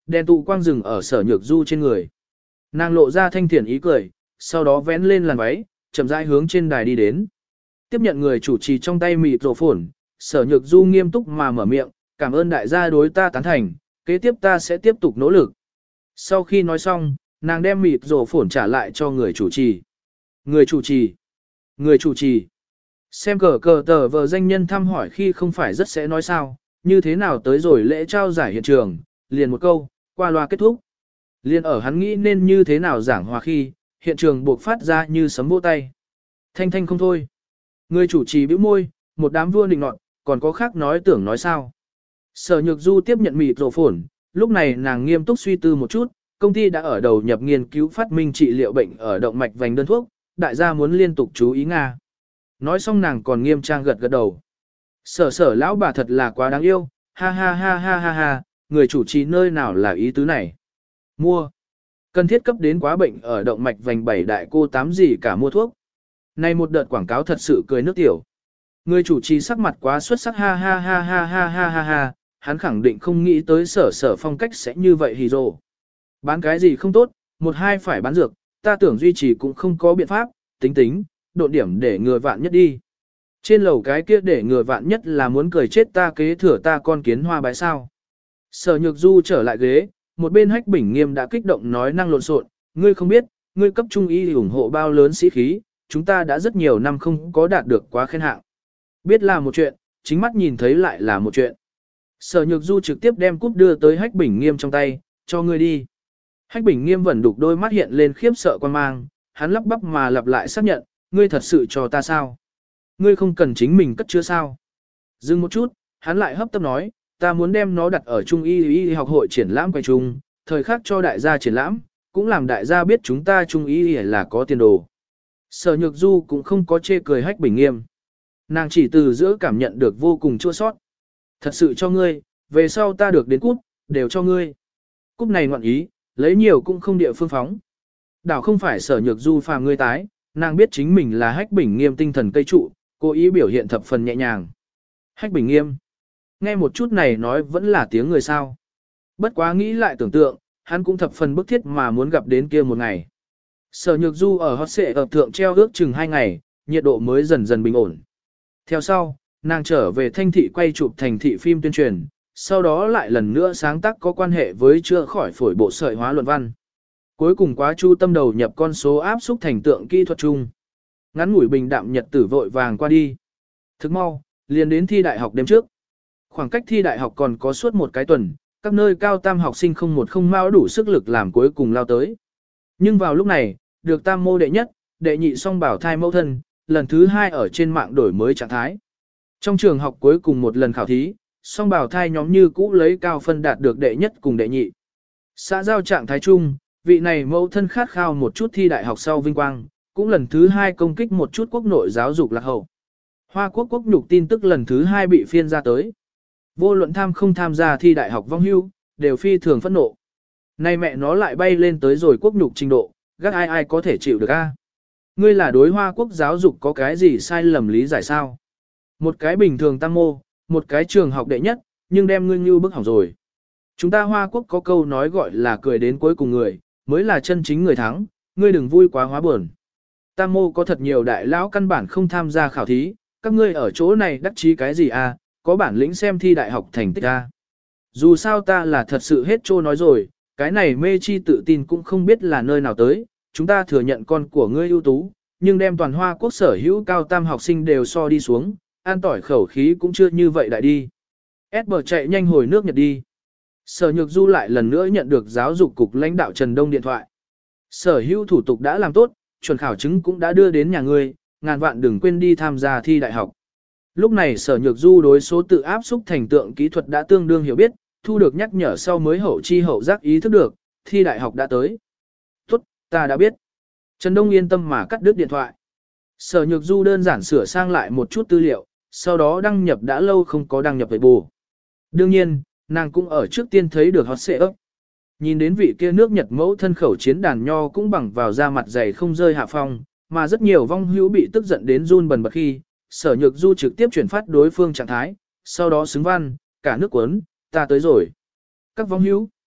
đèn tụ quang rừng ở Sở Nhược Du trên người. Nàng lộ ra thanh thiện ý cười, sau đó vén lên làn váy, chậm rãi hướng trên đài đi đến. Tiếp nhận người chủ trì trong tay mịt rổ phồn, Sở Nhược Du nghiêm túc mà mở miệng, cảm ơn đại gia đối ta tán thành, kế tiếp ta sẽ tiếp tục nỗ lực. Sau khi nói xong, nàng đem mịt rổ phồn trả lại cho người chủ trì. Người chủ trì, người chủ trì. Xem cờ cờ tờ vờ danh nhân thăm hỏi khi không phải rất sẽ nói sao, như thế nào tới rồi lễ trao giải hiện trường, liền một câu, qua loa kết thúc. Liền ở hắn nghĩ nên như thế nào giảng hòa khi, hiện trường buộc phát ra như sấm vỗ tay. Thanh thanh không thôi. Người chủ trì bĩu môi, một đám vua nịnh nọt, còn có khác nói tưởng nói sao. Sở Nhược Du tiếp nhận mịt rổ phồn, lúc này nàng nghiêm túc suy tư một chút, công ty đã ở đầu nhập nghiên cứu phát minh trị liệu bệnh ở động mạch vành đơn thuốc, đại gia muốn liên tục chú ý Nga. Nói xong nàng còn nghiêm trang gật gật đầu. Sở sở lão bà thật là quá đáng yêu, ha ha ha ha ha ha, người chủ trì nơi nào là ý tứ này. Mua. Cần thiết cấp đến quá bệnh ở động mạch vành bảy đại cô tám gì cả mua thuốc. Này một đợt quảng cáo thật sự cười nước tiểu. Người chủ trì sắc mặt quá xuất sắc ha ha ha ha ha ha ha ha, hắn khẳng định không nghĩ tới sở sở phong cách sẽ như vậy hì rồ. Bán cái gì không tốt, một hai phải bán dược, ta tưởng duy trì cũng không có biện pháp, tính tính, độ điểm để ngừa vạn nhất đi. Trên lầu cái kia để ngừa vạn nhất là muốn cười chết ta kế thừa ta con kiến hoa bái sao. Sở Nhược Du trở lại ghế, một bên Hách Bình Nghiêm đã kích động nói năng lộn xộn, ngươi không biết, ngươi cấp trung y ủng hộ bao lớn sĩ khí, chúng ta đã rất nhiều năm không có đạt được quá khen hạng. Biết là một chuyện, chính mắt nhìn thấy lại là một chuyện. Sở Nhược Du trực tiếp đem cúp đưa tới Hách Bình Nghiêm trong tay, cho ngươi đi. Hách Bình Nghiêm vẫn đục đôi mắt hiện lên khiếp sợ quan mang, hắn lắp bắp mà lặp lại xác nhận, ngươi thật sự cho ta sao? Ngươi không cần chính mình cất chứa sao? Dừng một chút, hắn lại hấp tấp nói, ta muốn đem nó đặt ở Trung y y học hội triển lãm quay chung, thời khắc cho đại gia triển lãm, cũng làm đại gia biết chúng ta Trung y là có tiền đồ. Sở Nhược Du cũng không có chê cười Hách Bình Nghiêm. Nàng chỉ từ giữa cảm nhận được vô cùng chua sót. Thật sự cho ngươi, về sau ta được đến cúp, đều cho ngươi. Cúp này ngoạn ý, lấy nhiều cũng không địa phương phóng. Đảo không phải Sở Nhược Du phàm ngươi tái, nàng biết chính mình là Hách Bình Nghiêm tinh thần cây trụ, cố ý biểu hiện thập phần nhẹ nhàng. Hách Bình Nghiêm. Nghe một chút này nói vẫn là tiếng người sao. Bất quá nghĩ lại tưởng tượng, hắn cũng thập phần bức thiết mà muốn gặp đến kia một ngày. Sở Nhược Du ở hot xệ ở thượng treo ước chừng hai ngày, nhiệt độ mới dần dần bình ổn. Theo sau, nàng trở về thanh thị quay chụp thành thị phim tuyên truyền, sau đó lại lần nữa sáng tác có quan hệ với chữa khỏi phổi bộ sợi hóa luận văn. Cuối cùng quá chu tâm đầu nhập con số áp xúc thành tượng kỹ thuật chung. Ngắn ngủi bình đạm nhật tử vội vàng qua đi. Thức mau, liền đến thi đại học đêm trước. Khoảng cách thi đại học còn có suốt một cái tuần, các nơi cao tam học sinh không một không mau đủ sức lực làm cuối cùng lao tới. Nhưng vào lúc này, được tam mô đệ nhất, đệ nhị song bảo thai mẫu thân, lần thứ hai ở trên mạng đổi mới trạng thái. Trong trường học cuối cùng một lần khảo thí, song bảo thai nhóm như cũ lấy cao phân đạt được đệ nhất cùng đệ nhị. Xã giao trạng thái chung, vị này mẫu thân khát khao một chút thi đại học sau vinh quang, cũng lần thứ hai công kích một chút quốc nội giáo dục lạc hậu. Hoa quốc quốc nhục tin tức lần thứ hai bị phiên ra tới. Vô luận tham không tham gia thi đại học vong hưu, đều phi thường phẫn nộ. Nay mẹ nó lại bay lên tới rồi quốc nhục trình độ, gác ai ai có thể chịu được a? Ngươi là đối Hoa quốc giáo dục có cái gì sai lầm lý giải sao? Một cái bình thường tăng mô, một cái trường học đệ nhất, nhưng đem ngươi như bức hỏng rồi. Chúng ta Hoa quốc có câu nói gọi là cười đến cuối cùng người, mới là chân chính người thắng, ngươi đừng vui quá hóa buồn. Tam mô có thật nhiều đại lão căn bản không tham gia khảo thí, các ngươi ở chỗ này đắc chí cái gì à, có bản lĩnh xem thi đại học thành tích à. Dù sao ta là thật sự hết trô nói rồi, cái này mê chi tự tin cũng không biết là nơi nào tới, chúng ta thừa nhận con của ngươi ưu tú, nhưng đem toàn Hoa quốc sở hữu cao tam học sinh đều so đi xuống, an tỏi khẩu khí cũng chưa như vậy đại đi. ét bê chạy nhanh hồi nước Nhật đi. Sở Nhược Du lại lần nữa nhận được giáo dục cục lãnh đạo Trần Đông điện thoại. Sở hữu thủ tục đã làm tốt, chuẩn khảo chứng cũng đã đưa đến nhà ngươi, ngàn vạn đừng quên đi tham gia thi đại học. Lúc này Sở Nhược Du đối số tự áp xúc thành tượng kỹ thuật đã tương đương hiểu biết, thu được nhắc nhở sau mới hậu chi hậu giác ý thức được, thi đại học đã tới. Tốt, ta đã biết. Trần Đông yên tâm mà cắt đứt điện thoại. Sở Nhược Du đơn giản sửa sang lại một chút tư liệu, sau đó đăng nhập đã lâu không có đăng nhập về bù. Đương nhiên, nàng cũng ở trước tiên thấy được hot xệ ấp. Nhìn đến vị kia nước Nhật mẫu thân khẩu chiến đàn nho cũng bằng vào da mặt dày không rơi hạ phong, mà rất nhiều vong hữu bị tức giận đến run bần bật khi, Sở Nhược Du trực tiếp chuyển phát đối phương trạng thái, sau đó xứng văn, cả nước cuốn, ta tới rồi. Các vong hữu,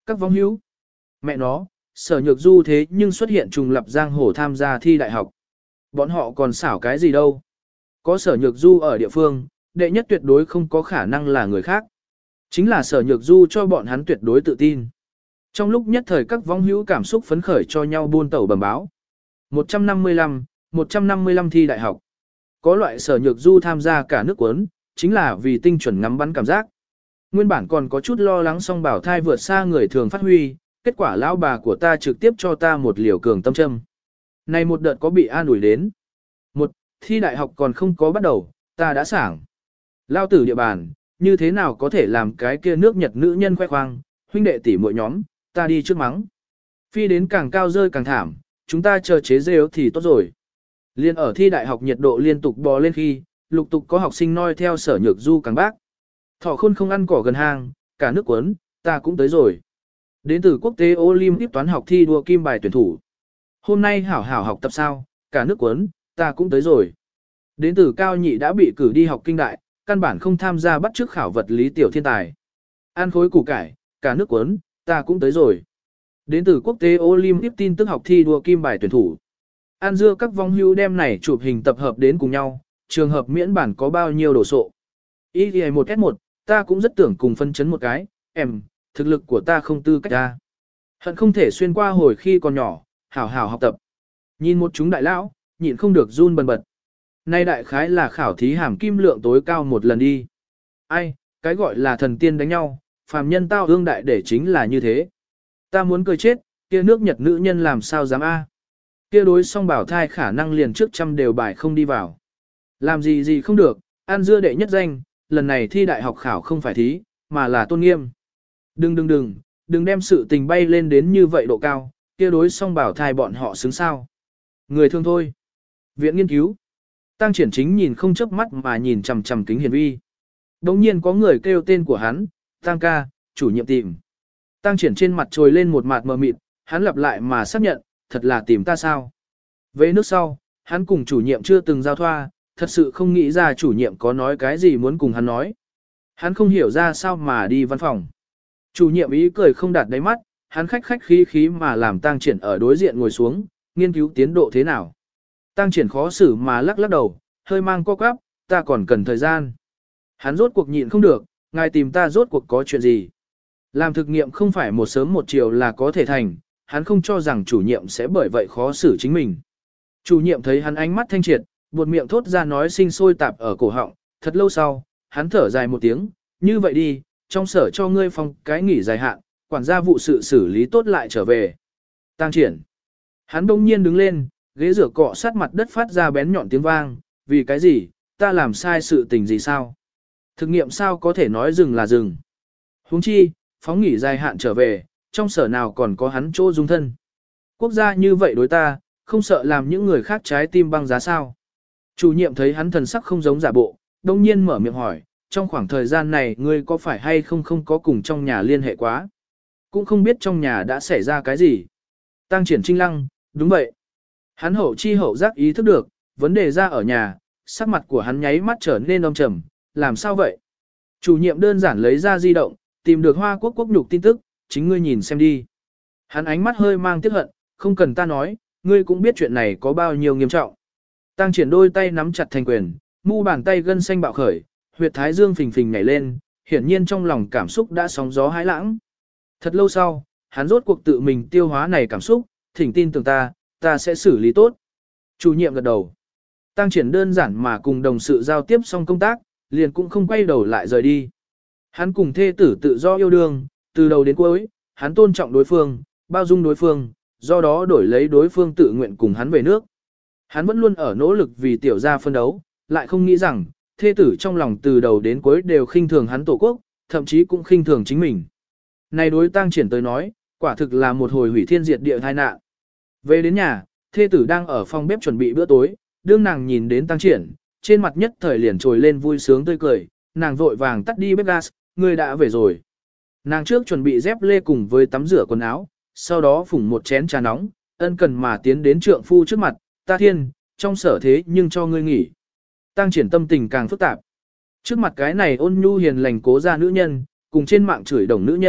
Các vong hữu. Mẹ nó, Sở Nhược Du thế nhưng xuất hiện trùng lập giang hồ tham gia thi đại học. Bọn họ còn xảo cái gì đâu. Có Sở Nhược Du ở địa phương, đệ nhất tuyệt đối không có khả năng là người khác. Chính là Sở Nhược Du cho bọn hắn tuyệt đối tự tin. Trong lúc nhất thời các vong hữu cảm xúc phấn khởi cho nhau buôn tẩu bẩm báo. một trăm năm mươi lăm, một trăm năm mươi lăm thi đại học. Có loại Sở Nhược Du tham gia cả nước cuốn, chính là vì tinh chuẩn ngắm bắn cảm giác. Nguyên bản còn có chút lo lắng song bảo thai vượt xa người thường phát huy, kết quả lão bà của ta trực tiếp cho ta một liều cường tâm châm. Này một đợt có bị an ủi đến. Một, thi đại học còn không có bắt đầu, ta đã sảng. Lao tử địa bàn, như thế nào có thể làm cái kia nước Nhật nữ nhân khoe khoang, huynh đệ tỷ muội nhóm, ta đi trước mắng. Phi đến càng cao rơi càng thảm, chúng ta chờ chế rêu thì tốt rồi. Liên ở thi đại học nhiệt độ liên tục bò lên khi, lục tục có học sinh noi theo Sở Nhược Du càng bác. Thỏ khôn không ăn cỏ gần hang, cả nước cuốn, ta cũng tới rồi. Đến từ quốc tế Olympic toán học thi đua kim bài tuyển thủ. Hôm nay hảo hảo học tập sao, cả nước cuốn, ta cũng tới rồi. Đến từ cao nhị đã bị cử đi học kinh đại, căn bản không tham gia bắt chước khảo vật lý tiểu thiên tài. Ăn khối củ cải, cả nước cuốn, ta cũng tới rồi. Đến từ quốc tế Olympic tin tức học thi đua kim bài tuyển thủ. An dưa các vong hưu đem này chụp hình tập hợp đến cùng nhau, trường hợp miễn bản có bao nhiêu đồ sộ. i thì một S một, ta cũng rất tưởng cùng phân chấn một cái, em, thực lực của ta không tư cách ra. Hận không thể xuyên qua hồi khi còn nhỏ, hảo hảo học tập. Nhìn một chúng đại lão, nhịn không được run bần bật. Nay đại khái là khảo thí hàm kim lượng tối cao một lần đi. Ai, cái gọi là thần tiên đánh nhau, phàm nhân tao ương đại để chính là như thế. Ta muốn cười chết, kia nước Nhật nữ nhân làm sao dám a? Kia đối song bảo thai khả năng liền trước trăm đều bài không đi vào. Làm gì gì không được, an dưa đệ nhất danh, lần này thi đại học khảo không phải thí, mà là tôn nghiêm. Đừng đừng đừng, đừng đem sự tình bay lên đến như vậy độ cao, kia đối song bảo thai bọn họ xứng sao. Người thương thôi. Viện nghiên cứu. Tăng Triển Chính nhìn không chớp mắt mà nhìn chằm chằm Kính Hiển Vi. Đống nhiên có người kêu tên của hắn, Tăng ca, chủ nhiệm tìm. Tăng Triển trên mặt trồi lên một mặt mờ mịt, hắn lặp lại mà xác nhận, thật là tìm ta sao. Về nước sau, hắn cùng chủ nhiệm chưa từng giao thoa, thật sự không nghĩ ra chủ nhiệm có nói cái gì muốn cùng hắn nói. Hắn không hiểu ra sao mà đi văn phòng. Chủ nhiệm ý cười không đạt đáy mắt, hắn khách khách khí khí mà làm Tăng Triển ở đối diện ngồi xuống, nghiên cứu tiến độ thế nào. Tăng Triển khó xử mà lắc lắc đầu, hơi mang co quắp, ta còn cần thời gian. Hắn rốt cuộc nhịn không được, ngài tìm ta rốt cuộc có chuyện gì. Làm thực nghiệm không phải một sớm một chiều là có thể thành, hắn không cho rằng chủ nhiệm sẽ bởi vậy khó xử chính mình. Chủ nhiệm thấy hắn ánh mắt thanh triệt, buột miệng thốt ra nói sinh sôi tạp ở cổ họng, thật lâu sau, hắn thở dài một tiếng, như vậy đi, trong sở cho ngươi phòng cái nghỉ dài hạn, quản gia vụ sự xử lý tốt lại trở về. Tăng Triển. Hắn đông nhiên đứng lên, ghế rửa cọ sát mặt đất phát ra bén nhọn tiếng vang, vì cái gì, ta làm sai sự tình gì sao? Thực nghiệm sao có thể nói dừng là dừng? Huống chi, phóng nghỉ dài hạn trở về, trong sở nào còn có hắn chỗ dung thân. Quốc gia như vậy đối ta, không sợ làm những người khác trái tim băng giá sao? Chủ nhiệm thấy hắn thần sắc không giống giả bộ, đông nhiên mở miệng hỏi, trong khoảng thời gian này ngươi có phải hay không không có cùng trong nhà liên hệ quá? Cũng không biết trong nhà đã xảy ra cái gì. Tăng Triển trinh lăng, đúng vậy. Hắn hậu chi hậu giác ý thức được, vấn đề ra ở nhà, sắc mặt của hắn nháy mắt trở nên âm trầm, làm sao vậy? Chủ nhiệm đơn giản lấy ra di động, tìm được Hoa Quốc quốc nhục tin tức, chính ngươi nhìn xem đi. Hắn ánh mắt hơi mang tiếc hận, không cần ta nói, ngươi cũng biết chuyện này có bao nhiêu nghiêm trọng. Tăng Triển đôi tay nắm chặt thành quyền, mu bàn tay gân xanh bạo khởi, huyệt thái dương phình phình nhảy lên, hiển nhiên trong lòng cảm xúc đã sóng gió hãi lãng. Thật lâu sau, hắn rốt cuộc tự mình tiêu hóa này cảm xúc, thỉnh tin tưởng ta, ta sẽ xử lý tốt. Chủ nhiệm gật đầu. Tăng Triển đơn giản mà cùng đồng sự giao tiếp xong công tác, liền cũng không quay đầu lại rời đi. Hắn cùng thê tử tự do yêu đương, từ đầu đến cuối, hắn tôn trọng đối phương, bao dung đối phương, do đó đổi lấy đối phương tự nguyện cùng hắn về nước. Hắn vẫn luôn ở nỗ lực vì tiểu gia phân đấu, lại không nghĩ rằng, thê tử trong lòng từ đầu đến cuối đều khinh thường hắn tổ quốc, thậm chí cũng khinh thường chính mình. Này đối Tăng Triển tới nói, quả thực là một hồi hủy thiên diệt địa tai nạn. Về đến nhà, thê tử đang ở phòng bếp chuẩn bị bữa tối, đương nàng nhìn đến Tăng Triển, trên mặt nhất thời liền trồi lên vui sướng tươi cười, nàng vội vàng tắt đi bếp gas, người đã về rồi. Nàng trước chuẩn bị dép lê cùng với tắm rửa quần áo, sau đó phủng một chén trà nóng, ân cần mà tiến đến trượng phu trước mặt, ta thiên, trong sở thế nhưng cho ngươi nghỉ. Tăng Triển tâm tình càng phức tạp. Trước mặt cái này ôn nhu hiền lành cố gia nữ nhân, cùng trên mạng chửi đồng nữ nhân,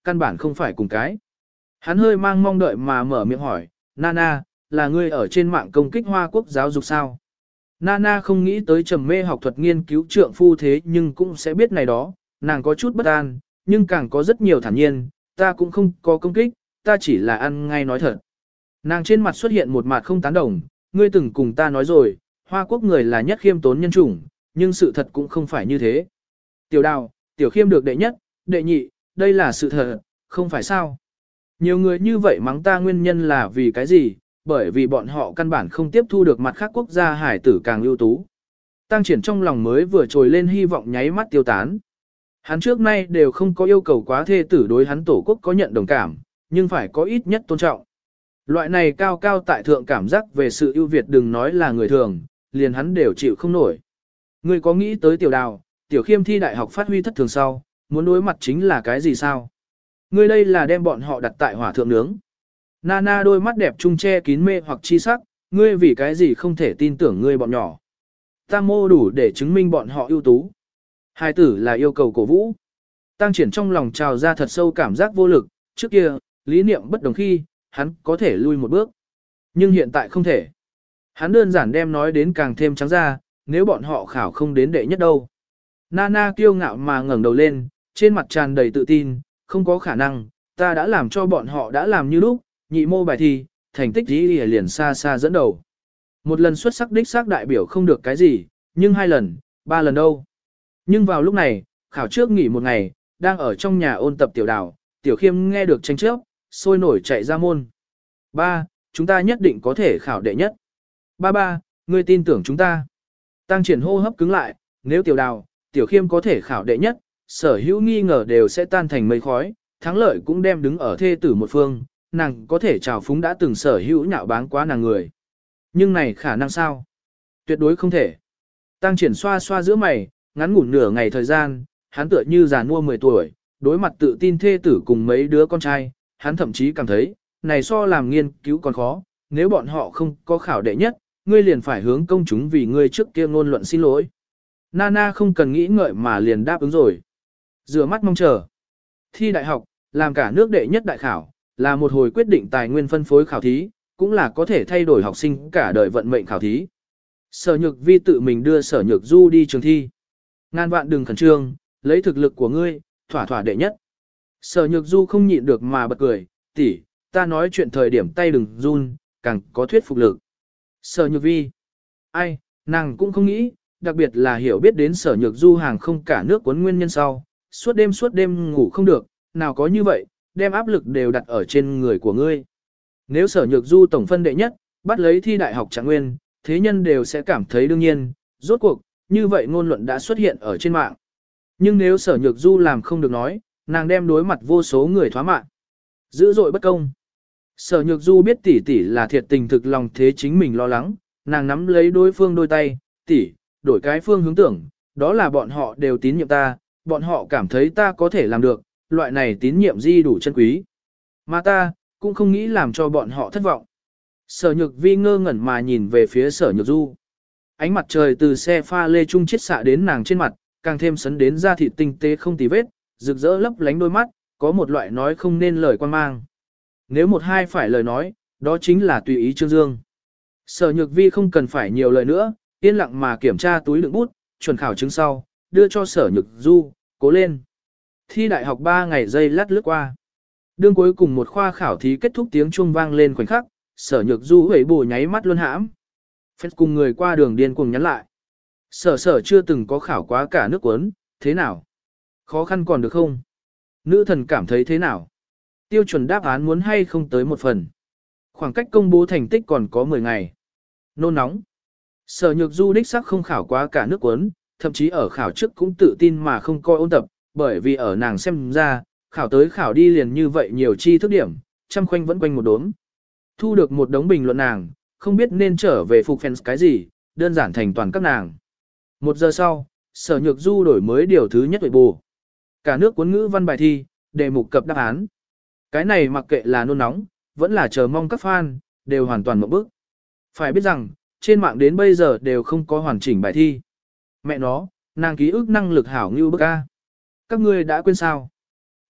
căn bản không phải cùng cái. Hắn hơi mang mong đợi mà mở miệng hỏi, Nana, là ngươi ở trên mạng công kích Hoa Quốc giáo dục sao? Nana không nghĩ tới trầm mê học thuật nghiên cứu trượng phu thế nhưng cũng sẽ biết này đó, nàng có chút bất an, nhưng càng có rất nhiều thản nhiên, ta cũng không có công kích, ta chỉ là ăn ngay nói thật. Nàng trên mặt xuất hiện một mặt không tán đồng, ngươi từng cùng ta nói rồi, Hoa Quốc người là nhất khiêm tốn nhân chủng, nhưng sự thật cũng không phải như thế. Tiểu đào, tiểu khiêm được đệ nhất, đệ nhị, đây là sự thật, không phải sao. Nhiều người như vậy mắng ta nguyên nhân là vì cái gì, bởi vì bọn họ căn bản không tiếp thu được mặt khác quốc gia hải tử càng ưu tú. Tăng triển trong lòng mới vừa trồi lên hy vọng nháy mắt tiêu tán. Hắn trước nay đều không có yêu cầu quá thê tử đối hắn tổ quốc có nhận đồng cảm, nhưng phải có ít nhất tôn trọng. Loại này cao cao tại thượng cảm giác về sự ưu việt đừng nói là người thường, liền hắn đều chịu không nổi. Ngươi có nghĩ tới tiểu đào, tiểu khiêm thi đại học phát huy thất thường sau, muốn đối mặt chính là cái gì sao? Ngươi đây là đem bọn họ đặt tại hỏa thượng nướng. Nana đôi mắt đẹp trung che kín mê hoặc chi sắc, ngươi vì cái gì không thể tin tưởng ngươi bọn nhỏ. Ta mô đủ để chứng minh bọn họ ưu tú. Hai tử là yêu cầu cổ vũ. Tăng triển trong lòng trào ra thật sâu cảm giác vô lực, trước kia, lý niệm bất đồng khi, hắn có thể lui một bước. Nhưng hiện tại không thể. Hắn đơn giản đem nói đến càng thêm trắng ra, nếu bọn họ khảo không đến đệ nhất đâu. Nana kiêu ngạo mà ngẩng đầu lên, trên mặt tràn đầy tự tin, không có khả năng, ta đã làm cho bọn họ đã làm như lúc, nhị mô bài thi, thành tích gì liền xa xa dẫn đầu. Một lần xuất sắc đích xác đại biểu không được cái gì, nhưng hai lần, ba lần đâu. Nhưng vào lúc này, khảo trước nghỉ một ngày, đang ở trong nhà ôn tập tiểu đào, tiểu khiêm nghe được tranh chấp, sôi nổi chạy ra môn. Ba, chúng ta nhất định có thể khảo đệ nhất. Ba ba, ngươi tin tưởng chúng ta. Tăng triển hô hấp cứng lại, nếu tiểu đào, tiểu khiêm có thể khảo đệ nhất, sở hữu nghi ngờ đều sẽ tan thành mây khói, thắng lợi cũng đem đứng ở thê tử một phương, nàng có thể trào phúng đã từng sở hữu nhạo báng quá nàng người. Nhưng này khả năng sao? Tuyệt đối không thể. Tăng triển xoa xoa giữa mày, ngắn ngủn nửa ngày thời gian, hắn tựa như già nua mười tuổi, đối mặt tự tin thê tử cùng mấy đứa con trai, hắn thậm chí cảm thấy, này so làm nghiên cứu còn khó, nếu bọn họ không có khảo đệ nhất, ngươi liền phải hướng công chúng vì ngươi trước kia ngôn luận xin lỗi. Nana không cần nghĩ ngợi mà liền đáp ứng rồi. Rửa mắt mong chờ. Thi đại học, làm cả nước đệ nhất đại khảo, là một hồi quyết định tài nguyên phân phối khảo thí, cũng là có thể thay đổi học sinh cả đời vận mệnh khảo thí. Sở Nhược Vi tự mình đưa Sở Nhược Du đi trường thi. Ngàn vạn đừng khẩn trương, lấy thực lực của ngươi, thỏa thỏa đệ nhất. Sở Nhược Du không nhịn được mà bật cười, tỷ, ta nói chuyện thời điểm tay đừng run, càng có thuyết phục lực. Sở Nhược Vi, ai, nàng cũng không nghĩ, đặc biệt là hiểu biết đến Sở Nhược Du hàng không cả nước cuốn nguyên nhân sau, suốt đêm suốt đêm ngủ không được, nào có như vậy, đem áp lực đều đặt ở trên người của ngươi. Nếu Sở Nhược Du tổng phân đệ nhất, bắt lấy thi đại học trạng nguyên, thế nhân đều sẽ cảm thấy đương nhiên, rốt cuộc, như vậy ngôn luận đã xuất hiện ở trên mạng. Nhưng nếu Sở Nhược Du làm không được nói, nàng đem đối mặt vô số người thoá mạng. Dữ dội bất công. Sở Nhược Du biết tỷ tỷ là thiệt tình thực lòng thế chính mình lo lắng, nàng nắm lấy đối phương đôi tay, tỷ, đổi cái phương hướng tưởng, đó là bọn họ đều tín nhiệm ta, bọn họ cảm thấy ta có thể làm được, loại này tín nhiệm di đủ chân quý. Mà ta, cũng không nghĩ làm cho bọn họ thất vọng. Sở Nhược Vi ngơ ngẩn mà nhìn về phía Sở Nhược Du. Ánh mặt trời từ xe pha lê trung chiết xạ đến nàng trên mặt, càng thêm sấn đến da thịt tinh tế không tì vết, rực rỡ lấp lánh đôi mắt, có một loại nói không nên lời quan mang. Nếu một hai phải lời nói, đó chính là tùy ý Trương Dương. Sở Nhược Vi không cần phải nhiều lời nữa, yên lặng mà kiểm tra túi đựng bút, chuẩn khảo chứng sau, đưa cho Sở Nhược Du, cố lên. Thi đại học ba ngày giây lát lướt qua. Đương cuối cùng một khoa khảo thí kết thúc tiếng chuông vang lên khoảnh khắc, Sở Nhược Du hủy bù nháy mắt luôn hãm. Phép cùng người qua đường điên cuồng nhắn lại. Sở sở chưa từng có khảo quá cả nước cuốn, thế nào? Khó khăn còn được không? Nữ thần cảm thấy thế nào? Tiêu chuẩn đáp án muốn hay không tới một phần. Khoảng cách công bố thành tích còn có mười ngày. Nôn nóng. Sở Nhược Du đích xác không khảo quá cả nước cuốn, thậm chí ở khảo trước cũng tự tin mà không coi ôn tập, bởi vì ở nàng xem ra, khảo tới khảo đi liền như vậy nhiều chi thức điểm, trăm khoanh vẫn quanh một đốm. Thu được một đống bình luận nàng, không biết nên trở về phục fans cái gì, đơn giản thành toàn các nàng. Một giờ sau, Sở Nhược Du đổi mới điều thứ nhất về bù. Cả nước cuốn ngữ văn bài thi, đề mục cập đáp án. Cái này mặc kệ là nôn nóng, vẫn là chờ mong các fan, đều hoàn toàn một bước. Phải biết rằng, trên mạng đến bây giờ đều không có hoàn chỉnh bài thi. Mẹ nó, nàng ký ức năng lực hảo như bức A. Các ngươi đã quên sao?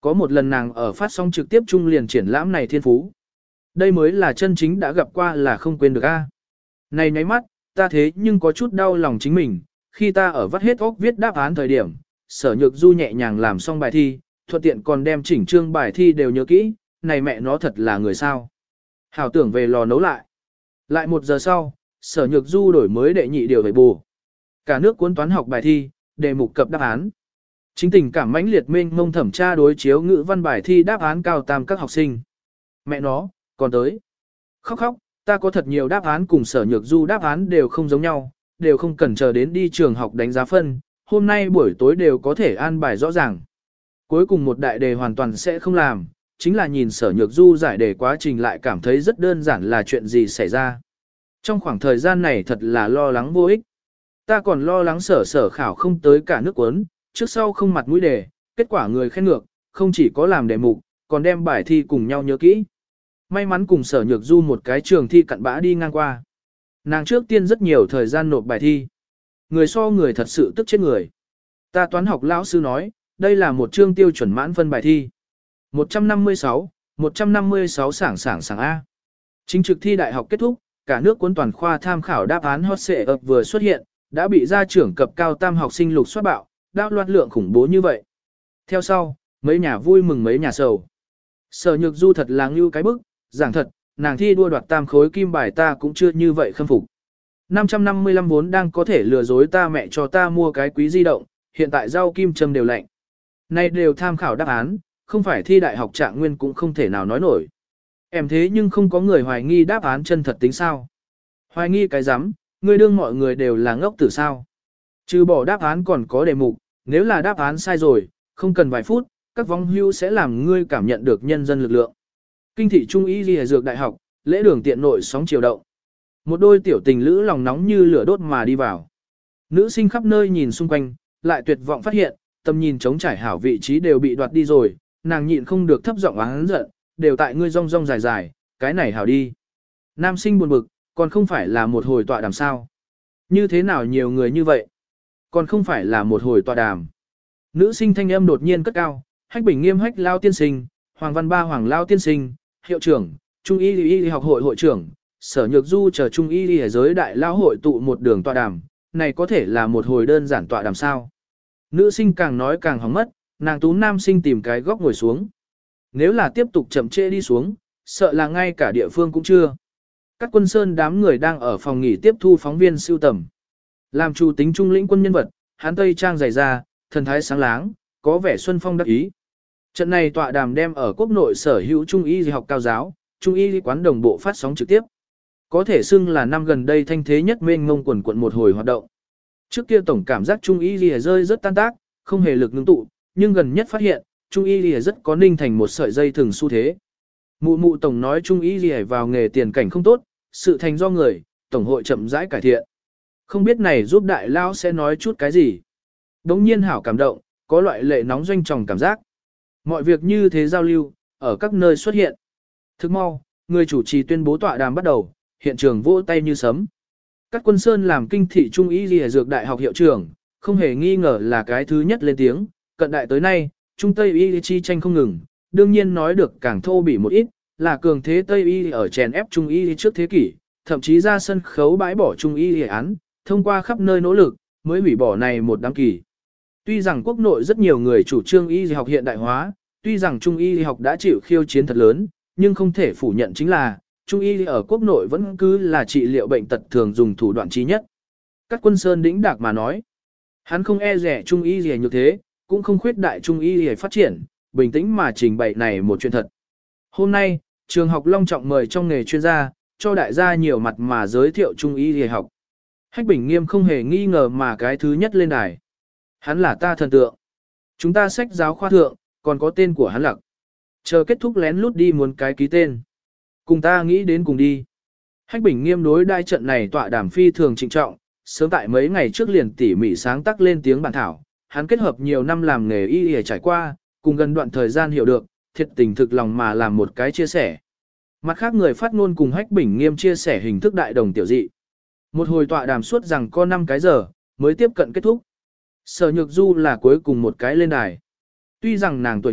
Có một lần nàng ở phát sóng trực tiếp trung liền triển lãm này thiên phú. Đây mới là chân chính đã gặp qua là không quên được a. Này nháy mắt, ta thế nhưng có chút đau lòng chính mình, khi ta ở vắt hết óc viết đáp án thời điểm, Sở Nhược Du nhẹ nhàng làm xong bài thi, thuận tiện còn đem chỉnh trương bài thi đều nhớ kỹ, này mẹ nó thật là người sao. Hảo tưởng về lò nấu lại. Lại một giờ sau, Sở Nhược Du đổi mới đệ nhị điều về bù. Cả nước cuốn toán học bài thi, đề mục cập đáp án. Chính tình cảm mãnh liệt mênh mông thẩm tra đối chiếu ngữ văn bài thi đáp án cao tam các học sinh. Mẹ nó, còn tới. Khóc khóc, ta có thật nhiều đáp án cùng Sở Nhược Du đáp án đều không giống nhau, đều không cần chờ đến đi trường học đánh giá phân, hôm nay buổi tối đều có thể an bài rõ ràng. Cuối cùng một đại đề hoàn toàn sẽ không làm, chính là nhìn Sở Nhược Du giải đề quá trình lại cảm thấy rất đơn giản là chuyện gì xảy ra. Trong khoảng thời gian này thật là lo lắng vô ích. Ta còn lo lắng sở sở khảo không tới cả nước cuốn, trước sau không mặt mũi đề, kết quả người khen ngược, không chỉ có làm đề mục, còn đem bài thi cùng nhau nhớ kỹ. May mắn cùng Sở Nhược Du một cái trường thi cặn bã đi ngang qua. Nàng trước tiên rất nhiều thời gian nộp bài thi. Người so người thật sự tức chết người. Ta toán học lão sư nói, đây là một chương tiêu chuẩn mãn phân bài thi. một trăm năm mươi sáu, một trăm năm mươi sáu sảng sảng sảng A. Chính trực thi đại học kết thúc, cả nước cuốn toàn khoa tham khảo đáp án hot search ập vừa xuất hiện, đã bị gia trưởng cập cao tam học sinh lục soát bạo, đáp loạt lượng khủng bố như vậy. Theo sau, mấy nhà vui mừng mấy nhà sầu. Sở Nhược Du thật là ngưu cái bức, giảng thật, nàng thi đua đoạt tam khối kim bài ta cũng chưa như vậy khâm phục. năm trăm năm mươi lăm vốn đang có thể lừa dối ta mẹ cho ta mua cái quý di động, hiện tại rau kim châm đều lạnh. Nay đều tham khảo đáp án, không phải thi đại học trạng nguyên cũng không thể nào nói nổi. Em thế nhưng không có người hoài nghi đáp án chân thật tính sao. Hoài nghi cái rắm, ngươi đương mọi người đều là ngốc tử sao. Trừ bỏ đáp án còn có đề mục, nếu là đáp án sai rồi, không cần vài phút, các vong hưu sẽ làm ngươi cảm nhận được nhân dân lực lượng. Kinh thị Trung y Lìa Dược Đại học, lễ đường tiện nội sóng chiều động. Một đôi tiểu tình lữ lòng nóng như lửa đốt mà đi vào. Nữ sinh khắp nơi nhìn xung quanh, lại tuyệt vọng phát hiện, tầm nhìn trống trải hảo vị trí đều bị đoạt đi rồi, nàng nhịn không được thấp giọng oán giận, đều tại ngươi rong rong dài dài, cái này hảo đi. Nam sinh buồn bực, còn không phải là một hồi tọa đàm sao. Như thế nào nhiều người như vậy? Còn không phải là một hồi tọa đàm. Nữ sinh thanh âm đột nhiên cất cao, Hách Bình Nghiêm Hách Lao tiên sinh, Hoàng Văn Ba Hoàng Lao tiên sinh, hiệu trưởng, Trung y y học hội hội trưởng, Sở Nhược Du chờ Trung y y giới đại lao hội tụ một đường tọa đàm, này có thể là một hồi đơn giản tọa đàm sao? Nữ sinh càng nói càng hóng mất, nàng tú nam sinh tìm cái góc ngồi xuống. Nếu là tiếp tục chậm trễ đi xuống, sợ là ngay cả địa phương cũng chưa. Các quân sơn đám người đang ở phòng nghỉ tiếp thu phóng viên siêu tầm. Làm chủ tính trung lĩnh quân nhân vật, hắn tây trang dày ra, thần thái sáng láng, có vẻ xuân phong đắc ý. Trận này tọa đàm đem ở quốc nội sở hữu trung y học cao giáo, trung y quán đồng bộ phát sóng trực tiếp. Có thể xưng là năm gần đây thanh thế nhất mênh mông quần quận một hồi hoạt động. Trước kia tổng cảm giác trung y lìa rơi rất tan tác, không hề lực ngưng tụ, nhưng gần nhất phát hiện, trung y lìa rất có ninh thành một sợi dây thường xu thế. Mụ mụ tổng nói trung y lìa vào nghề tiền cảnh không tốt, sự thành do người, tổng hội chậm rãi cải thiện. Không biết này giúp đại lao sẽ nói chút cái gì. Đống nhiên hảo cảm động, có loại lệ nóng doanh tròng cảm giác. Mọi việc như thế giao lưu, ở các nơi xuất hiện. Thức mau, người chủ trì tuyên bố tọa đàm bắt đầu, hiện trường vỗ tay như sấm. Các quân sơn làm kinh thị trung y lìa dược đại học hiệu trưởng, không hề nghi ngờ là cái thứ nhất lên tiếng, cận đại tới nay, trung tây y chi tranh không ngừng, đương nhiên nói được càng thô bỉ một ít, là cường thế tây y ở chèn ép trung y trước thế kỷ, thậm chí ra sân khấu bãi bỏ trung y lìa án, thông qua khắp nơi nỗ lực, mới hủy bỏ này một đám kỳ. Tuy rằng quốc nội rất nhiều người chủ trương y học hiện đại hóa, tuy rằng trung y học đã chịu khiêu chiến thật lớn, nhưng không thể phủ nhận chính là, trung y ở quốc nội vẫn cứ là trị liệu bệnh tật thường dùng thủ đoạn chí nhất. Các quân sơn đĩnh đạc mà nói, hắn không e rẻ trung y gì như thế, cũng không khuyết đại trung y gì phát triển, bình tĩnh mà trình bày này một chuyện thật. Hôm nay, trường học long trọng mời trong nghề chuyên gia, cho đại gia nhiều mặt mà giới thiệu trung y y học. Hách Bình Nghiêm không hề nghi ngờ mà cái thứ nhất lên đài. Hắn là ta thần tượng. Chúng ta sách giáo khoa thượng, còn có tên của hắn lặc. Chờ kết thúc lén lút đi muốn cái ký tên. Cùng ta nghĩ đến cùng đi. Hách Bình Nghiêm đối đai trận này tọa đàm phi thường trịnh trọng, sớm tại mấy ngày trước liền tỉ mỉ sáng tác lên tiếng bản thảo. Hắn kết hợp nhiều năm làm nghề y y trải qua, cùng gần đoạn thời gian hiểu được, thiệt tình thực lòng mà làm một cái chia sẻ. Mặt khác người phát ngôn cùng Hách Bình Nghiêm chia sẻ hình thức đại đồng tiểu dị. Một hồi tọa đàm suốt rằng có năm cái giờ, mới tiếp cận kết thúc. Sở Nhược Du là cuối cùng một cái lên đài. Tuy rằng nàng tuổi nhẹ,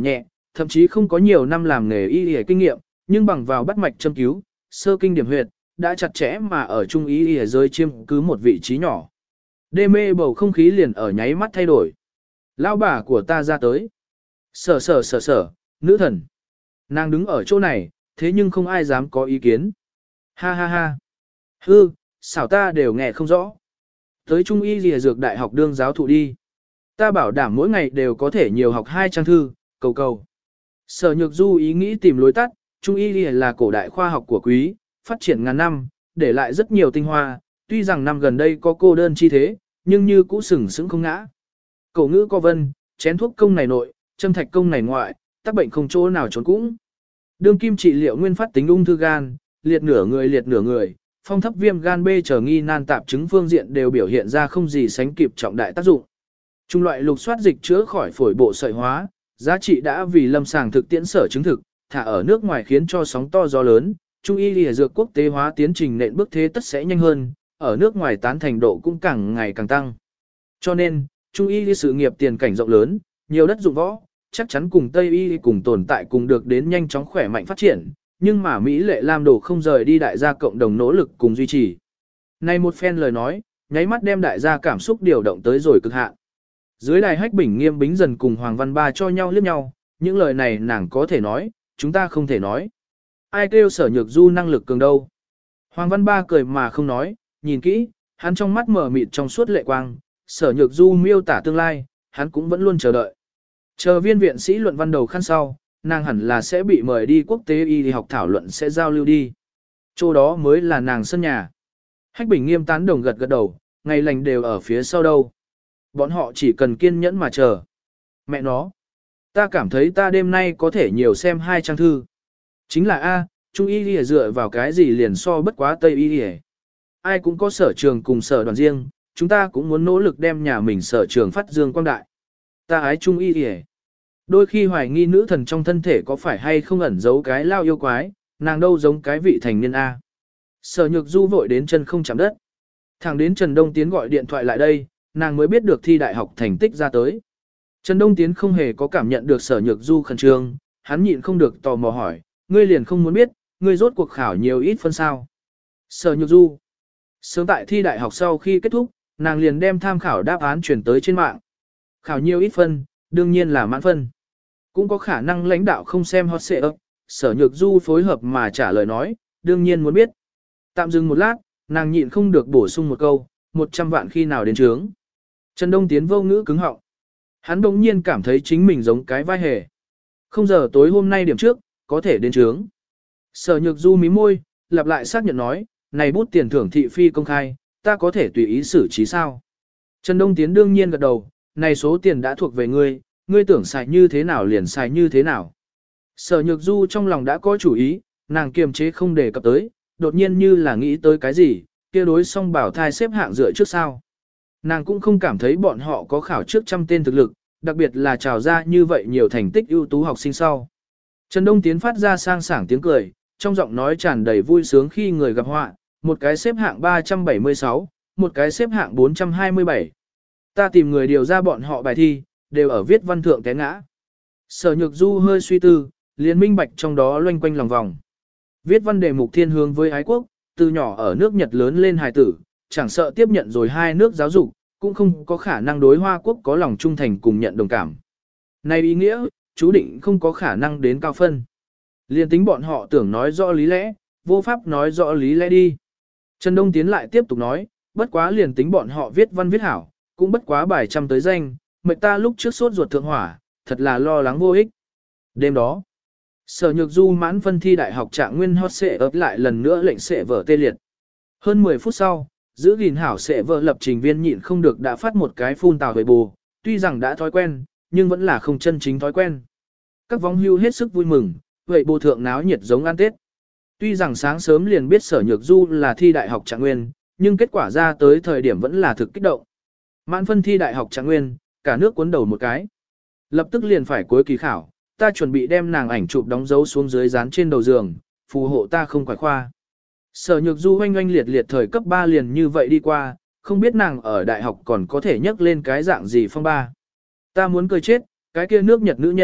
thậm chí không có nhiều năm làm nghề y y kinh nghiệm, nhưng bằng vào bắt mạch châm cứu, sơ kinh điểm huyệt, đã chặt chẽ mà ở trung y y giới chiêm cứ một vị trí nhỏ. Đê mê bầu không khí liền ở nháy mắt thay đổi. Lão bà của ta ra tới. Sở sở sở sở, nữ thần. Nàng đứng ở chỗ này, thế nhưng không ai dám có ý kiến. Ha ha ha. Hư, xảo ta đều nghe không rõ. Tới trung y lìa dược đại học đương giáo thụ đi. Ta bảo đảm mỗi ngày đều có thể nhiều học hai trang thư, cầu cầu. Sở Nhược Du ý nghĩ tìm lối tắt, trung y lìa là cổ đại khoa học của quý, phát triển ngàn năm, để lại rất nhiều tinh hoa, tuy rằng năm gần đây có cô đơn chi thế, nhưng như cũ sừng sững không ngã. Cổ ngữ có vân, chén thuốc công này nội, châm thạch công này ngoại, tác bệnh không chỗ nào trốn cũng. Đương kim trị liệu nguyên phát tính ung thư gan, liệt nửa người liệt nửa người, phong thấp viêm gan B trở nghi nan tạp chứng phương diện đều biểu hiện ra không gì sánh kịp trọng đại tác dụng. Trung loại lục soát dịch chữa khỏi phổi bộ sợi hóa, giá trị đã vì lâm sàng thực tiễn sở chứng thực, thả ở nước ngoài khiến cho sóng to gió lớn, trung y lìa dược quốc tế hóa tiến trình nện bước thế tất sẽ nhanh hơn, ở nước ngoài tán thành độ cũng càng ngày càng tăng. Cho nên, trung y lìa sự nghiệp tiền cảnh rộng lớn, nhiều đất dụng võ, chắc chắn cùng Tây y cùng tồn tại cùng được đến nhanh chóng khỏe mạnh phát triển, nhưng mà Mỹ lệ Lam Đồ không rời đi đại gia cộng đồng nỗ lực cùng duy trì. Này một phen lời nói, nháy mắt đem đại gia cảm xúc điều động tới rồi cực hạn. Dưới đài Hách Bình Nghiêm Bính Dần cùng Hoàng Văn Ba cho nhau liếc nhau, những lời này nàng có thể nói, chúng ta không thể nói. Ai kêu Sở Nhược Du năng lực cường đâu. Hoàng Văn Ba cười mà không nói, nhìn kỹ, hắn trong mắt mở mịt trong suốt lệ quang, Sở Nhược Du miêu tả tương lai, hắn cũng vẫn luôn chờ đợi. Chờ viên viện sĩ luận văn đầu khăn sau, nàng hẳn là sẽ bị mời đi quốc tế y học thảo luận sẽ giao lưu đi. Chỗ đó mới là nàng sân nhà. Hách Bình Nghiêm tán đồng gật gật đầu, ngày lành đều ở phía sau đâu. Bọn họ chỉ cần kiên nhẫn mà chờ. Mẹ nó, ta cảm thấy ta đêm nay có thể nhiều xem hai trang thư. Chính là A, Trung y lìa dựa vào cái gì liền so bất quá Tây y lìa. Ai cũng có sở trường cùng sở đoàn riêng, chúng ta cũng muốn nỗ lực đem nhà mình sở trường phát dương quang đại. Ta ái Trung y lìa. Đôi khi hoài nghi nữ thần trong thân thể có phải hay không ẩn giấu cái lao yêu quái, nàng đâu giống cái vị thành niên A. Sở Nhược Du vội đến chân không chạm đất. Thẳng đến Trần Đông Tiến gọi điện thoại lại đây, nàng mới biết được thi đại học thành tích ra tới. Trần Đông Tiến không hề có cảm nhận được Sở Nhược Du khẩn trương, hắn nhịn không được tò mò hỏi, ngươi liền không muốn biết, ngươi rốt cuộc khảo nhiều ít phân sao. Sở Nhược Du. Sớm tại thi đại học sau khi kết thúc, nàng liền đem tham khảo đáp án truyền tới trên mạng. Khảo nhiều ít phân, đương nhiên là mãn phân. Cũng có khả năng lãnh đạo không xem hot xệ ấp, Sở Nhược Du phối hợp mà trả lời nói, đương nhiên muốn biết. Tạm dừng một lát, nàng nhịn không được bổ sung một câu, một trăm vạn khi nào đến trướng. Trần Đông Tiến vô ngữ cứng họng. Hắn bỗng nhiên cảm thấy chính mình giống cái vai hề. Không giờ tối hôm nay điểm trước, có thể đến trướng. Sở Nhược Du mí môi, lặp lại xác nhận nói, này bút tiền thưởng thị phi công khai, ta có thể tùy ý xử trí sao. Trần Đông Tiến đương nhiên gật đầu, này số tiền đã thuộc về ngươi, ngươi tưởng xài như thế nào liền xài như thế nào. Sở Nhược Du trong lòng đã có chủ ý, nàng kiềm chế không đề cập tới, đột nhiên như là nghĩ tới cái gì, kia đối song bảo thai xếp hạng dựa trước sao. Nàng cũng không cảm thấy bọn họ có khảo trước trăm tên thực lực, đặc biệt là trào ra như vậy nhiều thành tích ưu tú học sinh sau. Trần Đông Tiến phát ra sang sảng tiếng cười, trong giọng nói tràn đầy vui sướng khi người gặp họa, một cái xếp hạng ba trăm bảy mươi sáu, một cái xếp hạng bốn trăm hai mươi bảy. Ta tìm người điều ra bọn họ bài thi, đều ở viết văn thượng té ngã. Sở Nhược Du hơi suy tư, liền minh bạch trong đó loanh quanh lòng vòng. Viết văn đề mục thiên hướng với ái quốc, từ nhỏ ở nước Nhật lớn lên hài tử, chẳng sợ tiếp nhận rồi hai nước giáo dục, cũng không có khả năng đối Hoa Quốc có lòng trung thành cùng nhận đồng cảm. Này ý nghĩa, chú định không có khả năng đến cao phân. Liên tính bọn họ tưởng nói rõ lý lẽ, vô pháp nói rõ lý lẽ đi. Trần Đông Tiến lại tiếp tục nói, bất quá liền tính bọn họ viết văn viết hảo, cũng bất quá bài trăm tới danh, mệt ta lúc trước sốt ruột thượng hỏa, thật là lo lắng vô ích. Đêm đó, Sở Nhược Du mãn phân thi đại học trạng nguyên hot xệ ấp lại lần nữa lệnh xệ vở tê liệt. Hơn mười phút sau, giữ gìn hảo xệ vở lập trình viên nhịn không được đã phát một cái phun tào về bù, tuy rằng đã thói quen, nhưng vẫn là không chân chính thói quen. Các vong hưu hết sức vui mừng, vậy bù thượng náo nhiệt giống ăn Tết. Tuy rằng sáng sớm liền biết Sở Nhược Du là thi đại học trạng nguyên, nhưng kết quả ra tới thời điểm vẫn là thực kích động. Mãn phân thi đại học trạng nguyên, cả nước cuốn đầu một cái. Lập tức liền phải cuối kỳ khảo, ta chuẩn bị đem nàng ảnh chụp đóng dấu xuống dưới dán trên đầu giường, phù hộ ta không quải khoa. Sở Nhược Du oanh oanh liệt liệt thời cấp ba liền như vậy đi qua, không biết nàng ở đại học còn có thể nhắc lên cái dạng gì phong ba. Ta muốn cười chết, cái kia nước Nhật nữ nhân,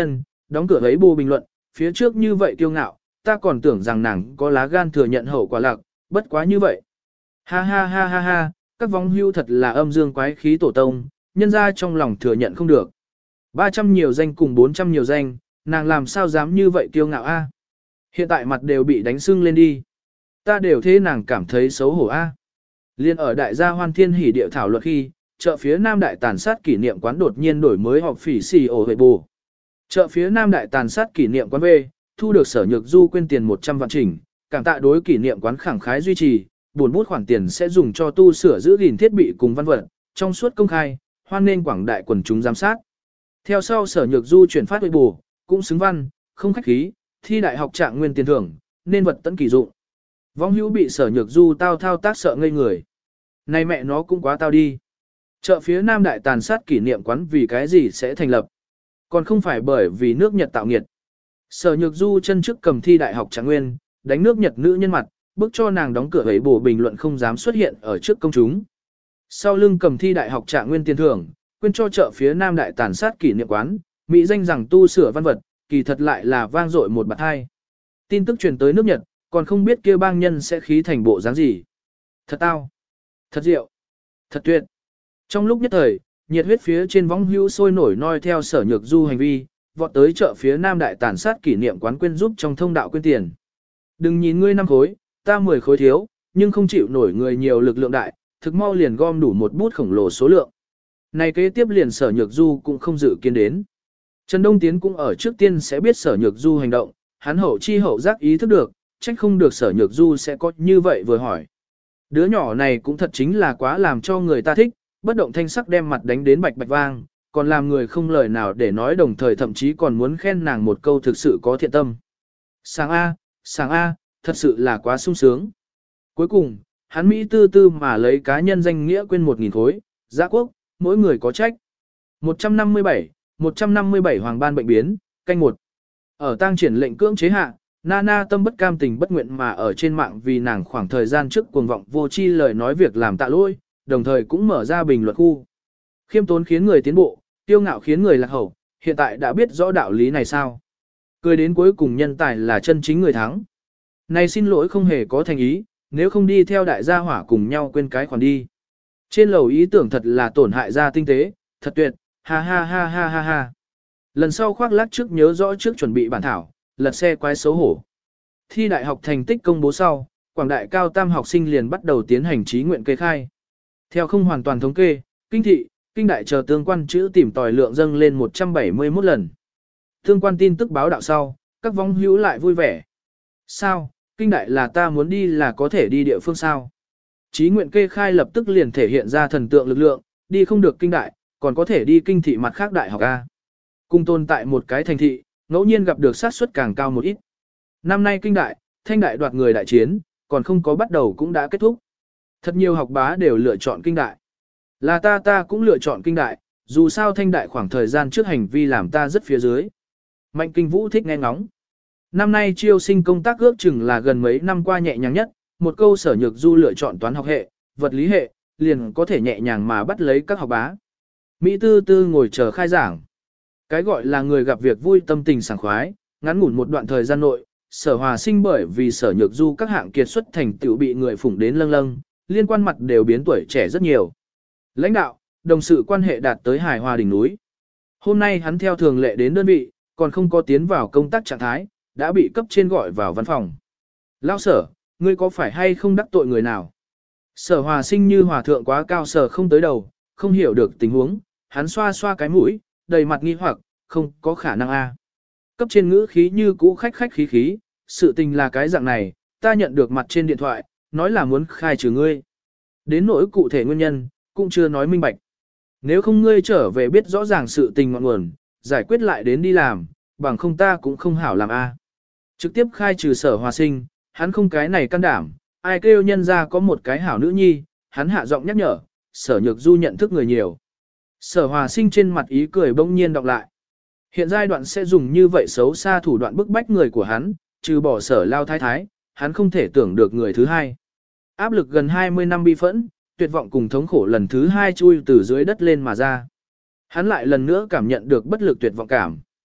đóng cửa ấy bù bình luận, phía trước như vậy kiêu ngạo, ta còn tưởng rằng nàng có lá gan thừa nhận hậu quả lạc, bất quá như vậy. Ha ha ha ha ha, các vong hưu thật là âm dương quái khí tổ tông, nhân ra trong lòng thừa nhận không được. ba trăm nhiều danh cùng bốn trăm nhiều danh, nàng làm sao dám như vậy kiêu ngạo a? Hiện tại mặt đều bị đánh sưng lên đi. Ta đều thế nàng cảm thấy xấu hổ a. Liên ở đại gia hoan thiên hỉ điệu thảo luận khi, chợ phía Nam Đại tàn sát kỷ niệm quán đột nhiên đổi mới họp phỉ xì ổ hệ bù. Chợ phía Nam Đại tàn sát kỷ niệm quán về, thu được Sở Nhược Du quyên tiền một trăm vạn chỉnh, cảm tạ đối kỷ niệm quán khẳng khái duy trì, buồn bút khoản tiền sẽ dùng cho tu sửa giữ gìn thiết bị cùng văn vật, trong suốt công khai, hoan nên quảng đại quần chúng giám sát. Theo sau Sở Nhược Du chuyển phát huệ bù, cũng xứng văn, không khách khí, thi đại học trạng nguyên tiền thưởng, nên vật tận kỳ dụng. Vong hữu bị Sở Nhược Du tao thao tác sợ ngây người. Này mẹ nó cũng quá tao đi. Chợ phía Nam Đại tàn sát kỷ niệm quán vì cái gì sẽ thành lập? Còn không phải bởi vì nước Nhật tạo nghiệt. Sở Nhược Du chân trước cầm thi đại học trạng nguyên, đánh nước Nhật nữ nhân mặt, bức cho nàng đóng cửa ấy bổ bình luận không dám xuất hiện ở trước công chúng. Sau lưng cầm thi đại học trạng nguyên tiền thưởng, quên cho chợ phía Nam Đại tàn sát kỷ niệm quán, mỹ danh rằng tu sửa văn vật, kỳ thật lại là vang dội một bạt hai. Tin tức truyền tới nước Nhật, còn không biết kia bang nhân sẽ khí thành bộ dáng gì. Thật tao, thật diệu, thật tuyệt. Trong lúc nhất thời, nhiệt huyết phía trên võng hữu sôi nổi noi theo Sở Nhược Du hành vi, vọt tới chợ phía Nam Đại tàn sát kỷ niệm quán quên giúp trong thông đạo quên tiền. Đừng nhìn ngươi năm khối, ta mười khối thiếu, nhưng không chịu nổi người nhiều lực lượng đại, thực mau liền gom đủ một bút khổng lồ số lượng. Này kế tiếp liền Sở Nhược Du cũng không dự kiến đến. Trần Đông Tiến cũng ở trước tiên sẽ biết Sở Nhược Du hành động, hắn hậu chi hậu giác ý thức được, trách không được Sở Nhược Du sẽ có như vậy vừa hỏi. Đứa nhỏ này cũng thật chính là quá làm cho người ta thích, bất động thanh sắc đem mặt đánh đến bạch bạch vang, còn làm người không lời nào để nói, đồng thời thậm chí còn muốn khen nàng một câu thực sự có thiện tâm. Sáng A, sáng A, thật sự là quá sung sướng. Cuối cùng, hắn Mỹ tư tư mà lấy cá nhân danh nghĩa quên một nghìn khối, giã quốc, mỗi người có trách. một trăm năm mươi bảy, một trăm năm mươi bảy Hoàng ban bệnh biến, canh một. Ở tang triển lệnh cưỡng chế hạ, Nana tâm bất cam tình bất nguyện mà ở trên mạng vì nàng khoảng thời gian trước cuồng vọng vô chi lời nói việc làm tạ lỗi, đồng thời cũng mở ra bình luận khu. Khiêm tốn khiến người tiến bộ, tiêu ngạo khiến người lạc hậu, hiện tại đã biết rõ đạo lý này sao? Cười đến cuối cùng nhân tài là chân chính người thắng. Này xin lỗi không hề có thành ý, nếu không đi theo đại gia hỏa cùng nhau quên cái khoản đi. Trên lầu ý tưởng thật là tổn hại ra tinh tế, thật tuyệt, ha ha ha ha ha ha. Lần sau khoác lác trước nhớ rõ trước chuẩn bị bản thảo, lật xe quái xấu hổ. Thi đại học thành tích công bố sau, quảng đại cao tam học sinh liền bắt đầu tiến hành trí nguyện kê khai. Theo không hoàn toàn thống kê, kinh thị, kinh đại chờ tương quan chữ tìm tòi lượng dâng lên một trăm bảy mươi mốt lần. Tương quan tin tức báo đạo sau, các vong hữu lại vui vẻ. Sao, kinh đại là ta muốn đi là có thể đi địa phương sao? Chí nguyện kê khai lập tức liền thể hiện ra thần tượng lực lượng, đi không được kinh đại, còn có thể đi kinh thị mặt khác đại học A. Cùng tồn tại một cái thành thị, ngẫu nhiên gặp được sát suất càng cao một ít. Năm nay kinh đại, thanh đại đoạt người đại chiến, còn không có bắt đầu cũng đã kết thúc. Thật nhiều học bá đều lựa chọn kinh đại. Là ta ta cũng lựa chọn kinh đại, dù sao thanh đại khoảng thời gian trước hành vi làm ta rất phía dưới. Mạnh Kinh Vũ thích nghe ngóng. Năm nay chiêu sinh công tác ước chừng là gần mấy năm qua nhẹ nhàng nhất, một câu Sở Nhược Du lựa chọn toán học hệ, vật lý hệ, liền có thể nhẹ nhàng mà bắt lấy các học bá. Mỹ tư tư ngồi chờ khai giảng. Cái gọi là người gặp việc vui tâm tình sảng khoái, ngắn ngủn một đoạn thời gian nội, Sở Hòa Sinh bởi vì Sở Nhược Du các hạng kiệt xuất thành tựu bị người phụng đến lâng lâng, liên quan mặt đều biến tuổi trẻ rất nhiều. Lãnh đạo, đồng sự quan hệ đạt tới hài hòa đỉnh núi. Hôm nay hắn theo thường lệ đến đơn vị, còn không có tiến vào công tác trạng thái, đã bị cấp trên gọi vào văn phòng. Lao Sở, ngươi có phải hay không đắc tội người nào? Sở Hòa Sinh như hòa thượng quá cao sở không tới đầu, không hiểu được tình huống, hắn xoa xoa cái mũi, đầy mặt nghi hoặc, không có khả năng a. Cấp trên ngữ khí như cũ khách khách khí khí, sự tình là cái dạng này, ta nhận được mặt trên điện thoại, nói là muốn khai trừ ngươi. Đến nỗi cụ thể nguyên nhân, cũng chưa nói minh bạch. Nếu không ngươi trở về biết rõ ràng sự tình ngọn nguồn, giải quyết lại đến đi làm, bằng không ta cũng không hảo làm a. Trực tiếp khai trừ Sở Hòa Sinh, hắn không cái này can đảm, ai kêu nhân ra có một cái hảo nữ nhi, hắn hạ giọng nhắc nhở, Sở Nhược Du nhận thức người nhiều. Sở Hòa Sinh trên mặt ý cười bỗng nhiên đọc lại. Hiện giai đoạn sẽ dùng như vậy xấu xa thủ đoạn bức bách người của hắn, trừ bỏ Sở Lao Thái Thái, hắn không thể tưởng được người thứ hai. Áp lực gần hai mươi năm bi phẫn, tuyệt vọng cùng thống khổ lần thứ hai chui từ dưới đất lên mà ra. Hắn lại lần nữa cảm nhận được bất lực tuyệt vọng cảm.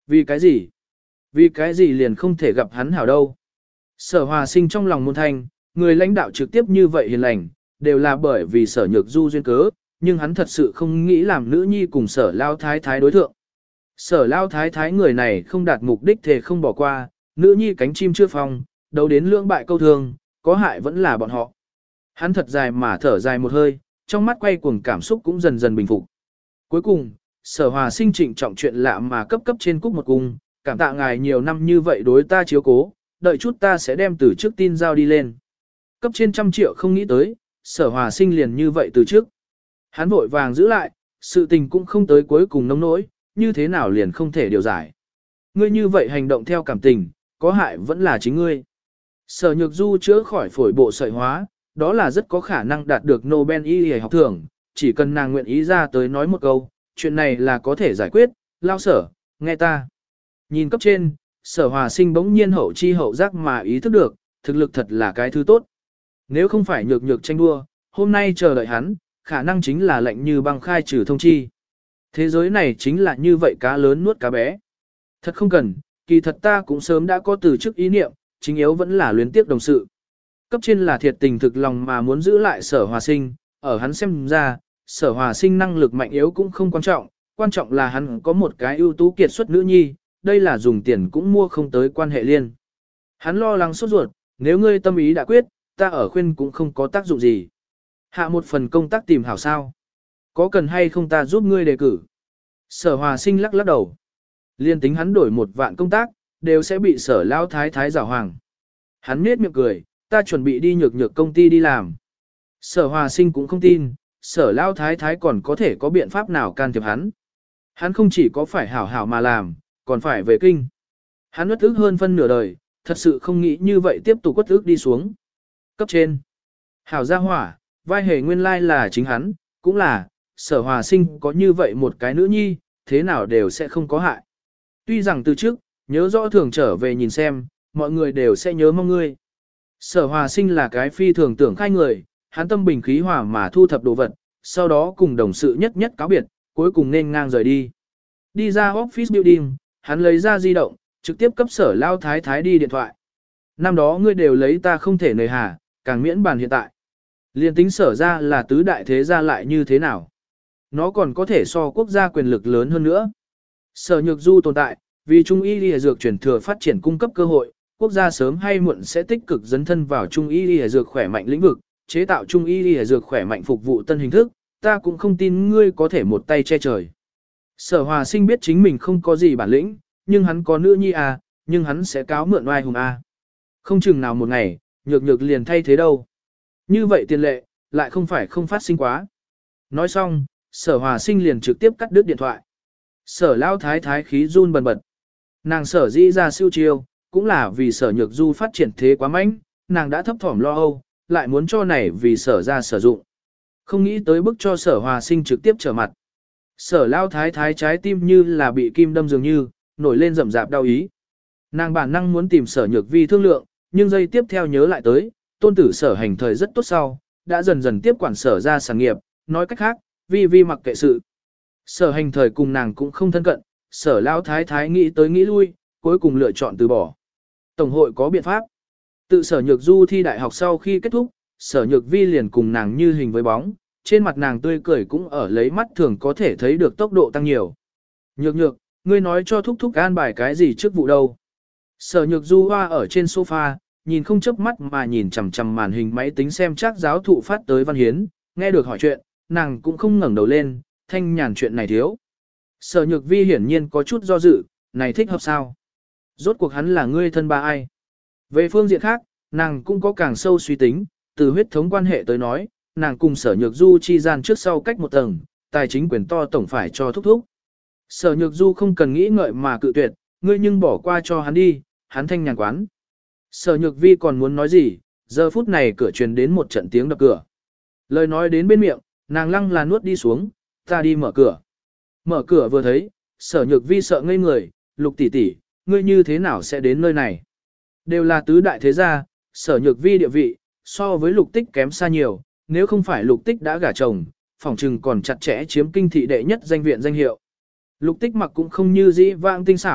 Vì cái gì? Vì cái gì liền không thể gặp hắn hảo đâu? Sở Hòa Sinh trong lòng môn thanh, người lãnh đạo trực tiếp như vậy hiền lành, đều là bởi vì sở nhược du duyên cớ, nhưng hắn thật sự không nghĩ làm nữ nhi cùng sở lao thái thái đối thượng. Sở lao thái thái người này không đạt mục đích thì không bỏ qua, nữ nhi cánh chim chưa phong, đấu đến lưỡng bại câu thương, có hại vẫn là bọn họ. Hắn thật dài mà thở dài một hơi, trong mắt quay cuồng cảm xúc cũng dần dần bình phục. Cuối cùng, sở Hòa Sinh trịnh trọng chuyện lạ mà cấp cấp trên cúc một cung, cảm tạ ngài nhiều năm như vậy đối ta chiếu cố, đợi chút ta sẽ đem từ trước tin giao đi lên. Cấp trên trăm triệu không nghĩ tới, sở Hòa Sinh liền như vậy từ trước. Hắn vội vàng giữ lại, sự tình cũng không tới cuối cùng nông nỗi, như thế nào liền không thể điều giải. Ngươi như vậy hành động theo cảm tình, có hại vẫn là chính ngươi. Sở Nhược Du chữa khỏi phổi bộ sợi hóa, đó là rất có khả năng đạt được Nobel y y học thưởng, chỉ cần nàng nguyện ý ra tới nói một câu, chuyện này là có thể giải quyết, lao sở, nghe ta. Nhìn cấp trên, sở Hòa Sinh bỗng nhiên hậu chi hậu giác mà ý thức được, thực lực thật là cái thứ tốt. Nếu không phải nhược nhược tranh đua, hôm nay chờ đợi hắn, khả năng chính là lệnh như băng khai trừ thông chi. Thế giới này chính là như vậy cá lớn nuốt cá bé. Thật không cần, kỳ thật ta cũng sớm đã có từ chức ý niệm, chính yếu vẫn là luyến tiếc đồng sự. Cấp trên là thiệt tình thực lòng mà muốn giữ lại sở Hòa Sinh, ở hắn xem ra, sở Hòa Sinh năng lực mạnh yếu cũng không quan trọng, quan trọng là hắn có một cái ưu tú kiệt xuất nữ nhi, đây là dùng tiền cũng mua không tới quan hệ liên. Hắn lo lắng sốt ruột, nếu ngươi tâm ý đã quyết, ta ở khuyên cũng không có tác dụng gì. Hạ một phần công tác tìm hảo sao. Có cần hay không ta giúp ngươi đề cử? Sở Hòa Sinh lắc lắc đầu. Liên tính hắn đổi một vạn công tác, đều sẽ bị sở lao thái thái giảo hoàng. Hắn nết miệng cười, ta chuẩn bị đi nhược nhược công ty đi làm. Sở Hòa Sinh cũng không tin, sở lao thái thái còn có thể có biện pháp nào can thiệp hắn. Hắn không chỉ có phải hảo hảo mà làm, còn phải về kinh. Hắn uất ức hơn phân nửa đời, thật sự không nghĩ như vậy tiếp tục uất ức đi xuống. Cấp trên. Hảo gia hỏa, vai hề nguyên lai là chính hắn, cũng là, sở Hòa Sinh có như vậy một cái nữ nhi, thế nào đều sẽ không có hại. Tuy rằng từ trước, nhớ rõ thường trở về nhìn xem, mọi người đều sẽ nhớ mong ngươi. Sở Hòa Sinh là cái phi thường tưởng khai người, hắn tâm bình khí hòa mà thu thập đồ vật, sau đó cùng đồng sự nhất nhất cáo biệt, cuối cùng nên ngang rời đi. Đi ra office building, hắn lấy ra di động, trực tiếp cấp sở lao thái thái đi điện thoại. Năm đó ngươi đều lấy ta không thể nề hà, càng miễn bàn hiện tại. Liên tính sở ra là tứ đại thế gia lại như thế nào. Nó còn có thể so quốc gia quyền lực lớn hơn nữa. Sở Nhược Du tồn tại, vì Trung y y dược chuyển thừa phát triển cung cấp cơ hội, quốc gia sớm hay muộn sẽ tích cực dấn thân vào Trung y y dược khỏe mạnh lĩnh vực, chế tạo Trung y y dược khỏe mạnh phục vụ tân hình thức, ta cũng không tin ngươi có thể một tay che trời. Sở Hòa Sinh biết chính mình không có gì bản lĩnh, nhưng hắn có nữ nhi à, nhưng hắn sẽ cáo mượn oai hùng à. Không chừng nào một ngày, nhược nhược liền thay thế đâu. Như vậy tiền lệ, lại không phải không phát sinh quá. Nói xong, sở Hòa Sinh liền trực tiếp cắt đứt điện thoại. Sở lao thái thái khí run bần bật. Nàng sở dĩ ra siêu chiêu, cũng là vì sở nhược du phát triển thế quá mạnh, nàng đã thấp thỏm lo âu, lại muốn cho này vì sở ra sử dụng. Không nghĩ tới bức cho sở Hòa Sinh trực tiếp trở mặt. Sở lao thái thái trái tim như là bị kim đâm dường như, nổi lên rầm rạp đau ý. Nàng bản năng muốn tìm sở nhược vi thương lượng, nhưng giây tiếp theo nhớ lại tới, tôn tử sở hành thời rất tốt sau, đã dần dần tiếp quản sở ra sản nghiệp, nói cách khác, vi vi mặc kệ sự. Sở hành thời cùng nàng cũng không thân cận, sở lao thái thái nghĩ tới nghĩ lui, cuối cùng lựa chọn từ bỏ. Tổng hội có biện pháp. Tự sở nhược du thi đại học sau khi kết thúc, sở nhược vi liền cùng nàng như hình với bóng, trên mặt nàng tươi cười cũng ở lấy mắt thường có thể thấy được tốc độ tăng nhiều. Nhược nhược, ngươi nói cho thúc thúc an bài cái gì trước vụ đâu. Sở nhược du hoa ở trên sofa, nhìn không chớp mắt mà nhìn chằm chằm màn hình máy tính xem chắc giáo thụ phát tới văn hiến, nghe được hỏi chuyện, nàng cũng không ngẩng đầu lên, thanh nhàn chuyện này thiếu. Sở nhược vi hiển nhiên có chút do dự, này thích hợp sao? Rốt cuộc hắn là ngươi thân ba ai? Về phương diện khác, nàng cũng có càng sâu suy tính, từ huyết thống quan hệ tới nói, nàng cùng sở nhược du chi gian trước sau cách một tầng, tài chính quyền to tổng phải cho thúc thúc. Sở nhược du không cần nghĩ ngợi mà cự tuyệt, ngươi nhưng bỏ qua cho hắn đi, hắn thanh nhàn quán. Sở nhược vi còn muốn nói gì, giờ phút này cửa truyền đến một trận tiếng đập cửa. Lời nói đến bên miệng, nàng lăng là nuốt đi xuống, ta đi mở cửa. Mở cửa vừa thấy, sở nhược vi sợ ngây người, lục tỷ tỷ, ngươi như thế nào sẽ đến nơi này? Đều là tứ đại thế gia, sở nhược vi địa vị, so với lục tích kém xa nhiều, nếu không phải lục tích đã gả chồng, phỏng trừng còn chặt chẽ chiếm kinh thị đệ nhất danh viện danh hiệu. Lục tích mặc cũng không như dĩ vãng tinh xảo,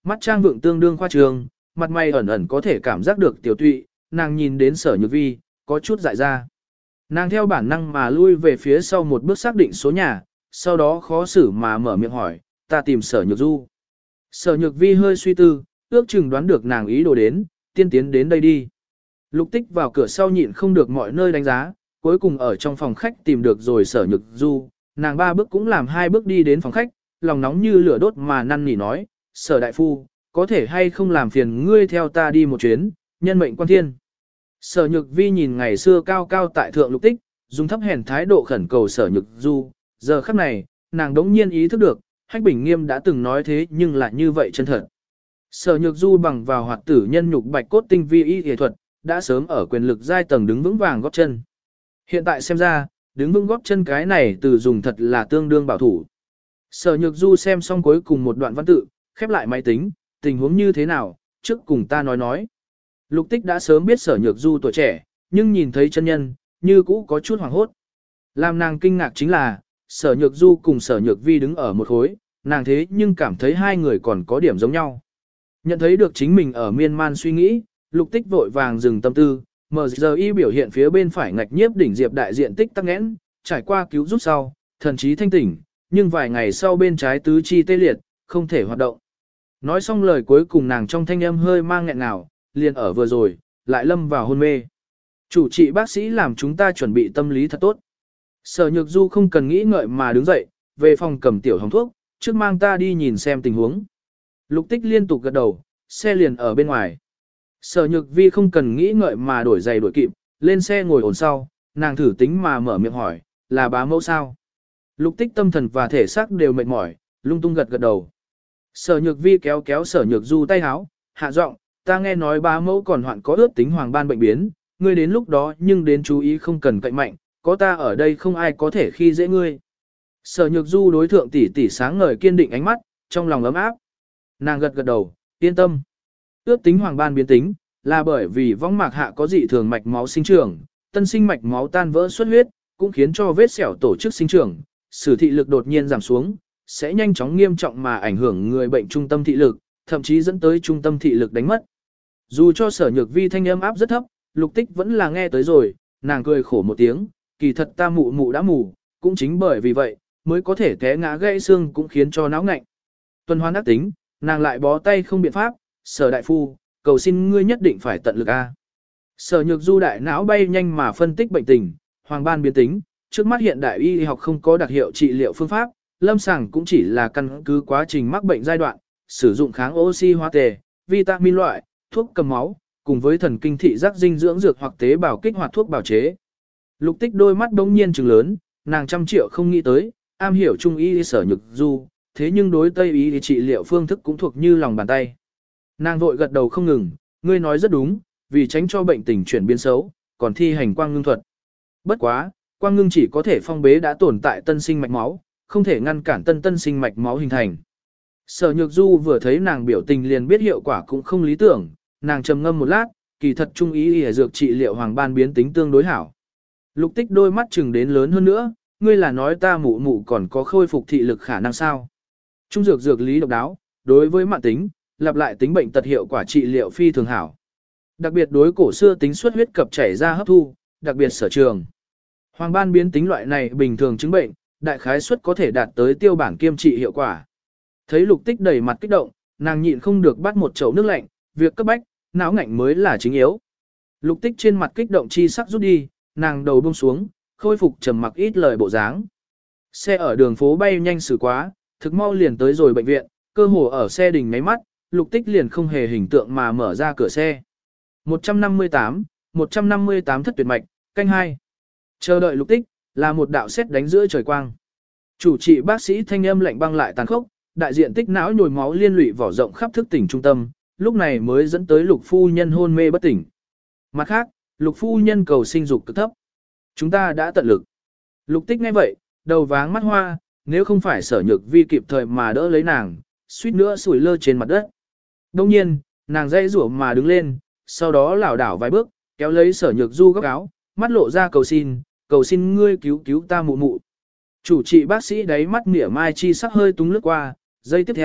Mắt trang vượng tương đương khoa trường, mặt mày ẩn ẩn có thể cảm giác được tiểu tụy, nàng nhìn đến sở nhược vi, có chút dại ra. Nàng theo bản năng mà lui về phía sau một bước xác định số nhà, sau đó khó xử mà mở miệng hỏi, ta tìm sở nhược du. Sở nhược vi hơi suy tư, ước chừng đoán được nàng ý đồ đến, tiên tiến đến đây đi. Lục tích vào cửa sau nhịn không được mọi nơi đánh giá, cuối cùng ở trong phòng khách tìm được rồi sở nhược du, nàng ba bước cũng làm hai bước đi đến phòng khách, lòng nóng như lửa đốt mà năn nỉ nói, sở đại phu, có thể hay không làm phiền ngươi theo ta đi một chuyến, nhân mệnh quan thiên. Sở nhược vi nhìn ngày xưa cao cao tại thượng lục tích, dùng thấp hèn thái độ khẩn cầu sở nhược du, giờ khắc này, nàng đống nhiên ý thức được, Hách Bình Nghiêm đã từng nói thế nhưng lại như vậy chân thật. Sở nhược du bằng vào hoạt tử nhân nhục bạch cốt tinh vi y y thuật, đã sớm ở quyền lực giai tầng đứng vững vàng góp chân. Hiện tại xem ra, đứng vững góp chân cái này từ dùng thật là tương đương bảo thủ. Sở nhược du xem xong cuối cùng một đoạn văn tự, khép lại máy tính, tình huống như thế nào, trước cùng ta nói nói. Lục tích đã sớm biết sở nhược du tuổi trẻ, nhưng nhìn thấy chân nhân, như cũ có chút hoảng hốt. Làm nàng kinh ngạc chính là, sở nhược du cùng sở nhược vi đứng ở một khối, nàng thế nhưng cảm thấy hai người còn có điểm giống nhau. Nhận thấy được chính mình ở miên man suy nghĩ, lục tích vội vàng dừng tâm tư, mờ giờ y biểu hiện phía bên phải ngạch nhiếp đỉnh diệp đại diện tích tắc nghẽn, trải qua cứu giúp sau, thần trí thanh tỉnh, nhưng vài ngày sau bên trái tứ chi tê liệt, không thể hoạt động. Nói xong lời cuối cùng nàng trong thanh âm hơi mang nghẹn ngào, liền ở vừa rồi, lại lâm vào hôn mê. Chủ trị bác sĩ làm chúng ta chuẩn bị tâm lý thật tốt. Sở nhược du không cần nghĩ ngợi mà đứng dậy, về phòng cầm tiểu hồng thuốc, trước mang ta đi nhìn xem tình huống. Lục tích liên tục gật đầu, xe liền ở bên ngoài. Sở nhược vi không cần nghĩ ngợi mà đổi giày đổi kịp, lên xe ngồi ổn sau, nàng thử tính mà mở miệng hỏi, là bá mẫu sao? Lục tích tâm thần và thể xác đều mệt mỏi, lung tung gật gật đầu. Sở nhược vi kéo kéo sở nhược du tay háo, hạ giọng, ta nghe nói bá mẫu còn hoạn có ướt tính hoàng ban bệnh biến, ngươi đến lúc đó nhưng đến chú ý không cần cậy mạnh, có ta ở đây không ai có thể khi dễ ngươi. Sở nhược du đối thượng tỷ tỷ sáng ngời kiên định ánh mắt, trong lòng ấm áp. Nàng gật gật đầu, yên tâm. Ướt tính hoàng ban biến tính, là bởi vì võng mạc hạ có dị thường mạch máu sinh trưởng, tân sinh mạch máu tan vỡ xuất huyết, cũng khiến cho vết sẹo tổ chức sinh trưởng, sử thị lực đột nhiên giảm xuống, sẽ nhanh chóng nghiêm trọng mà ảnh hưởng người bệnh trung tâm thị lực, thậm chí dẫn tới trung tâm thị lực đánh mất. Dù cho sở nhược vi thanh âm áp rất thấp, lục tích vẫn là nghe tới rồi, nàng cười khổ một tiếng, kỳ thật ta mụ mụ đã mù, cũng chính bởi vì vậy, mới có thể té ngã gãy xương cũng khiến cho não ngạnh. Tuần hoàn ác tính, nàng lại bó tay không biện pháp, sở đại phu, cầu xin ngươi nhất định phải tận lực a. Sở nhược du đại não bay nhanh mà phân tích bệnh tình, hoàng ban biến tính, trước mắt hiện đại y học không có đặc hiệu trị liệu phương pháp, lâm sàng cũng chỉ là căn cứ quá trình mắc bệnh giai đoạn, sử dụng kháng oxy hóa tề, vitamin loại, thuốc cầm máu, cùng với thần kinh thị giác dinh dưỡng dược hoặc tế bào kích hoạt thuốc bào chế. Lục tích đôi mắt bỗng nhiên trừng lớn, nàng trăm triệu không nghĩ tới, am hiểu trung y sở nhược du, thế nhưng đối tây y thì trị liệu phương thức cũng thuộc như lòng bàn tay. Nàng vội gật đầu không ngừng, ngươi nói rất đúng, vì tránh cho bệnh tình chuyển biến xấu, còn thi hành quang ngưng thuật. Bất quá, quang ngưng chỉ có thể phong bế đã tồn tại tân sinh mạch máu, không thể ngăn cản tân tân sinh mạch máu hình thành. Sở nhược du vừa thấy nàng biểu tình liền biết hiệu quả cũng không lý tưởng, nàng trầm ngâm một lát, kỳ thật trung ý y dược trị liệu hoàng ban biến tính tương đối hảo. Lục tích đôi mắt chừng đến lớn hơn nữa, ngươi là nói ta mụ mụ còn có khôi phục thị lực khả năng sao? Trung dược dược lý độc đáo, đối với mạng tính, lặp lại tính bệnh tật hiệu quả trị liệu phi thường hảo. Đặc biệt đối cổ xưa tính xuất huyết cập chảy ra hấp thu, đặc biệt sở trường. Hoàng ban biến tính loại này bình thường chứng bệnh, đại khái suất có thể đạt tới tiêu bản kiêm trị hiệu quả. Thấy lục tích đầy mặt kích động, nàng nhịn không được bắt một chậu nước lạnh, việc cấp bách, não ngạnh mới là chính yếu. Lục tích trên mặt kích động chi sắc rút đi, nàng đầu buông xuống, khôi phục trầm mặc ít lời bộ dáng. Xe ở đường phố bay nhanh xử quá, thực mau liền tới rồi bệnh viện, cơ hồ ở xe đình ngáy mắt, lục tích liền không hề hình tượng mà mở ra cửa xe. một trăm năm mươi tám, một trăm năm mươi tám thất tuyệt mạch, canh hai. Chờ đợi lục tích, là một đạo sét đánh giữa trời quang. Chủ trị bác sĩ thanh âm lạnh băng lại tàn khốc, đại diện tích não nhồi máu liên lụy vỏ rộng khắp thức tỉnh trung tâm, lúc này mới dẫn tới lục phu nhân hôn mê bất tỉnh. Mặt khác, lục phu nhân cầu sinh dục cực thấp. Chúng ta đã tận lực. Lục tích ngay vậy, đầu váng mắt hoa, nếu không phải sở nhược vi kịp thời mà đỡ lấy nàng, suýt nữa sủi lơ trên mặt đất. Đông nhiên, nàng dây rủa mà đứng lên, sau đó lảo đảo vài bước, kéo lấy sở nhược du góc áo, mắt lộ ra cầu xin, cầu xin ngươi cứu cứu ta mụ mụ. Chủ trị bác sĩ đáy mắt mỉa mai chi sắc hơi túng lướt qua, giây tiếp theo,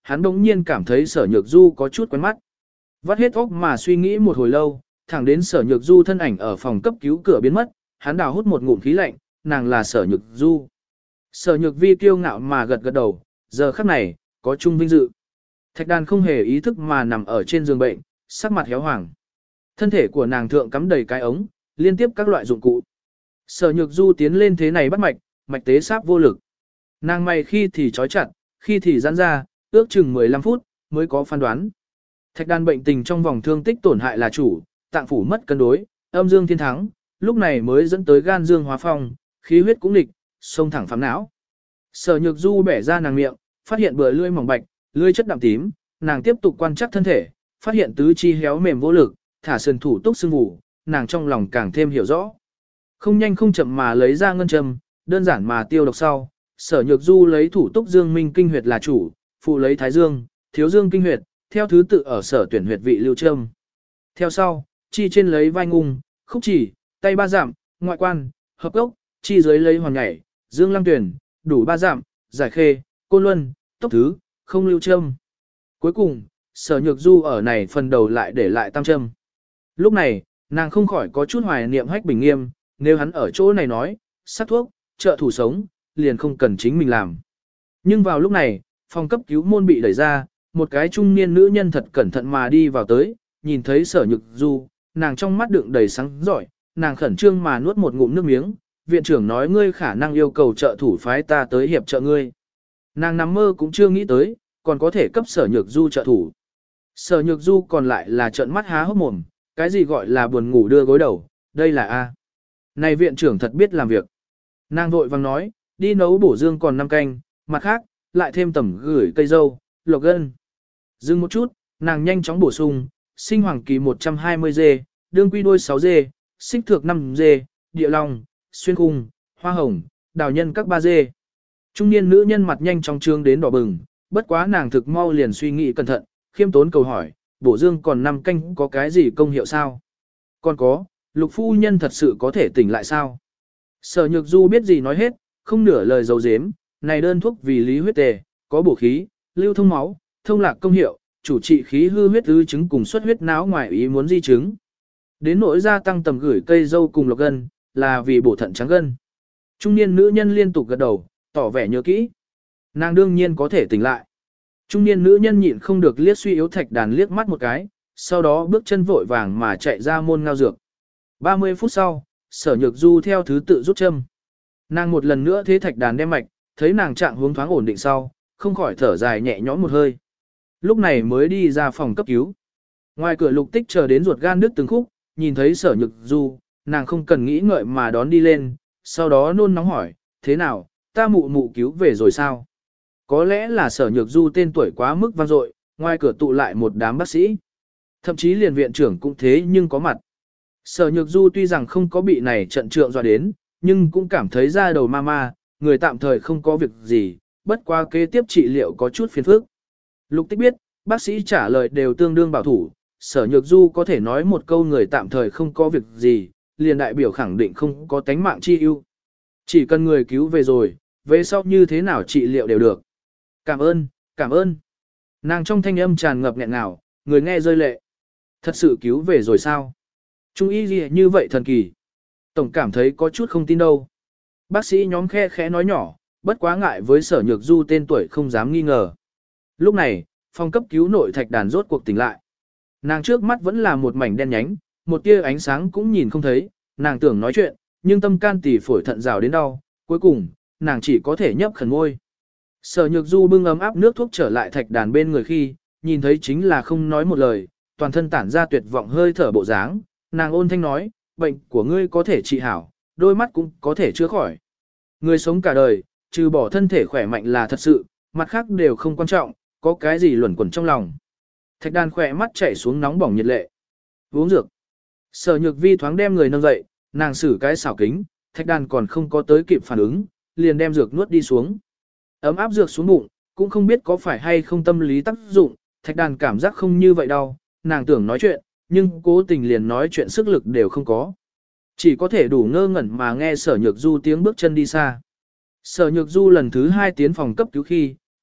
hắn đống nhiên cảm thấy sở nhược du có chút quen mắt. Vắt hết óc mà suy nghĩ một hồi lâu, thẳng đến sở nhược du thân ảnh ở phòng cấp cứu cửa biến mất, hắn đào hút một ngụm khí lạnh, nàng là sở nhược du. Sở nhược vi kiêu ngạo mà gật gật đầu, giờ khắc này, có chung vinh dự. Thạch đàn không hề ý thức mà nằm ở trên giường bệnh, sắc mặt héo hoàng. Thân thể của nàng thượng cắm đầy cái ống, liên tiếp các loại dụng cụ. Sở nhược du tiến lên thế này bắt mạch, mạch tế sáp vô lực. Nàng mày khi thì trói chặt, khi thì giãn ra, ước chừng mười lăm phút, mới có phán đoán. Thạch đàn bệnh tình trong vòng thương tích tổn hại là chủ, tạng phủ mất cân đối, âm dương thiên thắng, lúc này mới dẫn tới gan dương hóa phong, khí huyết cũng địch, xông thẳng phám não. Sở nhược du bẻ ra nàng miệng, phát hiện bờ lưỡi mỏng bạch, lưỡi chất đậm tím, nàng tiếp tục quan trắc thân thể, phát hiện tứ chi héo mềm vô lực, thả sườn thủ túc xương ngủ, nàng trong lòng càng thêm hiểu rõ. Không nhanh không chậm mà lấy ra ngân châm, đơn giản mà tiêu độc sau, sở nhược du lấy thủ túc dương minh kinh huyệt là chủ, phụ lấy thái dương, thiếu dương kinh huyệt, theo thứ tự ở sở tuyển huyệt vị lưu châm. Theo sau, chi trên lấy vai ngung, khúc chỉ, tay ba giảm, ngoại quan, hợp gốc, chi dưới lấy hoàn nhảy, dương lăng tuyển, đủ ba giảm, giải khê, côn luân, tốc thứ, không lưu châm. Cuối cùng, sở nhược du ở này phần đầu lại để lại tam châm. Lúc này, nàng không khỏi có chút hoài niệm Hách Bình Nghiêm, nếu hắn ở chỗ này nói, sắc thuốc, trợ thủ sống, liền không cần chính mình làm. Nhưng vào lúc này, phòng cấp cứu môn bị đẩy ra, một cái trung niên nữ nhân thật cẩn thận mà đi vào tới, nhìn thấy sở nhược du, nàng trong mắt đựng đầy sáng giỏi, nàng khẩn trương mà nuốt một ngụm nước miếng, viện trưởng nói ngươi khả năng yêu cầu trợ thủ phái ta tới hiệp trợ ngươi. Nàng nằm mơ cũng chưa nghĩ tới, còn có thể cấp sở nhược du trợ thủ. Sở nhược du còn lại là trợn mắt há hốc mồm, cái gì gọi là buồn ngủ đưa gối đầu, đây là A. Này viện trưởng thật biết làm việc. Nàng vội vàng nói, đi nấu bổ dương còn năm canh, mặt khác, lại thêm tẩm gửi cây dâu, lộc gân. Dừng một chút, nàng nhanh chóng bổ sung, sinh hoàng kỳ một trăm hai mươi dê, đương quy đôi sáu dê, xích thược năm dê, địa long, xuyên khung, hoa hồng, đào nhân các ba dê. Trung niên nữ nhân mặt nhanh chóng trương đến đỏ bừng, bất quá nàng thực mau liền suy nghĩ cẩn thận, khiêm tốn cầu hỏi, bổ dương còn năm canh có cái gì công hiệu sao? Còn có, lục phu nhân thật sự có thể tỉnh lại sao? Sở nhược du biết gì nói hết, không nửa lời dấu dếm, này đơn thuốc vì lý huyết tề, có bổ khí, lưu thông máu, thông lạc công hiệu, chủ trị khí hư huyết ứ chứng cùng xuất huyết não ngoài ý muốn di chứng. Đến nỗi gia tăng tầm gửi cây dâu cùng lộc gân, là vì bổ thận trắng gân. Trung niên nữ nhân liên tục gật đầu, tỏ vẻ nhớ kỹ. Nàng đương nhiên có thể tỉnh lại. Trung niên nữ nhân nhịn không được liếc suy yếu thạch đàn liếc mắt một cái, sau đó bước chân vội vàng mà chạy ra môn ngao dược. ba mươi phút sau, sở nhược du theo thứ tự rút châm. Nàng một lần nữa thế thạch đàn đem mạch, thấy nàng trạng hướng thoáng ổn định sau, không khỏi thở dài nhẹ nhõm một hơi. Lúc này mới đi ra phòng cấp cứu. Ngoài cửa Lục Tích chờ đến ruột gan đứt từng khúc, nhìn thấy sở nhược du, nàng không cần nghĩ ngợi mà đón đi lên, sau đó nôn nóng hỏi, thế nào, ta mụ mụ cứu về rồi sao? Có lẽ là sở nhược du tên tuổi quá mức vang dội, ngoài cửa tụ lại một đám bác sĩ. Thậm chí liền viện trưởng cũng thế nhưng có mặt. Sở nhược du tuy rằng không có bị này trận trượng dọa đến, nhưng cũng cảm thấy da đầu ma ma, người tạm thời không có việc gì, bất qua kế tiếp trị liệu có chút phiền phức. Lục Tích biết, bác sĩ trả lời đều tương đương bảo thủ, sở nhược du có thể nói một câu người tạm thời không có việc gì, liền đại biểu khẳng định không có tánh mạng chi ưu. Chỉ cần người cứu về rồi, về sau như thế nào trị liệu đều được. Cảm ơn, cảm ơn. Nàng trong thanh âm tràn ngập nghẹn ngào, người nghe rơi lệ. Thật sự cứu về rồi sao? Trung y gì như vậy thần kỳ. Tổng cảm thấy có chút không tin đâu. Bác sĩ nhóm khe khẽ nói nhỏ, bất quá ngại với sở nhược du tên tuổi không dám nghi ngờ. Lúc này, phòng cấp cứu nội thạch đàn rốt cuộc tỉnh lại. Nàng trước mắt vẫn là một mảnh đen nhánh, một tia ánh sáng cũng nhìn không thấy, nàng tưởng nói chuyện, nhưng tâm can tỳ phổi thận rào đến đau, cuối cùng, nàng chỉ có thể nhấp khẩn môi. Sở nhược du bưng ấm áp nước thuốc trở lại thạch đàn bên người khi, nhìn thấy chính là không nói một lời, toàn thân tản ra tuyệt vọng hơi thở bộ dáng, nàng ôn thanh nói, bệnh của ngươi có thể trị hảo, đôi mắt cũng có thể chữa khỏi. Người sống cả đời, trừ bỏ thân thể khỏe mạnh là thật sự, mặt khác đều không quan trọng, có cái gì luẩn quẩn trong lòng. Thạch đàn khỏe mắt chảy xuống nóng bỏng nhiệt lệ. Uống dược. Sở nhược vi thoáng đem người nâng dậy, nàng xử cái xảo kính, thạch đàn còn không có tới kịp phản ứng, liền đem dược nuốt đi xuống. Ấm áp dược xuống bụng, cũng không biết có phải hay không tâm lý tác dụng, thạch đàn cảm giác không như vậy đâu, nàng tưởng nói chuyện, nhưng cố tình liền nói chuyện sức lực đều không có. Chỉ có thể đủ ngơ ngẩn mà nghe sở nhược du tiếng bước chân đi xa. Sở nhược du lần thứ hai tiến phòng cấp cứu khi,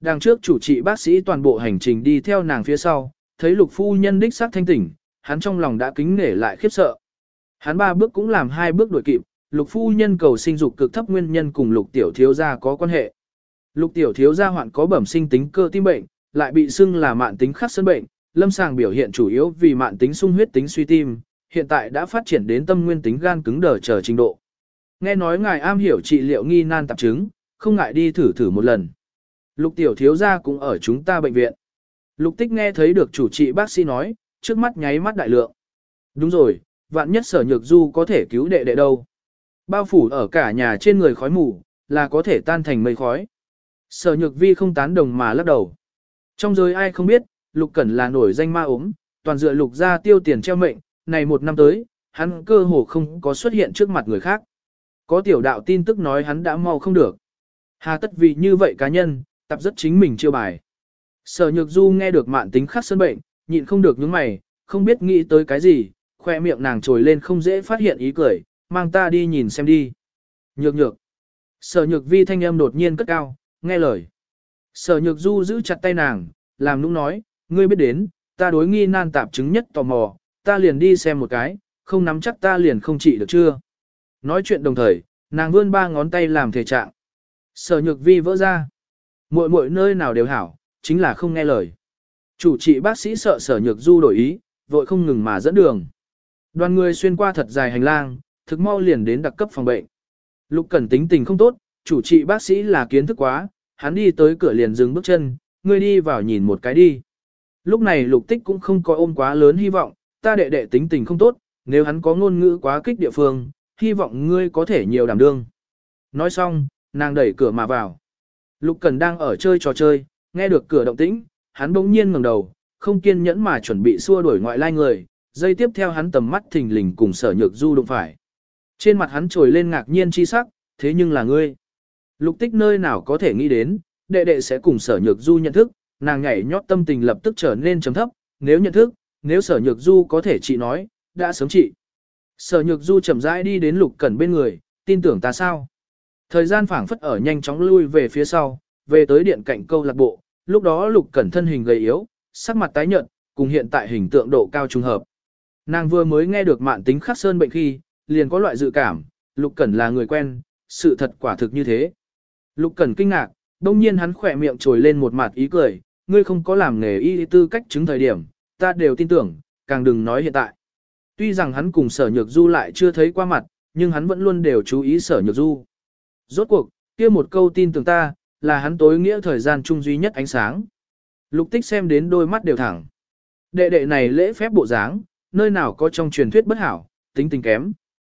đằng trước chủ trị bác sĩ toàn bộ hành trình đi theo nàng phía sau, thấy lục phu nhân đích xác thanh tỉnh, hắn trong lòng đã kính nể lại khiếp sợ. Hắn ba bước cũng làm hai bước đuổi kịp, lục phu nhân cầu sinh dục cực thấp nguyên nhân cùng lục tiểu thiếu gia có quan hệ. Lục tiểu thiếu gia hoạn có bẩm sinh tính cơ tim bệnh, lại bị xưng là mạn tính khắc sơn bệnh, lâm sàng biểu hiện chủ yếu vì mạn tính sung huyết tính suy tim, hiện tại đã phát triển đến tâm nguyên tính gan cứng đờ chờ trình độ. Nghe nói ngài am hiểu trị liệu nghi nan tạp chứng, không ngại đi thử thử một lần. Lục tiểu thiếu gia cũng ở chúng ta bệnh viện. Lục tích nghe thấy được chủ trị bác sĩ nói, trước mắt nháy mắt đại lượng. Đúng rồi, vạn nhất Sở Nhược Du có thể cứu đệ đệ đâu. Bao phủ ở cả nhà trên người khói mù, là có thể tan thành mây khói. Sở Nhược Vi không tán đồng mà lắc đầu. Trong giới ai không biết, Lục Cẩn là nổi danh ma ốm, toàn dựa Lục gia tiêu tiền treo mệnh, này một năm tới, hắn cơ hồ không có xuất hiện trước mặt người khác. Có tiểu đạo tin tức nói hắn đã mau không được. Hà tất vì như vậy cá nhân, tập rất chính mình chiêu bài. Sở Nhược Du nghe được mạn tính khắc sơn bệnh, nhịn không được nhướng mày, không biết nghĩ tới cái gì, khoe miệng nàng trồi lên không dễ phát hiện ý cười, mang ta đi nhìn xem đi. Nhược nhược. Sở Nhược Vi thanh âm đột nhiên cất cao, nghe lời. Sở Nhược Du giữ chặt tay nàng, làm nũng nói, ngươi biết đến, ta đối nghi nan tạp chứng nhất tò mò, ta liền đi xem một cái, không nắm chắc ta liền không trị được chưa. Nói chuyện đồng thời, nàng vươn ba ngón tay làm thể trạng. Sở Nhược Vi vỡ ra. Muội muội nơi nào đều hảo, chính là không nghe lời. Chủ trị bác sĩ sợ Sở Nhược Du đổi ý, vội không ngừng mà dẫn đường. Đoàn người xuyên qua thật dài hành lang, thực mau liền đến đặc cấp phòng bệnh. Lục Cẩn tính tình không tốt, chủ trị bác sĩ là kiến thức quá, hắn đi tới cửa liền dừng bước chân, ngươi đi vào nhìn một cái đi. Lúc này Lục Tích cũng không có ôm quá lớn hy vọng, ta đệ đệ tính tình không tốt, nếu hắn có ngôn ngữ quá kích địa phương, hy vọng ngươi có thể nhiều đảm đương. Nói xong, nàng đẩy cửa mà vào. Lục Cẩn đang ở chơi trò chơi, nghe được cửa động tĩnh, hắn bỗng nhiên ngẩng đầu, không kiên nhẫn mà chuẩn bị xua đuổi ngoại lai người, giây tiếp theo hắn tầm mắt thình lình cùng Sở Nhược Du đụng phải. Trên mặt hắn trồi lên ngạc nhiên chi sắc, thế nhưng là ngươi. Lục Tích nơi nào có thể nghĩ đến, đệ đệ sẽ cùng Sở Nhược Du nhận thức, nàng nhảy nhót tâm tình lập tức trở nên trầm thấp, nếu nhận thức, nếu Sở Nhược Du có thể trị nói, đã sớm trị. Sở Nhược Du chậm rãi đi đến Lục Cẩn bên người, tin tưởng ta sao? Thời gian phảng phất ở nhanh chóng lui về phía sau, về tới điện cạnh câu lạc bộ, lúc đó Lục Cẩn thân hình gầy yếu, sắc mặt tái nhợt, cùng hiện tại hình tượng độ cao trùng hợp. Nàng vừa mới nghe được mạn tính khắc sơn bệnh khi, liền có loại dự cảm, Lục Cẩn là người quen, sự thật quả thực như thế. Lục Cẩn kinh ngạc, đông nhiên hắn khỏe miệng trồi lên một mặt ý cười, ngươi không có làm nghề y tư cách chứng thời điểm, ta đều tin tưởng, càng đừng nói hiện tại. Tuy rằng hắn cùng Sở Nhược Du lại chưa thấy qua mặt, nhưng hắn vẫn luôn đều chú ý Sở Nhược Du. Rốt cuộc, kia một câu tin tưởng ta, là hắn tối nghĩa thời gian chung duy nhất ánh sáng. Lục Tích xem đến đôi mắt đều thẳng. Đệ đệ này lễ phép bộ dáng, nơi nào có trong truyền thuyết bất hảo, tính tình kém.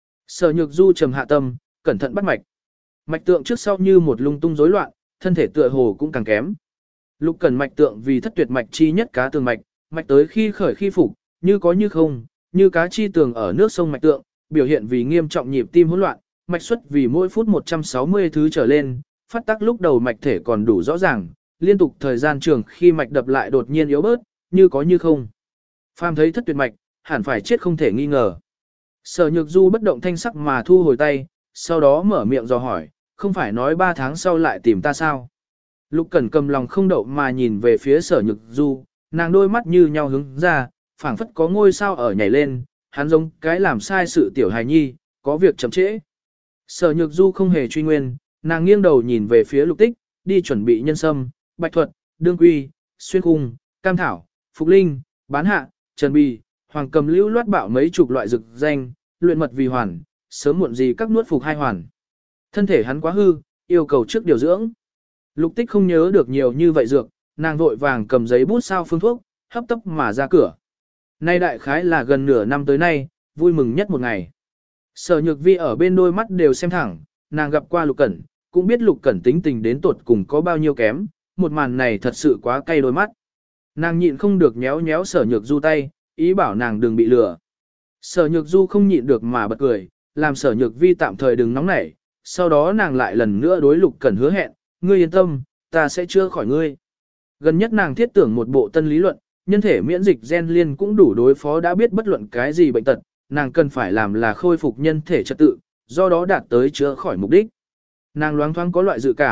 Sở Nhược Du trầm hạ tâm, cẩn thận bắt mạch. Mạch tượng trước sau như một lung tung rối loạn, thân thể tựa hồ cũng càng kém. Lục Cẩn mạch tượng vì thất tuyệt mạch chi nhất cá tường mạch, mạch tới khi khởi khi phục, như có như không, như cá chi tường ở nước sông mạch tượng, biểu hiện vì nghiêm trọng nhịp tim hỗn loạn, mạch xuất vì mỗi phút một trăm sáu mươi thứ trở lên, phát tác lúc đầu mạch thể còn đủ rõ ràng, liên tục thời gian trường khi mạch đập lại đột nhiên yếu bớt, như có như không. Phàm thấy thất tuyệt mạch, hẳn phải chết không thể nghi ngờ. Sở Nhược Du bất động thanh sắc mà thu hồi tay, sau đó mở miệng dò hỏi, không phải nói ba tháng sau lại tìm ta sao? Lục Cẩn cầm lòng không đậu mà nhìn về phía Sở Nhược Du, nàng đôi mắt như nhau hướng ra, phảng phất có ngôi sao ở nhảy lên, hắn giống cái làm sai sự tiểu hài nhi, có việc chậm trễ. Sở Nhược Du không hề truy nguyên, nàng nghiêng đầu nhìn về phía Lục Tích, đi chuẩn bị nhân sâm, bạch thuật, đương quy, xuyên khung, cam thảo, phục linh, bán hạ, trần bì, hoàng cầm lưu loát bạo mấy chục loại dược danh, luyện mật vì hoàn, sớm muộn gì các nuốt phục hai hoàn. Thân thể hắn quá hư, yêu cầu trước điều dưỡng. Lục Tích không nhớ được nhiều như vậy dược, nàng vội vàng cầm giấy bút sao phương thuốc, hấp tấp mà ra cửa. Nay đại khái là gần nửa năm tới nay, vui mừng nhất một ngày. Sở Nhược Vi ở bên đôi mắt đều xem thẳng, nàng gặp qua Lục Cẩn, cũng biết Lục Cẩn tính tình đến tột cùng có bao nhiêu kém, một màn này thật sự quá cay đôi mắt. Nàng nhịn không được nhéo nhéo Sở Nhược Du tay, ý bảo nàng đừng bị lừa. Sở Nhược Du không nhịn được mà bật cười, làm Sở Nhược Vi tạm thời đừng nóng nảy, sau đó nàng lại lần nữa đối Lục Cẩn hứa hẹn, ngươi yên tâm, ta sẽ chữa khỏi ngươi. Gần nhất nàng thiết tưởng một bộ tân lý luận, nhân thể miễn dịch gen liên cũng đủ đối phó đã biết bất luận cái gì bệnh tật, nàng cần phải làm là khôi phục nhân thể trật tự, do đó đạt tới chữa khỏi mục đích. Nàng loáng thoáng có loại dự cảm,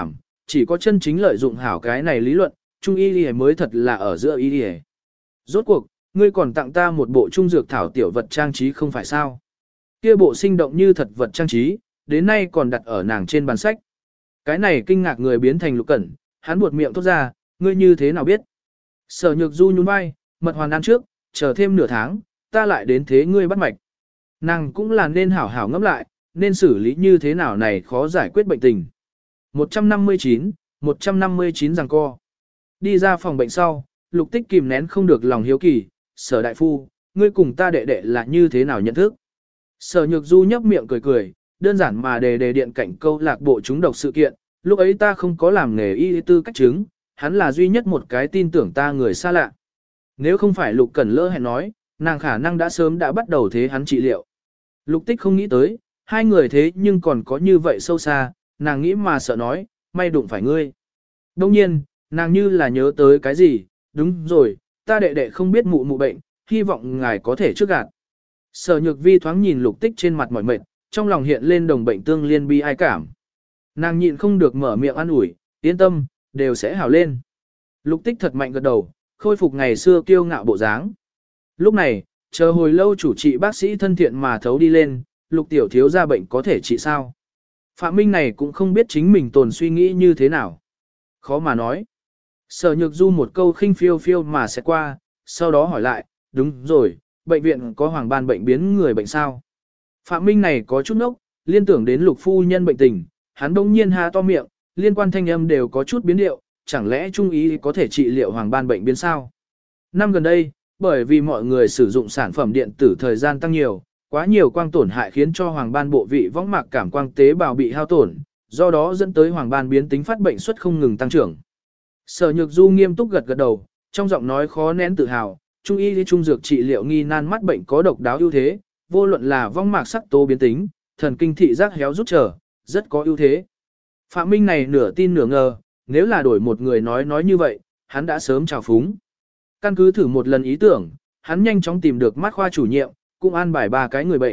chỉ có chân chính lợi dụng hảo cái này lý luận, trung y y mới thật là ở giữa y y. Rốt cuộc, ngươi còn tặng ta một bộ trung dược thảo tiểu vật trang trí không phải sao? Kia bộ sinh động như thật vật trang trí, đến nay còn đặt ở nàng trên bàn sách. Cái này kinh ngạc người biến thành Lục Cẩn, hắn buột miệng thốt ra, ngươi như thế nào biết? Sở Nhược Du nhún vai, mật hoàn ăn trước, chờ thêm nửa tháng, ta lại đến thế ngươi bắt mạch. Nàng cũng là nên hảo hảo ngẫm lại, nên xử lý như thế nào này khó giải quyết bệnh tình. một trăm năm mươi chín, một trăm năm mươi chín giằng co. Đi ra phòng bệnh sau, Lục Tích kìm nén không được lòng hiếu kỳ, Sở đại phu, ngươi cùng ta đệ đệ là như thế nào nhận thức? Sở Nhược Du nhấp miệng cười cười, đơn giản mà đề đề điện cảnh câu lạc bộ chúng độc sự kiện, lúc ấy ta không có làm nghề y tư cách chứng, hắn là duy nhất một cái tin tưởng ta người xa lạ. Nếu không phải Lục Cẩn lỡ hẹn nói, nàng khả năng đã sớm đã bắt đầu thế hắn trị liệu. Lục Tích không nghĩ tới, hai người thế nhưng còn có như vậy sâu xa, nàng nghĩ mà sợ nói, may đụng phải ngươi. Đông nhiên, nàng như là nhớ tới cái gì, đúng rồi, ta đệ đệ không biết mụ mụ bệnh, hy vọng ngài có thể trước gạt. Sở Nhược Vi thoáng nhìn Lục Tích trên mặt mỏi mệt, trong lòng hiện lên đồng bệnh tương liên bi ai cảm. Nàng nhịn không được mở miệng an ủi, yên tâm, đều sẽ hảo lên. Lục Tích thật mạnh gật đầu, khôi phục ngày xưa kiêu ngạo bộ dáng. Lúc này, chờ hồi lâu chủ trị bác sĩ thân thiện mà thấu đi lên, Lục tiểu thiếu ra bệnh có thể trị sao? Phạm Minh này cũng không biết chính mình tồn suy nghĩ như thế nào. Khó mà nói. Sở Nhược Du một câu khinh phiêu phiêu mà sẽ qua, sau đó hỏi lại, đúng rồi, bệnh viện có hoàng ban bệnh biến người bệnh sao? Phạm Minh này có chút nốc, liên tưởng đến Lục phu nhân bệnh tình, hắn đông nhiên há to miệng, liên quan thanh âm đều có chút biến điệu, chẳng lẽ trung ý có thể trị liệu hoàng ban bệnh biến sao? Năm gần đây, bởi vì mọi người sử dụng sản phẩm điện tử thời gian tăng nhiều, quá nhiều quang tổn hại khiến cho hoàng ban bộ vị võng mạc cảm quang tế bào bị hao tổn, do đó dẫn tới hoàng ban biến tính phát bệnh suất không ngừng tăng trưởng. Sở Nhược Du nghiêm túc gật gật đầu, trong giọng nói khó nén tự hào, trung y lý trung dược trị liệu nghi nan mắt bệnh có độc đáo ưu thế, vô luận là võng mạc sắc tố biến tính, thần kinh thị giác héo rút trở, rất có ưu thế. Phạm Minh này nửa tin nửa ngờ, nếu là đổi một người nói nói như vậy, hắn đã sớm trào phúng. Căn cứ thử một lần ý tưởng, hắn nhanh chóng tìm được mắt khoa chủ nhiệm, cũng an bài ba cái người bệnh.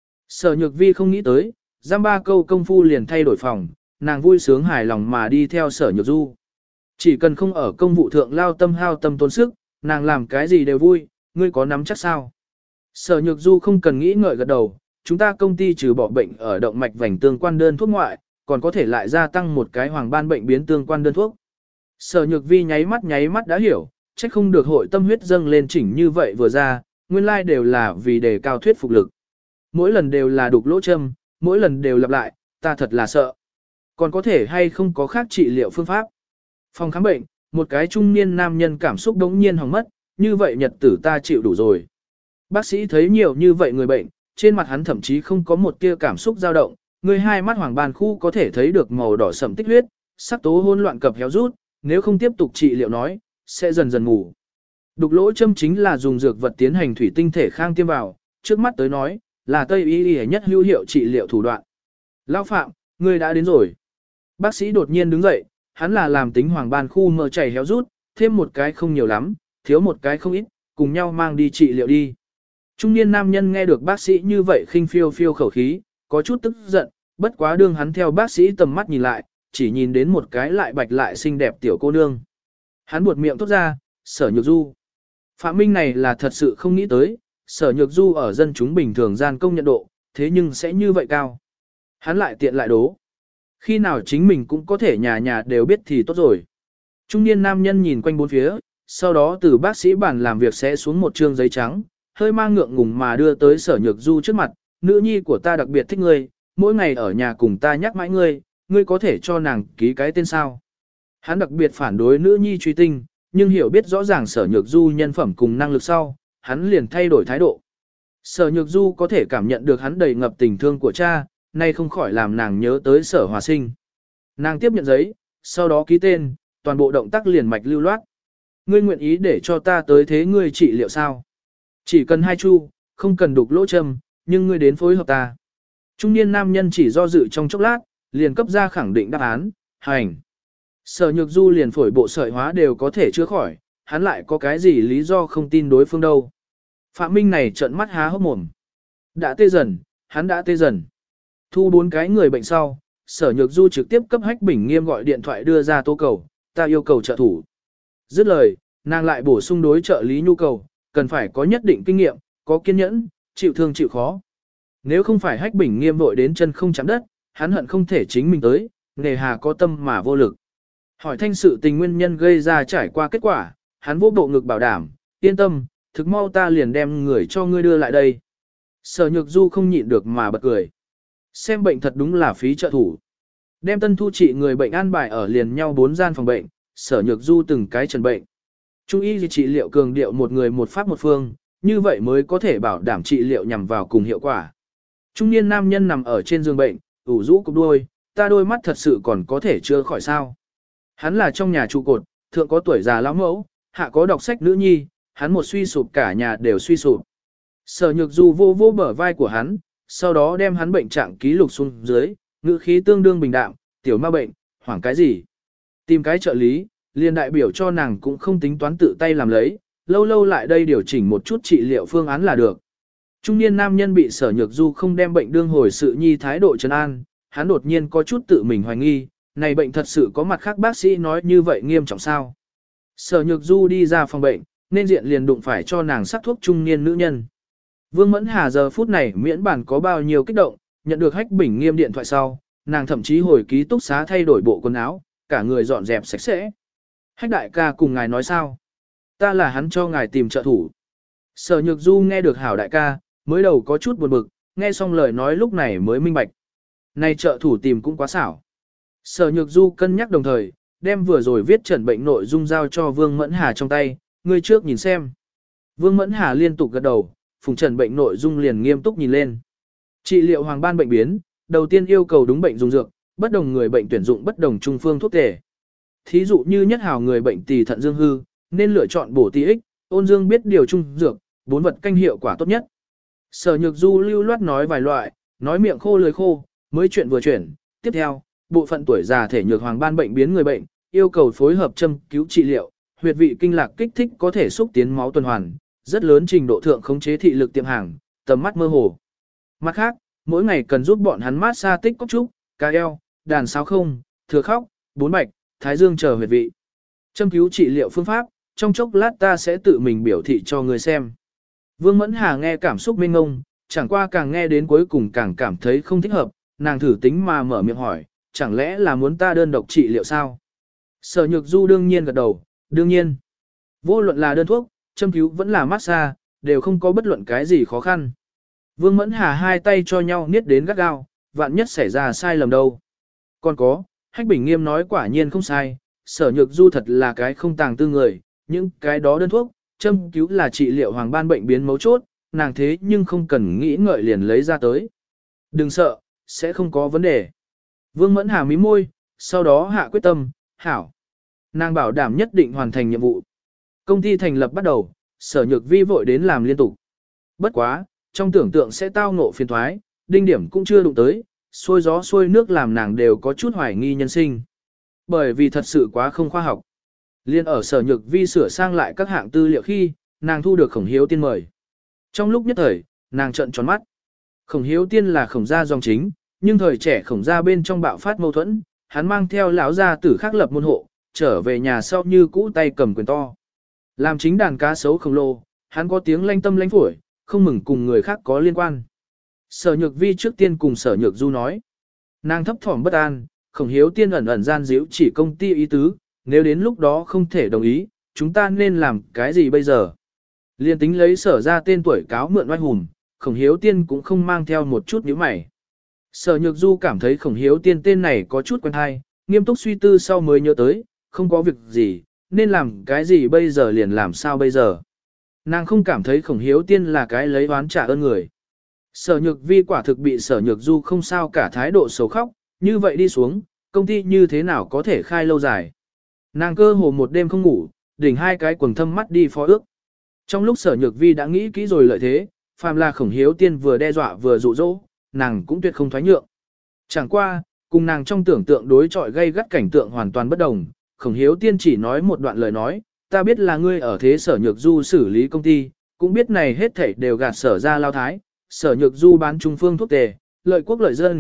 Sở Nhược Vi không nghĩ tới, giam ba câu công phu liền thay đổi phòng, nàng vui sướng hài lòng mà đi theo Sở Nhược Du. Chỉ cần không ở công vụ thượng lao tâm hao tâm tốn sức, nàng làm cái gì đều vui, ngươi có nắm chắc sao? Sở Nhược Du không cần nghĩ ngợi gật đầu, chúng ta công ty trừ bỏ bệnh ở động mạch vành tương quan đơn thuốc ngoại, còn có thể lại gia tăng một cái hoàng ban bệnh biến tương quan đơn thuốc. Sở Nhược Vi nháy mắt nháy mắt đã hiểu, trách không được hội tâm huyết dâng lên chỉnh như vậy vừa ra, nguyên lai like đều là vì đề cao thuyết phục lực. Mỗi lần đều là đục lỗ châm, mỗi lần đều lặp lại, ta thật là sợ. Còn có thể hay không có khác trị liệu phương pháp. Phòng khám bệnh, một cái trung niên nam nhân cảm xúc đống nhiên hỏng mất, như vậy nhật tử ta chịu đủ rồi. Bác sĩ thấy nhiều như vậy người bệnh, trên mặt hắn thậm chí không có một tia cảm xúc dao động, người hai mắt hoàng ban khu có thể thấy được màu đỏ sẫm tích huyết, sắc tố hỗn loạn cập héo rút, nếu không tiếp tục trị liệu nói, sẽ dần dần ngủ. Đục lỗ châm chính là dùng dược vật tiến hành thủy tinh thể khang tiêm vào, trước mắt tới nói, là Tây y y nhất hữu hiệu trị liệu thủ đoạn. Lão Phạm, ngươi đã đến rồi. Bác sĩ đột nhiên đứng dậy, hắn là làm tính hoàng ban khu mỡ chảy héo rút, thêm một cái không nhiều lắm, thiếu một cái không ít, cùng nhau mang đi trị liệu đi. Trung niên nam nhân nghe được bác sĩ như vậy khinh phiêu phiêu khẩu khí, có chút tức giận, bất quá đương hắn theo bác sĩ tầm mắt nhìn lại, chỉ nhìn đến một cái lại bạch lại xinh đẹp tiểu cô nương. Hắn buột miệng thốt ra, Sở Nhược Du. Phạm Minh này là thật sự không nghĩ tới, Sở Nhược Du ở dân chúng bình thường gian công nhận độ, thế nhưng sẽ như vậy cao. Hắn lại tiện lại đố. Khi nào chính mình cũng có thể nhà nhà đều biết thì tốt rồi. Trung niên nam nhân nhìn quanh bốn phía, sau đó từ bác sĩ bàn làm việc sẽ xuống một trương giấy trắng, hơi mang ngượng ngùng mà đưa tới Sở Nhược Du trước mặt, nữ nhi của ta đặc biệt thích ngươi, mỗi ngày ở nhà cùng ta nhắc mãi ngươi, ngươi có thể cho nàng ký cái tên sao. Hắn đặc biệt phản đối nữ nhi truy tinh, nhưng hiểu biết rõ ràng Sở Nhược Du nhân phẩm cùng năng lực sau, hắn liền thay đổi thái độ. Sở Nhược Du có thể cảm nhận được hắn đầy ngập tình thương của cha, nay không khỏi làm nàng nhớ tới Sở Hòa Sinh. Nàng tiếp nhận giấy, sau đó ký tên, toàn bộ động tác liền mạch lưu loát. Ngươi nguyện ý để cho ta tới thế ngươi trị liệu sao? Chỉ cần hai chu, không cần đục lỗ châm, nhưng ngươi đến phối hợp ta. Trung niên nam nhân chỉ do dự trong chốc lát, liền cấp ra khẳng định đáp án, hành. Sở Nhược Du liền phổi bộ sợi hóa đều có thể chữa khỏi, hắn lại có cái gì lý do không tin đối phương đâu. Phạm Minh này trợn mắt há hốc mồm. Đã tê dần, hắn đã tê dần. Thu bốn cái người bệnh sau, sở nhược du trực tiếp cấp Hách Bình Nghiêm gọi điện thoại đưa ra tố cầu, ta yêu cầu trợ thủ. Dứt lời, nàng lại bổ sung đối trợ lý nhu cầu, cần phải có nhất định kinh nghiệm, có kiên nhẫn, chịu thương chịu khó. Nếu không phải Hách Bình Nghiêm vội đến chân không chạm đất, hắn hận không thể chính mình tới, nề hà có tâm mà vô lực. Hỏi thanh sự tình nguyên nhân gây ra trải qua kết quả, hắn vô bộ ngực bảo đảm, yên tâm, thực mau ta liền đem người cho ngươi đưa lại đây. Sở Nhược Du không nhịn được mà bật cười. Xem bệnh thật đúng là phí trợ thủ. Đem tân thu trị người bệnh an bài ở liền nhau bốn gian phòng bệnh, Sở Nhược Du từng cái trần bệnh. Trung y trị liệu cường điệu một người một pháp một phương, như vậy mới có thể bảo đảm trị liệu nhằm vào cùng hiệu quả. Trung niên nam nhân nằm ở trên giường bệnh, ủ rũ cục đuôi, ta đôi mắt thật sự còn có thể chưa khỏi sao. Hắn là trong nhà trụ cột, thượng có tuổi già lão mẫu, hạ có đọc sách nữ nhi, hắn một suy sụp cả nhà đều suy sụp. Sở Nhược Du vô vô bờ vai của hắn, sau đó đem hắn bệnh trạng ký lục xuống dưới, ngữ khí tương đương bình đạm, tiểu ma bệnh, hoảng cái gì. Tìm cái trợ lý, liền đại biểu cho nàng cũng không tính toán tự tay làm lấy, lâu lâu lại đây điều chỉnh một chút trị liệu phương án là được. Trung niên nam nhân bị Sở Nhược Du không đem bệnh đương hồi sự nhi thái độ trấn an, hắn đột nhiên có chút tự mình hoài nghi, này bệnh thật sự có mặt khác bác sĩ nói như vậy nghiêm trọng sao. Sở Nhược Du đi ra phòng bệnh, nên diện liền đụng phải cho nàng sắc thuốc trung niên nữ nhân. Vương Mẫn Hà giờ phút này miễn bản có bao nhiêu kích động, nhận được Hách Bình Nghiêm điện thoại sau, nàng thậm chí hồi ký túc xá thay đổi bộ quần áo, cả người dọn dẹp sạch sẽ. Hách đại ca cùng ngài nói sao? Ta là hắn cho ngài tìm trợ thủ. Sở Nhược Du nghe được hảo đại ca, mới đầu có chút buồn bực, nghe xong lời nói lúc này mới minh bạch. Này trợ thủ tìm cũng quá xảo. Sở Nhược Du cân nhắc đồng thời, đem vừa rồi viết trần bệnh nội dung giao cho Vương Mẫn Hà trong tay, người trước nhìn xem. Vương Mẫn Hà liên tục gật đầu, phùng trần bệnh nội dung liền nghiêm túc nhìn lên. Trị liệu hoàng ban bệnh biến, đầu tiên yêu cầu đúng bệnh dùng dược, bất đồng người bệnh tuyển dụng bất đồng trung phương thuốc tề. Thí dụ như nhất hào người bệnh tỳ thận dương hư, nên lựa chọn bổ tỳ ích, ôn dương biết điều trung dược, bốn vật canh hiệu quả tốt nhất. Sở Nhược Du lưu loát nói vài loại, nói miệng khô lưỡi khô, mới chuyện vừa chuyển. Tiếp theo, bộ phận tuổi già thể nhược hoàng ban bệnh biến người bệnh, yêu cầu phối hợp châm cứu trị liệu, huyệt vị kinh lạc kích thích có thể xúc tiến máu tuần hoàn, rất lớn trình độ thượng khống chế thị lực tiệm hàng, tầm mắt mơ hồ. Mặt khác, mỗi ngày cần giúp bọn hắn mát xa tích cốc trúc, ca eo, đàn sáo không, thừa khóc, bốn bạch, thái dương chờ huyệt vị. Châm cứu trị liệu phương pháp, trong chốc lát ta sẽ tự mình biểu thị cho người xem. Vương Mẫn Hà nghe cảm xúc mênh ngông, chẳng qua càng nghe đến cuối cùng càng cảm thấy không thích hợp, nàng thử tính mà mở miệng hỏi, chẳng lẽ là muốn ta đơn độc trị liệu sao? Sở Nhược Du đương nhiên gật đầu, đương nhiên. Vô luận là đơn thuốc, châm cứu vẫn là massage, đều không có bất luận cái gì khó khăn. Vương Mẫn Hà hai tay cho nhau niết đến gắt gao, vạn nhất xảy ra sai lầm đâu. Còn có, Hách Bình Nghiêm nói quả nhiên không sai, Sở Nhược Du thật là cái không tàng tư người, những cái đó đơn thuốc, châm cứu là trị liệu hoàng ban bệnh biến mấu chốt, nàng thế nhưng không cần nghĩ ngợi liền lấy ra tới. Đừng sợ, sẽ không có vấn đề. Vương Mẫn Hà mí môi, sau đó hạ quyết tâm, hảo. Nàng bảo đảm nhất định hoàn thành nhiệm vụ. Công ty thành lập bắt đầu, Sở Nhược Vi vội đến làm liên tục. Bất quá, trong tưởng tượng sẽ tao ngộ phiền thoái, đinh điểm cũng chưa đụng tới, xôi gió xôi nước làm nàng đều có chút hoài nghi nhân sinh. Bởi vì thật sự quá không khoa học. Liên ở Sở Nhược Vi sửa sang lại các hạng tư liệu khi, nàng thu được Khổng Hiếu Tiên mời. Trong lúc nhất thời, nàng trợn tròn mắt. Khổng Hiếu Tiên là Khổng gia dòng chính, nhưng thời trẻ Khổng gia bên trong bạo phát mâu thuẫn, hắn mang theo lão gia tử khác lập môn hộ, trở về nhà sau như cũ tay cầm quyền to. Làm chính đàn cá sấu khổng lồ, hắn có tiếng lanh tâm lanh phổi, không mừng cùng người khác có liên quan. Sở Nhược Vi trước tiên cùng Sở Nhược Du nói. Nàng thấp thỏm bất an, Khổng Hiếu Tiên ẩn ẩn gian díu chỉ công ty ý tứ, nếu đến lúc đó không thể đồng ý, chúng ta nên làm cái gì bây giờ? Liên tính lấy Sở ra tên tuổi cáo mượn oai hùng, Khổng Hiếu Tiên cũng không mang theo một chút nhíu mày. Sở Nhược Du cảm thấy Khổng Hiếu Tiên tên này có chút quen hay, nghiêm túc suy tư sau mới nhớ tới, không có việc gì, nên làm cái gì bây giờ liền làm sao bây giờ. Nàng không cảm thấy Khổng Hiếu Tiên là cái lấy oán trả ơn người. Sở Nhược Vi quả thực bị Sở Nhược Du không sao cả thái độ xấu khóc, như vậy đi xuống, công ty như thế nào có thể khai lâu dài. Nàng cơ hồ một đêm không ngủ, đỉnh hai cái quầng thâm mắt đi phó ước. Trong lúc Sở Nhược Vi đã nghĩ kỹ rồi lợi thế, phàm là Khổng Hiếu Tiên vừa đe dọa vừa dụ dỗ, nàng cũng tuyệt không thoái nhượng. Chẳng qua, cùng nàng trong tưởng tượng đối chọi gây gắt cảnh tượng hoàn toàn bất đồng, Khổng Hiếu Tiên chỉ nói một đoạn lời nói, ta biết là ngươi ở thế Sở Nhược Du xử lý công ty, cũng biết này hết thảy đều gạt Sở ra lao thái, Sở Nhược Du bán trung phương thuốc tề, lợi quốc lợi dân,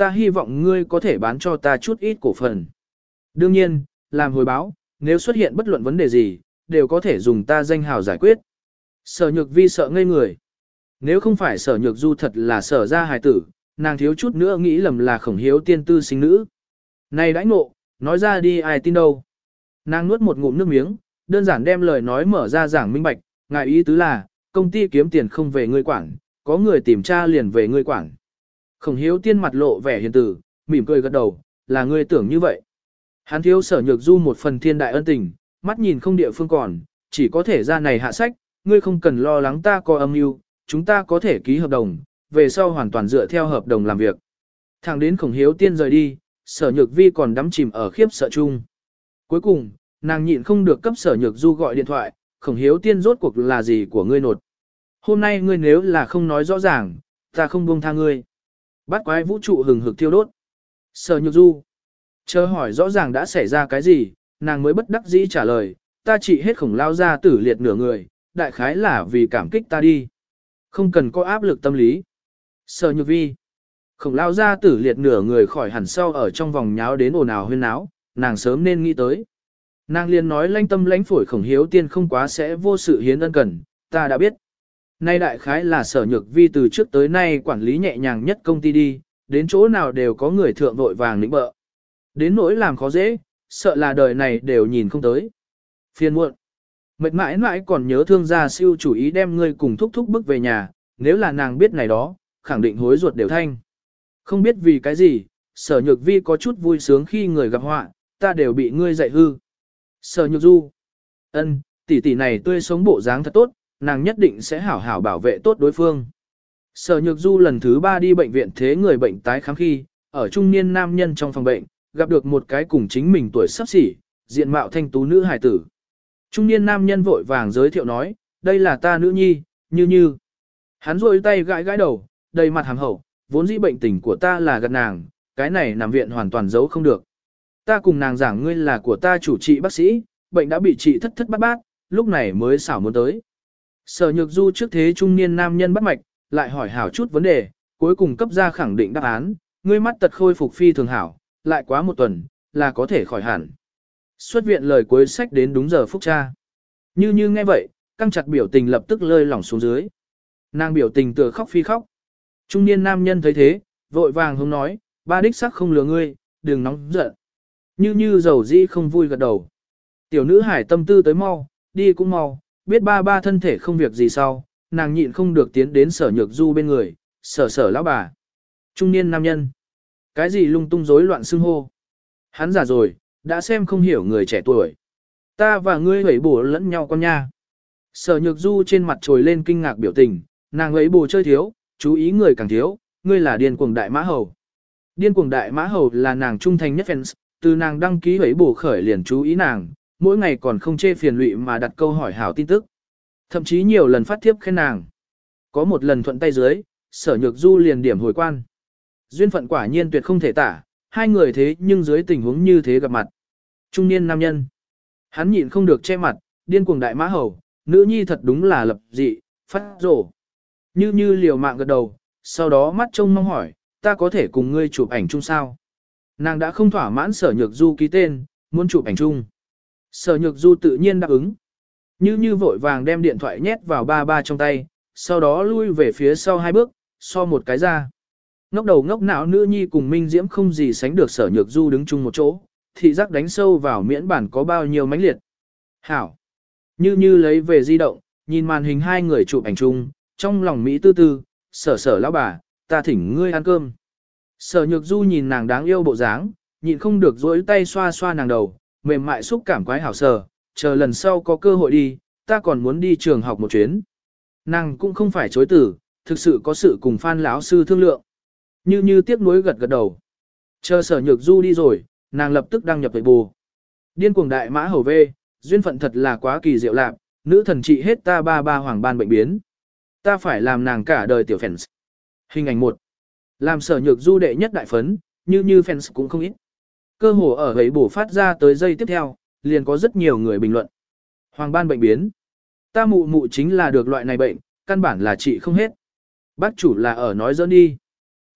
ta hy vọng ngươi có thể bán cho ta chút ít cổ phần. Đương nhiên, làm hồi báo, nếu xuất hiện bất luận vấn đề gì, đều có thể dùng ta danh hào giải quyết. Sở nhược vi sợ ngây người. Nếu không phải sở nhược du thật là sở ra hài tử, nàng thiếu chút nữa nghĩ lầm là khổng hiếu tiên tư sinh nữ. Này đãi ngộ, nói ra đi ai tin đâu. Nàng nuốt một ngụm nước miếng, đơn giản đem lời nói mở ra giảng minh bạch, ngài ý tứ là, công ty kiếm tiền không về ngươi quản, có người tìm tra liền về ngươi quản. Khổng hiếu tiên mặt lộ vẻ hiền tử, mỉm cười gật đầu, là ngươi tưởng như vậy. Hắn thiếu sở nhược du một phần thiên đại ân tình, mắt nhìn không địa phương còn, chỉ có thể ra này hạ sách, ngươi không cần lo lắng ta có âm mưu, chúng ta có thể ký hợp đồng, về sau hoàn toàn dựa theo hợp đồng làm việc. Thẳng đến khổng hiếu tiên rời đi, sở nhược vi còn đắm chìm ở khiếp sợ chung. Cuối cùng, nàng nhịn không được cấp sở nhược du gọi điện thoại, khổng hiếu tiên rốt cuộc là gì của ngươi nột. Hôm nay ngươi nếu là không nói rõ ràng, ta không buông tha ngươi. Bát quái vũ trụ hừng hực thiêu đốt. Sở nhược du. Chờ hỏi rõ ràng đã xảy ra cái gì, nàng mới bất đắc dĩ trả lời, ta chỉ hết khổng lao ra tử liệt nửa người, đại khái là vì cảm kích ta đi. Không cần có áp lực tâm lý. Sở nhược vi. Khổng lao ra tử liệt nửa người khỏi hẳn sau ở trong vòng nháo đến ồn ào huyên náo, nàng sớm nên nghĩ tới. Nàng liền nói lanh tâm lãnh phổi khổng hiếu tiên không quá sẽ vô sự hiến ân cần, ta đã biết. Nay đại khái là sở nhược vi từ trước tới nay quản lý nhẹ nhàng nhất công ty đi, đến chỗ nào đều có người thượng vội vàng lĩnh bợ. Đến nỗi làm khó dễ, sợ là đời này đều nhìn không tới. Phiền muộn. Mệt mãi mãi còn nhớ thương gia siêu chủ ý đem ngươi cùng thúc thúc bước về nhà, nếu là nàng biết này đó, khẳng định hối ruột đều thanh. Không biết vì cái gì, sở nhược vi có chút vui sướng khi người gặp họa, ta đều bị ngươi dạy hư. Sở nhược du. Ân, tỷ tỷ này tươi sống bộ dáng thật tốt, nàng nhất định sẽ hảo hảo bảo vệ tốt đối phương. Sở nhược du lần thứ ba đi bệnh viện thế người bệnh tái khám khi, ở trung niên nam nhân trong phòng bệnh, gặp được một cái cùng chính mình tuổi sắp xỉ, diện mạo thanh tú nữ hài tử. Trung niên nam nhân vội vàng giới thiệu nói, đây là ta nữ nhi, như như. Hắn rôi tay gãi gãi đầu, đầy mặt hàm hậu, vốn dĩ bệnh tình của ta là gật nàng, cái này nằm viện hoàn toàn giấu không được. Ta cùng nàng giảng ngươi là của ta chủ trị bác sĩ, bệnh đã bị trị thất thất bát bát, lúc này mới xảo muốn tới. Sở nhược du trước thế trung niên nam nhân bắt mạch, lại hỏi hảo chút vấn đề, cuối cùng cấp ra khẳng định đáp án, ngươi mắt tật khôi phục phi thường hảo, lại quá một tuần, là có thể khỏi hẳn. Xuất viện lời cuối sách đến đúng giờ phúc tra. Như như nghe vậy, căng chặt biểu tình lập tức lơi lỏng xuống dưới. Nàng biểu tình tựa khóc phi khóc. Trung niên nam nhân thấy thế, vội vàng hướng nói, ba đích sắc không lừa ngươi, đừng nóng giận. Như như dầu dĩ không vui gật đầu. Tiểu nữ hải tâm tư tới mau, đi cũng mau, biết ba ba thân thể không việc gì sau, nàng nhịn không được tiến đến sở nhược du bên người, sở sở lão bà. Trung niên nam nhân. Cái gì lung tung rối loạn xưng hô. Hắn già rồi, đã xem không hiểu người trẻ tuổi. Ta và ngươi hủy bổ lẫn nhau con nha. Sở nhược du trên mặt trồi lên kinh ngạc biểu tình, nàng ấy bổ chơi thiếu, chú ý người càng thiếu, ngươi là điên cuồng đại mã hầu. Điên cuồng đại mã hầu là nàng trung thành nhất fans, từ nàng đăng ký hủy bổ khởi liền chú ý nàng, mỗi ngày còn không chê phiền lụy mà đặt câu hỏi hảo tin tức. Thậm chí nhiều lần phát thiếp khen nàng. Có một lần thuận tay dưới, sở nhược du liền điểm hồi quan. Duyên phận quả nhiên tuyệt không thể tả, hai người thế nhưng dưới tình huống như thế gặp mặt. Trung niên nam nhân. Hắn nhịn không được che mặt, điên cuồng đại mã hầu, nữ nhi thật đúng là lập dị, phát rổ. Như như liều mạng gật đầu, sau đó mắt trông mong hỏi, ta có thể cùng ngươi chụp ảnh chung sao? Nàng đã không thỏa mãn sở nhược du ký tên, muốn chụp ảnh chung. Sở nhược du tự nhiên đáp ứng. Như như vội vàng đem điện thoại nhét vào ba ba trong tay, sau đó lui về phía sau hai bước, so một cái ra. Ngốc đầu ngốc não nữ nhi cùng Minh Diễm không gì sánh được sở nhược du đứng chung một chỗ, thị giác đánh sâu vào miễn bản có bao nhiêu mãnh liệt. Hảo. Như như lấy về di động, nhìn màn hình hai người chụp ảnh chung, trong lòng Mỹ tư tư, sở sở lão bà, ta thỉnh ngươi ăn cơm. Sở nhược du nhìn nàng đáng yêu bộ dáng, nhịn không được dối tay xoa xoa nàng đầu, mềm mại xúc cảm quái hảo sở, chờ lần sau có cơ hội đi, ta còn muốn đi trường học một chuyến. Nàng cũng không phải chối từ, thực sự có sự cùng Phan lão sư thương lượng. Như như tiếc nuối gật gật đầu. Chờ sở nhược du đi rồi, nàng lập tức đăng nhập về bù. Điên cuồng đại mã hầu vê, duyên phận thật là quá kỳ diệu lạc, nữ thần trị hết ta ba ba hoàng ban bệnh biến. Ta phải làm nàng cả đời tiểu fans. Hình ảnh một. Làm sở nhược du đệ nhất đại phấn, như như fans cũng không ít. Cơ hồ ở ấy bổ phát ra tới giây tiếp theo, liền có rất nhiều người bình luận. Hoàng ban bệnh biến. Ta mụ mụ chính là được loại này bệnh, căn bản là trị không hết. Bác chủ là ở nói giỡn đi.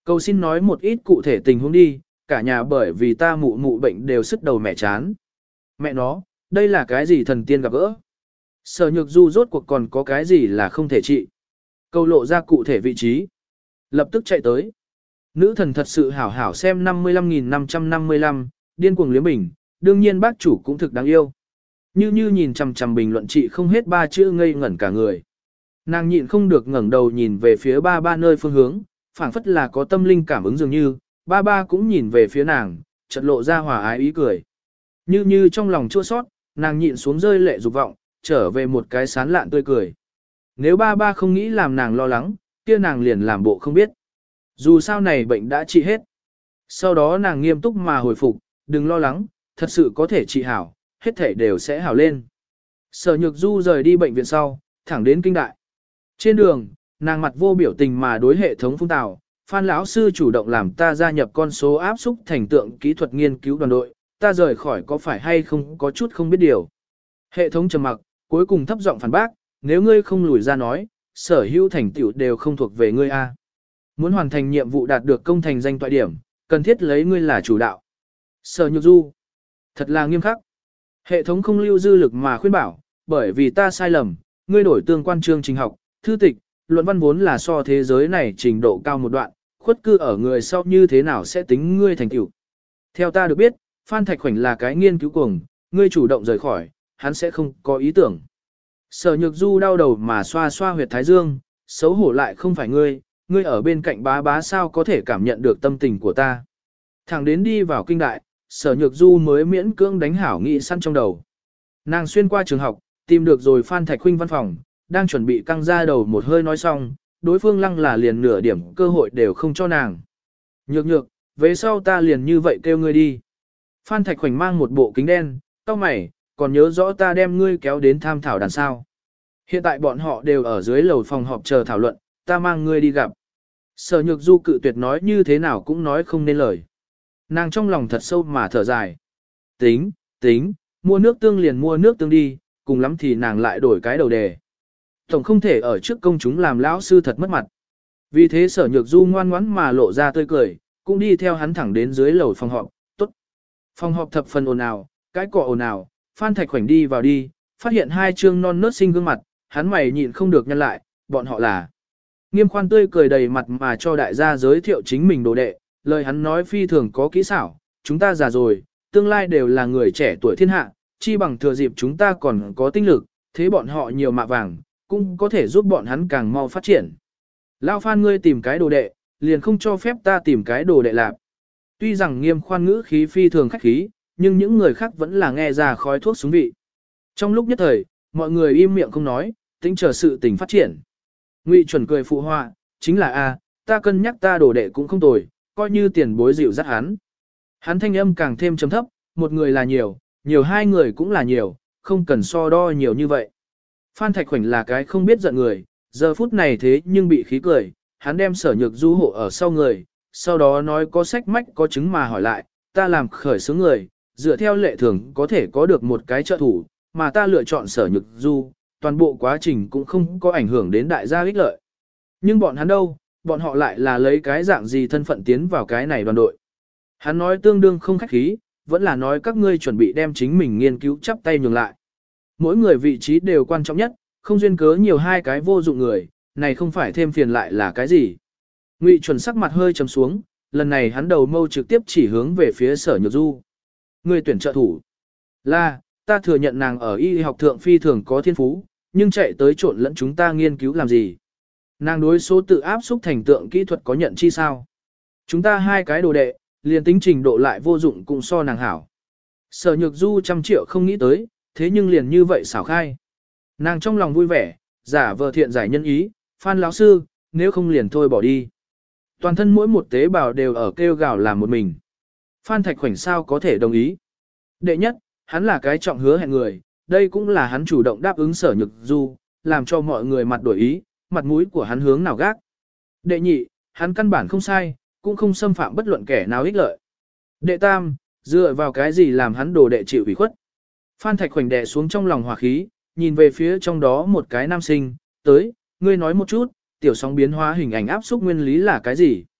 Cầu xin nói một ít cụ thể tình huống đi, cả nhà bởi vì ta mụ mụ bệnh đều sức đầu mẹ chán. Mẹ nó, đây là cái gì thần tiên gặp gỡ? Sở Nhược Du rốt cuộc còn có cái gì là không thể trị? Câu lộ ra cụ thể vị trí. Lập tức chạy tới. Nữ thần thật sự hảo hảo xem năm mươi lăm nghìn năm trăm năm mươi lăm, điên cuồng liếm bình, đương nhiên bác chủ cũng thực đáng yêu. Như như nhìn chằm chằm bình luận trị không hết ba chữ ngây ngẩn cả người. Nàng nhịn không được ngẩng đầu nhìn về phía ba ba nơi phương hướng, phảng phất là có tâm linh cảm ứng dường như, ba ba cũng nhìn về phía nàng, chợt lộ ra hòa ái ý cười. Như như trong lòng chua sót, nàng nhịn xuống rơi lệ dục vọng, trở về một cái sán lạn tươi cười. Nếu ba ba không nghĩ làm nàng lo lắng, kia nàng liền làm bộ không biết. Dù sao này bệnh đã trị hết. Sau đó nàng nghiêm túc mà hồi phục, đừng lo lắng, thật sự có thể trị hảo, hết thể đều sẽ hảo lên. Sở Nhược Du rời đi bệnh viện sau, thẳng đến kinh đại. Trên đường, nàng mặt vô biểu tình mà đối hệ thống phun tào, Phan lão sư chủ động làm ta gia nhập con số áp xúc thành tượng kỹ thuật nghiên cứu đoàn đội, ta rời khỏi có phải hay không có chút không biết điều. Hệ thống trầm mặc, cuối cùng thấp giọng phản bác, nếu ngươi không lùi ra nói, sở hữu thành tựu đều không thuộc về ngươi a. Muốn hoàn thành nhiệm vụ đạt được công thành danh toại điểm, cần thiết lấy ngươi là chủ đạo. Sở Nhược Du, thật là nghiêm khắc. Hệ thống không lưu dư lực mà khuyên bảo, bởi vì ta sai lầm, ngươi đổi tương quan chương trình học, thư tịch, luận văn vốn là so thế giới này trình độ cao một đoạn, khuất cư ở người sau như thế nào sẽ tính ngươi thành tựu. Theo ta được biết, Phan Thạch Khoảnh là cái nghiên cứu cuồng, ngươi chủ động rời khỏi, hắn sẽ không có ý tưởng. Sở Nhược Du đau đầu mà xoa xoa huyệt thái dương, xấu hổ lại không phải ngươi, ngươi ở bên cạnh bá bá sao có thể cảm nhận được tâm tình của ta. Thẳng đến đi vào kinh đại, Sở Nhược Du mới miễn cưỡng đánh hảo nghị săn trong đầu. Nàng xuyên qua trường học, tìm được rồi Phan Thạch Khuynh văn phòng, đang chuẩn bị căng ra đầu một hơi nói xong, đối phương lăng là liền nửa điểm cơ hội đều không cho nàng. Nhược nhược, về sau ta liền như vậy kêu ngươi đi. Phan Thạch Khoảnh mang một bộ kính đen, cau mày, còn nhớ rõ ta đem ngươi kéo đến tham thảo đàn sao. Hiện tại bọn họ đều ở dưới lầu phòng họp chờ thảo luận, ta mang ngươi đi gặp. Sở Nhược Du cự tuyệt nói như thế nào cũng nói không nên lời. Nàng trong lòng thật sâu mà thở dài. Tính, tính, mua nước tương liền mua nước tương đi, cùng lắm thì nàng lại đổi cái đầu đề. Tổng không thể ở trước công chúng làm lão sư thật mất mặt. Vì thế Sở Nhược Du ngoan ngoãn mà lộ ra tươi cười, cũng đi theo hắn thẳng đến dưới lầu phòng họp. Tốt. Phòng họp thập phần ồn ào, cái cọ ồn ào, Phan Thạch Khoảnh đi vào đi, phát hiện hai trương non nớt xinh gương mặt, hắn mày nhịn không được nhăn lại, bọn họ là. Nghiêm Khoan tươi cười đầy mặt mà cho đại gia giới thiệu chính mình đồ đệ, lời hắn nói phi thường có kỹ xảo, chúng ta già rồi, tương lai đều là người trẻ tuổi thiên hạ, chi bằng thừa dịp chúng ta còn có tinh lực, thế bọn họ nhiều mạ vàng, cũng có thể giúp bọn hắn càng mau phát triển. Lão Phan ngươi tìm cái đồ đệ, liền không cho phép ta tìm cái đồ đệ lạp. Tuy rằng Nghiêm Khoan ngữ khí phi thường khách khí, nhưng những người khác vẫn là nghe ra khói thuốc súng vị. Trong lúc nhất thời, mọi người im miệng không nói, tính chờ sự tình phát triển. Ngụy Chuẩn cười phụ họa, chính là a, ta cân nhắc ta đồ đệ cũng không tồi, coi như tiền bối dịu dắt hắn. Hắn thanh âm càng thêm trầm thấp, một người là nhiều, nhiều hai người cũng là nhiều, không cần so đo nhiều như vậy. Phan Thạch Khoảnh là cái không biết giận người, giờ phút này thế nhưng bị khí cười, hắn đem Sở Nhược Du hộ ở sau người, sau đó nói có sách mách có chứng mà hỏi lại, ta làm khởi xướng người, dựa theo lệ thường có thể có được một cái trợ thủ, mà ta lựa chọn Sở Nhược Du, toàn bộ quá trình cũng không có ảnh hưởng đến đại gia ích lợi. Nhưng bọn hắn đâu, bọn họ lại là lấy cái dạng gì thân phận tiến vào cái này đoàn đội. Hắn nói tương đương không khách khí, vẫn là nói các ngươi chuẩn bị đem chính mình nghiên cứu chắp tay nhường lại. Mỗi người vị trí đều quan trọng nhất, không duyên cớ nhiều hai cái vô dụng người, này không phải thêm phiền lại là cái gì. Ngụy Chuẩn sắc mặt hơi trầm xuống, lần này hắn đầu mâu trực tiếp chỉ hướng về phía Sở Nhược Du. Người tuyển trợ thủ. Là, ta thừa nhận nàng ở y học thượng phi thường có thiên phú, nhưng chạy tới trộn lẫn chúng ta nghiên cứu làm gì. Nàng đối số tự áp xúc thành tượng kỹ thuật có nhận chi sao. Chúng ta hai cái đồ đệ, liền tính trình độ lại vô dụng cùng so nàng hảo. Sở Nhược Du trăm triệu không nghĩ tới, thế nhưng liền như vậy xảo khai. Nàng trong lòng vui vẻ, giả vờ thiện giải nhân ý, Phan lão sư, nếu không liền thôi bỏ đi. Toàn thân mỗi một tế bào đều ở kêu gào làm một mình. Phan Thạch Khoảnh sao có thể đồng ý. Đệ nhất, hắn là cái trọng hứa hẹn người, đây cũng là hắn chủ động đáp ứng Sở Nhược Du, làm cho mọi người mặt đổi ý, mặt mũi của hắn hướng nào gác. Đệ nhị, hắn căn bản không sai, cũng không xâm phạm bất luận kẻ nào ích lợi. Đệ tam, dựa vào cái gì làm hắn đồ đệ chịu ủy khuất. Phan Thạch Khoảnh đè xuống trong lòng hòa khí, nhìn về phía trong đó một cái nam sinh, tới, ngươi nói một chút, tiểu sóng biến hóa hình ảnh áp xúc nguyên lý là cái gì?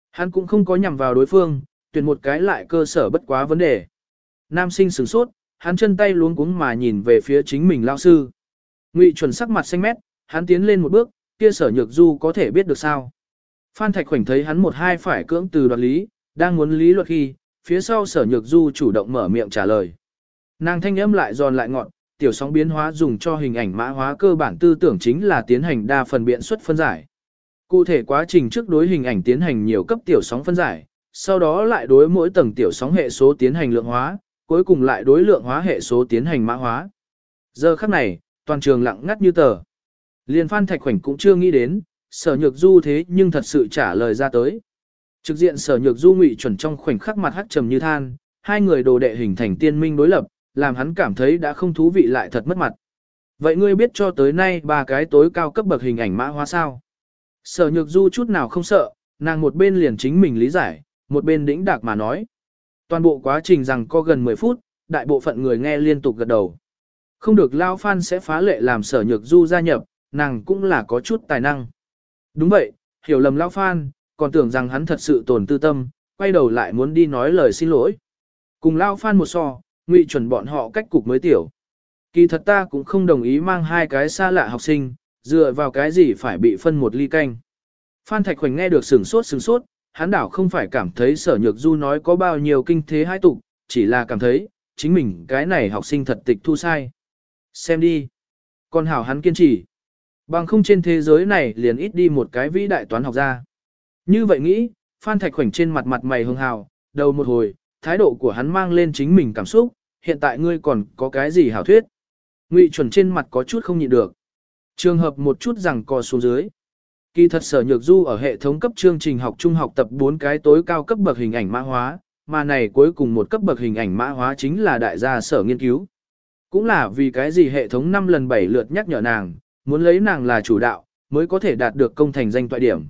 Hắn cũng không có nhằm vào đối phương, tuyển một cái lại cơ sở bất quá vấn đề. Nam sinh sửng sốt, hắn chân tay luống cuống mà nhìn về phía chính mình lao sư. Ngụy Chuẩn sắc mặt xanh mét, hắn tiến lên một bước, kia Sở Nhược Du có thể biết được sao. Phan Thạch Khoảnh thấy hắn một hai phải cưỡng từ đoạt lý, đang muốn lý luật khi, phía sau Sở Nhược Du chủ động mở miệng trả lời. Nàng thanh âm lại giòn lại ngọn, tiểu sóng biến hóa dùng cho hình ảnh mã hóa cơ bản tư tưởng chính là tiến hành đa phần biện xuất phân giải. Cụ thể quá trình trước đối hình ảnh tiến hành nhiều cấp tiểu sóng phân giải, sau đó lại đối mỗi tầng tiểu sóng hệ số tiến hành lượng hóa, cuối cùng lại đối lượng hóa hệ số tiến hành mã hóa. Giờ khắc này, toàn trường lặng ngắt như tờ. Liên Phan Thạch Khoảnh cũng chưa nghĩ đến, Sở Nhược Du thế nhưng thật sự trả lời ra tới. Trực diện Sở Nhược Du Ngụy Chuẩn trong khoảnh khắc mặt hắc trầm như than, hai người đồ đệ hình thành tiên minh đối lập, làm hắn cảm thấy đã không thú vị lại thật mất mặt. Vậy ngươi biết cho tới nay ba cái tối cao cấp bậc hình ảnh mã hóa sao? Sở Nhược Du chút nào không sợ, nàng một bên liền chính mình lý giải, một bên đĩnh đạc mà nói. Toàn bộ quá trình rằng có gần mười phút, đại bộ phận người nghe liên tục gật đầu. Không được Lao Phan sẽ phá lệ làm Sở Nhược Du gia nhập, nàng cũng là có chút tài năng. Đúng vậy, hiểu lầm Lao Phan, còn tưởng rằng hắn thật sự tổn tư tâm, quay đầu lại muốn đi nói lời xin lỗi. Cùng Lao Phan một so, Ngụy Chuẩn bọn họ cách cục mới tiểu. Kỳ thật ta cũng không đồng ý mang hai cái xa lạ học sinh, dựa vào cái gì phải bị phân một ly canh. Phan Thạch Khoảnh nghe được sửng sốt sửng sốt, hắn đảo không phải cảm thấy Sở Nhược Du nói có bao nhiêu kinh thế hai tục, chỉ là cảm thấy, chính mình cái này học sinh thật tịch thu sai. Xem đi. Còn hảo hắn kiên trì. Bằng không trên thế giới này liền ít đi một cái vĩ đại toán học gia. Như vậy nghĩ, Phan Thạch Khoảnh trên mặt mặt mày hưng hào, đầu một hồi, thái độ của hắn mang lên chính mình cảm xúc, hiện tại ngươi còn có cái gì hảo thuyết. Ngụy Chuẩn trên mặt có chút không nhịn được. Trường hợp một chút rằng co xuống dưới. Kỳ thật Sở Nhược Du ở hệ thống cấp chương trình học trung học tập bốn cái tối cao cấp bậc hình ảnh mã hóa, mà này cuối cùng một cấp bậc hình ảnh mã hóa chính là đại gia sở nghiên cứu. Cũng là vì cái gì hệ thống năm lần bảy lượt nhắc nhở nàng, muốn lấy nàng là chủ đạo, mới có thể đạt được công thành danh toại điểm.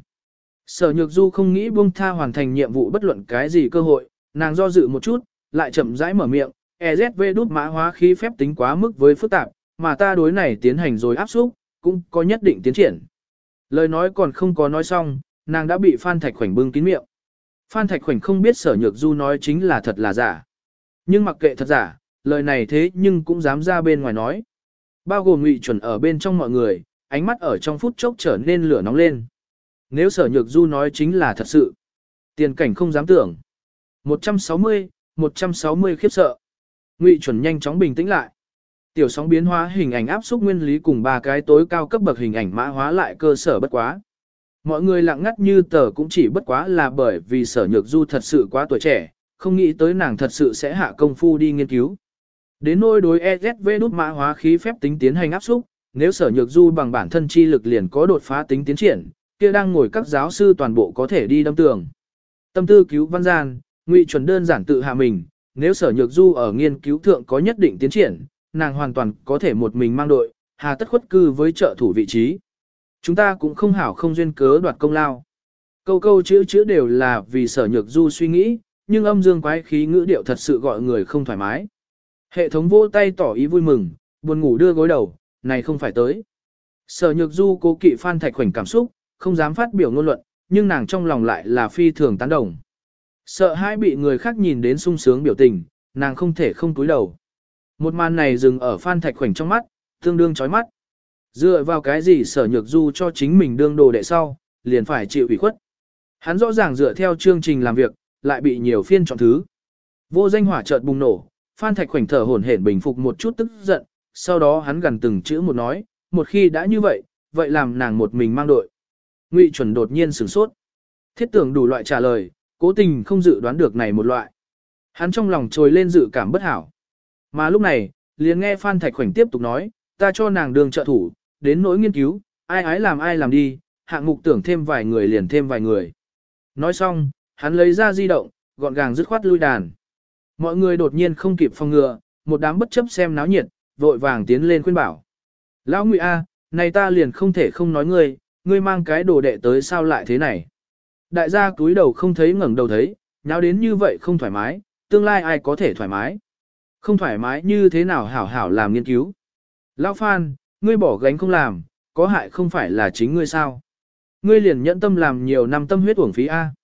Sở Nhược Du không nghĩ buông tha hoàn thành nhiệm vụ bất luận cái gì cơ hội, nàng do dự một chút, lại chậm rãi mở miệng, e zét vê đút mã hóa khí phép tính quá mức với phức tạp, mà ta đối này tiến hành rồi áp xúc, cũng có nhất định tiến triển. Lời nói còn không có nói xong, nàng đã bị Phan Thạch Khoảnh bưng kín miệng. Phan Thạch Khoảnh không biết Sở Nhược Du nói chính là thật là giả. Nhưng mặc kệ thật giả, lời này thế nhưng cũng dám ra bên ngoài nói. Bao gồm Ngụy Chuẩn ở bên trong mọi người, ánh mắt ở trong phút chốc trở nên lửa nóng lên. Nếu Sở Nhược Du nói chính là thật sự, tiền cảnh không dám tưởng. một trăm sáu mươi, một trăm sáu mươi khiếp sợ. Ngụy Chuẩn nhanh chóng bình tĩnh lại. Tiểu sóng biến hóa hình ảnh áp xúc nguyên lý cùng ba cái tối cao cấp bậc hình ảnh mã hóa lại cơ sở bất quá. Mọi người lặng ngắt như tờ cũng chỉ bất quá là bởi vì Sở Nhược Du thật sự quá tuổi trẻ, không nghĩ tới nàng thật sự sẽ hạ công phu đi nghiên cứu. Đến nỗi đối e zét vê đút mã hóa khí phép tính tiến hành áp xúc, nếu Sở Nhược Du bằng bản thân chi lực liền có đột phá tính tiến triển, kia đang ngồi các giáo sư toàn bộ có thể đi đâm tường. Tâm tư cứu văn gian, Ngụy Chuẩn đơn giản tự hạ mình, nếu Sở Nhược Du ở nghiên cứu thượng có nhất định tiến triển, nàng hoàn toàn có thể một mình mang đội, hà tất khuất cư với trợ thủ vị trí. Chúng ta cũng không hảo không duyên cớ đoạt công lao. Câu câu chữ chữ đều là vì Sở Nhược Du suy nghĩ, nhưng âm dương quái khí ngữ điệu thật sự gọi người không thoải mái. Hệ thống vỗ tay tỏ ý vui mừng, buồn ngủ đưa gối đầu, này không phải tới. Sở Nhược Du cố kỵ Phan Thạch Khoảnh cảm xúc, không dám phát biểu ngôn luận, nhưng nàng trong lòng lại là phi thường tán đồng. Sợ hãi bị người khác nhìn đến sung sướng biểu tình, nàng không thể không cúi đầu. Một màn này dừng ở Phan Thạch Khoảnh trong mắt, tương đương chói mắt. Dựa vào cái gì Sở Nhược Du cho chính mình đương đồ đệ sau, liền phải chịu ủy khuất. Hắn rõ ràng dựa theo chương trình làm việc, lại bị nhiều phiên chọn thứ. Vô danh hỏa chợt bùng nổ, Phan Thạch Khoảnh thở hổn hển bình phục một chút tức giận, sau đó hắn gần từng chữ một nói, một khi đã như vậy, vậy làm nàng một mình mang đội. Ngụy Chuẩn đột nhiên sửng sốt. Thiết tưởng đủ loại trả lời, cố tình không dự đoán được này một loại. Hắn trong lòng trồi lên dự cảm bất hảo. Mà lúc này, liền nghe Phan Thạch Khoảnh tiếp tục nói, ta cho nàng đường trợ thủ, đến nỗi nghiên cứu, ai ái làm ai làm đi, hạng mục tưởng thêm vài người liền thêm vài người. Nói xong, hắn lấy ra di động, gọn gàng dứt khoát lui đàn. Mọi người đột nhiên không kịp phòng ngừa, một đám bất chấp xem náo nhiệt, vội vàng tiến lên khuyên bảo. Lão Ngụy A, này ta liền không thể không nói ngươi, ngươi mang cái đồ đệ tới sao lại thế này. Đại gia túi đầu không thấy ngẩng đầu thấy, nháo đến như vậy không thoải mái, tương lai ai có thể thoải mái. Không thoải mái như thế nào hảo hảo làm nghiên cứu. Lão Phan, ngươi bỏ gánh không làm, có hại không phải là chính ngươi sao. Ngươi liền nhẫn tâm làm nhiều năm tâm huyết uổng phí A.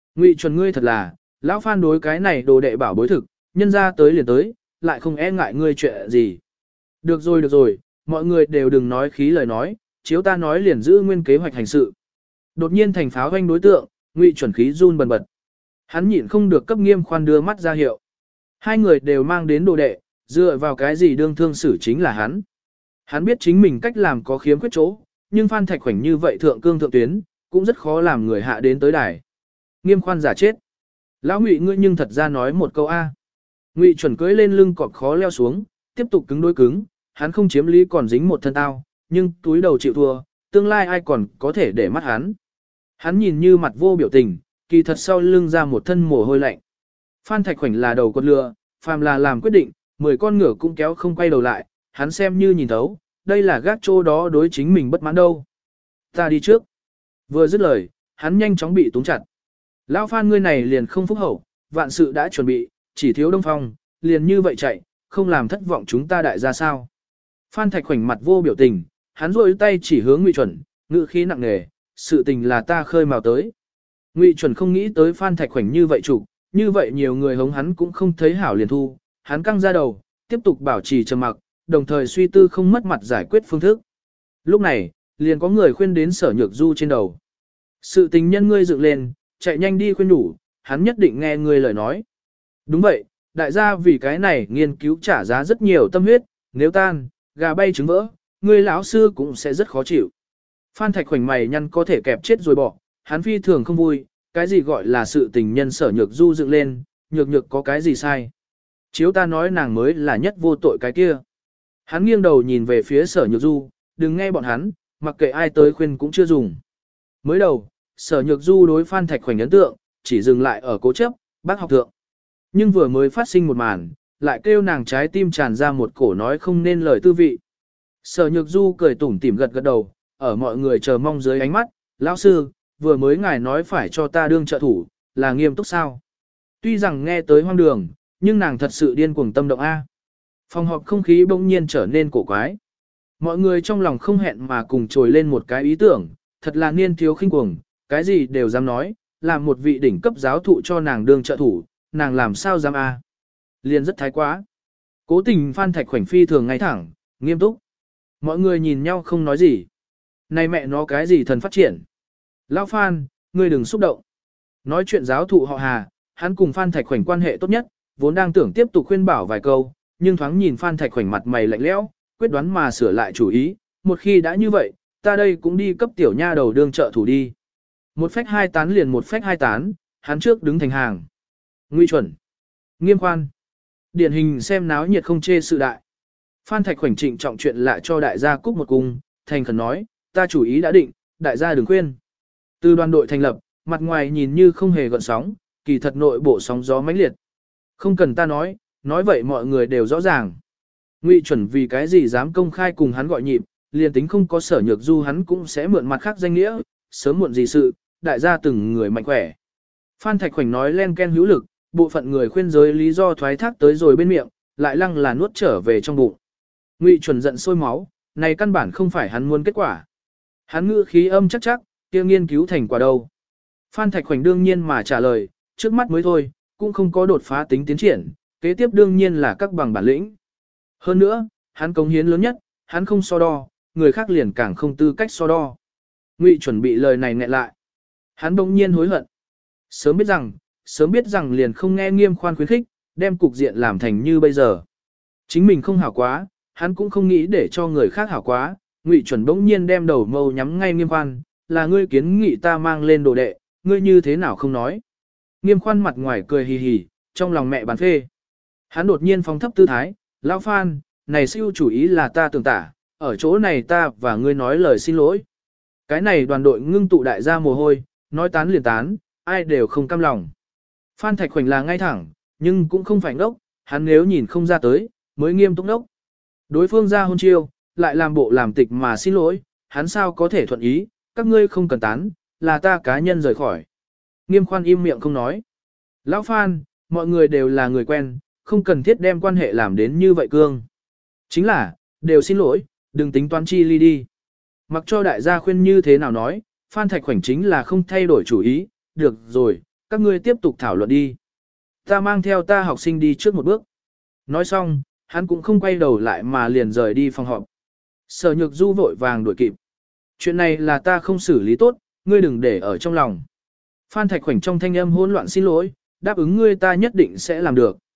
Ngụy chuẩn ngươi thật là, lão Phan đối cái này đồ đệ bảo bối thực, nhân ra tới liền tới, lại không e ngại ngươi chuyện gì. Được rồi được rồi, mọi người đều đừng nói khí lời nói, chiếu ta nói liền giữ nguyên kế hoạch hành sự. Đột nhiên thành pháo doanh đối tượng, Ngụy chuẩn khí run bần bật. Hắn nhịn không được cấp Nghiêm Khoan đưa mắt ra hiệu. Hai người đều mang đến đồ đệ, dựa vào cái gì đương thương xử chính là hắn. Hắn biết chính mình cách làm có khiếm khuyết chỗ, nhưng Phan Thạch Khoảnh như vậy thượng cương thượng tuyến, cũng rất khó làm người hạ đến tới đài. Nghiêm Khoan giả chết. Lão Ngụy ngươi nhưng thật ra nói một câu A. Ngụy chuẩn cưỡi lên lưng cọp khó leo xuống, tiếp tục cứng đối cứng, hắn không chiếm lý còn dính một thân tao, nhưng túi đầu chịu thua, tương lai ai còn có thể để mắt hắn. Hắn nhìn như mặt vô biểu tình, kỳ thật sau lưng ra một thân mồ hôi lạnh. Phan Thạch Khoảnh là đầu con lừa, phàm là làm quyết định, mười con ngựa cũng kéo không quay đầu lại, hắn xem như nhìn thấu, đây là gác chỗ đó đối chính mình bất mãn đâu. Ta đi trước. Vừa dứt lời, hắn nhanh chóng bị túng chặt. Lão Phan ngươi này liền không phúc hậu, vạn sự đã chuẩn bị, chỉ thiếu Đông Phong, liền như vậy chạy, không làm thất vọng chúng ta đại gia sao. Phan Thạch Khoảnh mặt vô biểu tình, hắn rôi tay chỉ hướng Ngụy chuẩn, ngữ khí nặng nề, sự tình là ta khơi mào tới. Ngụy chuẩn không nghĩ tới Phan Thạch Khoảnh như vậy chủ, như vậy nhiều người hống hắn cũng không thấy hảo liền thu, hắn căng ra đầu, tiếp tục bảo trì trầm mặc, đồng thời suy tư không mất mặt giải quyết phương thức. Lúc này, liền có người khuyên đến Sở Nhược Du trên đầu. Sự tình nhân ngươi dựng lên, chạy nhanh đi khuyên đủ, hắn nhất định nghe ngươi lời nói. Đúng vậy, đại gia vì cái này nghiên cứu trả giá rất nhiều tâm huyết, nếu tan, gà bay trứng vỡ, ngươi lão sư cũng sẽ rất khó chịu. Phan Thạch Khoảnh mày nhăn có thể kẹp chết rồi bỏ, hắn phi thường không vui, cái gì gọi là sự tình nhân Sở Nhược Du dựng lên, nhược nhược có cái gì sai. Chiếu ta nói nàng mới là nhất vô tội cái kia. Hắn nghiêng đầu nhìn về phía Sở Nhược Du, đừng nghe bọn hắn, mặc kệ ai tới khuyên cũng chưa dùng. Mới đầu, Sở Nhược Du đối Phan Thạch Khoảnh ấn tượng, chỉ dừng lại ở cố chấp, bác học thượng. Nhưng vừa mới phát sinh một màn, lại kêu nàng trái tim tràn ra một cổ nói không nên lời tư vị. Sở Nhược Du cười tủm tỉm gật gật đầu, ở mọi người chờ mong dưới ánh mắt, lão sư, vừa mới ngài nói phải cho ta đương trợ thủ, là nghiêm túc sao? Tuy rằng nghe tới hoang đường, nhưng nàng thật sự điên cuồng tâm động A. Phòng họp không khí bỗng nhiên trở nên cổ quái. Mọi người trong lòng không hẹn mà cùng trồi lên một cái ý tưởng, thật là niên thiếu khinh cuồng, cái gì đều dám nói, làm một vị đỉnh cấp giáo thụ cho nàng đương trợ thủ, nàng làm sao dám A. Liền rất thái quá. Cố tình Phan Thạch Khoảnh phi thường ngay thẳng, nghiêm túc. Mọi người nhìn nhau không nói gì. Này mẹ nó cái gì thần phát triển. Lão Phan, ngươi đừng xúc động. Nói chuyện giáo thụ họ Hà, hắn cùng Phan Thạch Khoảnh quan hệ tốt nhất, vốn đang tưởng tiếp tục khuyên bảo vài câu, nhưng thoáng nhìn Phan Thạch Khoảnh mặt mày lạnh lẽo, quyết đoán mà sửa lại chủ ý, một khi đã như vậy, ta đây cũng đi cấp tiểu nha đầu đương trợ thủ đi. Một phách hai tán liền một phách hai tán, hắn trước đứng thành hàng. Nguy chuẩn. Nghiêm Khoan. Điển hình xem náo nhiệt không chê sự đại. Phan Thạch Khoảnh trịnh trọng chuyện lại cho đại gia cúc một cung, thành khẩn nói, ta chủ ý đã định, đại gia đừng khuyên. Từ đoàn đội thành lập, mặt ngoài nhìn như không hề gợn sóng, kỳ thật nội bộ sóng gió mãnh liệt. Không cần ta nói, nói vậy mọi người đều rõ ràng. Ngụy chuẩn vì cái gì dám công khai cùng hắn gọi nhịp, liền tính không có Sở Nhược Du hắn cũng sẽ mượn mặt khác danh nghĩa, sớm muộn gì sự, đại gia từng người mạnh khỏe. Phan Thạch Khoảnh nói len ken hữu lực, bộ phận người khuyên giới lý do thoái thác tới rồi bên miệng, lại lăng là nuốt trở về trong bụng. Ngụy chuẩn giận sôi máu, này căn bản không phải hắn muốn kết quả. Hắn ngữ khí âm chắc chắc, kia nghiên cứu thành quả đâu. Phan Thạch Khoảnh đương nhiên mà trả lời, trước mắt mới thôi, cũng không có đột phá tính tiến triển, kế tiếp đương nhiên là các bằng bản lĩnh. Hơn nữa, hắn cống hiến lớn nhất, hắn không so đo, người khác liền càng không tư cách so đo. Ngụy chuẩn bị lời này nghẹn lại. Hắn bỗng nhiên hối hận. Sớm biết rằng, sớm biết rằng liền không nghe Nghiêm Khoan khuyến khích, đem cục diện làm thành như bây giờ. Chính mình không hảo quá, hắn cũng không nghĩ để cho người khác hảo quá. Ngụy chuẩn bỗng nhiên đem đầu mâu nhắm ngay Nghiêm Khoan, là ngươi kiến nghị ta mang lên đồ đệ, ngươi như thế nào không nói. Nghiêm Khoan mặt ngoài cười hì hì, trong lòng mẹ bàn phê. Hắn đột nhiên phóng thấp tư thái, lão Phan, này siêu chủ ý là ta tưởng tả, ở chỗ này ta và ngươi nói lời xin lỗi. Cái này đoàn đội ngưng tụ đại gia mồ hôi, nói tán liền tán, ai đều không cam lòng. Phan Thạch Khoảnh là ngay thẳng, nhưng cũng không phải ngốc, hắn nếu nhìn không ra tới, mới nghiêm túc ngốc. Đối phương ra hôn chiêu, lại làm bộ làm tịch mà xin lỗi, hắn sao có thể thuận ý, các ngươi không cần tán, là ta cá nhân rời khỏi. Nghiêm Khoan im miệng không nói. Lão Phan, mọi người đều là người quen, không cần thiết đem quan hệ làm đến như vậy cương. Chính là, đều xin lỗi, đừng tính toán chi ly đi. Mặc cho đại gia khuyên như thế nào nói, Phan Thạch Khoảnh chính là không thay đổi chủ ý, được rồi, các ngươi tiếp tục thảo luận đi. Ta mang theo ta học sinh đi trước một bước. Nói xong, hắn cũng không quay đầu lại mà liền rời đi phòng họp. Sở Nhược Du vội vàng đuổi kịp. Chuyện này là ta không xử lý tốt, ngươi đừng để ở trong lòng. Phan Thạch Khoảnh trong thanh âm hỗn loạn xin lỗi, đáp ứng ngươi ta nhất định sẽ làm được.